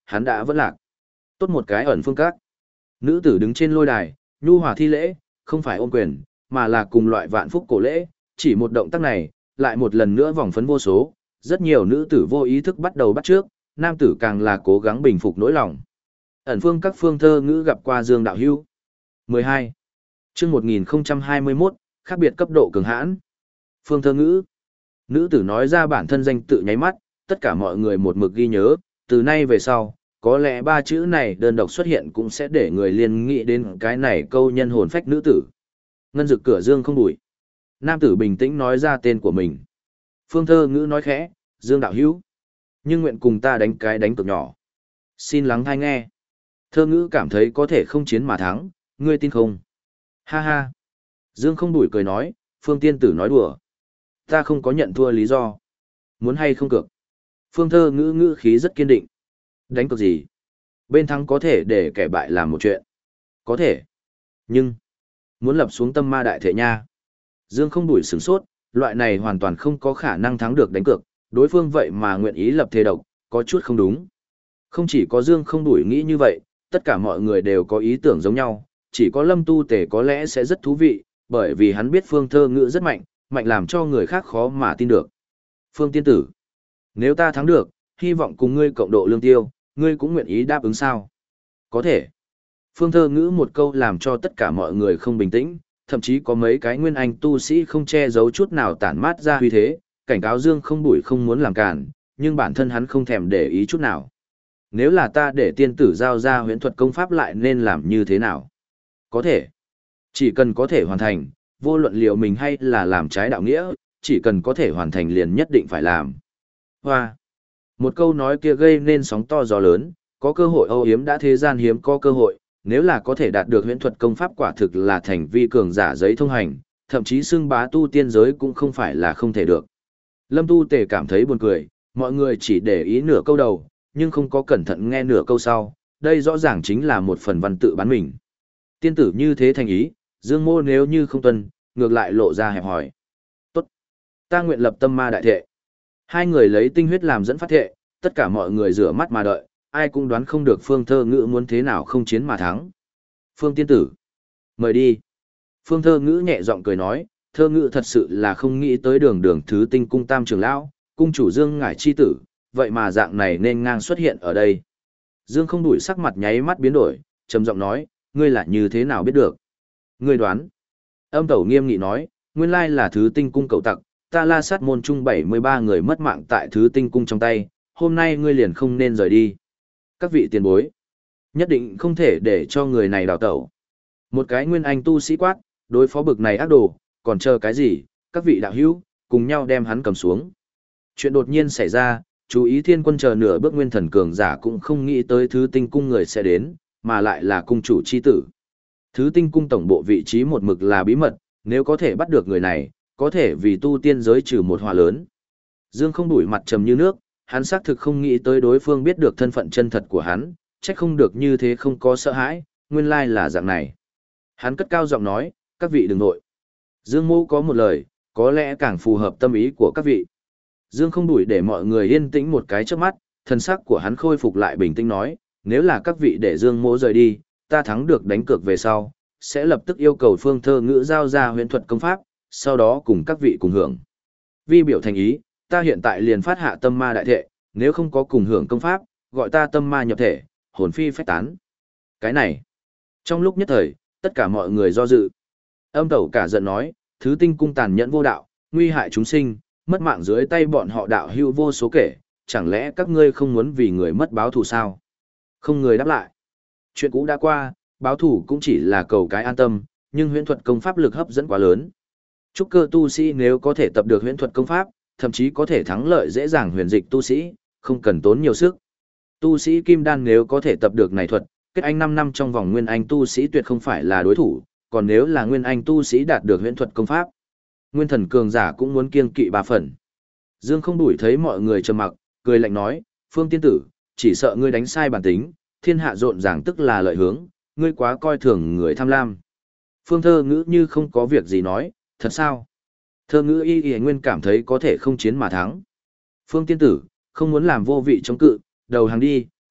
hắn đã vẫn lạc. Tốt một cái ẩn phương các. Nữ tử đứng trên lôi đài, nhu hòa thi lễ, không phải ôm quyền, mà là cùng loại vạn phúc cổ lễ, chỉ một động tác này, lại một lần nữa vòng phấn vô số, rất nhiều nữ tử vô ý thức bắt đầu bắt trước, nam tử càng là cố gắng bình phục nỗi lòng. Ẩn phương các phương thơ ngữ gặp qua Dương đạo hữu. mười hai. Chương một nghìn không trăm hai mươi mốt, khác biệt cấp độ cường hãn. Phương thơ ngữ. Nữ tử nói ra bản thân danh tự nháy mắt, tất cả mọi người một mực ghi nhớ, từ nay về sau, có lẽ ba chữ này đơn độc xuất hiện cũng sẽ để người liên nghĩ đến cái này câu nhân hồn phách nữ tử. Ngân dực cửa Dương không đủi. Nam tử bình tĩnh nói ra tên của mình. Phương thơ ngữ nói khẽ, Dương đạo hữu. Nhưng nguyện cùng ta đánh cái đánh cược nhỏ. Xin lắng thai nghe. Thơ ngữ cảm thấy có thể không chiến mà thắng, ngươi tin không? Ha ha. Dương không đủi cười nói, Phương tiên tử nói đùa. Ta không có nhận thua lý do. Muốn hay không cược? Phương thơ ngữ ngữ khí rất kiên định. Đánh cược gì? Bên thắng có thể để kẻ bại làm một chuyện. Có thể. Nhưng, muốn lập xuống tâm ma đại thể nha. Dương không đủi sửng sốt, loại này hoàn toàn không có khả năng thắng được đánh cược, đối phương vậy mà nguyện ý lập thề độc, có chút không đúng. Không chỉ có Dương không đủi nghĩ như vậy, tất cả mọi người đều có ý tưởng giống nhau, chỉ có Lâm Tu Tề có lẽ sẽ rất thú vị, bởi vì hắn biết Phương thơ ngữ rất mạnh, mạnh làm cho người khác khó mà tin được. Phương tiên tử, nếu ta thắng được, hy vọng cùng ngươi cộng độ lương tiêu, ngươi cũng nguyện ý đáp ứng sao? Có thể. Phương thơ ngữ một câu làm cho tất cả mọi người không bình tĩnh, thậm chí có mấy cái nguyên anh tu sĩ không che giấu chút nào tản mát ra huy thế, cảnh cáo Dương không đủi không muốn làm cản, nhưng bản thân hắn không thèm để ý chút nào. Nếu là ta để tiên tử giao ra huyễn thuật công pháp lại nên làm như thế nào? Có thể. Chỉ cần có thể hoàn thành, vô luận liệu mình hay là làm trái đạo nghĩa, chỉ cần có thể hoàn thành liền nhất định phải làm. Hoa. Một câu nói kia gây nên sóng to gió lớn, có cơ hội âu yếm đã thế gian hiếm có cơ hội, nếu là có thể đạt được huyễn thuật công pháp quả thực là thành vi cường giả giấy thông hành, thậm chí xưng bá tu tiên giới cũng không phải là không thể được. Lâm Tu Tề cảm thấy buồn cười, mọi người chỉ để ý nửa câu đầu, nhưng không có cẩn thận nghe nửa câu sau, đây rõ ràng chính là một phần văn tự bán mình. Tiên tử như thế thành ý, Dương Mô nếu như không tuân, ngược lại lộ ra hẹp hỏi. Tốt, ta nguyện lập tâm ma đại thệ. Hai người lấy tinh huyết làm dẫn phát thệ, tất cả mọi người rửa mắt mà đợi, ai cũng đoán không được Phương thơ ngữ muốn thế nào không chiến mà thắng. Phương tiên tử, mời đi. Phương thơ ngữ nhẹ giọng cười nói, thơ ngữ thật sự là không nghĩ tới đường đường thứ tinh cung tam trưởng lão, cung chủ Dương ngải chi tử, vậy mà dạng này nên ngang xuất hiện ở đây. Dương không đủi sắc mặt nháy mắt biến đổi, trầm giọng nói, ngươi là như thế nào biết được? Ngươi đoán. Âm tẩu nghiêm nghị nói, nguyên lai là thứ tinh cung cậu tặc, ta la sát môn chung bảy mươi ba người mất mạng tại thứ tinh cung trong tay, hôm nay ngươi liền không nên rời đi. Các vị tiền bối, nhất định không thể để cho người này đào tẩu. Một cái nguyên anh tu sĩ quát, đối phó bực này ác đồ, còn chờ cái gì, các vị đạo hữu, cùng nhau đem hắn cầm xuống. Chuyện đột nhiên xảy ra, chú ý thiên quân chờ nửa bước nguyên thần cường giả cũng không nghĩ tới thứ tinh cung người sẽ đến, mà lại là cung chủ chi tử. Thứ tinh cung tổng bộ vị trí một mực là bí mật, nếu có thể bắt được người này, có thể vì tu tiên giới trừ một họa lớn. Dương không đủi mặt trầm như nước, hắn xác thực không nghĩ tới đối phương biết được thân phận chân thật của hắn, trách không được như thế không có sợ hãi, nguyên lai là dạng này. Hắn cất cao giọng nói, các vị đừng nội. Dương Mô có một lời, có lẽ càng phù hợp tâm ý của các vị. Dương không đủi để mọi người yên tĩnh một cái trước mắt, thân sắc của hắn khôi phục lại bình tĩnh nói, nếu là các vị để Dương Mô rời đi, ta thắng được đánh cược về sau, sẽ lập tức yêu cầu Phương thơ ngữ giao ra huyễn thuật công pháp, sau đó cùng các vị cùng hưởng. Vi biểu thành ý, ta hiện tại liền phát hạ tâm ma đại thệ, nếu không có cùng hưởng công pháp, gọi ta tâm ma nhập thể, hồn phi phách tán. Cái này, trong lúc nhất thời, tất cả mọi người do dự. Âm tẩu cả giận nói, thứ tinh cung tàn nhẫn vô đạo, nguy hại chúng sinh, mất mạng dưới tay bọn họ đạo hữu vô số kể, chẳng lẽ các ngươi không muốn vì người mất báo thù sao? Không người đáp lại. Chuyện cũ đã qua, báo thù cũng chỉ là cầu cái an tâm, nhưng huyễn thuật công pháp lực hấp dẫn quá lớn. Trúc cơ tu sĩ nếu có thể tập được huyễn thuật công pháp, thậm chí có thể thắng lợi dễ dàng huyền dịch tu sĩ, không cần tốn nhiều sức. Tu sĩ kim đan nếu có thể tập được này thuật, kết anh năm năm trong vòng nguyên anh tu sĩ tuyệt không phải là đối thủ, còn nếu là nguyên anh tu sĩ đạt được huyễn thuật công pháp, nguyên thần cường giả cũng muốn kiêng kỵ ba phần. Dương không đủi thấy mọi người trầm mặc, cười lạnh nói, Phương tiên tử, chỉ sợ ngươi đánh sai bản tính, thiên hạ rộn ràng tức là lợi hướng, ngươi quá coi thường người tham lam. Phương thơ ngữ như không có việc gì nói, thật sao? Thơ ngữ y y nguyên cảm thấy có thể không chiến mà thắng. Phương tiên tử, không muốn làm vô vị chống cự, đầu hàng đi,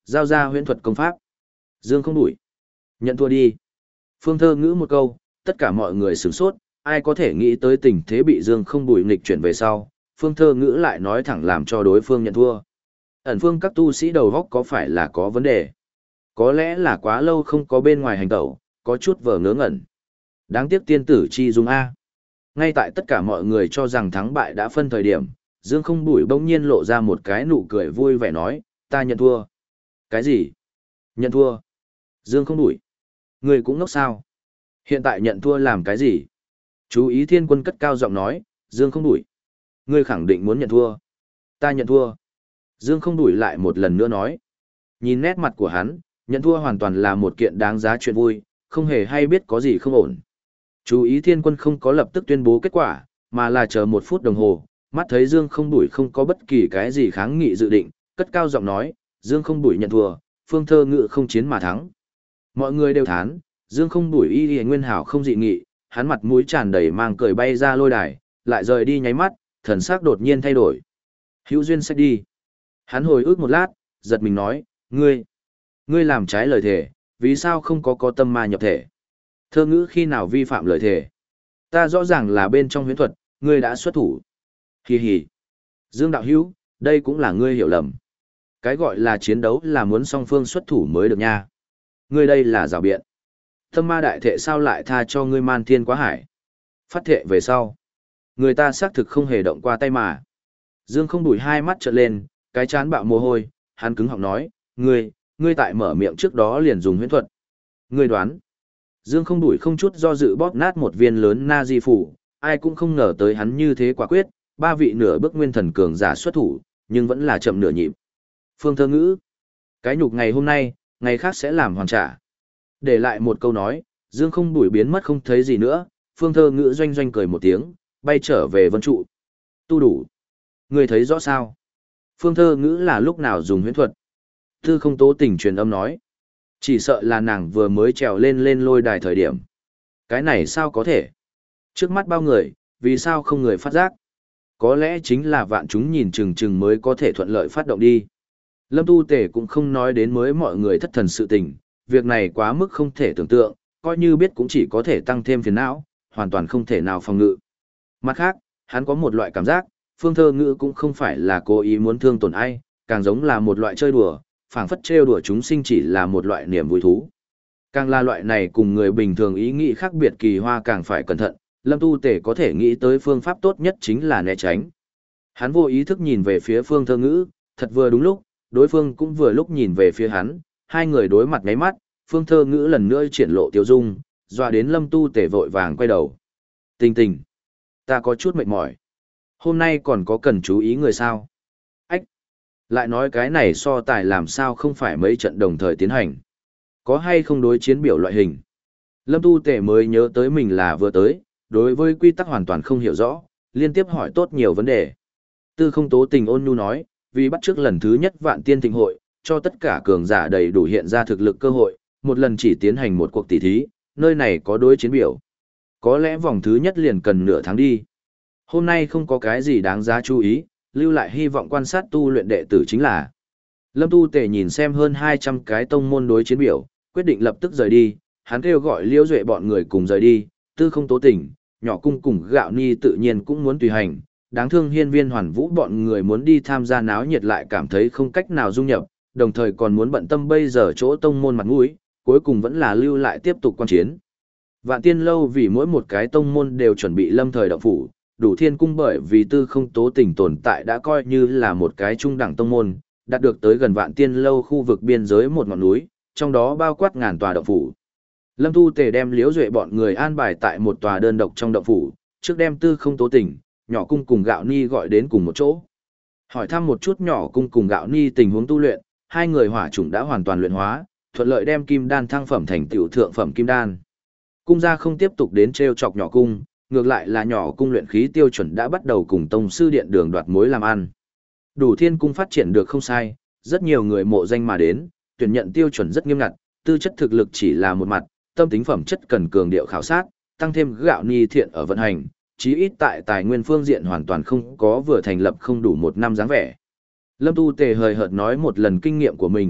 giao ra huyễn thuật công pháp. Dương không đuổi. Nhận thua đi. Phương Thơ Ngữ một câu, tất cả mọi người sửng sốt, ai có thể nghĩ tới tình thế bị Dương không đuổi nghịch chuyển về sau, Phương Thơ Ngữ lại nói thẳng làm cho đối phương nhận thua. Ẩn phương các tu sĩ đầu góc có phải là có vấn đề? Có lẽ là quá lâu không có bên ngoài hành tẩu, có chút vờ ngớ ngẩn. Đáng tiếc tiên tử chi dung A. Ngay tại tất cả mọi người cho rằng thắng bại đã phân thời điểm, Dương không đuổi bỗng nhiên lộ ra một cái nụ cười vui vẻ nói, ta nhận thua. Cái gì? Nhận thua? Dương không đuổi. Người cũng ngốc sao? Hiện tại nhận thua làm cái gì? Chú ý Thiên Quân cất cao giọng nói, Dương không đuổi. Ngươi khẳng định muốn nhận thua. Ta nhận thua. Dương không đuổi lại một lần nữa nói. Nhìn nét mặt của hắn, nhận thua hoàn toàn là một kiện đáng giá chuyện vui, không hề hay biết có gì không ổn. Chú ý Thiên Quân không có lập tức tuyên bố kết quả, mà là chờ một phút đồng hồ, mắt thấy Dương không đuổi không có bất kỳ cái gì kháng nghị dự định, cất cao giọng nói, Dương không đuổi nhận thua, Phương Thơ Ngữ không chiến mà thắng. Mọi người đều thán, Dương không đuổi y y nguyên hảo không dị nghị, hắn mặt mũi tràn đầy mang cười bay ra lôi đài, lại rời đi nháy mắt, thần sắc đột nhiên thay đổi. Hữu duyên sẽ đi. Hắn hồi ức một lát, giật mình nói, ngươi, ngươi làm trái lời thề, vì sao không có có tâm ma nhập thể? Thơ Ngữ khi nào vi phạm lời thề? Ta rõ ràng là bên trong huyễn thuật, ngươi đã xuất thủ. Hì hì. Dương đạo hữu, đây cũng là ngươi hiểu lầm. Cái gọi là chiến đấu là muốn song phương xuất thủ mới được nha. Ngươi đây là rào biện. Tâm ma đại thệ sao lại tha cho ngươi man thiên quá hải? Phát thệ về sau. Người ta xác thực không hề động qua tay mà. Dương không đuổi hai mắt trợn lên, cái chán bạo mồ hôi, hắn cứng họng nói, ngươi, ngươi tại mở miệng trước đó liền dùng huyễn thuật. Ngươi đoán. Dương không đuổi không chút do dự bóp nát một viên lớn na di phủ, ai cũng không ngờ tới hắn như thế quả quyết, ba vị nửa bước nguyên thần cường giả xuất thủ, nhưng vẫn là chậm nửa nhịp. Phương Thơ Ngữ. Cái nhục ngày hôm nay, ngày khác sẽ làm hoàn trả. Để lại một câu nói, Dương không đuổi biến mất không thấy gì nữa, Phương Thơ Ngữ doanh doanh cười một tiếng, bay trở về vân trụ. Tu đủ. Người thấy rõ sao? Phương Thơ Ngữ là lúc nào dùng huyễn thuật? Tư không tố tình truyền âm nói. Chỉ sợ là nàng vừa mới trèo lên lên lôi đài thời điểm. Cái này sao có thể? Trước mắt bao người, vì sao không người phát giác? Có lẽ chính là vạn chúng nhìn chừng chừng mới có thể thuận lợi phát động đi. Lâm Tu Tề cũng không nói đến mới mọi người thất thần sự tình, việc này quá mức không thể tưởng tượng, coi như biết cũng chỉ có thể tăng thêm phiền não, hoàn toàn không thể nào phòng ngự. Mặt khác, hắn có một loại cảm giác, Phương Thơ Ngữ cũng không phải là cố ý muốn thương tổn ai, càng giống là một loại chơi đùa, phảng phất trêu đùa chúng sinh chỉ là một loại niềm vui thú. Càng là loại này cùng người bình thường ý nghĩ khác biệt kỳ hoa càng phải cẩn thận, Lâm Tu Tể có thể nghĩ tới phương pháp tốt nhất chính là né tránh. Hắn vô ý thức nhìn về phía Phương Thơ Ngữ, thật vừa đúng lúc, đối phương cũng vừa lúc nhìn về phía hắn, hai người đối mặt ngáy mắt, Phương Thơ Ngữ lần nữa triển lộ tiêu dung, dọa đến Lâm Tu Tể vội vàng quay đầu. Tình tình, ta có chút mệt mỏi. Hôm nay còn có cần chú ý người sao? Ách! Lại nói cái này so tài làm sao không phải mấy trận đồng thời tiến hành. Có hay không đối chiến biểu loại hình? Lâm Tu Tể mới nhớ tới mình là vừa tới, đối với quy tắc hoàn toàn không hiểu rõ, liên tiếp hỏi tốt nhiều vấn đề. Tư không tố tình ôn nhu nói, vì bắt trước lần thứ nhất vạn tiên thịnh hội, cho tất cả cường giả đầy đủ hiện ra thực lực cơ hội, một lần chỉ tiến hành một cuộc tỷ thí, nơi này có đối chiến biểu. Có lẽ vòng thứ nhất liền cần nửa tháng đi. Hôm nay không có cái gì đáng giá chú ý, lưu lại hy vọng quan sát tu luyện đệ tử chính là. Lâm Tu Tể nhìn xem hơn hai trăm cái tông môn đối chiến biểu, quyết định lập tức rời đi, hắn kêu gọi Liễu Duệ bọn người cùng rời đi, tư không tố tình, nhỏ cung cùng gạo ni tự nhiên cũng muốn tùy hành, đáng thương hiên viên hoàn vũ bọn người muốn đi tham gia náo nhiệt lại cảm thấy không cách nào dung nhập, đồng thời còn muốn bận tâm bây giờ chỗ tông môn mặt mũi, cuối cùng vẫn là lưu lại tiếp tục quan chiến. Vạn tiên lâu vì mỗi một cái tông môn đều chuẩn bị lâm thời động phủ, đủ thiên cung bởi vì tư không tố tình tồn tại đã coi như là một cái trung đẳng tông môn, đạt được tới gần vạn tiên lâu khu vực biên giới một ngọn núi, trong đó bao quát ngàn tòa động phủ. Lâm Tu Tề đem Liễu Duệ bọn người an bài tại một tòa đơn độc trong động phủ, trước đem tư không tố tình, nhỏ cung cùng gạo ni gọi đến cùng một chỗ. Hỏi thăm một chút nhỏ cung cùng gạo ni tình huống tu luyện, hai người hỏa chủng đã hoàn toàn luyện hóa, thuận lợi đem kim đan thăng phẩm thành tiểu thượng phẩm kim đan. Cung gia không tiếp tục đến treo chọc nhỏ cung, ngược lại là nhỏ cung luyện khí tiêu chuẩn đã bắt đầu cùng tông sư điện đường đoạt mối làm ăn. Đủ thiên cung phát triển được không sai, rất nhiều người mộ danh mà đến, tuyển nhận tiêu chuẩn rất nghiêm ngặt, tư chất thực lực chỉ là một mặt, tâm tính phẩm chất cần cường điệu khảo sát, tăng thêm gạo ni thiện ở vận hành, chí ít tại tài nguyên phương diện hoàn toàn không có vừa thành lập không đủ một năm dáng vẻ. Lâm Tu Tề hời hợt nói một lần kinh nghiệm của mình,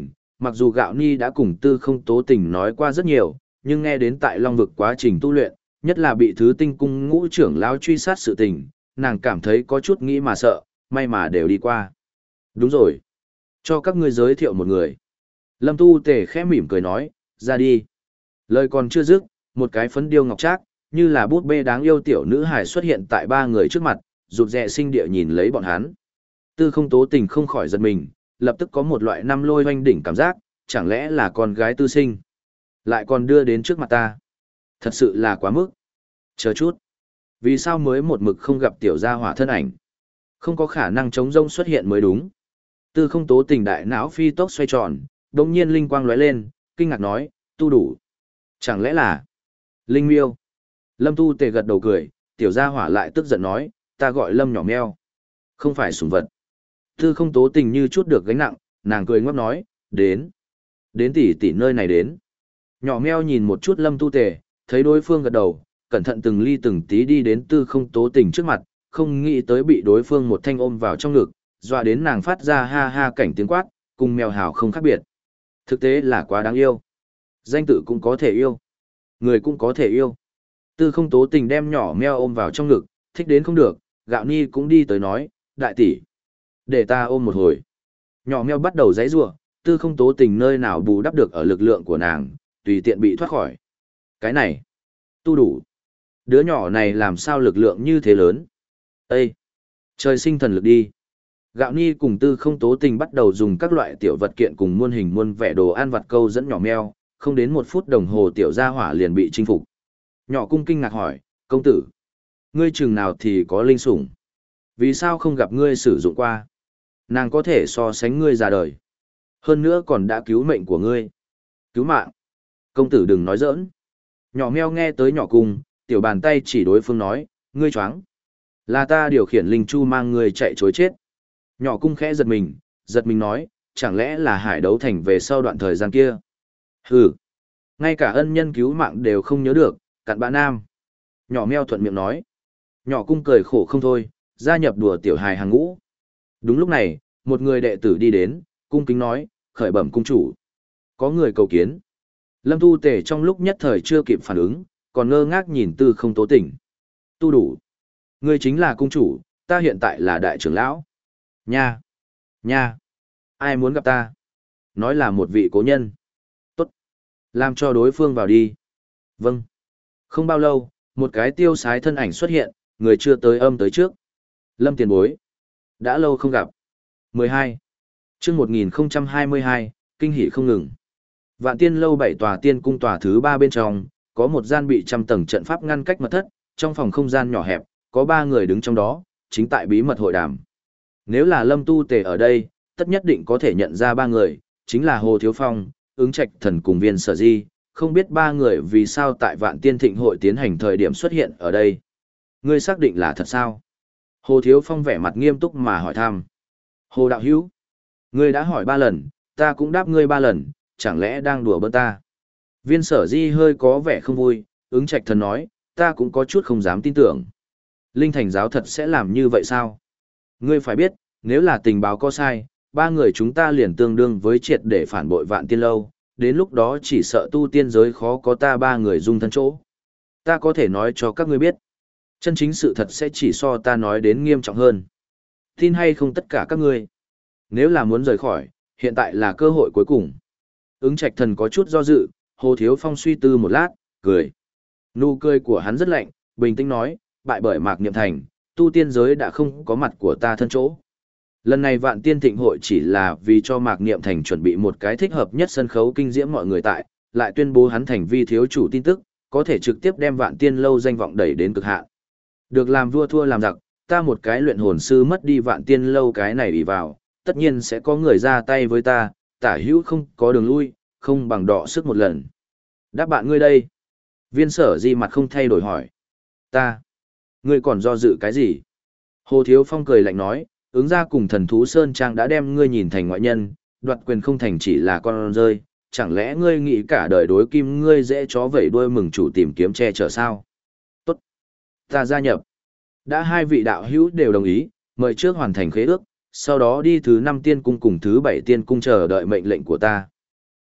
Mặc dù Gạo Ni đã cùng Tư Không Tố Tình nói qua rất nhiều, nhưng nghe đến tại Long vực quá trình tu luyện, nhất là bị Thứ Tinh cung ngũ trưởng lão truy sát sự tình, nàng cảm thấy có chút nghĩ mà sợ, may mà đều đi qua. Đúng rồi. Cho các ngươi giới thiệu một người. Lâm Tu Tề khẽ mỉm cười nói, ra đi. Lời còn chưa dứt, một cái phấn điêu ngọc trác, như là bút bê đáng yêu tiểu nữ hài xuất hiện tại ba người trước mặt, rụt rè sinh địa nhìn lấy bọn hắn. Tư Không Tố Tình không khỏi giật mình, lập tức có một loại năm lôi hoanh đỉnh cảm giác, chẳng lẽ là con gái tư sinh. Lại còn đưa đến trước mặt ta. Thật sự là quá mức. Chờ chút. Vì sao mới một mực không gặp tiểu gia hỏa thân ảnh? Không có khả năng trống rông xuất hiện mới đúng. Tư Không Tố Tình đại não phi tốc xoay tròn, đột nhiên linh quang lóe lên, kinh ngạc nói, tu đủ. Chẳng lẽ là Linh Miêu? Lâm Tu Tề gật đầu cười, tiểu gia hỏa lại tức giận nói, ta gọi Lâm nhỏ meo. Không phải sủng vật. Tư Không Tố Tình như chút được gánh nặng, nàng cười ngốc nói, đến. Đến tỷ tỷ nơi này đến. Nhỏ meo nhìn một chút Lâm Tu Tề, thấy đối phương gật đầu, cẩn thận từng ly từng tí đi đến Tư Không Tố Tình trước mặt, không nghĩ tới bị đối phương một thanh ôm vào trong ngực, dọa đến nàng phát ra ha ha cảnh tiếng quát, cùng mèo hào không khác biệt. Thực tế là quá đáng yêu. Danh tự cũng có thể yêu. Người cũng có thể yêu. Tư Không Tố Tình đem nhỏ meo ôm vào trong ngực, thích đến không được, Gạo Ni cũng đi tới nói, đại tỷ, để ta ôm một hồi. Nhỏ meo bắt đầu giãy giụa, Tư Không Tố Tình nơi nào bù đắp được ở lực lượng của nàng, tùy tiện bị thoát khỏi. Cái này, tu đủ. Đứa nhỏ này làm sao lực lượng như thế lớn? Ê! Trời sinh thần lực đi. Gạo Ni cùng Tư Không Tố Tình bắt đầu dùng các loại tiểu vật kiện cùng muôn hình muôn vẻ đồ ăn vặt câu dẫn nhỏ meo, không đến một phút đồng hồ tiểu gia hỏa liền bị chinh phục. Nhỏ cung kinh ngạc hỏi, công tử, ngươi chừng nào thì có linh sủng? Vì sao không gặp ngươi sử dụng qua? Nàng có thể so sánh ngươi già đời. Hơn nữa còn đã cứu mệnh của ngươi. Cứu mạng. Công tử đừng nói giỡn. Nhỏ meo nghe tới nhỏ cung, tiểu bàn tay chỉ đối phương nói, ngươi choáng. Là ta điều khiển linh chu mang ngươi chạy chối chết. Nhỏ cung khẽ giật mình, giật mình nói, chẳng lẽ là hải đấu thành về sau đoạn thời gian kia. Hừ. Ngay cả ân nhân cứu mạng đều không nhớ được, cặn bã nam. Nhỏ meo thuận miệng nói. Nhỏ cung cười khổ không thôi, gia nhập đùa tiểu hài hàng ngũ. Đúng lúc này, một người đệ tử đi đến, cung kính nói, khởi bẩm cung chủ. Có người cầu kiến. Lâm Tu Tề trong lúc nhất thời chưa kịp phản ứng, còn ngơ ngác nhìn Tư Không Tố Tình. Tu đủ. Ngươi chính là cung chủ, ta hiện tại là đại trưởng lão. Nha. Nha. Ai muốn gặp ta? Nói là một vị cố nhân. Tốt. Làm cho đối phương vào đi. Vâng. Không bao lâu, một cái tiêu sái thân ảnh xuất hiện, người chưa tới âm tới trước. Lâm tiền bối. Đã lâu không gặp. mười hai. Chương một nghìn hai mươi hai, kinh hỉ không ngừng. Vạn Tiên lâu bảy tòa tiên cung tòa thứ ba bên trong, có một gian bị trăm tầng trận pháp ngăn cách mật thất, trong phòng không gian nhỏ hẹp, có ba người đứng trong đó, chính tại bí mật hội đàm. Nếu là Lâm Tu Tề ở đây, tất nhất định có thể nhận ra ba người, chính là Hồ Thiếu Phong, Ứng Trạch Thần cùng Viên Sở Di, không biết ba người vì sao tại Vạn Tiên Thịnh hội tiến hành thời điểm xuất hiện ở đây. Ngươi xác định là thật sao? Hồ Thiếu Phong vẻ mặt nghiêm túc mà hỏi thăm. Hồ Đạo Hữu, ngươi đã hỏi ba lần, ta cũng đáp ngươi ba lần, chẳng lẽ đang đùa bỡn ta? Viên Sở Di hơi có vẻ không vui, Ứng Trạch Thần nói, ta cũng có chút không dám tin tưởng. Linh Thành giáo thật sẽ làm như vậy sao? Ngươi phải biết, nếu là tình báo có sai, ba người chúng ta liền tương đương với triệt để phản bội Vạn Tiên lâu, đến lúc đó chỉ sợ tu tiên giới khó có ta ba người dung thân chỗ. Ta có thể nói cho các ngươi biết, chân chính sự thật sẽ chỉ so ta nói đến nghiêm trọng hơn. Tin hay không tất cả các ngươi. Nếu là muốn rời khỏi, hiện tại là cơ hội cuối cùng. Ứng Trạch Thần có chút do dự, Hồ Thiếu Phong suy tư một lát, cười. Nụ cười của hắn rất lạnh, bình tĩnh nói, bại bởi Mạc Niệm Thành, tu tiên giới đã không có mặt của ta thân chỗ. Lần này Vạn Tiên Thịnh hội chỉ là vì cho Mạc Niệm Thành chuẩn bị một cái thích hợp nhất sân khấu kinh diễm mọi người tại, lại tuyên bố hắn thành vi thiếu chủ tin tức, có thể trực tiếp đem Vạn Tiên lâu danh vọng đẩy đến cực hạn. Được làm vua thua làm giặc, ta một cái luyện hồn sư mất đi Vạn Tiên lâu cái này ủy vào, tất nhiên sẽ có người ra tay với ta, tả hữu không có đường lui, không bằng đọ sức một lần. Đáp bạn ngươi đây. Viên Sở Di mặt không thay đổi hỏi. Ta. Ngươi còn do dự cái gì? Hồ Thiếu Phong cười lạnh nói, ứng ra cùng thần thú Sơn Trang đã đem ngươi nhìn thành ngoại nhân, đoạt quyền không thành chỉ là con rơi, chẳng lẽ ngươi nghĩ cả đời đối kim ngươi dễ chó vẩy đuôi mừng chủ tìm kiếm che chở sao? Tốt. Ta gia nhập. Đã hai vị đạo hữu đều đồng ý, mời trước hoàn thành khế ước, sau đó đi thứ năm tiên cung cùng thứ bảy tiên cung chờ đợi mệnh lệnh của ta.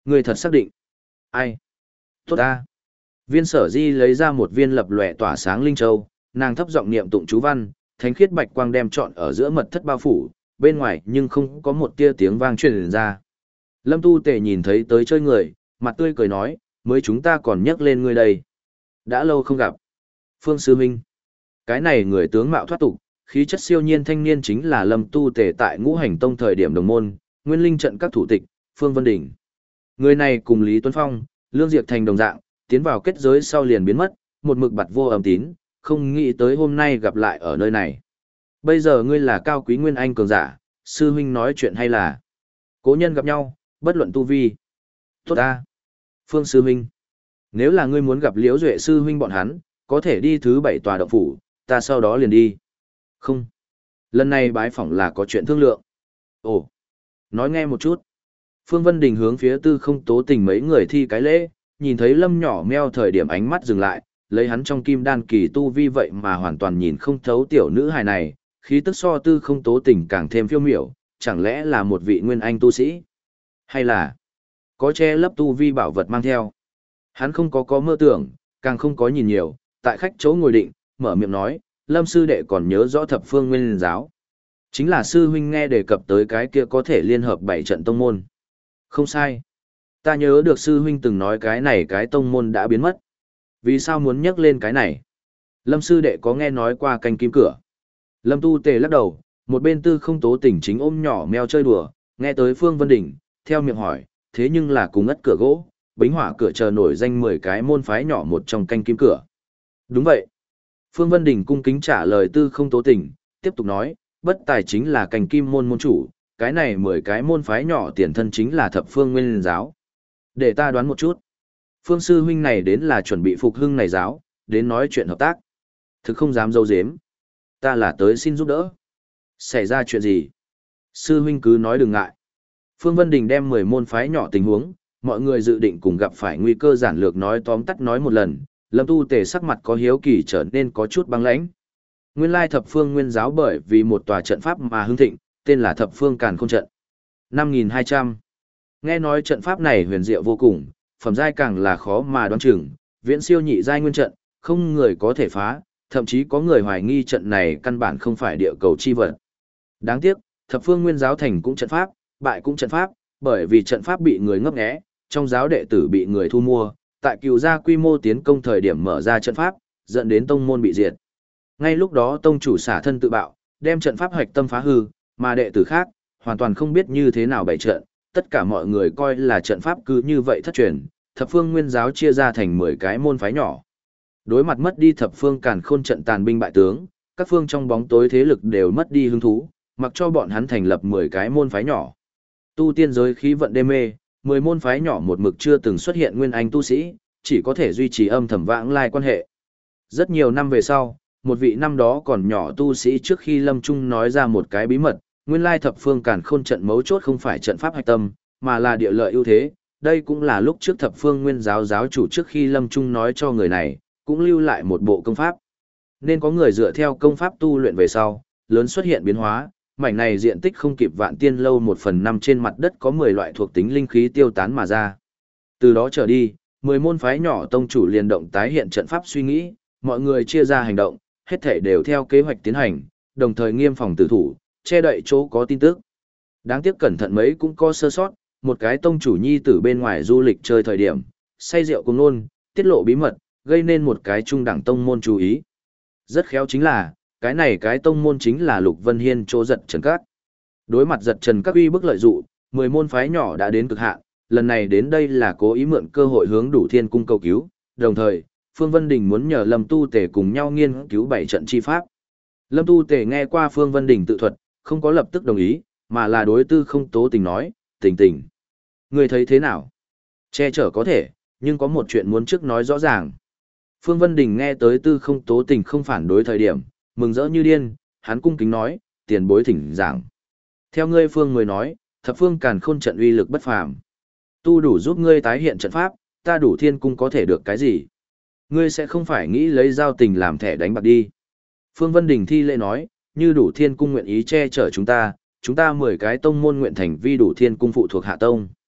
Ngươi thật xác định. Ai? Tốt ta. Viên Sở Di lấy ra một viên lập lòe tỏa sáng linh châu, nàng thấp giọng niệm tụng chú văn, thánh khiết bạch quang đem trọn ở giữa mật thất bao phủ, bên ngoài nhưng không có một tia tiếng vang truyền ra. Lâm Tu Tề nhìn thấy tới chơi người, mặt tươi cười nói, mới chúng ta còn nhắc lên ngươi đây. Đã lâu không gặp. Phương Sư Minh. Cái này người tướng mạo thoát tục, khí chất siêu nhiên thanh niên chính là Lâm Tu Tề tại Ngũ Hành Tông thời điểm đồng môn, Nguyên Linh trận các thủ tịch, Phương Vân Đình. Người này cùng Lý Tuấn Phong, Lương Diệp Thành đồng dạng, tiến vào kết giới sau liền biến mất, một mực bặt vô âm tín, không nghĩ tới hôm nay gặp lại ở nơi này. Bây giờ ngươi là cao quý nguyên anh cường giả, sư huynh nói chuyện hay là cố nhân gặp nhau, bất luận tu vi. Tốt ta. Phương sư huynh. Nếu là ngươi muốn gặp Liễu Duệ sư huynh bọn hắn, có thể đi thứ bảy tòa động phủ, ta sau đó liền đi. Không. Lần này bái phỏng là có chuyện thương lượng. Ồ. Nói nghe một chút. Phương Vân Đình hướng phía Tư Không Tố Tình mấy người thi cái lễ, nhìn thấy Lâm nhỏ meo thời điểm ánh mắt dừng lại, lấy hắn trong kim đan kỳ tu vi vậy mà hoàn toàn nhìn không thấu tiểu nữ hài này, khí tức so Tư Không Tố Tình càng thêm phiêu miểu, chẳng lẽ là một vị nguyên anh tu sĩ? Hay là có che lấp tu vi bảo vật mang theo? Hắn không có có mơ tưởng, càng không có nhìn nhiều, tại khách chỗ ngồi định, mở miệng nói, Lâm sư đệ còn nhớ rõ thập phương nguyên giáo. Chính là sư huynh nghe đề cập tới cái kia có thể liên hợp bảy trận tông môn. Không sai. Ta nhớ được sư huynh từng nói cái này cái tông môn đã biến mất. Vì sao muốn nhắc lên cái này? Lâm sư đệ có nghe nói qua canh kim cửa. Lâm Tu Tề lắc đầu, một bên Tư Không Tố Tình chính ôm nhỏ mèo chơi đùa, nghe tới Phương Vân Đình, theo miệng hỏi, thế nhưng là cùng ất cửa gỗ, bính hỏa cửa chờ nổi danh mười cái môn phái nhỏ một trong canh kim cửa. Đúng vậy. Phương Vân Đình cung kính trả lời Tư Không Tố Tình, tiếp tục nói, bất tài chính là canh kim môn môn chủ, cái này mười cái môn phái nhỏ tiền thân chính là thập phương nguyên giáo. Để ta đoán một chút. Phương sư huynh này đến là chuẩn bị phục hưng này giáo, đến nói chuyện hợp tác. Thực không dám dâu dếm. Ta là tới xin giúp đỡ. Xảy ra chuyện gì? Sư huynh cứ nói đừng ngại. Phương Vân Đình đem mười môn phái nhỏ tình huống, mọi người dự định cùng gặp phải nguy cơ giản lược nói tóm tắt nói một lần. Lâm Tu Tề sắc mặt có hiếu kỳ trở nên có chút băng lãnh. Nguyên lai thập phương nguyên giáo bởi vì một tòa trận pháp mà hưng thịnh, tên là thập phương càn khôn trận. năm nghìn hai trăm. Nghe nói trận pháp này huyền diệu vô cùng, phẩm giai càng là khó mà đoán chừng, viễn siêu nhị giai nguyên trận, không người có thể phá, thậm chí có người hoài nghi trận này căn bản không phải địa cầu chi vật. Đáng tiếc, thập phương nguyên giáo thành cũng trận pháp, bại cũng trận pháp, bởi vì trận pháp bị người ngấp nghé, trong giáo đệ tử bị người thu mua, tại cựu gia quy mô tiến công thời điểm mở ra trận pháp, dẫn đến tông môn bị diệt. Ngay lúc đó tông chủ xả thân tự bạo, đem trận pháp hoạch tâm phá hư, mà đệ tử khác, hoàn toàn không biết như thế nào bày trận, tất cả mọi người coi là trận pháp cứ như vậy thất truyền, thập phương nguyên giáo chia ra thành mười cái môn phái nhỏ. Đối mặt mất đi thập phương càn khôn trận tàn binh bại tướng, các phương trong bóng tối thế lực đều mất đi hứng thú, mặc cho bọn hắn thành lập mười cái môn phái nhỏ. Tu tiên giới khí vận đê mê, mười môn phái nhỏ một mực chưa từng xuất hiện nguyên anh tu sĩ, chỉ có thể duy trì âm thầm vãng lai quan hệ. Rất nhiều năm về sau, một vị năm đó còn nhỏ tu sĩ trước khi lâm trung nói ra một cái bí mật, nguyên lai thập phương càn khôn trận mấu chốt không phải trận pháp hạch tâm, mà là địa lợi ưu thế. Đây cũng là lúc trước thập phương nguyên giáo giáo chủ trước khi lâm trung nói cho người này, cũng lưu lại một bộ công pháp. Nên có người dựa theo công pháp tu luyện về sau, lớn xuất hiện biến hóa, mảnh này diện tích không kịp vạn tiên lâu một phần năm trên mặt đất có mười loại thuộc tính linh khí tiêu tán mà ra. Từ đó trở đi, mười môn phái nhỏ tông chủ liền động tái hiện trận pháp suy nghĩ, mọi người chia ra hành động, hết thể đều theo kế hoạch tiến hành, đồng thời nghiêm phòng tử thủ, che đậy chỗ có tin tức. Đáng tiếc cẩn thận mấy cũng có sơ sót, một cái tông chủ nhi tử bên ngoài du lịch chơi thời điểm, say rượu cùng nôn, tiết lộ bí mật, gây nên một cái trung đẳng tông môn chú ý. Rất khéo chính là, cái này cái tông môn chính là Lục Vân Hiên chỗ giật trần các. Đối mặt giật trần các uy bức lợi dụ, mười môn phái nhỏ đã đến cực hạn, lần này đến đây là cố ý mượn cơ hội hướng Đủ Thiên cung cầu cứu, đồng thời, Phương Vân Đình muốn nhờ Lâm Tu Tề cùng nhau nghiên cứu bảy trận chi pháp. Lâm Tu Tề nghe qua Phương Vân Đình tự thuật, không có lập tức đồng ý, mà là đối Tư Không Tố Tình nói, tình tình. Người thấy thế nào? Che chở có thể, nhưng có một chuyện muốn trước nói rõ ràng. Phương Vân Đình nghe tới Tư Không Tố Tình không phản đối thời điểm, mừng rỡ như điên, hắn cung kính nói, tiền bối thỉnh giảng. Theo ngươi Phương người nói, thập phương càn khôn trận uy lực bất phàm. Tu đủ giúp ngươi tái hiện trận pháp, ta Đủ Thiên cung có thể được cái gì? Ngươi sẽ không phải nghĩ lấy giao tình làm thẻ đánh bạc đi. Phương Vân Đình thi lễ nói, như Đủ Thiên cung nguyện ý che chở chúng ta, chúng ta mười cái tông môn nguyện thành vi Đủ Thiên cung phụ thuộc hạ tông.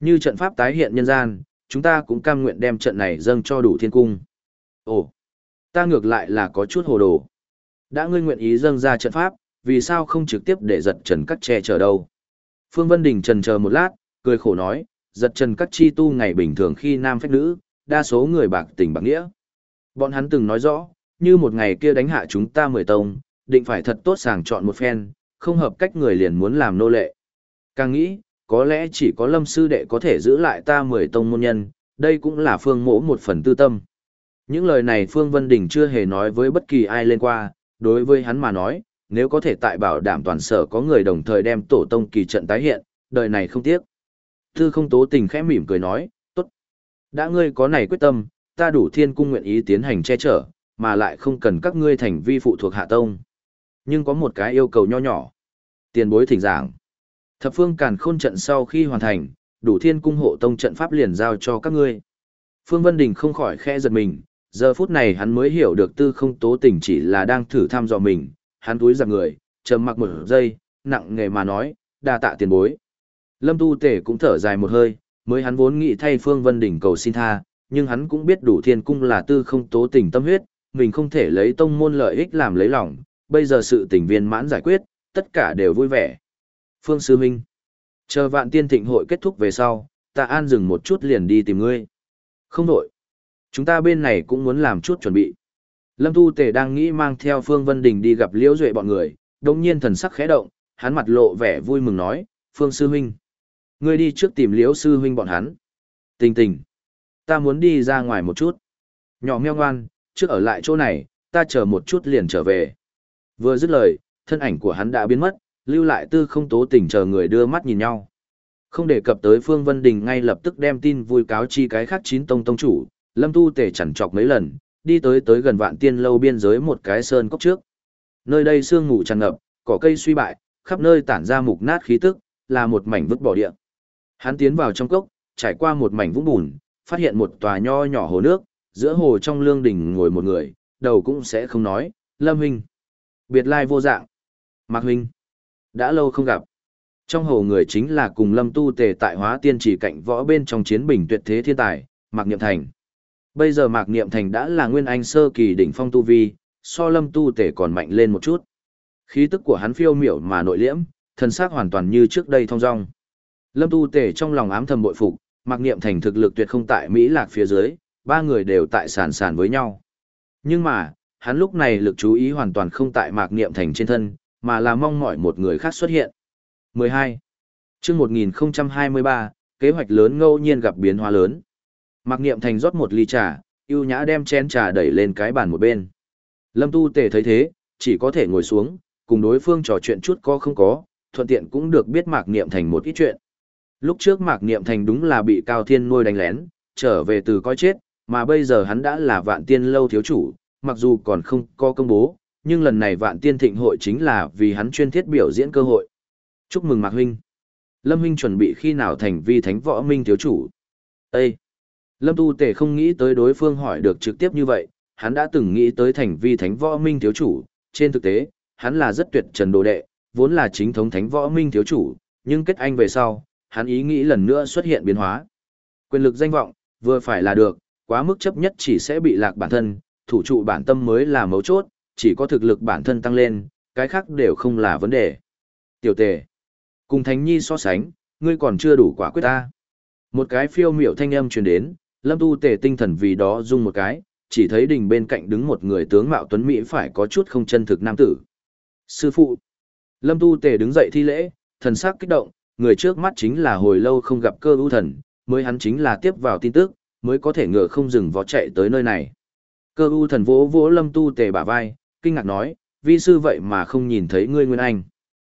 Như trận pháp tái hiện nhân gian, chúng ta cũng cam nguyện đem trận này dâng cho đủ thiên cung. Ồ, ta ngược lại là có chút hồ đồ. Đã ngươi nguyện ý dâng ra trận pháp, vì sao không trực tiếp để giật trần các che chở đâu? Phương Vân Đình trần chờ một lát, cười khổ nói, giật trần các chi tu ngày bình thường khi nam phách nữ, đa số người bạc tình bạc nghĩa. Bọn hắn từng nói rõ, như một ngày kia đánh hạ chúng ta mười tông, định phải thật tốt sàng chọn một phen, không hợp cách người liền muốn làm nô lệ. Càng nghĩ, có lẽ chỉ có Lâm sư đệ có thể giữ lại ta mười tông môn nhân, đây cũng là Phương Mỗ một phần tư tâm. Những lời này Phương Vân Đình chưa hề nói với bất kỳ ai lên qua, đối với hắn mà nói, nếu có thể tại bảo đảm toàn sở có người đồng thời đem tổ tông kỳ trận tái hiện, đời này không tiếc. Tư Không Tố Tình khẽ mỉm cười nói, tốt. Đã ngươi có này quyết tâm, ta đủ thiên cung nguyện ý tiến hành che chở, mà lại không cần các ngươi thành vi phụ thuộc hạ tông. Nhưng có một cái yêu cầu nho nhỏ. Tiền bối thỉnh giảng. Thập phương càn khôn trận sau khi hoàn thành, đủ thiên cung hộ tông trận pháp liền giao cho các ngươi. Phương Vân Đình không khỏi khẽ giật mình, giờ phút này hắn mới hiểu được Tư Không Tố Tình chỉ là đang thử thăm dò mình, hắn túi giặc người, trầm mặc một giây, nặng nghề mà nói, đa tạ tiền bối. Lâm Tu Tể cũng thở dài một hơi, mới hắn vốn nghĩ thay Phương Vân Đình cầu xin tha, nhưng hắn cũng biết đủ thiên cung là Tư Không Tố Tình tâm huyết, mình không thể lấy tông môn lợi ích làm lấy lòng, bây giờ sự tình viên mãn giải quyết, tất cả đều vui vẻ. Phương Sư Minh, chờ vạn tiên thịnh hội kết thúc về sau, ta an dừng một chút liền đi tìm ngươi. Không đổi. Chúng ta bên này cũng muốn làm chút chuẩn bị. Lâm Tu Tề đang nghĩ mang theo Phương Vân Đình đi gặp Liễu Duệ bọn người, đồng nhiên thần sắc khẽ động, hắn mặt lộ vẻ vui mừng nói, Phương Sư Huynh, ngươi đi trước tìm Liễu Sư Huynh bọn hắn. Tình tình, ta muốn đi ra ngoài một chút. Nhỏ meo ngoan, trước ở lại chỗ này, ta chờ một chút liền trở về. Vừa dứt lời, thân ảnh của hắn đã biến mất, lưu lại Tư Không Tố Tình chờ người đưa mắt nhìn nhau. Không đề cập tới Phương Vân Đình ngay lập tức đem tin vui cáo chi cái khác chín tông tông chủ, Lâm Tu Tề chằn chọc mấy lần, đi tới tới gần Vạn Tiên lâu biên giới một cái sơn cốc trước. Nơi đây sương mù tràn ngập, cỏ cây suy bại, khắp nơi tản ra mục nát khí tức, là một mảnh vứt bỏ địa. Hắn tiến vào trong cốc, trải qua một mảnh vũng bùn, phát hiện một tòa nho nhỏ hồ nước, giữa hồ trong lương đỉnh ngồi một người, đầu cũng sẽ không nói, Lâm huynh. Biệt lai vô dạng. Mạc huynh. Đã lâu không gặp. Trong hồ người chính là cùng Lâm Tu Tề tại Hóa Tiên chỉ cạnh võ bên trong chiến bình tuyệt thế thiên tài, Mạc Niệm Thành. Bây giờ Mạc Niệm Thành đã là nguyên anh sơ kỳ đỉnh phong tu vi, so Lâm Tu Tề còn mạnh lên một chút. Khí tức của hắn phiêu miểu mà nội liễm, thân xác hoàn toàn như trước đây thong dong. Lâm Tu Tề trong lòng ám thầm bội phục, Mạc Niệm Thành thực lực tuyệt không tại Mỹ Lạc phía dưới, ba người đều tại sàn sàn với nhau. Nhưng mà, hắn lúc này lực chú ý hoàn toàn không tại Mạc Niệm Thành trên thân, mà là mong mỏi một người khác xuất hiện. mười hai. Chương một nghìn hai mươi ba, kế hoạch lớn ngẫu nhiên gặp biến hóa lớn. Mạc Niệm Thành rót một ly trà, ưu nhã đem chén trà đẩy lên cái bàn một bên. Lâm Tu Tề thấy thế, chỉ có thể ngồi xuống, cùng đối phương trò chuyện chút có không có, thuận tiện cũng được biết Mạc Niệm Thành một ít chuyện. Lúc trước Mạc Niệm Thành đúng là bị Cao Thiên nuôi đánh lén, trở về từ coi chết, mà bây giờ hắn đã là Vạn Tiên lâu thiếu chủ, mặc dù còn không có công bố, nhưng lần này Vạn Tiên thịnh hội chính là vì hắn chuyên thiết biểu diễn cơ hội. Chúc mừng Mạc huynh. Lâm huynh chuẩn bị khi nào thành vi thánh võ minh thiếu chủ? Ê! Lâm Tu Tề không nghĩ tới đối phương hỏi được trực tiếp như vậy, hắn đã từng nghĩ tới thành vi thánh võ minh thiếu chủ, trên thực tế, hắn là rất tuyệt trần đồ đệ, vốn là chính thống thánh võ minh thiếu chủ, nhưng kết anh về sau, hắn ý nghĩ lần nữa xuất hiện biến hóa. Quyền lực danh vọng, vừa phải là được, quá mức chấp nhất chỉ sẽ bị lạc bản thân, thủ trụ bản tâm mới là mấu chốt, chỉ có thực lực bản thân tăng lên, cái khác đều không là vấn đề. Tiểu Tề, cùng Thánh Nhi so sánh, ngươi còn chưa đủ quả quyết ta. Một cái phiêu miểu thanh âm truyền đến, Lâm Tu Tề tinh thần vì đó rung một cái, chỉ thấy đỉnh bên cạnh đứng một người tướng mạo tuấn mỹ phải có chút không chân thực nam tử. Sư phụ. Lâm Tu Tề đứng dậy thi lễ, thần sắc kích động, người trước mắt chính là hồi lâu không gặp Cơ ưu thần, mới hắn chính là tiếp vào tin tức, mới có thể ngựa không dừng vó chạy tới nơi này. Cơ ưu thần vỗ vỗ Lâm Tu Tề bả vai, kinh ngạc nói, vi sư vậy mà không nhìn thấy ngươi Nguyên Anh.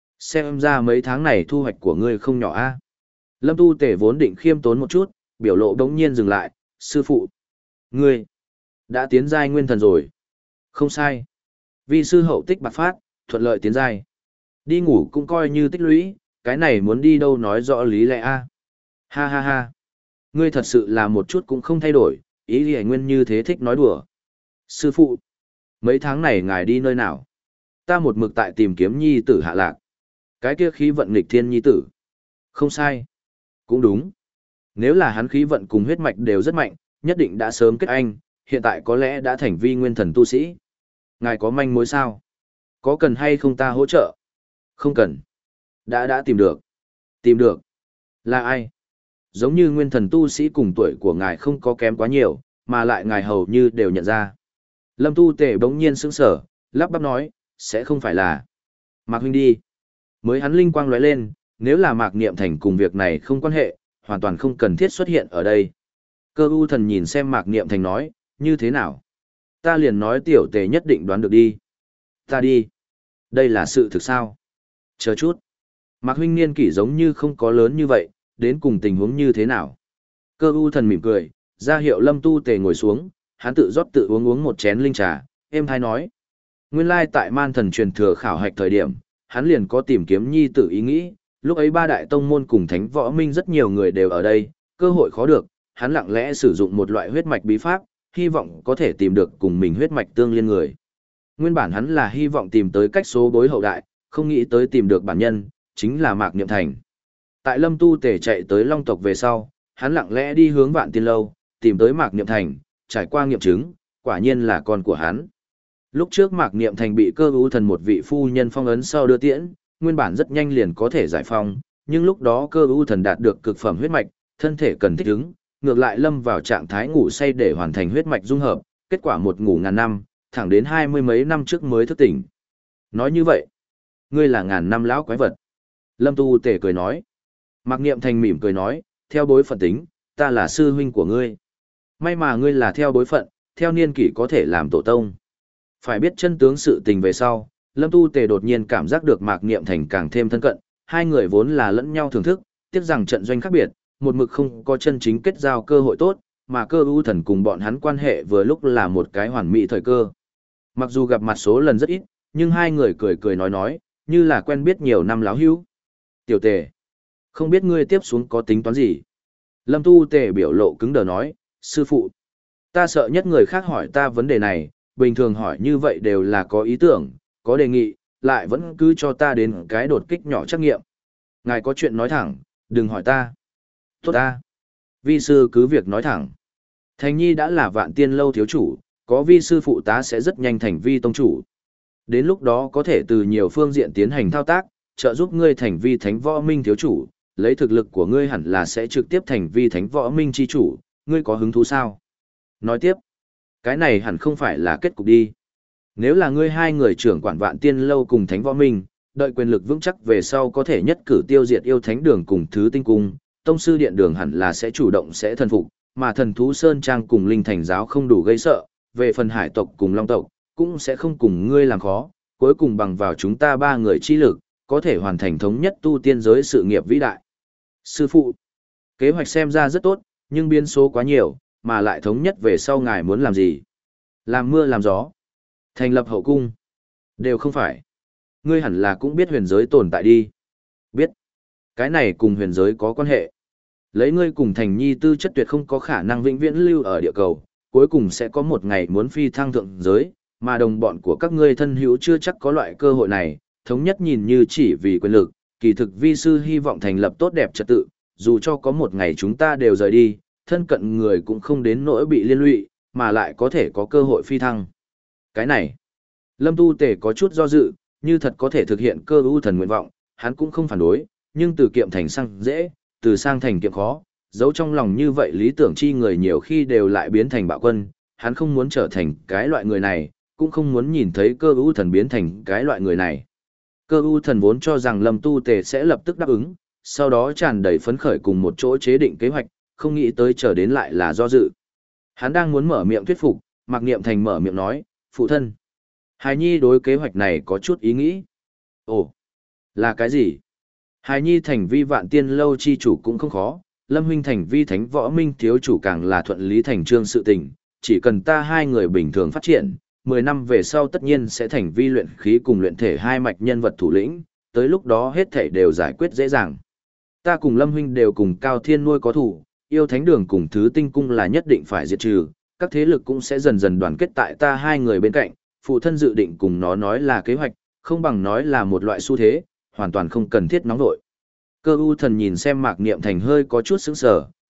Xem ra mấy tháng này thu hoạch của ngươi không nhỏ a. Lâm Tu Tề vốn định khiêm tốn một chút, biểu lộ đống nhiên dừng lại, sư phụ. Ngươi, đã tiến giai nguyên thần rồi. Không sai. Vi sư hậu tích bạc phát, thuận lợi tiến giai. Đi ngủ cũng coi như tích lũy, cái này muốn đi đâu nói rõ lý lẽ a. Ha ha ha. Ngươi thật sự là một chút cũng không thay đổi, ý gì nguyên như thế thích nói đùa. Sư phụ, mấy tháng này ngài đi nơi nào? Ta một mực tại tìm kiếm nhi tử hạ lạc. Cái kia khí vận nghịch thiên nhi tử. Không sai. Cũng đúng. Nếu là hắn khí vận cùng huyết mạch đều rất mạnh, nhất định đã sớm kết anh, hiện tại có lẽ đã thành vi nguyên thần tu sĩ. Ngài có manh mối sao? Có cần hay không ta hỗ trợ? Không cần. Đã đã tìm được. Tìm được. Là ai? Giống như nguyên thần tu sĩ cùng tuổi của ngài không có kém quá nhiều, mà lại ngài hầu như đều nhận ra. Lâm Tu Tề bỗng nhiên sững sờ, lắp bắp nói, sẽ không phải là Mạc huynh đi. Mới hắn linh quang lóe lên, nếu là Mạc Niệm Thành cùng việc này không quan hệ, hoàn toàn không cần thiết xuất hiện ở đây. Cơ u thần nhìn xem Mạc Niệm Thành nói, như thế nào? Ta liền nói tiểu Tề nhất định đoán được đi. Ta đi. Đây là sự thực sao? Chờ chút. Mạc huynh niên kỷ giống như không có lớn như vậy, đến cùng tình huống như thế nào? Cơ u thần mỉm cười, ra hiệu Lâm Tu Tề ngồi xuống, hắn tự rót tự uống uống một chén linh trà, êm thai nói. Nguyên lai tại man thần truyền thừa khảo hạch thời điểm, hắn liền có tìm kiếm nhi tử ý nghĩ, lúc ấy ba đại tông môn cùng thánh võ minh rất nhiều người đều ở đây, cơ hội khó được, hắn lặng lẽ sử dụng một loại huyết mạch bí pháp, hy vọng có thể tìm được cùng mình huyết mạch tương liên người. Nguyên bản hắn là hy vọng tìm tới cách số bối hậu đại, không nghĩ tới tìm được bản nhân, chính là Mạc Niệm Thành. Tại Lâm Tu Tề chạy tới Long tộc về sau, hắn lặng lẽ đi hướng Vạn Tiên Lâu, tìm tới Mạc Niệm Thành, trải qua nghiệm chứng, quả nhiên là con của hắn. Lúc trước Mạc Niệm Thành bị Cơ U Thần một vị phu nhân phong ấn sau đưa tiễn, nguyên bản rất nhanh liền có thể giải phong, nhưng lúc đó Cơ U Thần đạt được cực phẩm huyết mạch, thân thể cần thích ứng, ngược lại lâm vào trạng thái ngủ say để hoàn thành huyết mạch dung hợp, kết quả một ngủ ngàn năm, thẳng đến hai mươi mấy năm trước mới thức tỉnh. Nói như vậy, ngươi là ngàn năm lão quái vật. Lâm Tu Tề cười nói. Mạc Niệm Thành mỉm cười nói, theo bối phận tính, ta là sư huynh của ngươi. May mà ngươi là theo bối phận, theo niên kỷ có thể làm tổ tông. Phải biết chân tướng sự tình về sau, Lâm Tu Tề đột nhiên cảm giác được Mạc Niệm Thành càng thêm thân cận, hai người vốn là lẫn nhau thưởng thức, tiếc rằng trận doanh khác biệt, một mực không có chân chính kết giao cơ hội tốt, mà Cơ U Thần cùng bọn hắn quan hệ vừa lúc là một cái hoàn mỹ thời cơ. Mặc dù gặp mặt số lần rất ít, nhưng hai người cười cười nói nói, như là quen biết nhiều năm láo hữu. Tiểu Tề, không biết ngươi tiếp xuống có tính toán gì? Lâm Tu Tề biểu lộ cứng đờ nói, sư phụ, ta sợ nhất người khác hỏi ta vấn đề này, bình thường hỏi như vậy đều là có ý tưởng, có đề nghị, lại vẫn cứ cho ta đến cái đột kích nhỏ trắc nghiệm. Ngài có chuyện nói thẳng, đừng hỏi ta. Tốt ta. Vi sư cứ việc nói thẳng. Thành Nhi đã là Vạn Tiên Lâu thiếu chủ, có vi sư phụ tá sẽ rất nhanh thành vi tông chủ. Đến lúc đó có thể từ nhiều phương diện tiến hành thao tác, trợ giúp ngươi thành vi thánh võ minh thiếu chủ, lấy thực lực của ngươi hẳn là sẽ trực tiếp thành vi thánh võ minh chi chủ, ngươi có hứng thú sao? Nói tiếp, cái này hẳn không phải là kết cục đi. Nếu là ngươi hai người trưởng quản Vạn Tiên Lâu cùng thánh võ minh, đợi quyền lực vững chắc về sau có thể nhất cử tiêu diệt yêu thánh đường cùng thứ tinh cung, tông sư điện đường hẳn là sẽ chủ động sẽ thần phục, mà thần thú sơn trang cùng linh thành giáo không đủ gây sợ, về phần hải tộc cùng long tộc, cũng sẽ không cùng ngươi làm khó, cuối cùng bằng vào chúng ta ba người chi lực, có thể hoàn thành thống nhất tu tiên giới sự nghiệp vĩ đại. Sư phụ, kế hoạch xem ra rất tốt, nhưng biến số quá nhiều, mà lại thống nhất về sau ngài muốn làm gì? Làm mưa làm gió, thành lập hậu cung, đều không phải. Ngươi hẳn là cũng biết huyền giới tồn tại đi. Biết. Cái này cùng huyền giới có quan hệ. Lấy ngươi cùng Thành Nhi tư chất tuyệt không có khả năng vĩnh viễn lưu ở địa cầu, cuối cùng sẽ có một ngày muốn phi thăng thượng giới, mà đồng bọn của các ngươi thân hữu chưa chắc có loại cơ hội này, thống nhất nhìn như chỉ vì quyền lực, kỳ thực vi sư hy vọng thành lập tốt đẹp trật tự, dù cho có một ngày chúng ta đều rời đi, thân cận người cũng không đến nỗi bị liên lụy, mà lại có thể có cơ hội phi thăng. Cái này, Lâm Tu Tề có chút do dự, như thật có thể thực hiện Cơ U Thần nguyện vọng, hắn cũng không phản đối, nhưng từ kiệm thành sang dễ, từ sang thành kiệm khó, giấu trong lòng như vậy lý tưởng chi người nhiều khi đều lại biến thành bạo quân, hắn không muốn trở thành cái loại người này, cũng không muốn nhìn thấy Cơ U Thần biến thành cái loại người này. Cơ U Thần vốn cho rằng Lâm Tu Tề sẽ lập tức đáp ứng, sau đó tràn đầy phấn khởi cùng một chỗ chế định kế hoạch, không nghĩ tới chờ đến lại là do dự. Hắn đang muốn mở miệng thuyết phục, Mạc Niệm Thành mở miệng nói, phụ thân. Hài Nhi đối kế hoạch này có chút ý nghĩ. Ồ, là cái gì? Hài Nhi thành vi Vạn Tiên Lâu chi chủ cũng không khó, Lâm huynh thành vi thánh võ minh thiếu chủ càng là thuận lý thành trương sự tình, chỉ cần ta hai người bình thường phát triển, mười năm về sau tất nhiên sẽ thành vi luyện khí cùng luyện thể hai mạch nhân vật thủ lĩnh, tới lúc đó hết thảy đều giải quyết dễ dàng. Ta cùng Lâm huynh đều cùng Cao Thiên nuôi có thủ, yêu thánh đường cùng thứ tinh cung là nhất định phải diệt trừ, các thế lực cũng sẽ dần dần đoàn kết tại ta hai người bên cạnh, phụ thân dự định cùng nó nói là kế hoạch, không bằng nói là một loại xu thế, hoàn toàn không cần thiết nóng vội. Cơ U Thần nhìn xem Mạc Niệm Thành hơi có chút sững sờ,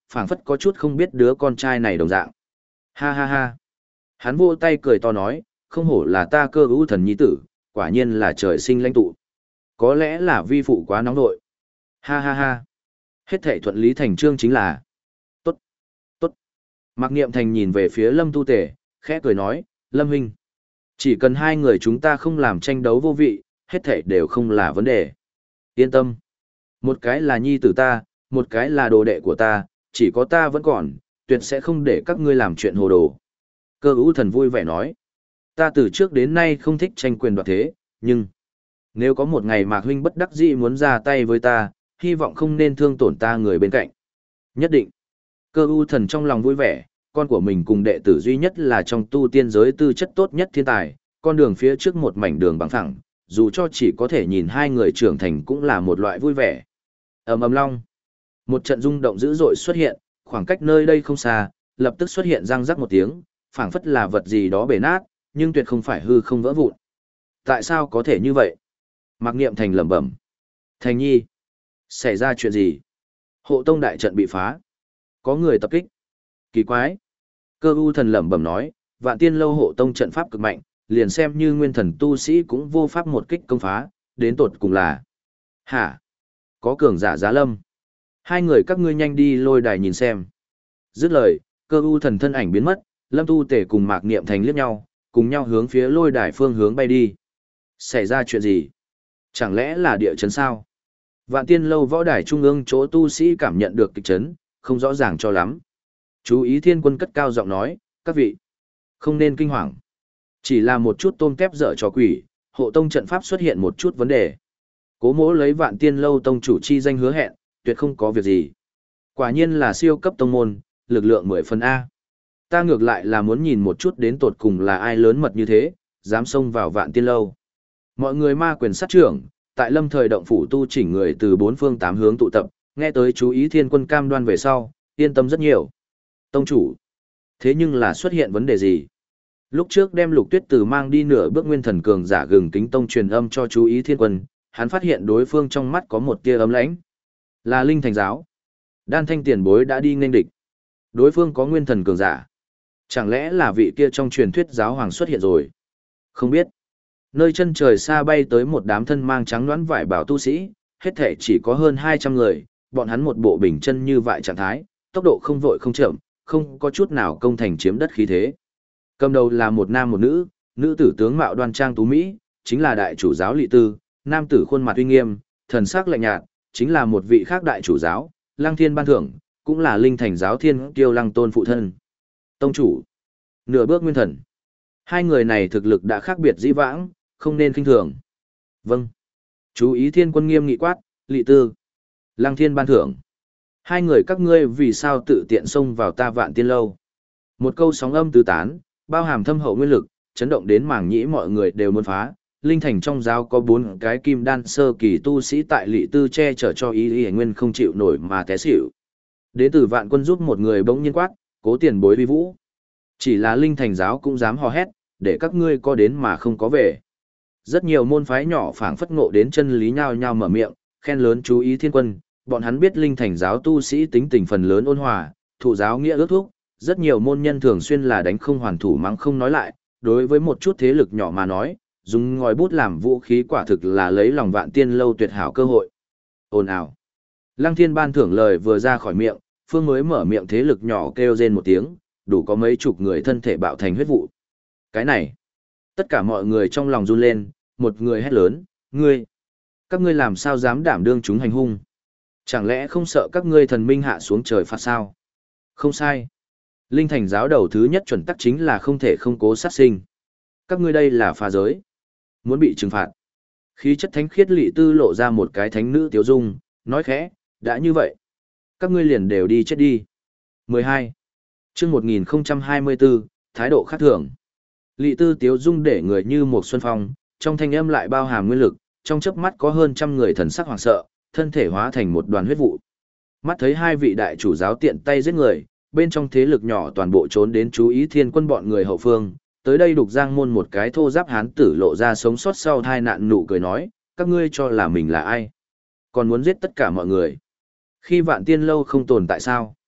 phảng phất có chút không biết đứa con trai này đồng dạng. Ha ha ha. Hắn vô tay cười to nói, không hổ là ta Cơ Ưu Thần nhi tử, quả nhiên là trời sinh lãnh tụ. Có lẽ là vi phụ quá nóng nội. Ha ha ha. Hết thảy thuận lý thành chương chính là. Tốt, tốt. Mạc Niệm Thành nhìn về phía Lâm Tu Tề, khẽ cười nói, Lâm huynh. Chỉ cần hai người chúng ta không làm tranh đấu vô vị, hết thảy đều không là vấn đề. Yên tâm. Một cái là nhi tử ta, một cái là đồ đệ của ta, chỉ có ta vẫn còn, tuyệt sẽ không để các ngươi làm chuyện hồ đồ. Cơ Ưu Thần vui vẻ nói, ta từ trước đến nay không thích tranh quyền đoạt thế, nhưng nếu có một ngày Mạc huynh bất đắc dĩ muốn ra tay với ta, hy vọng không nên thương tổn ta người bên cạnh. Nhất định. Cơ Ưu Thần trong lòng vui vẻ, con của mình cùng đệ tử duy nhất là trong tu tiên giới tư chất tốt nhất thiên tài, con đường phía trước một mảnh đường bằng phẳng, dù cho chỉ có thể nhìn hai người trưởng thành cũng là một loại vui vẻ. Ầm ầm long. Một trận rung động dữ dội xuất hiện, khoảng cách nơi đây không xa, lập tức xuất hiện răng rắc một tiếng, phảng phất là vật gì đó bể nát, nhưng tuyệt không phải hư không vỡ vụn. Tại sao có thể như vậy? Mạc Niệm Thành lẩm bẩm. Thành nhi, xảy ra chuyện gì? Hộ tông đại trận bị phá. Có người tập kích. Kỳ quái. Cơ U Thần lẩm bẩm nói, Vạn Tiên lâu hộ tông trận pháp cực mạnh, liền xem như nguyên thần tu sĩ cũng vô pháp một kích công phá, đến tột cùng là. Hả? Có cường giả giá lâm. Hai người các ngươi nhanh đi lôi đài nhìn xem. Dứt lời, Cơ U Thần thân ảnh biến mất, Lâm Tu Tể cùng Mạc Niệm Thành liếc nhau, cùng nhau hướng phía lôi đài phương hướng bay đi. Xảy ra chuyện gì? Chẳng lẽ là địa chấn sao? Vạn Tiên lâu võ đài trung ương chỗ tu sĩ cảm nhận được kịch chấn, không rõ ràng cho lắm. Chú ý Thiên Quân cất cao giọng nói, các vị, không nên kinh hoàng. Chỉ là một chút tôm tép dở trò quỷ, hộ tông trận pháp xuất hiện một chút vấn đề. Cố Mỗ lấy Vạn Tiên lâu tông chủ chi danh hứa hẹn, tuyệt không có việc gì. Quả nhiên là siêu cấp tông môn, lực lượng mười phần A. Ta ngược lại là muốn nhìn một chút đến tột cùng là ai lớn mật như thế, dám xông vào Vạn Tiên lâu. Mọi người ma quyền sát trưởng, tại Lâm Thời động phủ tu chỉnh người từ bốn phương tám hướng tụ tập, nghe tới chú ý Thiên Quân cam đoan về sau, yên tâm rất nhiều. Tông chủ, thế nhưng là xuất hiện vấn đề gì? Lúc trước đem Lục Tuyết Từ mang đi nửa bước nguyên thần cường giả gừng kính tông truyền âm cho chú ý Thiên Quân, hắn phát hiện đối phương trong mắt có một tia ấm lãnh. Là Linh Thành giáo. Đan Thanh tiền bối đã đi nghênh địch. Đối phương có nguyên thần cường giả. Chẳng lẽ là vị kia trong truyền thuyết giáo hoàng xuất hiện rồi? Không biết. Nơi chân trời xa bay tới một đám thân mang trắng đoán vải bảo tu sĩ, hết thể chỉ có hơn hai trăm người, bọn hắn một bộ bình chân như vại trạng thái, tốc độ không vội không chậm, không có chút nào công thành chiếm đất khí thế. Cầm đầu là một nam một nữ, nữ tử tướng mạo đoan trang tú mỹ, chính là đại chủ giáo Lị Tư, nam tử khuôn mặt uy nghiêm, thần sắc lạnh nhạt, chính là một vị khác đại chủ giáo, Lăng Thiên Ban Thưởng, cũng là Linh Thành giáo Thiên Kiêu Lăng Tôn phụ thân. Tông chủ, nửa bước nguyên thần. Hai người này thực lực đã khác biệt dĩ vãng, không nên khinh thường. Vâng. Chú ý Thiên Quân nghiêm nghị quát, Lị Tư, Lăng Thiên Ban Thưởng. Hai người các ngươi vì sao tự tiện xông vào ta Vạn Tiên lâu? Một câu sóng âm tứ tán, bao hàm thâm hậu nguyên lực, chấn động đến mảng nhĩ mọi người đều muốn phá. Linh Thành trong giáo có bốn cái kim đan sơ kỳ tu sĩ tại Lị Tư che chở cho ý ý nguyên không chịu nổi mà té xỉu. Đế tử Vạn Quân giúp một người bỗng nhiên quát, cố tiền bối vi vũ. Chỉ là Linh Thành giáo cũng dám hò hét, để các ngươi có đến mà không có về. Rất nhiều môn phái nhỏ phảng phất ngộ đến chân lý nhao nhao mở miệng, khen lớn chú ý Thiên Quân, bọn hắn biết Linh Thành giáo tu sĩ tính tình phần lớn ôn hòa, thụ giáo nghĩa ước thúc, rất nhiều môn nhân thường xuyên là đánh không hoàn thủ mắng không nói lại, đối với một chút thế lực nhỏ mà nói, dùng ngòi bút làm vũ khí quả thực là lấy lòng Vạn Tiên lâu tuyệt hảo cơ hội. Ồn ào. Lăng Thiên Ban Thưởng lời vừa ra khỏi miệng, phương mới mở miệng thế lực nhỏ kêu rên một tiếng, đủ có mấy chục người thân thể bạo thành huyết vụ. Cái này, tất cả mọi người trong lòng run lên, một người hét lớn, ngươi, các ngươi làm sao dám đảm đương chúng hành hung? Chẳng lẽ không sợ các ngươi thần minh hạ xuống trời phạt sao? Không sai. Linh Thành giáo đầu thứ nhất chuẩn tắc chính là không thể không cố sát sinh. Các ngươi đây là phá giới, muốn bị trừng phạt. Khí chất thánh khiết Lị Tư lộ ra một cái thánh nữ tiếu dung, nói khẽ, đã như vậy, các ngươi liền đều đi chết đi. mười hai. Chương một nghìn hai mươi bốn, thái độ khác thường. Lị Tư tiếu dung để người như một xuân phong, trong thanh âm lại bao hàm nguyên lực, trong chớp mắt có hơn trăm người thần sắc hoảng sợ, thân thể hóa thành một đoàn huyết vụ. Mắt thấy hai vị đại chủ giáo tiện tay giết người, bên trong thế lực nhỏ toàn bộ trốn đến chú ý Thiên Quân bọn người hậu phương, tới đây Đục Giang môn một cái thô giáp hán tử lộ ra sống sót sau tai nạn nụ cười nói, các ngươi cho là mình là ai? Còn muốn giết tất cả mọi người? Khi Vạn Tiên lâu không tồn tại sao?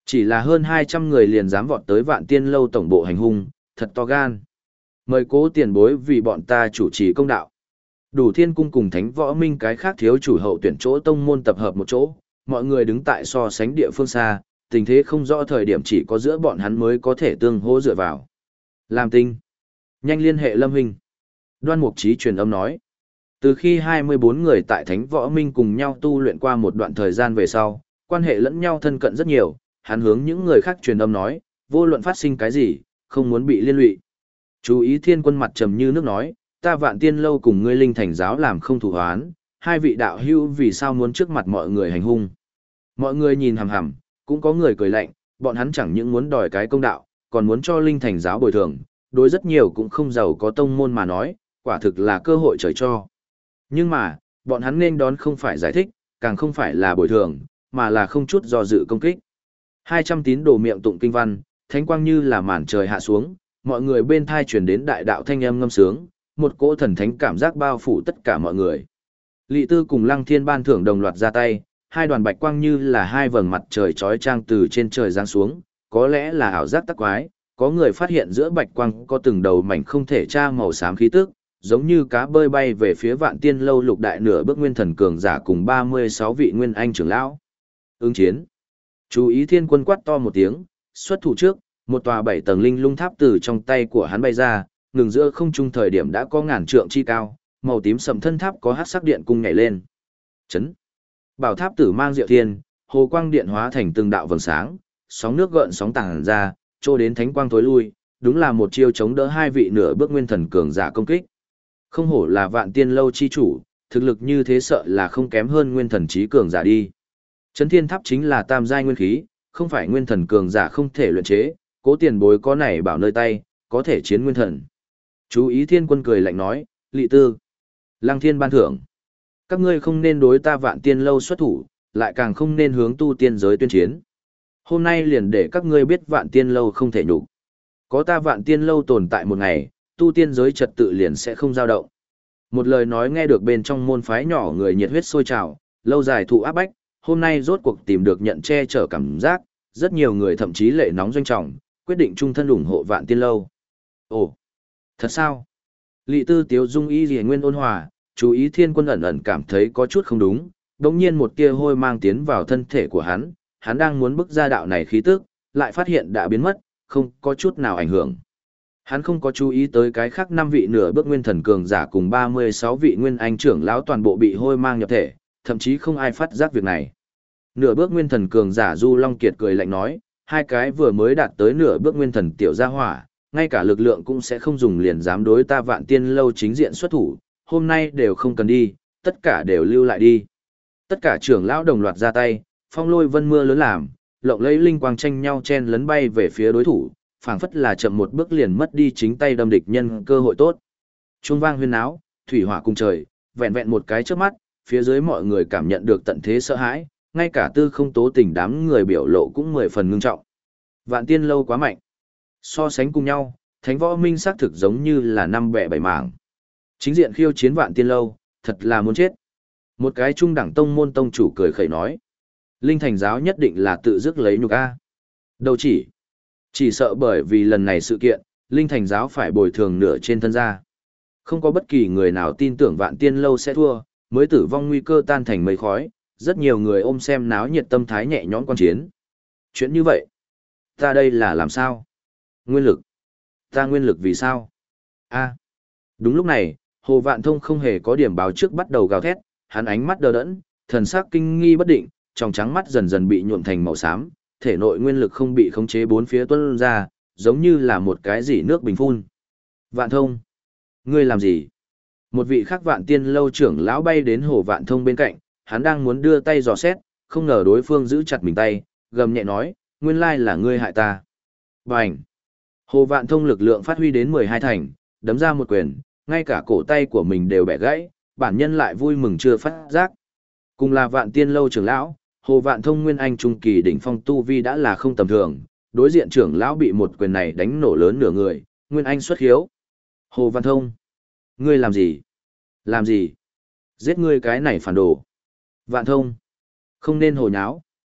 Chỉ là hơn hai trăm người liền dám vọt tới Vạn Tiên lâu tổng bộ hành hung, thật to gan. Mời cố tiền bối vì bọn ta chủ trì công đạo. Đủ Thiên cung cùng Thánh Võ Minh cái khác thiếu chủ hậu tuyển chỗ tông môn tập hợp một chỗ, mọi người đứng tại so sánh địa phương xa, tình thế không rõ thời điểm chỉ có giữa bọn hắn mới có thể tương hỗ dựa vào. Làm tinh. Nhanh liên hệ Lâm Huynh. Đoan Mục Chí truyền âm nói. Từ khi hai mươi bốn người tại Thánh Võ Minh cùng nhau tu luyện qua một đoạn thời gian về sau, quan hệ lẫn nhau thân cận rất nhiều, hắn hướng những người khác truyền âm nói, vô luận phát sinh cái gì, không muốn bị liên lụy. Chú ý Thiên Quân mặt trầm như nước nói, ta Vạn Tiên lâu cùng ngươi Linh Thành giáo làm không thủ hoán, hai vị đạo hữu vì sao muốn trước mặt mọi người hành hung. Mọi người nhìn hằm hằm, cũng có người cười lạnh, bọn hắn chẳng những muốn đòi cái công đạo, còn muốn cho Linh Thành giáo bồi thường, đối rất nhiều cũng không giàu có tông môn mà nói, quả thực là cơ hội trời cho. Nhưng mà, bọn hắn nên đón không phải giải thích, càng không phải là bồi thường, mà là không chút do dự công kích. hai trăm tín đồ miệng tụng kinh văn, thánh quang như là màn trời hạ xuống, mọi người bên thai truyền đến đại đạo thanh âm ngâm sướng, một cỗ thần thánh cảm giác bao phủ tất cả mọi người. Lị Tư cùng Lăng Thiên ban thưởng đồng loạt ra tay, hai đoàn bạch quang như là hai vầng mặt trời chói chang từ trên trời giáng xuống, có lẽ là ảo giác tắc quái, có người phát hiện giữa bạch quang có từng đầu mảnh không thể tra màu xám khí tức, giống như cá bơi bay về phía Vạn Tiên lâu lục đại nửa bước nguyên thần cường giả cùng ba mươi sáu vị nguyên anh trưởng lão. Ứng chiến. Chú ý Thiên Quân quát to một tiếng, xuất thủ trước, một tòa bảy tầng linh lung tháp từ trong tay của hắn bay ra, ngừng giữa không trung thời điểm đã có ngàn trượng chi cao, màu tím sẫm thân tháp có hắc sắc điện cung nhảy lên. Chấn. Bảo tháp tử mang diệu thiên, hồ quang điện hóa thành từng đạo vầng sáng, sóng nước gợn sóng tàng ra, trô đến thánh quang tối lui, đúng là một chiêu chống đỡ hai vị nửa bước nguyên thần cường giả công kích. Không hổ là Vạn Tiên lâu chi chủ, thực lực như thế sợ là không kém hơn nguyên thần trí cường giả đi. Chấn thiên tháp chính là tam giai nguyên khí, không phải nguyên thần cường giả không thể luyện chế, cố tiền bối có này bảo nơi tay, có thể chiến nguyên thần. Chú ý Thiên Quân cười lạnh nói, Lị Tư, Lăng Thiên ban thưởng. Các ngươi không nên đối ta Vạn Tiên lâu xuất thủ, lại càng không nên hướng tu tiên giới tuyên chiến. Hôm nay liền để các ngươi biết Vạn Tiên lâu không thể nhục. Có ta Vạn Tiên lâu tồn tại một ngày, tu tiên giới trật tự liền sẽ không dao động. Một lời nói nghe được bên trong môn phái nhỏ người nhiệt huyết sôi trào, lâu dài thụ áp bách, hôm nay rốt cuộc tìm được nhận che chở cảm giác, rất nhiều người thậm chí lệ nóng doanh trọng, quyết định chung thân ủng hộ Vạn Tiên lâu. Ồ, thật sao? Lị Tư Tiếu Dung y Liễu Nguyên ôn hòa, chú ý Thiên Quân ẩn ẩn cảm thấy có chút không đúng, đống nhiên một tia hôi mang tiến vào thân thể của hắn, hắn đang muốn bức ra đạo này khí tức, lại phát hiện đã biến mất, không có chút nào ảnh hưởng. Hắn không có chú ý tới cái khác năm vị nửa bước nguyên thần cường giả cùng ba mươi sáu vị nguyên anh trưởng lão toàn bộ bị hôi mang nhập thể, thậm chí không ai phát giác việc này. Nửa bước nguyên thần cường giả Du Long Kiệt cười lạnh nói, hai cái vừa mới đạt tới nửa bước nguyên thần tiểu gia hỏa, ngay cả lực lượng cũng sẽ không dùng liền dám đối ta Vạn Tiên lâu chính diện xuất thủ, hôm nay đều không cần đi, tất cả đều lưu lại đi. Tất cả trưởng lão đồng loạt ra tay, phong lôi vân mưa lớn làm, lộng lấy linh quang tranh nhau chen lấn bay về phía đối thủ, phảng phất là chậm một bước liền mất đi chính tay đâm địch nhân cơ hội tốt. Chuông vang huyên náo, thủy hỏa cùng trời, vẹn vẹn một cái chớp mắt, phía dưới mọi người cảm nhận được tận thế sợ hãi, ngay cả Tư Không Tố Tình đám người biểu lộ cũng mười phần ngưng trọng. Vạn Tiên lâu quá mạnh. So sánh cùng nhau, Thánh Võ Minh xác thực giống như là năm bẻ bảy mảng. Chính diện khiêu chiến Vạn Tiên lâu, thật là muốn chết. Một cái trung đẳng tông môn tông chủ cười khẩy nói, Linh Thành giáo nhất định là tự dứt lấy nhục a. Đâu chỉ, chỉ sợ bởi vì lần này sự kiện, Linh Thành giáo phải bồi thường nửa trên thân gia. Không có bất kỳ người nào tin tưởng Vạn Tiên lâu sẽ thua, mới tử vong nguy cơ tan thành mây khói, rất nhiều người ôm xem náo nhiệt tâm thái nhẹ nhõm quan chiến. Chuyện như vậy, ta đây là làm sao? Nguyên lực. Ta nguyên lực vì sao? A. Đúng lúc này, Hồ Vạn Thông không hề có điểm báo trước bắt đầu gào thét, hắn ánh mắt đờ đẫn, thần sắc kinh nghi bất định, trong trắng mắt dần dần bị nhuộm thành màu xám, thể nội nguyên lực không bị khống chế bốn phía tuôn ra, giống như là một cái dỉ nước bình phun. Vạn Thông, ngươi làm gì? Một vị khác Vạn Tiên lâu trưởng lão bay đến Hồ Vạn Thông bên cạnh, hắn đang muốn đưa tay dò xét, không ngờ đối phương giữ chặt mình tay, gầm nhẹ nói, nguyên lai là ngươi hại ta. Bành! Hồ Vạn Thông lực lượng phát huy đến mười hai thành, đấm ra một quyền, ngay cả cổ tay của mình đều bẻ gãy, bản nhân lại vui mừng chưa phát giác. Cùng là Vạn Tiên lâu trưởng lão, Hồ Vạn Thông nguyên anh trung kỳ đỉnh phong tu vi đã là không tầm thường, đối diện trưởng lão bị một quyền này đánh nổ lớn nửa người, nguyên anh xuất hiếu. Hồ Vạn Thông, ngươi làm gì? Làm gì? Giết ngươi cái này phản đồ. Vạn Thông, không nên hồ nháo.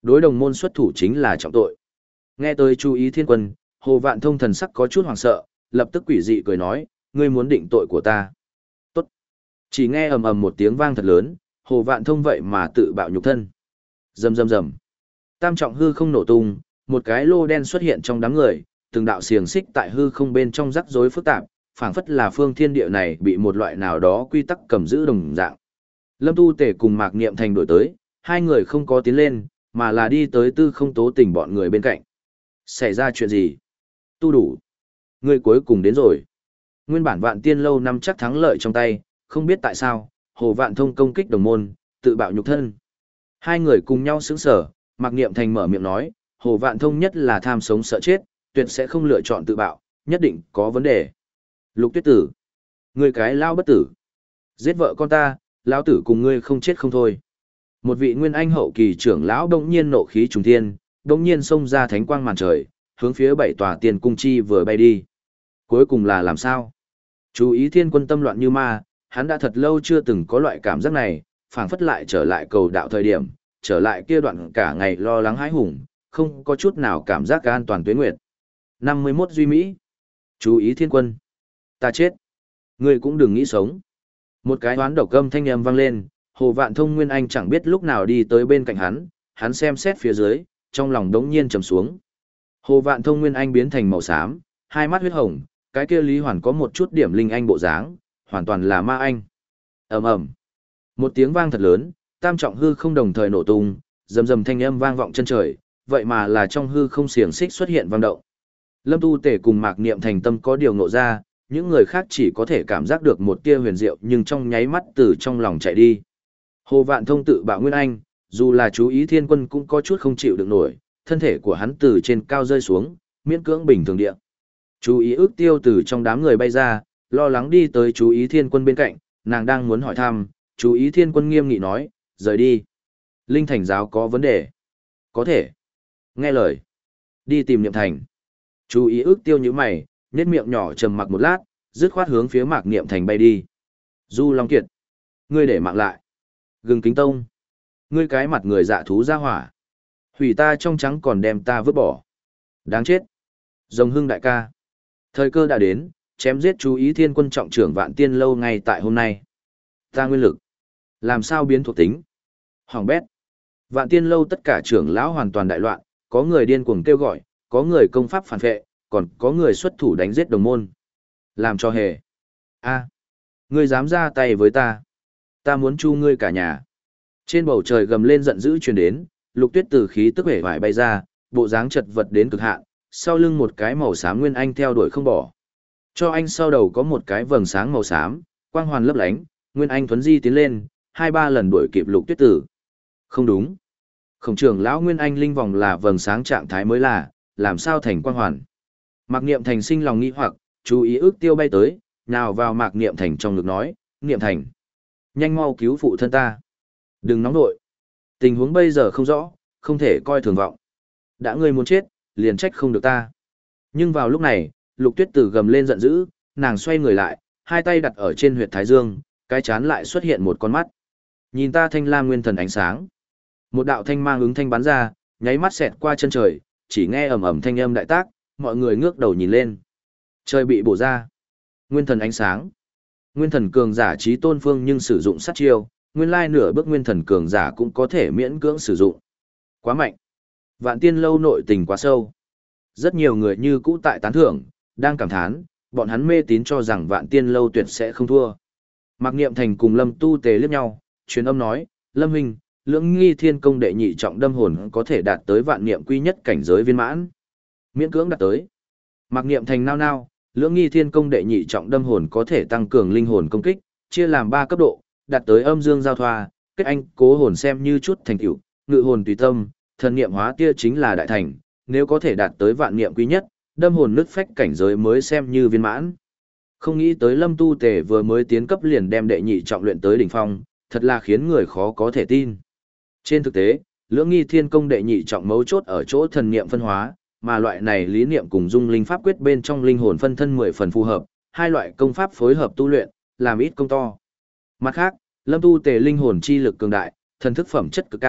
đối đồng môn xuất thủ chính là trọng tội. Nghe tới chú ý thiên quân, Hồ Vạn Thông thần sắc có chút hoảng sợ, lập tức quỷ dị cười nói, ngươi muốn định tội của ta. Tốt. Chỉ nghe ầm ầm một tiếng vang thật lớn, Hồ Vạn Thông vậy mà tự bạo nhục thân. Rầm rầm rầm. Tam trọng hư không nổ tung, một cái lô đen xuất hiện trong đám người, từng đạo xiềng xích tại hư không bên trong rắc rối phức tạp, phảng phất là phương thiên địa này bị một loại nào đó quy tắc cầm giữ đồng dạng. Lâm Tu Tể cùng Mạc Niệm Thành đổi tới, hai người không có tiến lên, mà là đi tới Tư Không Tố Tình bọn người bên cạnh. Xảy ra chuyện gì? Tu đủ. Người cuối cùng đến rồi. Nguyên bản Vạn Tiên lâu năm chắc thắng lợi trong tay, không biết tại sao, Hồ Vạn Thông công kích đồng môn, tự bạo nhục thân. Hai người cùng nhau sững sờ, Mạc Niệm Thành mở miệng nói, Hồ Vạn Thông nhất là tham sống sợ chết, tuyệt sẽ không lựa chọn tự bạo, nhất định có vấn đề. Lục Tuyết Tử, ngươi cái lao bất tử, giết vợ con ta, lão tử cùng ngươi không chết không thôi. Một vị nguyên anh hậu kỳ trưởng lão bỗng nhiên nộ khí trùng thiên, bỗng nhiên xông ra thánh quang màn trời, hướng phía bảy tòa tiền cung chi vừa bay đi. Cuối cùng là làm sao? Chú ý thiên quân tâm loạn như ma, hắn đã thật lâu chưa từng có loại cảm giác này, phảng phất lại trở lại cầu đạo thời điểm, trở lại kia đoạn cả ngày lo lắng hãi hùng, không có chút nào cảm giác an toàn tuế nguyệt. năm mươi mốt Duy Mỹ. Chú ý thiên quân. Ta chết. Ngươi cũng đừng nghĩ sống. Một cái hoán độc âm thanh âm vang lên, Hồ Vạn Thông Nguyên Anh chẳng biết lúc nào đi tới bên cạnh hắn, hắn xem xét phía dưới, trong lòng đống nhiên trầm xuống. Hồ Vạn Thông Nguyên Anh biến thành màu xám, hai mắt huyết hồng, cái kia Lý Hoàn có một chút điểm linh anh bộ dáng, hoàn toàn là ma anh. Ầm ầm. Một tiếng vang thật lớn, tam trọng hư không đồng thời nổ tung, rầm rầm thanh âm vang vọng chân trời, vậy mà là trong hư không xiềng xích xuất hiện vang động. Lâm Tu Tể cùng Mạc Niệm Thành tâm có điều ngộ ra, những người khác chỉ có thể cảm giác được một tia huyền diệu nhưng trong nháy mắt từ trong lòng chạy đi. Hồ Vạn Thông tự bạo Nguyên Anh, dù là chú ý thiên quân cũng có chút không chịu được nổi, thân thể của hắn từ trên cao rơi xuống, miễn cưỡng bình thường địa. Chú ý ước tiêu từ trong đám người bay ra, lo lắng đi tới chú ý thiên quân bên cạnh, nàng đang muốn hỏi thăm, chú ý thiên quân nghiêm nghị nói, rời đi. Linh Thành giáo có vấn đề. Có thể. Nghe lời. Đi tìm Niệm Thành. Chú ý ước tiêu như mày, nhếch miệng nhỏ trầm mặc một lát, dứt khoát hướng phía Mạc Niệm Thành bay đi. Du Long Kiệt. Ngươi để mạng lại. Gừng Kính Tông. Ngươi cái mặt người dạ thú ra hỏa. Hủy ta trong trắng còn đem ta vứt bỏ. Đáng chết. Rồng Hưng đại ca. Thời cơ đã đến, chém giết chú ý thiên quân trọng trưởng Vạn Tiên lâu ngay tại hôm nay. Ta nguyên lực. Làm sao biến thuộc tính? Hoàng bét. Vạn Tiên lâu tất cả trưởng lão hoàn toàn đại loạn, có người điên cuồng kêu gọi, có người công pháp phản vệ, còn có người xuất thủ đánh giết đồng môn. Làm cho hề. A, ngươi dám ra tay với ta? Ta muốn chu ngươi cả nhà. Trên bầu trời gầm lên giận dữ truyền đến, Lục Tuyết từ khí tức vẻ vải bay ra, bộ dáng chật vật đến cực hạn, sau lưng một cái màu xám nguyên anh theo đuổi không bỏ. Cho anh sau đầu có một cái vầng sáng màu xám, quang hoàn lấp lánh, nguyên anh thuấn di tiến lên, hai ba lần đuổi kịp Lục Tuyết tử. Không đúng. Khổng trưởng lão nguyên anh linh vòng là vầng sáng trạng thái mới là, làm sao thành quang hoàn. Mạc Niệm Thành sinh lòng nghi hoặc, chú ý ước tiêu bay tới, nào vào Mạc Niệm Thành trong ngực nói, Niệm Thành, nhanh mau cứu phụ thân ta. Đừng nóng nội. Tình huống bây giờ không rõ, không thể coi thường vọng. Đã ngươi muốn chết, liền trách không được ta. Nhưng vào lúc này, Lục Tuyết Tử gầm lên giận dữ, nàng xoay người lại, hai tay đặt ở trên huyệt thái dương, cái chán lại xuất hiện một con mắt. Nhìn ta thanh lam nguyên thần ánh sáng. Một đạo thanh mang ứng thanh bắn ra, nháy mắt xẹt qua chân trời, chỉ nghe ầm ầm thanh âm đại tác, mọi người ngước đầu nhìn lên. Trời bị bổ ra. Nguyên thần ánh sáng. Nguyên thần cường giả trí tôn phương nhưng sử dụng sát chiêu, nguyên lai nửa bước nguyên thần cường giả cũng có thể miễn cưỡng sử dụng. Quá mạnh. Vạn Tiên lâu nội tình quá sâu. Rất nhiều người như cũ tại tán thưởng, đang cảm thán, bọn hắn mê tín cho rằng Vạn Tiên lâu tuyệt sẽ không thua. Mạc Niệm Thành cùng Lâm Tu Tề liếc nhau, truyền âm nói, Lâm huynh, Lưỡng Nghi Thiên Công đệ nhị trọng đâm hồn có thể đạt tới vạn niệm quy nhất cảnh giới viên mãn. Miễn cưỡng đạt tới. Mạc Niệm Thành nao nao, Lưỡng Nghi Thiên Công đệ nhị trọng đâm hồn có thể tăng cường linh hồn công kích, chia làm ba cấp độ, đạt tới âm dương giao thoa, kết anh cố hồn xem như chút thành tựu, ngự hồn tùy tâm, thần niệm hóa tia chính là đại thành, nếu có thể đạt tới vạn niệm quý nhất, đâm hồn nứt phách cảnh giới mới xem như viên mãn. Không nghĩ tới Lâm Tu Tề vừa mới tiến cấp liền đem đệ nhị trọng luyện tới đỉnh phong, thật là khiến người khó có thể tin. Trên thực tế, Lưỡng Nghi Thiên Công đệ nhị trọng mấu chốt ở chỗ thần niệm phân hóa, mà loại này lý niệm cùng dung linh pháp quyết bên trong linh hồn phân thân mười phần phù hợp, hai loại công pháp phối hợp tu luyện, làm ít công to. Mặt khác, Lâm Tu Tề linh hồn chi lực cường đại, thần thức phẩm chất cực cao,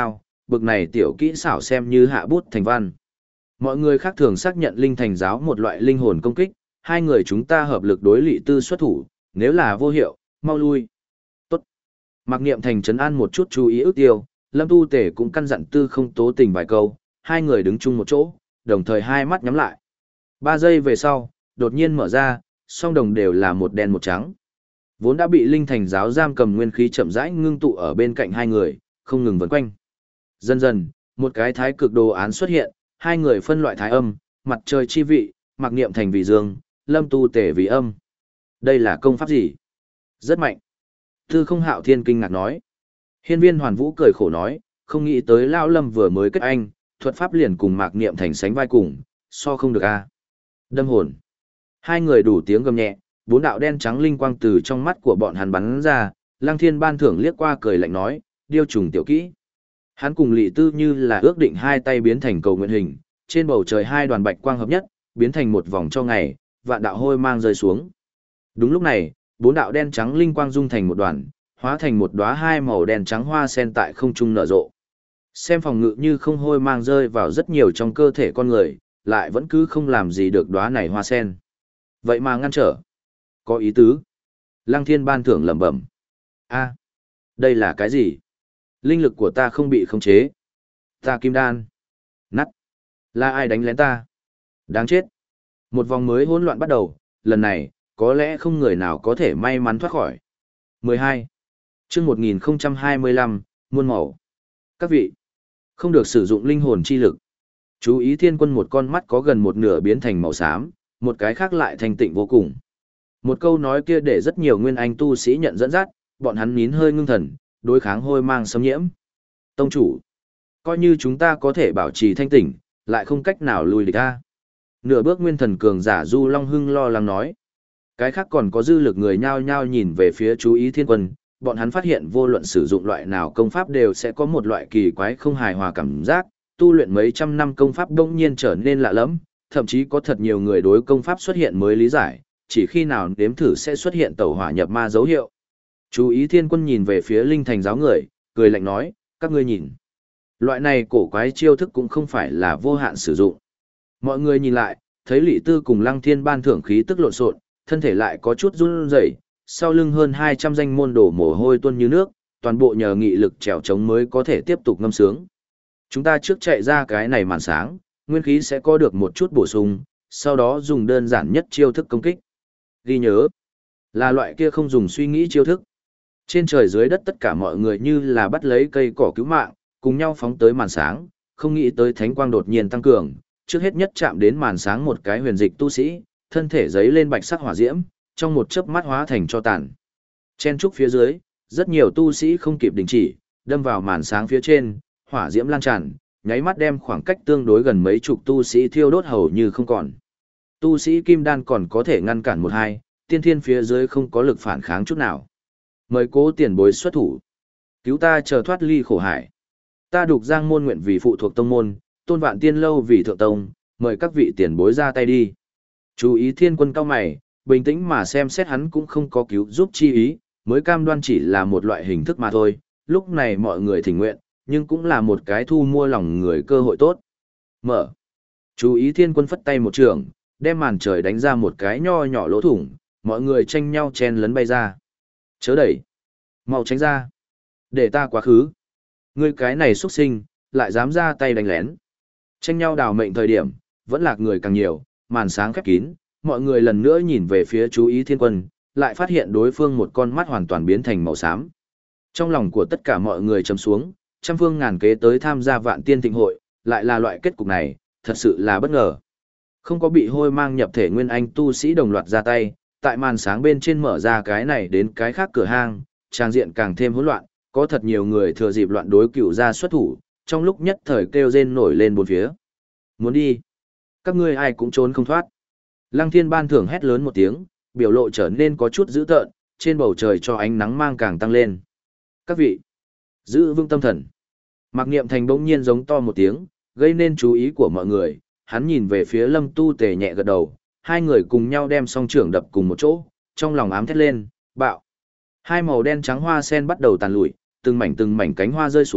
bực này tiểu kỹ xảo xem như hạ bút thành văn. Mọi người khác thường xác nhận linh thành giáo một loại linh hồn công kích, hai người chúng ta hợp lực đối Lị Tư xuất thủ, nếu là vô hiệu, mau lui. Tốt. Mạc Niệm Thành trấn an một chút chú ý ước tiêu, Lâm Tu Tể cũng căn dặn Tư Không tố tình vài câu, hai người đứng chung một chỗ, đồng thời hai mắt nhắm lại. Ba giây về sau, đột nhiên mở ra, song đồng đều là một đen một trắng. Vốn đã bị linh thành giáo giam cầm nguyên khí chậm rãi ngưng tụ ở bên cạnh hai người, không ngừng vần quanh. Dần dần, một cái thái cực đồ án xuất hiện, hai người phân loại thái âm, mặt trời chi vị, Mạc Niệm Thành vì dương, Lâm Tu Tể vì âm. Đây là công pháp gì? Rất mạnh. Tư Không Hạo Thiên kinh ngạc nói. Hiên Viên Hoàn Vũ cười khổ nói, không nghĩ tới Lão Lâm vừa mới kết anh, thuật pháp liền cùng Mạc Niệm Thành sánh vai cùng, so không được a. Đâm hồn. Hai người đủ tiếng gầm nhẹ, bốn đạo đen trắng linh quang từ trong mắt của bọn hắn bắn ra, Lăng Thiên Ban Thưởng liếc qua cười lạnh nói, điêu trùng tiểu kỹ. Hắn cùng Lị Tư như là ước định hai tay biến thành cầu nguyện hình, trên bầu trời hai đoàn bạch quang hợp nhất, biến thành một vòng cho ngày, vạn đạo hôi mang rơi xuống. Đúng lúc này, bốn đạo đen trắng linh quang dung thành một đoàn, hóa thành một đóa hai màu đen trắng hoa sen tại không trung nở rộ. Xem phòng ngự như không hôi mang rơi vào rất nhiều trong cơ thể con người, lại vẫn cứ không làm gì được đóa này hoa sen. Vậy mà ngăn trở. Có ý tứ. Lăng Thiên Ban Thưởng lẩm bẩm. A, đây là cái gì? Linh lực của ta không bị khống chế. Ta kim đan. Nắt. Là ai đánh lén ta? Đáng chết. Một vòng mới hỗn loạn bắt đầu, lần này, có lẽ không người nào có thể may mắn thoát khỏi. mười hai. Chương một nghìn hai mươi lăm, muôn màu. Các vị, không được sử dụng linh hồn chi lực. Chú ý Thiên Quân một con mắt có gần một nửa biến thành màu xám, một cái khác lại thanh tịnh vô cùng. Một câu nói kia để rất nhiều nguyên anh tu sĩ nhận dẫn dắt, bọn hắn nín hơi ngưng thần, đối kháng hôi mang xâm nhiễm. Tông chủ, coi như chúng ta có thể bảo trì thanh tỉnh, lại không cách nào lùi địch ta. Nửa bước nguyên thần cường giả Du Long Hưng lo lắng nói. Cái khác còn có dư lực người nhao nhao nhìn về phía chú ý Thiên Quân, bọn hắn phát hiện vô luận sử dụng loại nào công pháp đều sẽ có một loại kỳ quái không hài hòa cảm giác, tu luyện mấy trăm năm công pháp đông nhiên trở nên lạ lẫm, thậm chí có thật nhiều người đối công pháp xuất hiện mới lý giải, chỉ khi nào nếm thử sẽ xuất hiện tẩu hỏa nhập ma dấu hiệu. Chú ý Thiên Quân nhìn về phía linh thành giáo người, cười lạnh nói, các ngươi nhìn. Loại này cổ quái chiêu thức cũng không phải là vô hạn sử dụng. Mọi người nhìn lại, thấy Lị Tư cùng Lăng Thiên Ban Thưởng khí tức lộn xộn, thân thể lại có chút run rẩy, sau lưng hơn hai trăm danh môn đổ mồ hôi tuôn như nước, toàn bộ nhờ nghị lực trèo trống mới có thể tiếp tục ngâm sướng. Chúng ta trước chạy ra cái này màn sáng, nguyên khí sẽ có được một chút bổ sung, sau đó dùng đơn giản nhất chiêu thức công kích. Ghi nhớ, là loại kia không dùng suy nghĩ chiêu thức. Trên trời dưới đất tất cả mọi người như là bắt lấy cây cỏ cứu mạng, cùng nhau phóng tới màn sáng, không nghĩ tới thánh quang đột nhiên tăng cường, trước hết nhất chạm đến màn sáng một cái huyền dịch tu sĩ, thân thể giấy lên bạch sắc hỏa diễm, trong một chớp mắt hóa thành cho tàn. Chen trúc phía dưới, rất nhiều tu sĩ không kịp đình chỉ, đâm vào màn sáng phía trên, hỏa diễm lan tràn, nháy mắt đem khoảng cách tương đối gần mấy chục tu sĩ thiêu đốt hầu như không còn. Tu sĩ kim đan còn có thể ngăn cản một hai, tiên thiên phía dưới không có lực phản kháng chút nào. Mời Cố tiền bối xuất thủ, cứu ta chờ thoát ly khổ hải. Ta Đục Giang môn nguyện vì phụ thuộc tông môn, Tôn Vạn Tiên lâu vì thượng tông, mời các vị tiền bối ra tay đi. Chú ý Thiên Quân cao mày, bình tĩnh mà xem xét hắn cũng không có cứu giúp chi ý, mới cam đoan chỉ là một loại hình thức mà thôi, lúc này mọi người thỉnh nguyện, nhưng cũng là một cái thu mua lòng người cơ hội tốt. Mở. Chú ý Thiên Quân phất tay một trường, đem màn trời đánh ra một cái nho nhỏ lỗ thủng, mọi người tranh nhau chen lấn bay ra. Chớ đẩy. Mau tránh ra. Để ta quá khứ. Ngươi cái này xuất sinh, lại dám ra tay đánh lén. Tranh nhau đào mệnh thời điểm, vẫn lạc người càng nhiều, màn sáng khép kín, mọi người lần nữa nhìn về phía chú ý Thiên Quân, lại phát hiện đối phương một con mắt hoàn toàn biến thành màu xám. Trong lòng của tất cả mọi người trầm xuống, trăm phương ngàn kế tới tham gia Vạn Tiên Thịnh hội, lại là loại kết cục này, thật sự là bất ngờ. Không có bị hôi mang nhập thể nguyên anh tu sĩ đồng loạt ra tay, tại màn sáng bên trên mở ra cái này đến cái khác cửa hang, trang diện càng thêm hỗn loạn, có thật nhiều người thừa dịp loạn đối cựu ra xuất thủ, trong lúc nhất thời kêu rên nổi lên bốn phía. Muốn đi? Các ngươi ai cũng trốn không thoát. Lăng Thiên Ban Thưởng hét lớn một tiếng, biểu lộ trở nên có chút dữ tợn, trên bầu trời cho ánh nắng mang càng tăng lên. Các vị, giữ vững tâm thần. Mạc Niệm Thành bỗng nhiên giống to một tiếng, gây nên chú ý của mọi người, hắn nhìn về phía Lâm Tu Tề nhẹ gật đầu, hai người cùng nhau đem song trưởng đập cùng một chỗ, trong lòng ám thét lên, bạo. Hai màu đen trắng hoa sen bắt đầu tàn lụi, từng mảnh từng mảnh cánh hoa rơi xuống,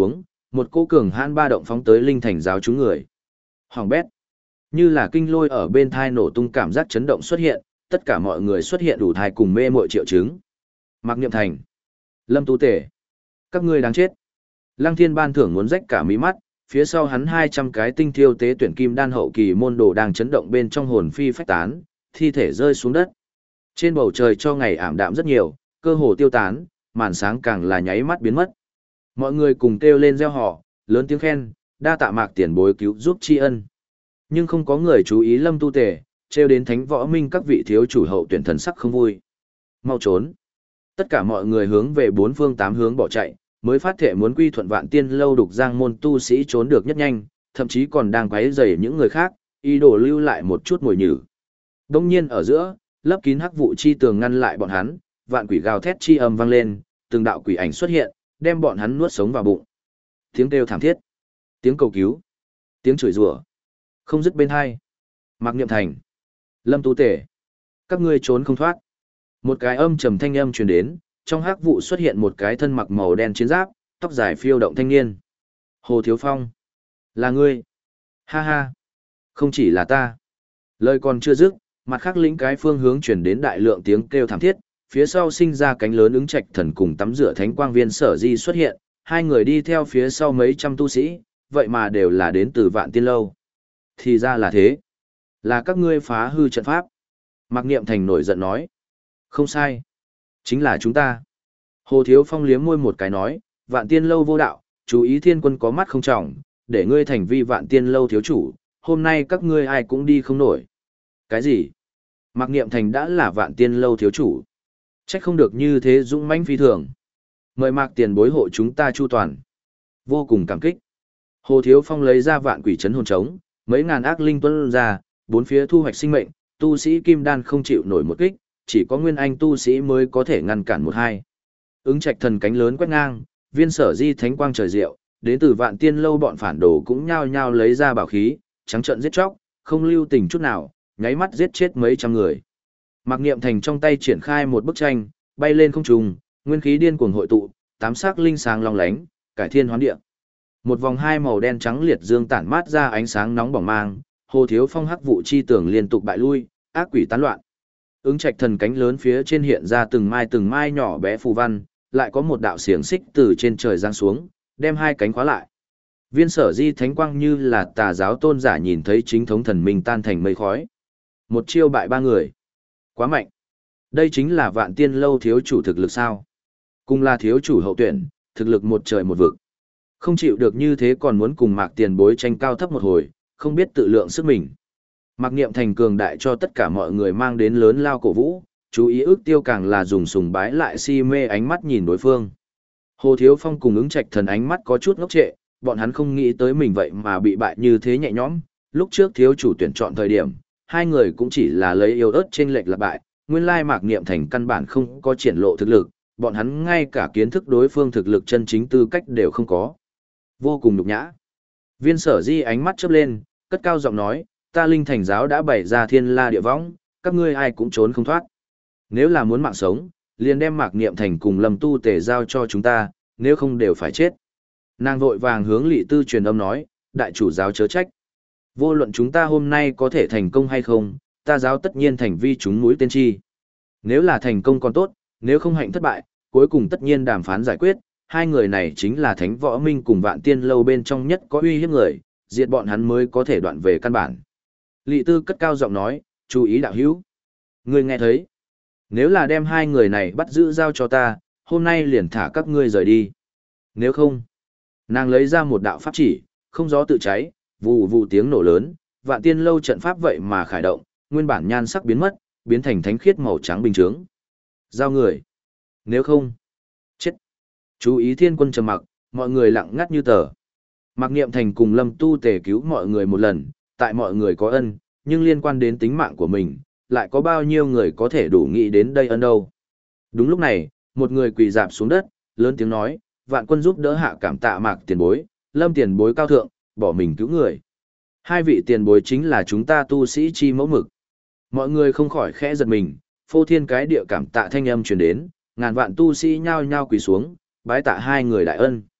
một cỗ cường hãn ba động phóng tới linh thành giáo chúng người. Hoàng bét. Như là kinh lôi ở bên thai nổ tung cảm giác chấn động xuất hiện, tất cả mọi người xuất hiện đủ thai cùng mê mội triệu chứng. Mạc Niệm Thành. Lâm Tu Tể. Các ngươi đáng chết. Lăng Thiên ban thưởng muốn rách cả mí mắt, phía sau hắn hai trăm cái tinh thiêu tế tuyển kim đan hậu kỳ môn đồ đang chấn động bên trong hồn phi phách tán, thi thể rơi xuống đất. Trên bầu trời cho ngày ảm đạm rất nhiều, cơ hồ tiêu tán, màn sáng càng là nháy mắt biến mất. Mọi người cùng kêu lên reo hò, lớn tiếng khen, đa tạ Mạc tiền bối cứu giúp tri ân. Nhưng không có người chú ý Lâm Tu Tề, trêu đến Thánh Võ Minh các vị thiếu chủ hậu tuyển thần sắc không vui. Mau trốn. Tất cả mọi người hướng về bốn phương tám hướng bỏ chạy, mới phát thể muốn quy thuận Vạn Tiên lâu đục giang môn tu sĩ trốn được nhất nhanh, thậm chí còn đang quấy rầy những người khác, ý đồ lưu lại một chút mồi nhử. Đông nhiên ở giữa, lấp kín hắc vụ chi tường ngăn lại bọn hắn, vạn quỷ gào thét chi âm vang lên, từng đạo quỷ ảnh xuất hiện, đem bọn hắn nuốt sống vào bụng. Tiếng kêu thảm thiết, tiếng cầu cứu, tiếng chửi rủa, không dứt bên hai. Mạc Niệm Thành, Lâm Tu Tể, các ngươi trốn không thoát. Một cái âm trầm thanh âm truyền đến, trong hắc vụ xuất hiện một cái thân mặc màu đen chiến giáp, tóc dài phiêu động thanh niên. Hồ Thiếu Phong, là ngươi? Ha ha, không chỉ là ta. Lời còn chưa dứt, mặt khác lĩnh cái phương hướng truyền đến đại lượng tiếng kêu thảm thiết, phía sau sinh ra cánh lớn ứng trạch thần cùng tắm rửa thánh quang viên sở di xuất hiện, hai người đi theo phía sau mấy trăm tu sĩ, vậy mà đều là đến từ Vạn Tiên lâu. Thì ra là thế, là các ngươi phá hư trận pháp. Mạc Niệm Thành nổi giận nói, không sai, chính là chúng ta. Hồ Thiếu Phong liếm môi một cái nói, Vạn Tiên lâu vô đạo, chú ý thiên quân có mắt không trọng, để ngươi thành vi Vạn Tiên lâu thiếu chủ, hôm nay các ngươi ai cũng đi không nổi. Cái gì? Mạc Niệm Thành đã là Vạn Tiên lâu thiếu chủ. Trách không được như thế dũng mãnh phi thường. Mời Mạc tiền bối hộ chúng ta chu toàn. Vô cùng cảm kích. Hồ Thiếu Phong lấy ra vạn quỷ trấn hồn trống, mấy ngàn ác linh tuân ra, bốn phía thu hoạch sinh mệnh, tu sĩ kim đan không chịu nổi một kích, chỉ có nguyên anh tu sĩ mới có thể ngăn cản một hai. Ứng trạch thần cánh lớn quét ngang, viên sở di thánh quang trời diệu, đến từ Vạn Tiên lâu bọn phản đồ cũng nhao nhao lấy ra bảo khí, trắng trợn giết chóc, không lưu tình chút nào, nháy mắt giết chết mấy trăm người. Mạc Niệm Thành trong tay triển khai một bức tranh, bay lên không trung, nguyên khí điên cuồng hội tụ, tám sắc linh sáng long lánh, cải thiên hoán địa. Một vòng hai màu đen trắng liệt dương tản mát ra ánh sáng nóng bỏng mang, Hồ Thiếu Phong hắc vụ chi tường liên tục bại lui, ác quỷ tán loạn. Ứng trạch thần cánh lớn phía trên hiện ra từng mai từng mai nhỏ bé phù văn, lại có một đạo xiềng xích từ trên trời giáng xuống, đem hai cánh khóa lại. Viên sở di thánh quang như là tà giáo tôn giả nhìn thấy chính thống thần minh tan thành mây khói. Một chiêu bại ba người. Quá mạnh. Đây chính là Vạn Tiên lâu thiếu chủ thực lực sao? Cùng là thiếu chủ hậu tuyển, thực lực một trời một vực. Không chịu được như thế còn muốn cùng Mạc tiền bối tranh cao thấp một hồi, không biết tự lượng sức mình. Mạc Niệm Thành cường đại cho tất cả mọi người mang đến lớn lao cổ vũ, chú ý ước tiêu càng là dùng sùng bái lại si mê ánh mắt nhìn đối phương. Hồ Thiếu Phong cùng ứng trạch thần ánh mắt có chút ngốc trệ, bọn hắn không nghĩ tới mình vậy mà bị bại như thế nhẹ nhõm. Lúc trước thiếu chủ tuyển chọn thời điểm, hai người cũng chỉ là lấy yêu ớt trên lệch là bại, nguyên lai Mạc Niệm Thành căn bản không có triển lộ thực lực, bọn hắn ngay cả kiến thức đối phương thực lực chân chính tư cách đều không có. Vô cùng nhục nhã. Viên sở di ánh mắt chớp lên, cất cao giọng nói, ta linh thành giáo đã bày ra thiên la địa võng, các ngươi ai cũng trốn không thoát. Nếu là muốn mạng sống, liền đem Mạc Niệm Thành cùng Lâm Tu Tề giao cho chúng ta, nếu không đều phải chết. Nàng vội vàng hướng Lị Tư truyền âm nói, đại chủ giáo chớ trách. Vô luận chúng ta hôm nay có thể thành công hay không, ta giáo tất nhiên thành vi chúng mũi tên chi. Nếu là thành công còn tốt, nếu không hạnh thất bại, cuối cùng tất nhiên đàm phán giải quyết, hai người này chính là Thánh Võ Minh cùng Vạn Tiên lâu bên trong nhất có uy hiếp người, diệt bọn hắn mới có thể đoạn về căn bản. Lị Tư cất cao giọng nói, chú ý đạo hữu. Ngươi nghe thấy? Nếu là đem hai người này bắt giữ giao cho ta, hôm nay liền thả các ngươi rời đi. Nếu không, nàng lấy ra một đạo pháp chỉ, không gió tự cháy, vù vù tiếng nổ lớn, Vạn Tiên lâu trận pháp vậy mà khởi động, nguyên bản nhan sắc biến mất, biến thành thánh khiết màu trắng bình chướng. Giao người. Nếu không, chết. Chú ý thiên quân trầm mặc, mọi người lặng ngắt như tờ. Mạc Niệm Thành cùng Lâm Tu Tề cứu mọi người một lần, tại mọi người có ân, nhưng liên quan đến tính mạng của mình, lại có bao nhiêu người có thể đủ nghĩ đến đây ân đâu. Đúng lúc này, một người quỳ dạp xuống đất, lớn tiếng nói, vạn quân giúp đỡ hạ cảm tạ Mạc tiền bối, Lâm tiền bối cao thượng, bỏ mình cứu người. Hai vị tiền bối chính là chúng ta tu sĩ chi mẫu mực. Mọi người không khỏi khẽ giật mình, phô thiên cái địa cảm tạ thanh âm truyền đến, ngàn vạn tu sĩ nhao nhao quỳ xuống, bái tạ hai người đại ân.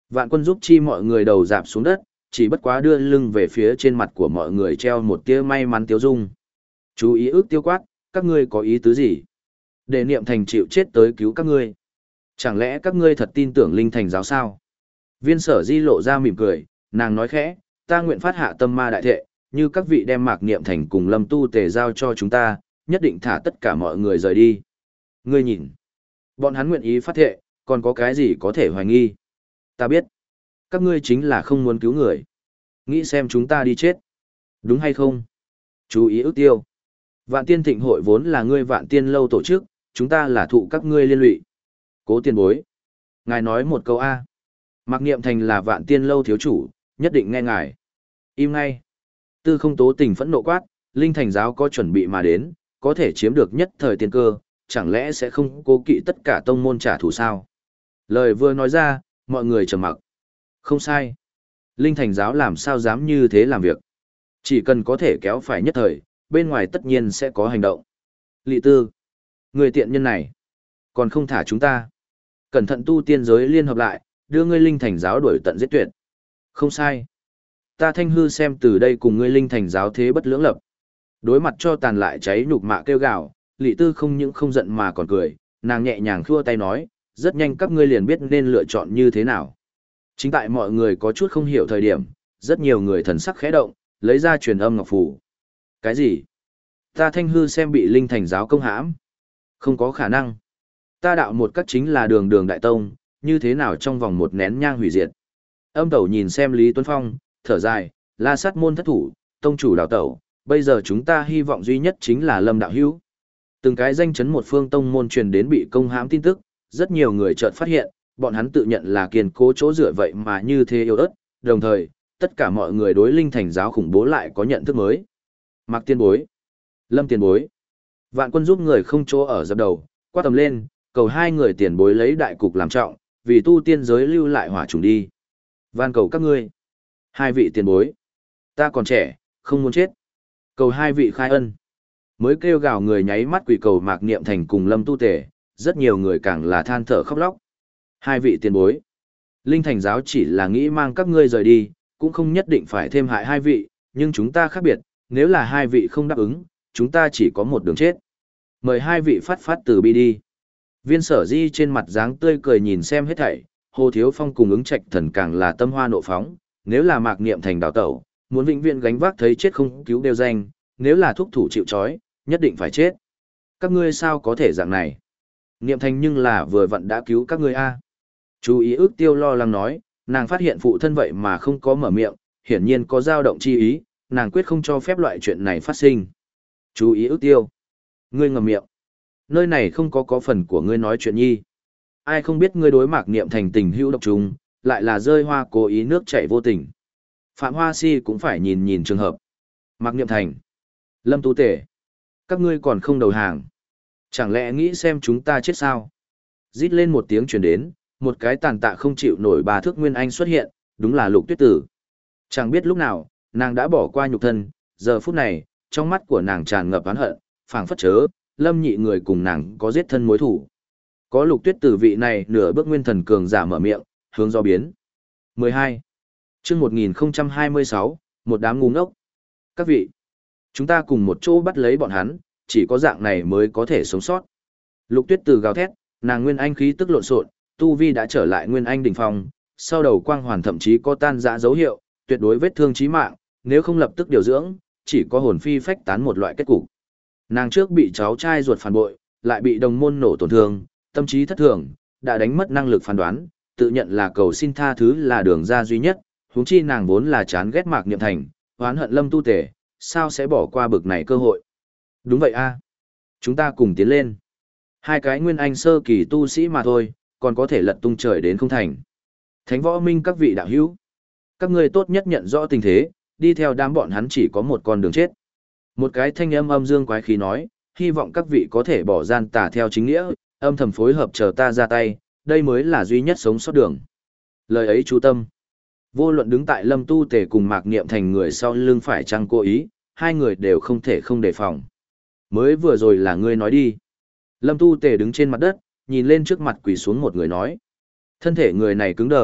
Vạn Quân giúp chi mọi người đầu dạp xuống đất, chỉ bất quá đưa lưng về phía trên mặt của mọi người treo một tia may mắn tiêu dung. Chú ý ước tiêu quát, các ngươi có ý tứ gì? Để Niệm Thành chịu chết tới cứu các ngươi. Chẳng lẽ các ngươi thật tin tưởng Linh Thành giáo sao? Viên Sở Di lộ ra mỉm cười, nàng nói khẽ, ta nguyện phát hạ tâm ma đại thệ, như các vị đem Mạc Niệm Thành cùng Lâm Tu Tề giao cho chúng ta, nhất định thả tất cả mọi người rời đi. Ngươi nhìn, bọn hắn nguyện ý phát thệ, còn có cái gì có thể hoài nghi? Ta biết, các ngươi chính là không muốn cứu người. Nghĩ xem chúng ta đi chết. Đúng hay không? Chú ý ước tiêu. Vạn Tiên Thịnh hội vốn là ngươi Vạn Tiên lâu tổ chức, chúng ta là thụ các ngươi liên lụy. Cố tiền bối. Ngài nói một câu A. Mạc Niệm Thành là Vạn Tiên lâu thiếu chủ, nhất định nghe ngài. Im ngay. Tư Không Tố Tình phẫn nộ quát, Linh Thành giáo có chuẩn bị mà đến, có thể chiếm được nhất thời tiên cơ, chẳng lẽ sẽ không cố kỵ tất cả tông môn trả thù sao? Lời vừa nói ra, mọi người trầm mặc. Không sai. Linh Thành giáo làm sao dám như thế làm việc. Chỉ cần có thể kéo phải nhất thời, bên ngoài tất nhiên sẽ có hành động. Lị Tư. Người tiện nhân này. Còn không thả chúng ta. Cẩn thận tu tiên giới liên hợp lại, đưa ngươi Linh Thành giáo đuổi tận giết tuyệt. Không sai. Ta Thanh Hư xem từ đây cùng ngươi Linh Thành giáo thế bất lưỡng lập. Đối mặt cho tàn lại cháy nhục mạ kêu gào, Lị Tư không những không giận mà còn cười, nàng nhẹ nhàng khua tay nói, rất nhanh các ngươi liền biết nên lựa chọn như thế nào. Chính tại mọi người có chút không hiểu thời điểm, rất nhiều người thần sắc khẽ động, lấy ra truyền âm ngọc phù. Cái gì? Ta Thanh Hư xem bị Linh Thành giáo công hãm? Không có khả năng. Ta đạo một cách chính là đường đường đại tông, như thế nào trong vòng một nén nhang hủy diệt. Âm tẩu nhìn xem Lý Tuấn Phong, thở dài, la sát môn thất thủ, tông chủ đào tẩu, bây giờ chúng ta hy vọng duy nhất chính là Lâm đạo hữu. Từng cái danh chấn một phương tông môn truyền đến bị công hãm tin tức, rất nhiều người chợt phát hiện, bọn hắn tự nhận là kiên cố chỗ dựa vậy mà như thế yếu ớt, đồng thời, tất cả mọi người đối Linh Thành giáo khủng bố lại có nhận thức mới. Mạc Tiên Bối, Lâm Tiền Bối, Vạn Quân giúp người không chỗ ở dập đầu, quát tầm lên, cầu hai người tiền bối lấy đại cục làm trọng, vì tu tiên giới lưu lại hỏa trùng đi. Van cầu các ngươi, hai vị tiền bối, ta còn trẻ, không muốn chết. Cầu hai vị khai ân. Mới kêu gào người nháy mắt quỳ cầu Mạc Niệm Thành cùng Lâm Tu Tề, rất nhiều người càng là than thở khóc lóc. Hai vị tiền bối, Linh Thành giáo chỉ là nghĩ mang các ngươi rời đi, cũng không nhất định phải thêm hại hai vị, nhưng chúng ta khác biệt, nếu là hai vị không đáp ứng, chúng ta chỉ có một đường chết. Mời hai vị phát phát từ bi đi. Viên Sở Di trên mặt dáng tươi cười nhìn xem hết thảy, Hồ Thiếu Phong cùng ứng trạch thần càng là tâm hoa nộ phóng, nếu là Mạc Niệm Thành đào tẩu, muốn vĩnh viễn gánh vác thấy chết không cứu đều danh, nếu là thúc thủ chịu trói, nhất định phải chết. Các ngươi sao có thể dạng này? Niệm Thành nhưng là vừa vặn đã cứu các ngươi a. Chú ý ước tiêu lo lắng nói, nàng phát hiện phụ thân vậy mà không có mở miệng, hiển nhiên có dao động chi ý, nàng quyết không cho phép loại chuyện này phát sinh. Chú ý ước tiêu. Ngươi ngậm miệng. Nơi này không có có phần của ngươi nói chuyện nhi. Ai không biết ngươi đối Mạc Niệm Thành tình hữu độc trùng, lại là rơi hoa cố ý nước chảy vô tình. Phạm Hoa Si cũng phải nhìn nhìn trường hợp. Mạc Niệm Thành, Lâm Tu Tể, các ngươi còn không đầu hàng. Chẳng lẽ nghĩ xem chúng ta chết sao? Rít lên một tiếng truyền đến, một cái tàn tạ không chịu nổi bà thước Nguyên Anh xuất hiện, đúng là Lục Tuyết Tử. Chẳng biết lúc nào, nàng đã bỏ qua nhục thân, giờ phút này, trong mắt của nàng tràn ngập oán hận, phảng phất chớ, Lâm nhị người cùng nàng có giết thân mối thủ. Có Lục Tuyết Tử vị này nửa bước nguyên thần cường giả mở miệng, hướng do biến. mười hai. Chương một nghìn không trăm hai mươi sáu, một đám ngu ngốc. Các vị, chúng ta cùng một chỗ bắt lấy bọn hắn, chỉ có dạng này mới có thể sống sót. Lục Tuyết Từ gào thét, nàng nguyên anh khí tức lộn xộn, tu vi đã trở lại nguyên anh đỉnh phong, sau đầu quang hoàn thậm chí có tan rã dấu hiệu, tuyệt đối vết thương chí mạng, nếu không lập tức điều dưỡng, chỉ có hồn phi phách tán một loại kết cục. Nàng trước bị cháu trai ruột phản bội, lại bị đồng môn nổ tổn thương, tâm trí thất thường, đã đánh mất năng lực phán đoán, tự nhận là cầu xin tha thứ là đường ra duy nhất, huống chi nàng vốn là chán ghét Mạc Niệm Thành, oán hận Lâm Tu Tể, sao sẽ bỏ qua bực này cơ hội. Đúng vậy a, chúng ta cùng tiến lên. Hai cái nguyên anh sơ kỳ tu sĩ mà thôi, còn có thể lật tung trời đến không thành. Thánh Võ Minh các vị đạo hữu, các ngươi tốt nhất nhận rõ tình thế, đi theo đám bọn hắn chỉ có một con đường chết. Một cái thanh âm âm dương quái khí nói, hy vọng các vị có thể bỏ gian tà theo chính nghĩa, âm thầm phối hợp chờ ta ra tay, đây mới là duy nhất sống sót đường. Lời ấy chú tâm. Vô luận đứng tại Lâm Tu Tề cùng Mạc Niệm Thành người sau lưng phải chăng cố ý, hai người đều không thể không đề phòng. Mới vừa rồi là ngươi nói đi. Lâm Tu Tề đứng trên mặt đất, nhìn lên trước mặt quỳ xuống một người nói. Thân thể người này cứng đờ,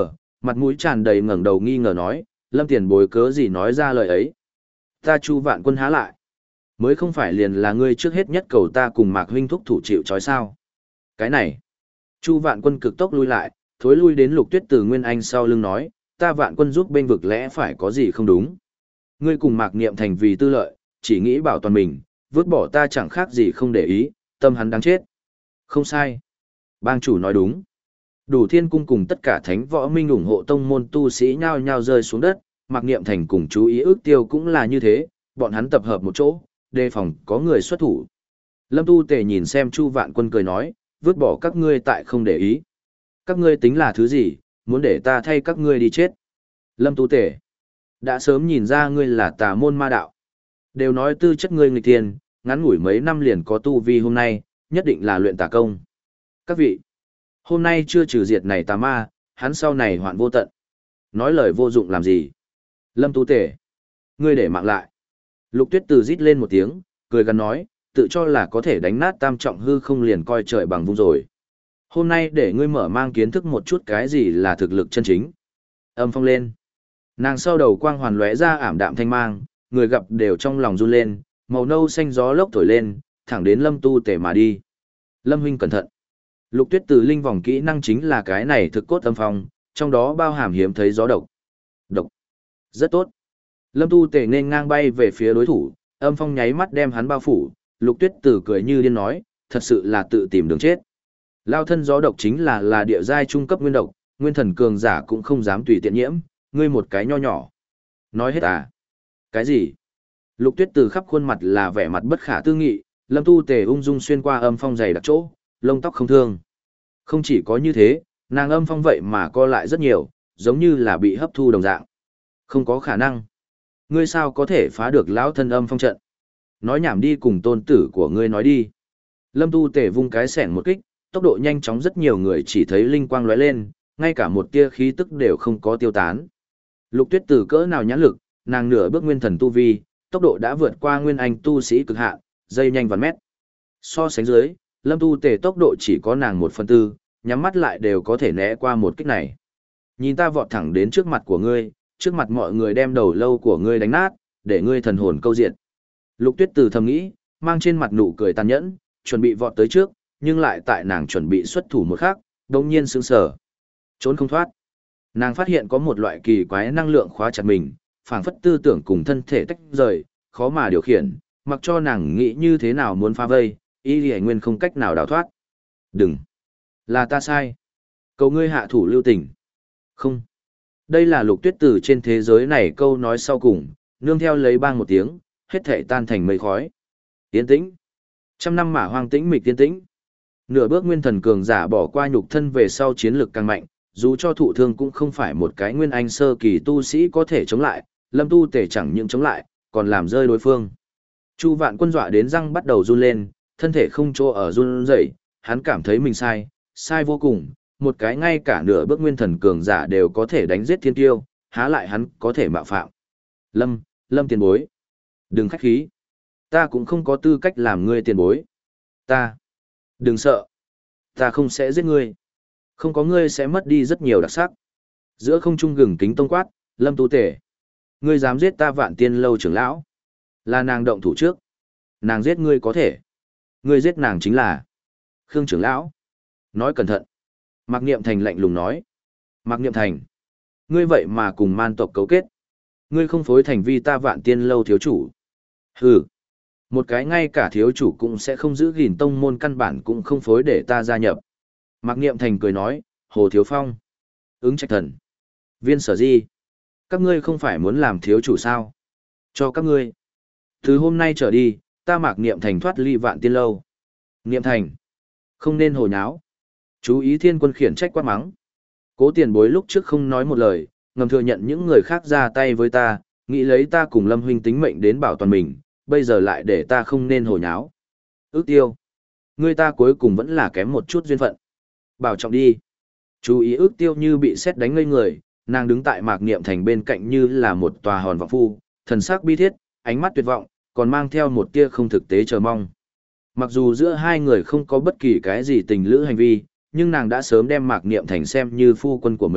Mặt mũi tràn đầy ngẩng đầu nghi ngờ nói, Lâm tiền bối cớ gì nói ra lời ấy. Ta Chu Vạn Quân há lại. Mới không phải liền là ngươi trước hết nhất cầu ta cùng Mạc huynh thúc thủ chịu trói sao. Cái này. Chu Vạn Quân cực tốc lui lại, thối lui đến Lục Tuyết từ Nguyên Anh sau lưng nói, ta Vạn Quân giúp bên vực lẽ phải có gì không đúng. Ngươi cùng Mạc Niệm Thành vì tư lợi, chỉ nghĩ bảo toàn mình, vứt bỏ ta chẳng khác gì không để ý, tâm hắn đáng chết. Không sai. Bang chủ nói đúng. Đủ Thiên Cung cùng tất cả thánh võ minh ủng hộ tông môn tu sĩ nhao nhao rơi xuống đất, Mạc Niệm Thành cùng chú ý ước tiêu cũng là như thế, bọn hắn tập hợp một chỗ, đề phòng có người xuất thủ. Lâm Tu Tề nhìn xem Chu Vạn Quân cười nói, vứt bỏ các ngươi tại không để ý. Các ngươi tính là thứ gì, muốn để ta thay các ngươi đi chết. Lâm Tu Tề, đã sớm nhìn ra ngươi là tà môn ma đạo. Đều nói tư chất ngươi nghịch tiền, ngắn ngủi mấy năm liền có tu vi hôm nay, nhất định là luyện tà công. Các vị, hôm nay chưa trừ diệt này tà ma, hắn sau này hoạn vô tận. Nói lời vô dụng làm gì? Lâm Tu Tề, ngươi để mạng lại. Lục Tuyết Từ rít lên một tiếng, cười gằn nói, tự cho là có thể đánh nát tam trọng hư không liền coi trời bằng vung rồi. Hôm nay để ngươi mở mang kiến thức một chút cái gì là thực lực chân chính. Âm phong lên. Nàng sau đầu quang hoàn lóe ra ảm đạm thanh mang, người gặp đều trong lòng run lên, màu nâu xanh gió lốc thổi lên, thẳng đến Lâm Tu Tề mà đi. Lâm huynh cẩn thận. Lục Tuyết Từ linh vòng kỹ năng chính là cái này thực cốt âm phong, trong đó bao hàm hiếm thấy gió độc. Độc. Rất tốt. Lâm Tu Tề nên ngang bay về phía đối thủ, âm phong nháy mắt đem hắn bao phủ, Lục Tuyết Từ cười như điên nói, thật sự là tự tìm đường chết. Lao thân gió độc chính là là địa giai trung cấp nguyên độc, nguyên thần cường giả cũng không dám tùy tiện nhiễm, ngươi một cái nho nhỏ. Nói hết à? Cái gì? Lục Tuyết Từ khắp khuôn mặt là vẻ mặt bất khả tư nghị, Lâm Tu Tề ung dung xuyên qua âm phong dày đặc chỗ, lông tóc không thương. Không chỉ có như thế, nàng âm phong vậy mà co lại rất nhiều, giống như là bị hấp thu đồng dạng. Không có khả năng. Ngươi sao có thể phá được lão thân âm phong trận? Nói nhảm đi cùng tôn tử của ngươi nói đi. Lâm Tu Tề vung cái sẻn một kích, tốc độ nhanh chóng rất nhiều người chỉ thấy linh quang lóe lên, ngay cả một tia khí tức đều không có tiêu tán. Lục Tuyết Từ cỡ nào nhãn lực, nàng nửa bước nguyên thần tu vi, tốc độ đã vượt qua nguyên anh tu sĩ cực hạn, dây nhanh vạn mét. So sánh dưới, Lâm Tu Tề tốc độ chỉ có nàng một phần tư, nhắm mắt lại đều có thể né qua một kích này. Nhìn ta vọt thẳng đến trước mặt của ngươi, trước mặt mọi người đem đầu lâu của ngươi đánh nát, để ngươi thần hồn câu diện. Lục Tuyết Từ thầm nghĩ, mang trên mặt nụ cười tàn nhẫn, chuẩn bị vọt tới trước, nhưng lại tại nàng chuẩn bị xuất thủ một khắc, đột nhiên sững sờ, trốn không thoát. Nàng phát hiện có một loại kỳ quái năng lượng khóa chặt mình, phảng phất tư tưởng cùng thân thể tách rời, khó mà điều khiển, mặc cho nàng nghĩ như thế nào muốn phá vây, y lì nguyên không cách nào đào thoát. Đừng! Là ta sai. Cầu ngươi hạ thủ lưu tình. Không. Đây là Lục Tuyết Từ trên thế giới này câu nói sau cùng, nương theo lấy bang một tiếng, hết thể tan thành mây khói. Yên tĩnh. Trăm năm mã hoang tĩnh mịch yên tĩnh. Nửa bước nguyên thần cường giả bỏ qua nhục thân về sau chiến lực càng mạnh, dù cho thụ thương cũng không phải một cái nguyên anh sơ kỳ tu sĩ có thể chống lại, Lâm Tu Tề chẳng những chống lại, còn làm rơi đối phương. Chu Vạn Quân dọa đến răng bắt đầu run lên, thân thể không chỗ ở run rẩy, hắn cảm thấy mình sai, sai vô cùng, một cái ngay cả nửa bước nguyên thần cường giả đều có thể đánh giết thiên tiêu, há lại hắn có thể mạo phạm. Lâm, Lâm tiền bối. Đừng khách khí. Ta cũng không có tư cách làm ngươi tiền bối. Ta. Đừng sợ. Ta không sẽ giết ngươi. Không có ngươi sẽ mất đi rất nhiều đặc sắc. Giữa không trung gừng kính tông quát, Lâm Tu Tề. Ngươi dám giết ta Vạn Tiên lâu trưởng lão. Là nàng động thủ trước. Nàng giết ngươi có thể. Ngươi giết nàng chính là Khương trưởng lão. Nói cẩn thận. Mạc Niệm Thành lạnh lùng nói. Mạc Niệm Thành. Ngươi vậy mà cùng man tộc cấu kết. Ngươi không phối thành vi ta Vạn Tiên lâu thiếu chủ. Hừ. Một cái ngay cả thiếu chủ cũng sẽ không giữ gìn tông môn căn bản cũng không phối để ta gia nhập. Mạc Niệm Thành cười nói, Hồ Thiếu Phong. Ứng Trạch Thần. Viên Sở Di. Các ngươi không phải muốn làm thiếu chủ sao? Cho các ngươi. Từ hôm nay trở đi, ta Mạc Niệm Thành thoát ly Vạn Tiên lâu. Niệm Thành. Không nên hồ nháo. Chú ý Thiên Quân khiển trách quát mắng. Cố tiền bối lúc trước không nói một lời, ngầm thừa nhận những người khác ra tay với ta, nghĩ lấy ta cùng Lâm huynh tính mệnh đến bảo toàn mình, bây giờ lại để ta không nên hồ nháo. Ước tiêu. Người ta cuối cùng vẫn là kém một chút duyên phận. Bảo trọng đi. Chú ý ước tiêu như bị sét đánh ngây người, nàng đứng tại Mạc Niệm Thành bên cạnh như là một tòa hòn vọng phu, thần sắc bi thiết, ánh mắt tuyệt vọng, còn mang theo một tia không thực tế chờ mong. Mặc dù giữa hai người không có bất kỳ cái gì tình lữ hành vi, nhưng nàng đã sớm đem Mạc Niệm Thành xem như phu quân của mình,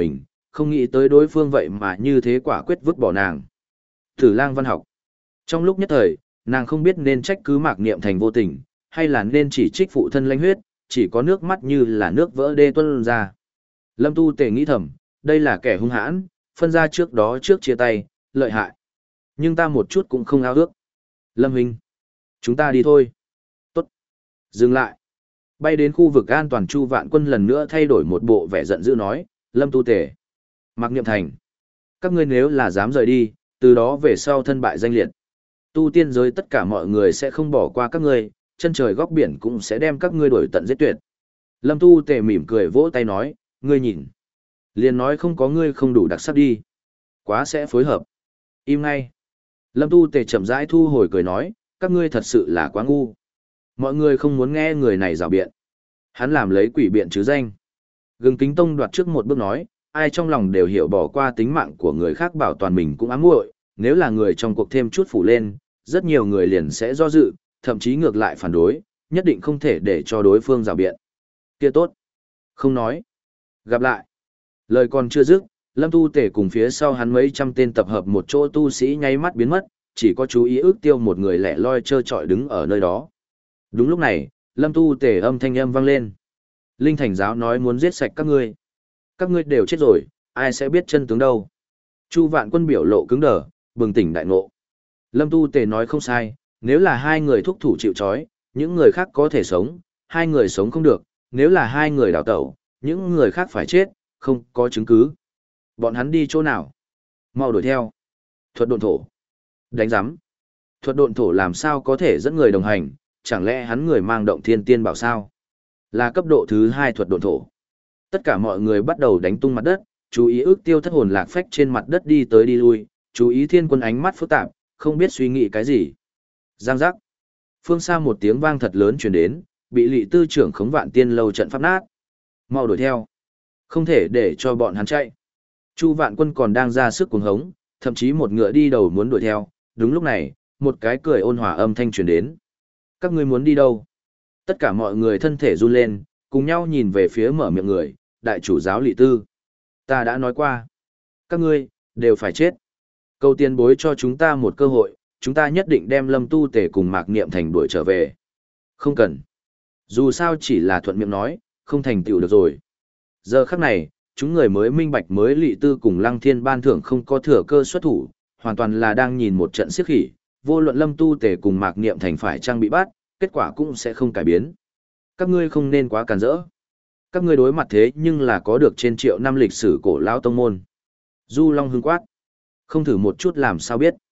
không nghĩ tới đối phương vậy mà như thế quả quyết vứt bỏ nàng. Tử lang văn học. Trong lúc nhất thời, nàng không biết nên trách cứ Mạc Niệm Thành vô tình, hay là nên chỉ trích phụ thân lãnh huyết, chỉ có nước mắt như là nước vỡ đê tuôn ra. Lâm Tu Tề nghĩ thầm, đây là kẻ hung hãn, phân ra trước đó trước chia tay, lợi hại. Nhưng ta một chút cũng không ao ước. Lâm Huynh, chúng ta đi thôi. Tốt. Dừng lại. Bay đến khu vực an toàn, Chu Vạn Quân lần nữa thay đổi một bộ vẻ giận dữ nói, Lâm Tu Tề, Mạc Niệm Thành, các ngươi nếu là dám rời đi, từ đó về sau thân bại danh liệt. Tu tiên giới tất cả mọi người sẽ không bỏ qua các ngươi, chân trời góc biển cũng sẽ đem các ngươi đuổi tận giết tuyệt. Lâm Tu Tề mỉm cười vỗ tay nói, ngươi nhìn. Liền nói không có ngươi không đủ đặc sắc đi. Quá sẽ phối hợp. Im ngay. Lâm Tu Tề chậm rãi thu hồi cười nói, các ngươi thật sự là quá ngu. Mọi người không muốn nghe người này rào biện. Hắn làm lấy quỷ biện chứ danh. Gừng Kính Tông đoạt trước một bước nói, ai trong lòng đều hiểu bỏ qua tính mạng của người khác bảo toàn mình cũng ám muội, nếu là người trong cuộc thêm chút phủ lên, rất nhiều người liền sẽ do dự, thậm chí ngược lại phản đối, nhất định không thể để cho đối phương rào biện. Kia tốt. Không nói. Gặp lại. Lời còn chưa dứt, Lâm Tu Tề cùng phía sau hắn mấy trăm tên tập hợp một chỗ tu sĩ nháy mắt biến mất, chỉ có chú ý ước tiêu một người lẻ loi trơ trọi đứng ở nơi đó. Đúng lúc này, Lâm Tu Tề âm thanh âm vang lên. Linh Thành giáo nói muốn giết sạch các ngươi. Các ngươi đều chết rồi, ai sẽ biết chân tướng đâu. Chu Vạn Quân biểu lộ cứng đờ, bừng tỉnh đại ngộ. Lâm Tu Tề nói không sai, nếu là hai người thúc thủ chịu trói, những người khác có thể sống, hai người sống không được, nếu là hai người đào tẩu, những người khác phải chết, không có chứng cứ. Bọn hắn đi chỗ nào? Mau đuổi theo. Thuật độn thổ. Đánh giám. Thuật độn thổ làm sao có thể dẫn người đồng hành, chẳng lẽ hắn người mang động thiên tiên bảo sao? Là cấp độ thứ hai thuật độn thổ. Tất cả mọi người bắt đầu đánh tung mặt đất, chú ý ước tiêu thất hồn lạc phách trên mặt đất đi tới đi lui, chú ý Thiên Quân ánh mắt phức tạp, không biết suy nghĩ cái gì. Giang giác. Phương xa một tiếng vang thật lớn truyền đến, bị Lị Tư trưởng khống Vạn Tiên lâu trận pháp nát. Mau đuổi theo. Không thể để cho bọn hắn chạy. Chu Vạn Quân còn đang ra sức cuồng hống, thậm chí một ngựa đi đầu muốn đuổi theo. Đúng lúc này, một cái cười ôn hòa âm thanh truyền đến. Các ngươi muốn đi đâu? Tất cả mọi người thân thể run lên, cùng nhau nhìn về phía mở miệng người, đại chủ giáo Lị Tư. Ta đã nói qua. Các ngươi, đều phải chết. Cầu tiền bối cho chúng ta một cơ hội, chúng ta nhất định đem Lâm Tu Tề cùng Mạc Niệm Thành đuổi trở về. Không cần. Dù sao chỉ là thuận miệng nói, không thành tựu được rồi. Giờ khắc này, chúng người mới minh bạch mới Lị Tư cùng Lăng Thiên ban thưởng không có thừa cơ xuất thủ, hoàn toàn là đang nhìn một trận siếc khỉ, vô luận Lâm Tu Tề cùng Mạc Niệm Thành phải trang bị bắt, kết quả cũng sẽ không cải biến. Các ngươi không nên quá càn rỡ. Các ngươi đối mặt thế nhưng là có được trên triệu năm lịch sử cổ lão tông môn. Du Long hưng quát. Không thử một chút làm sao biết.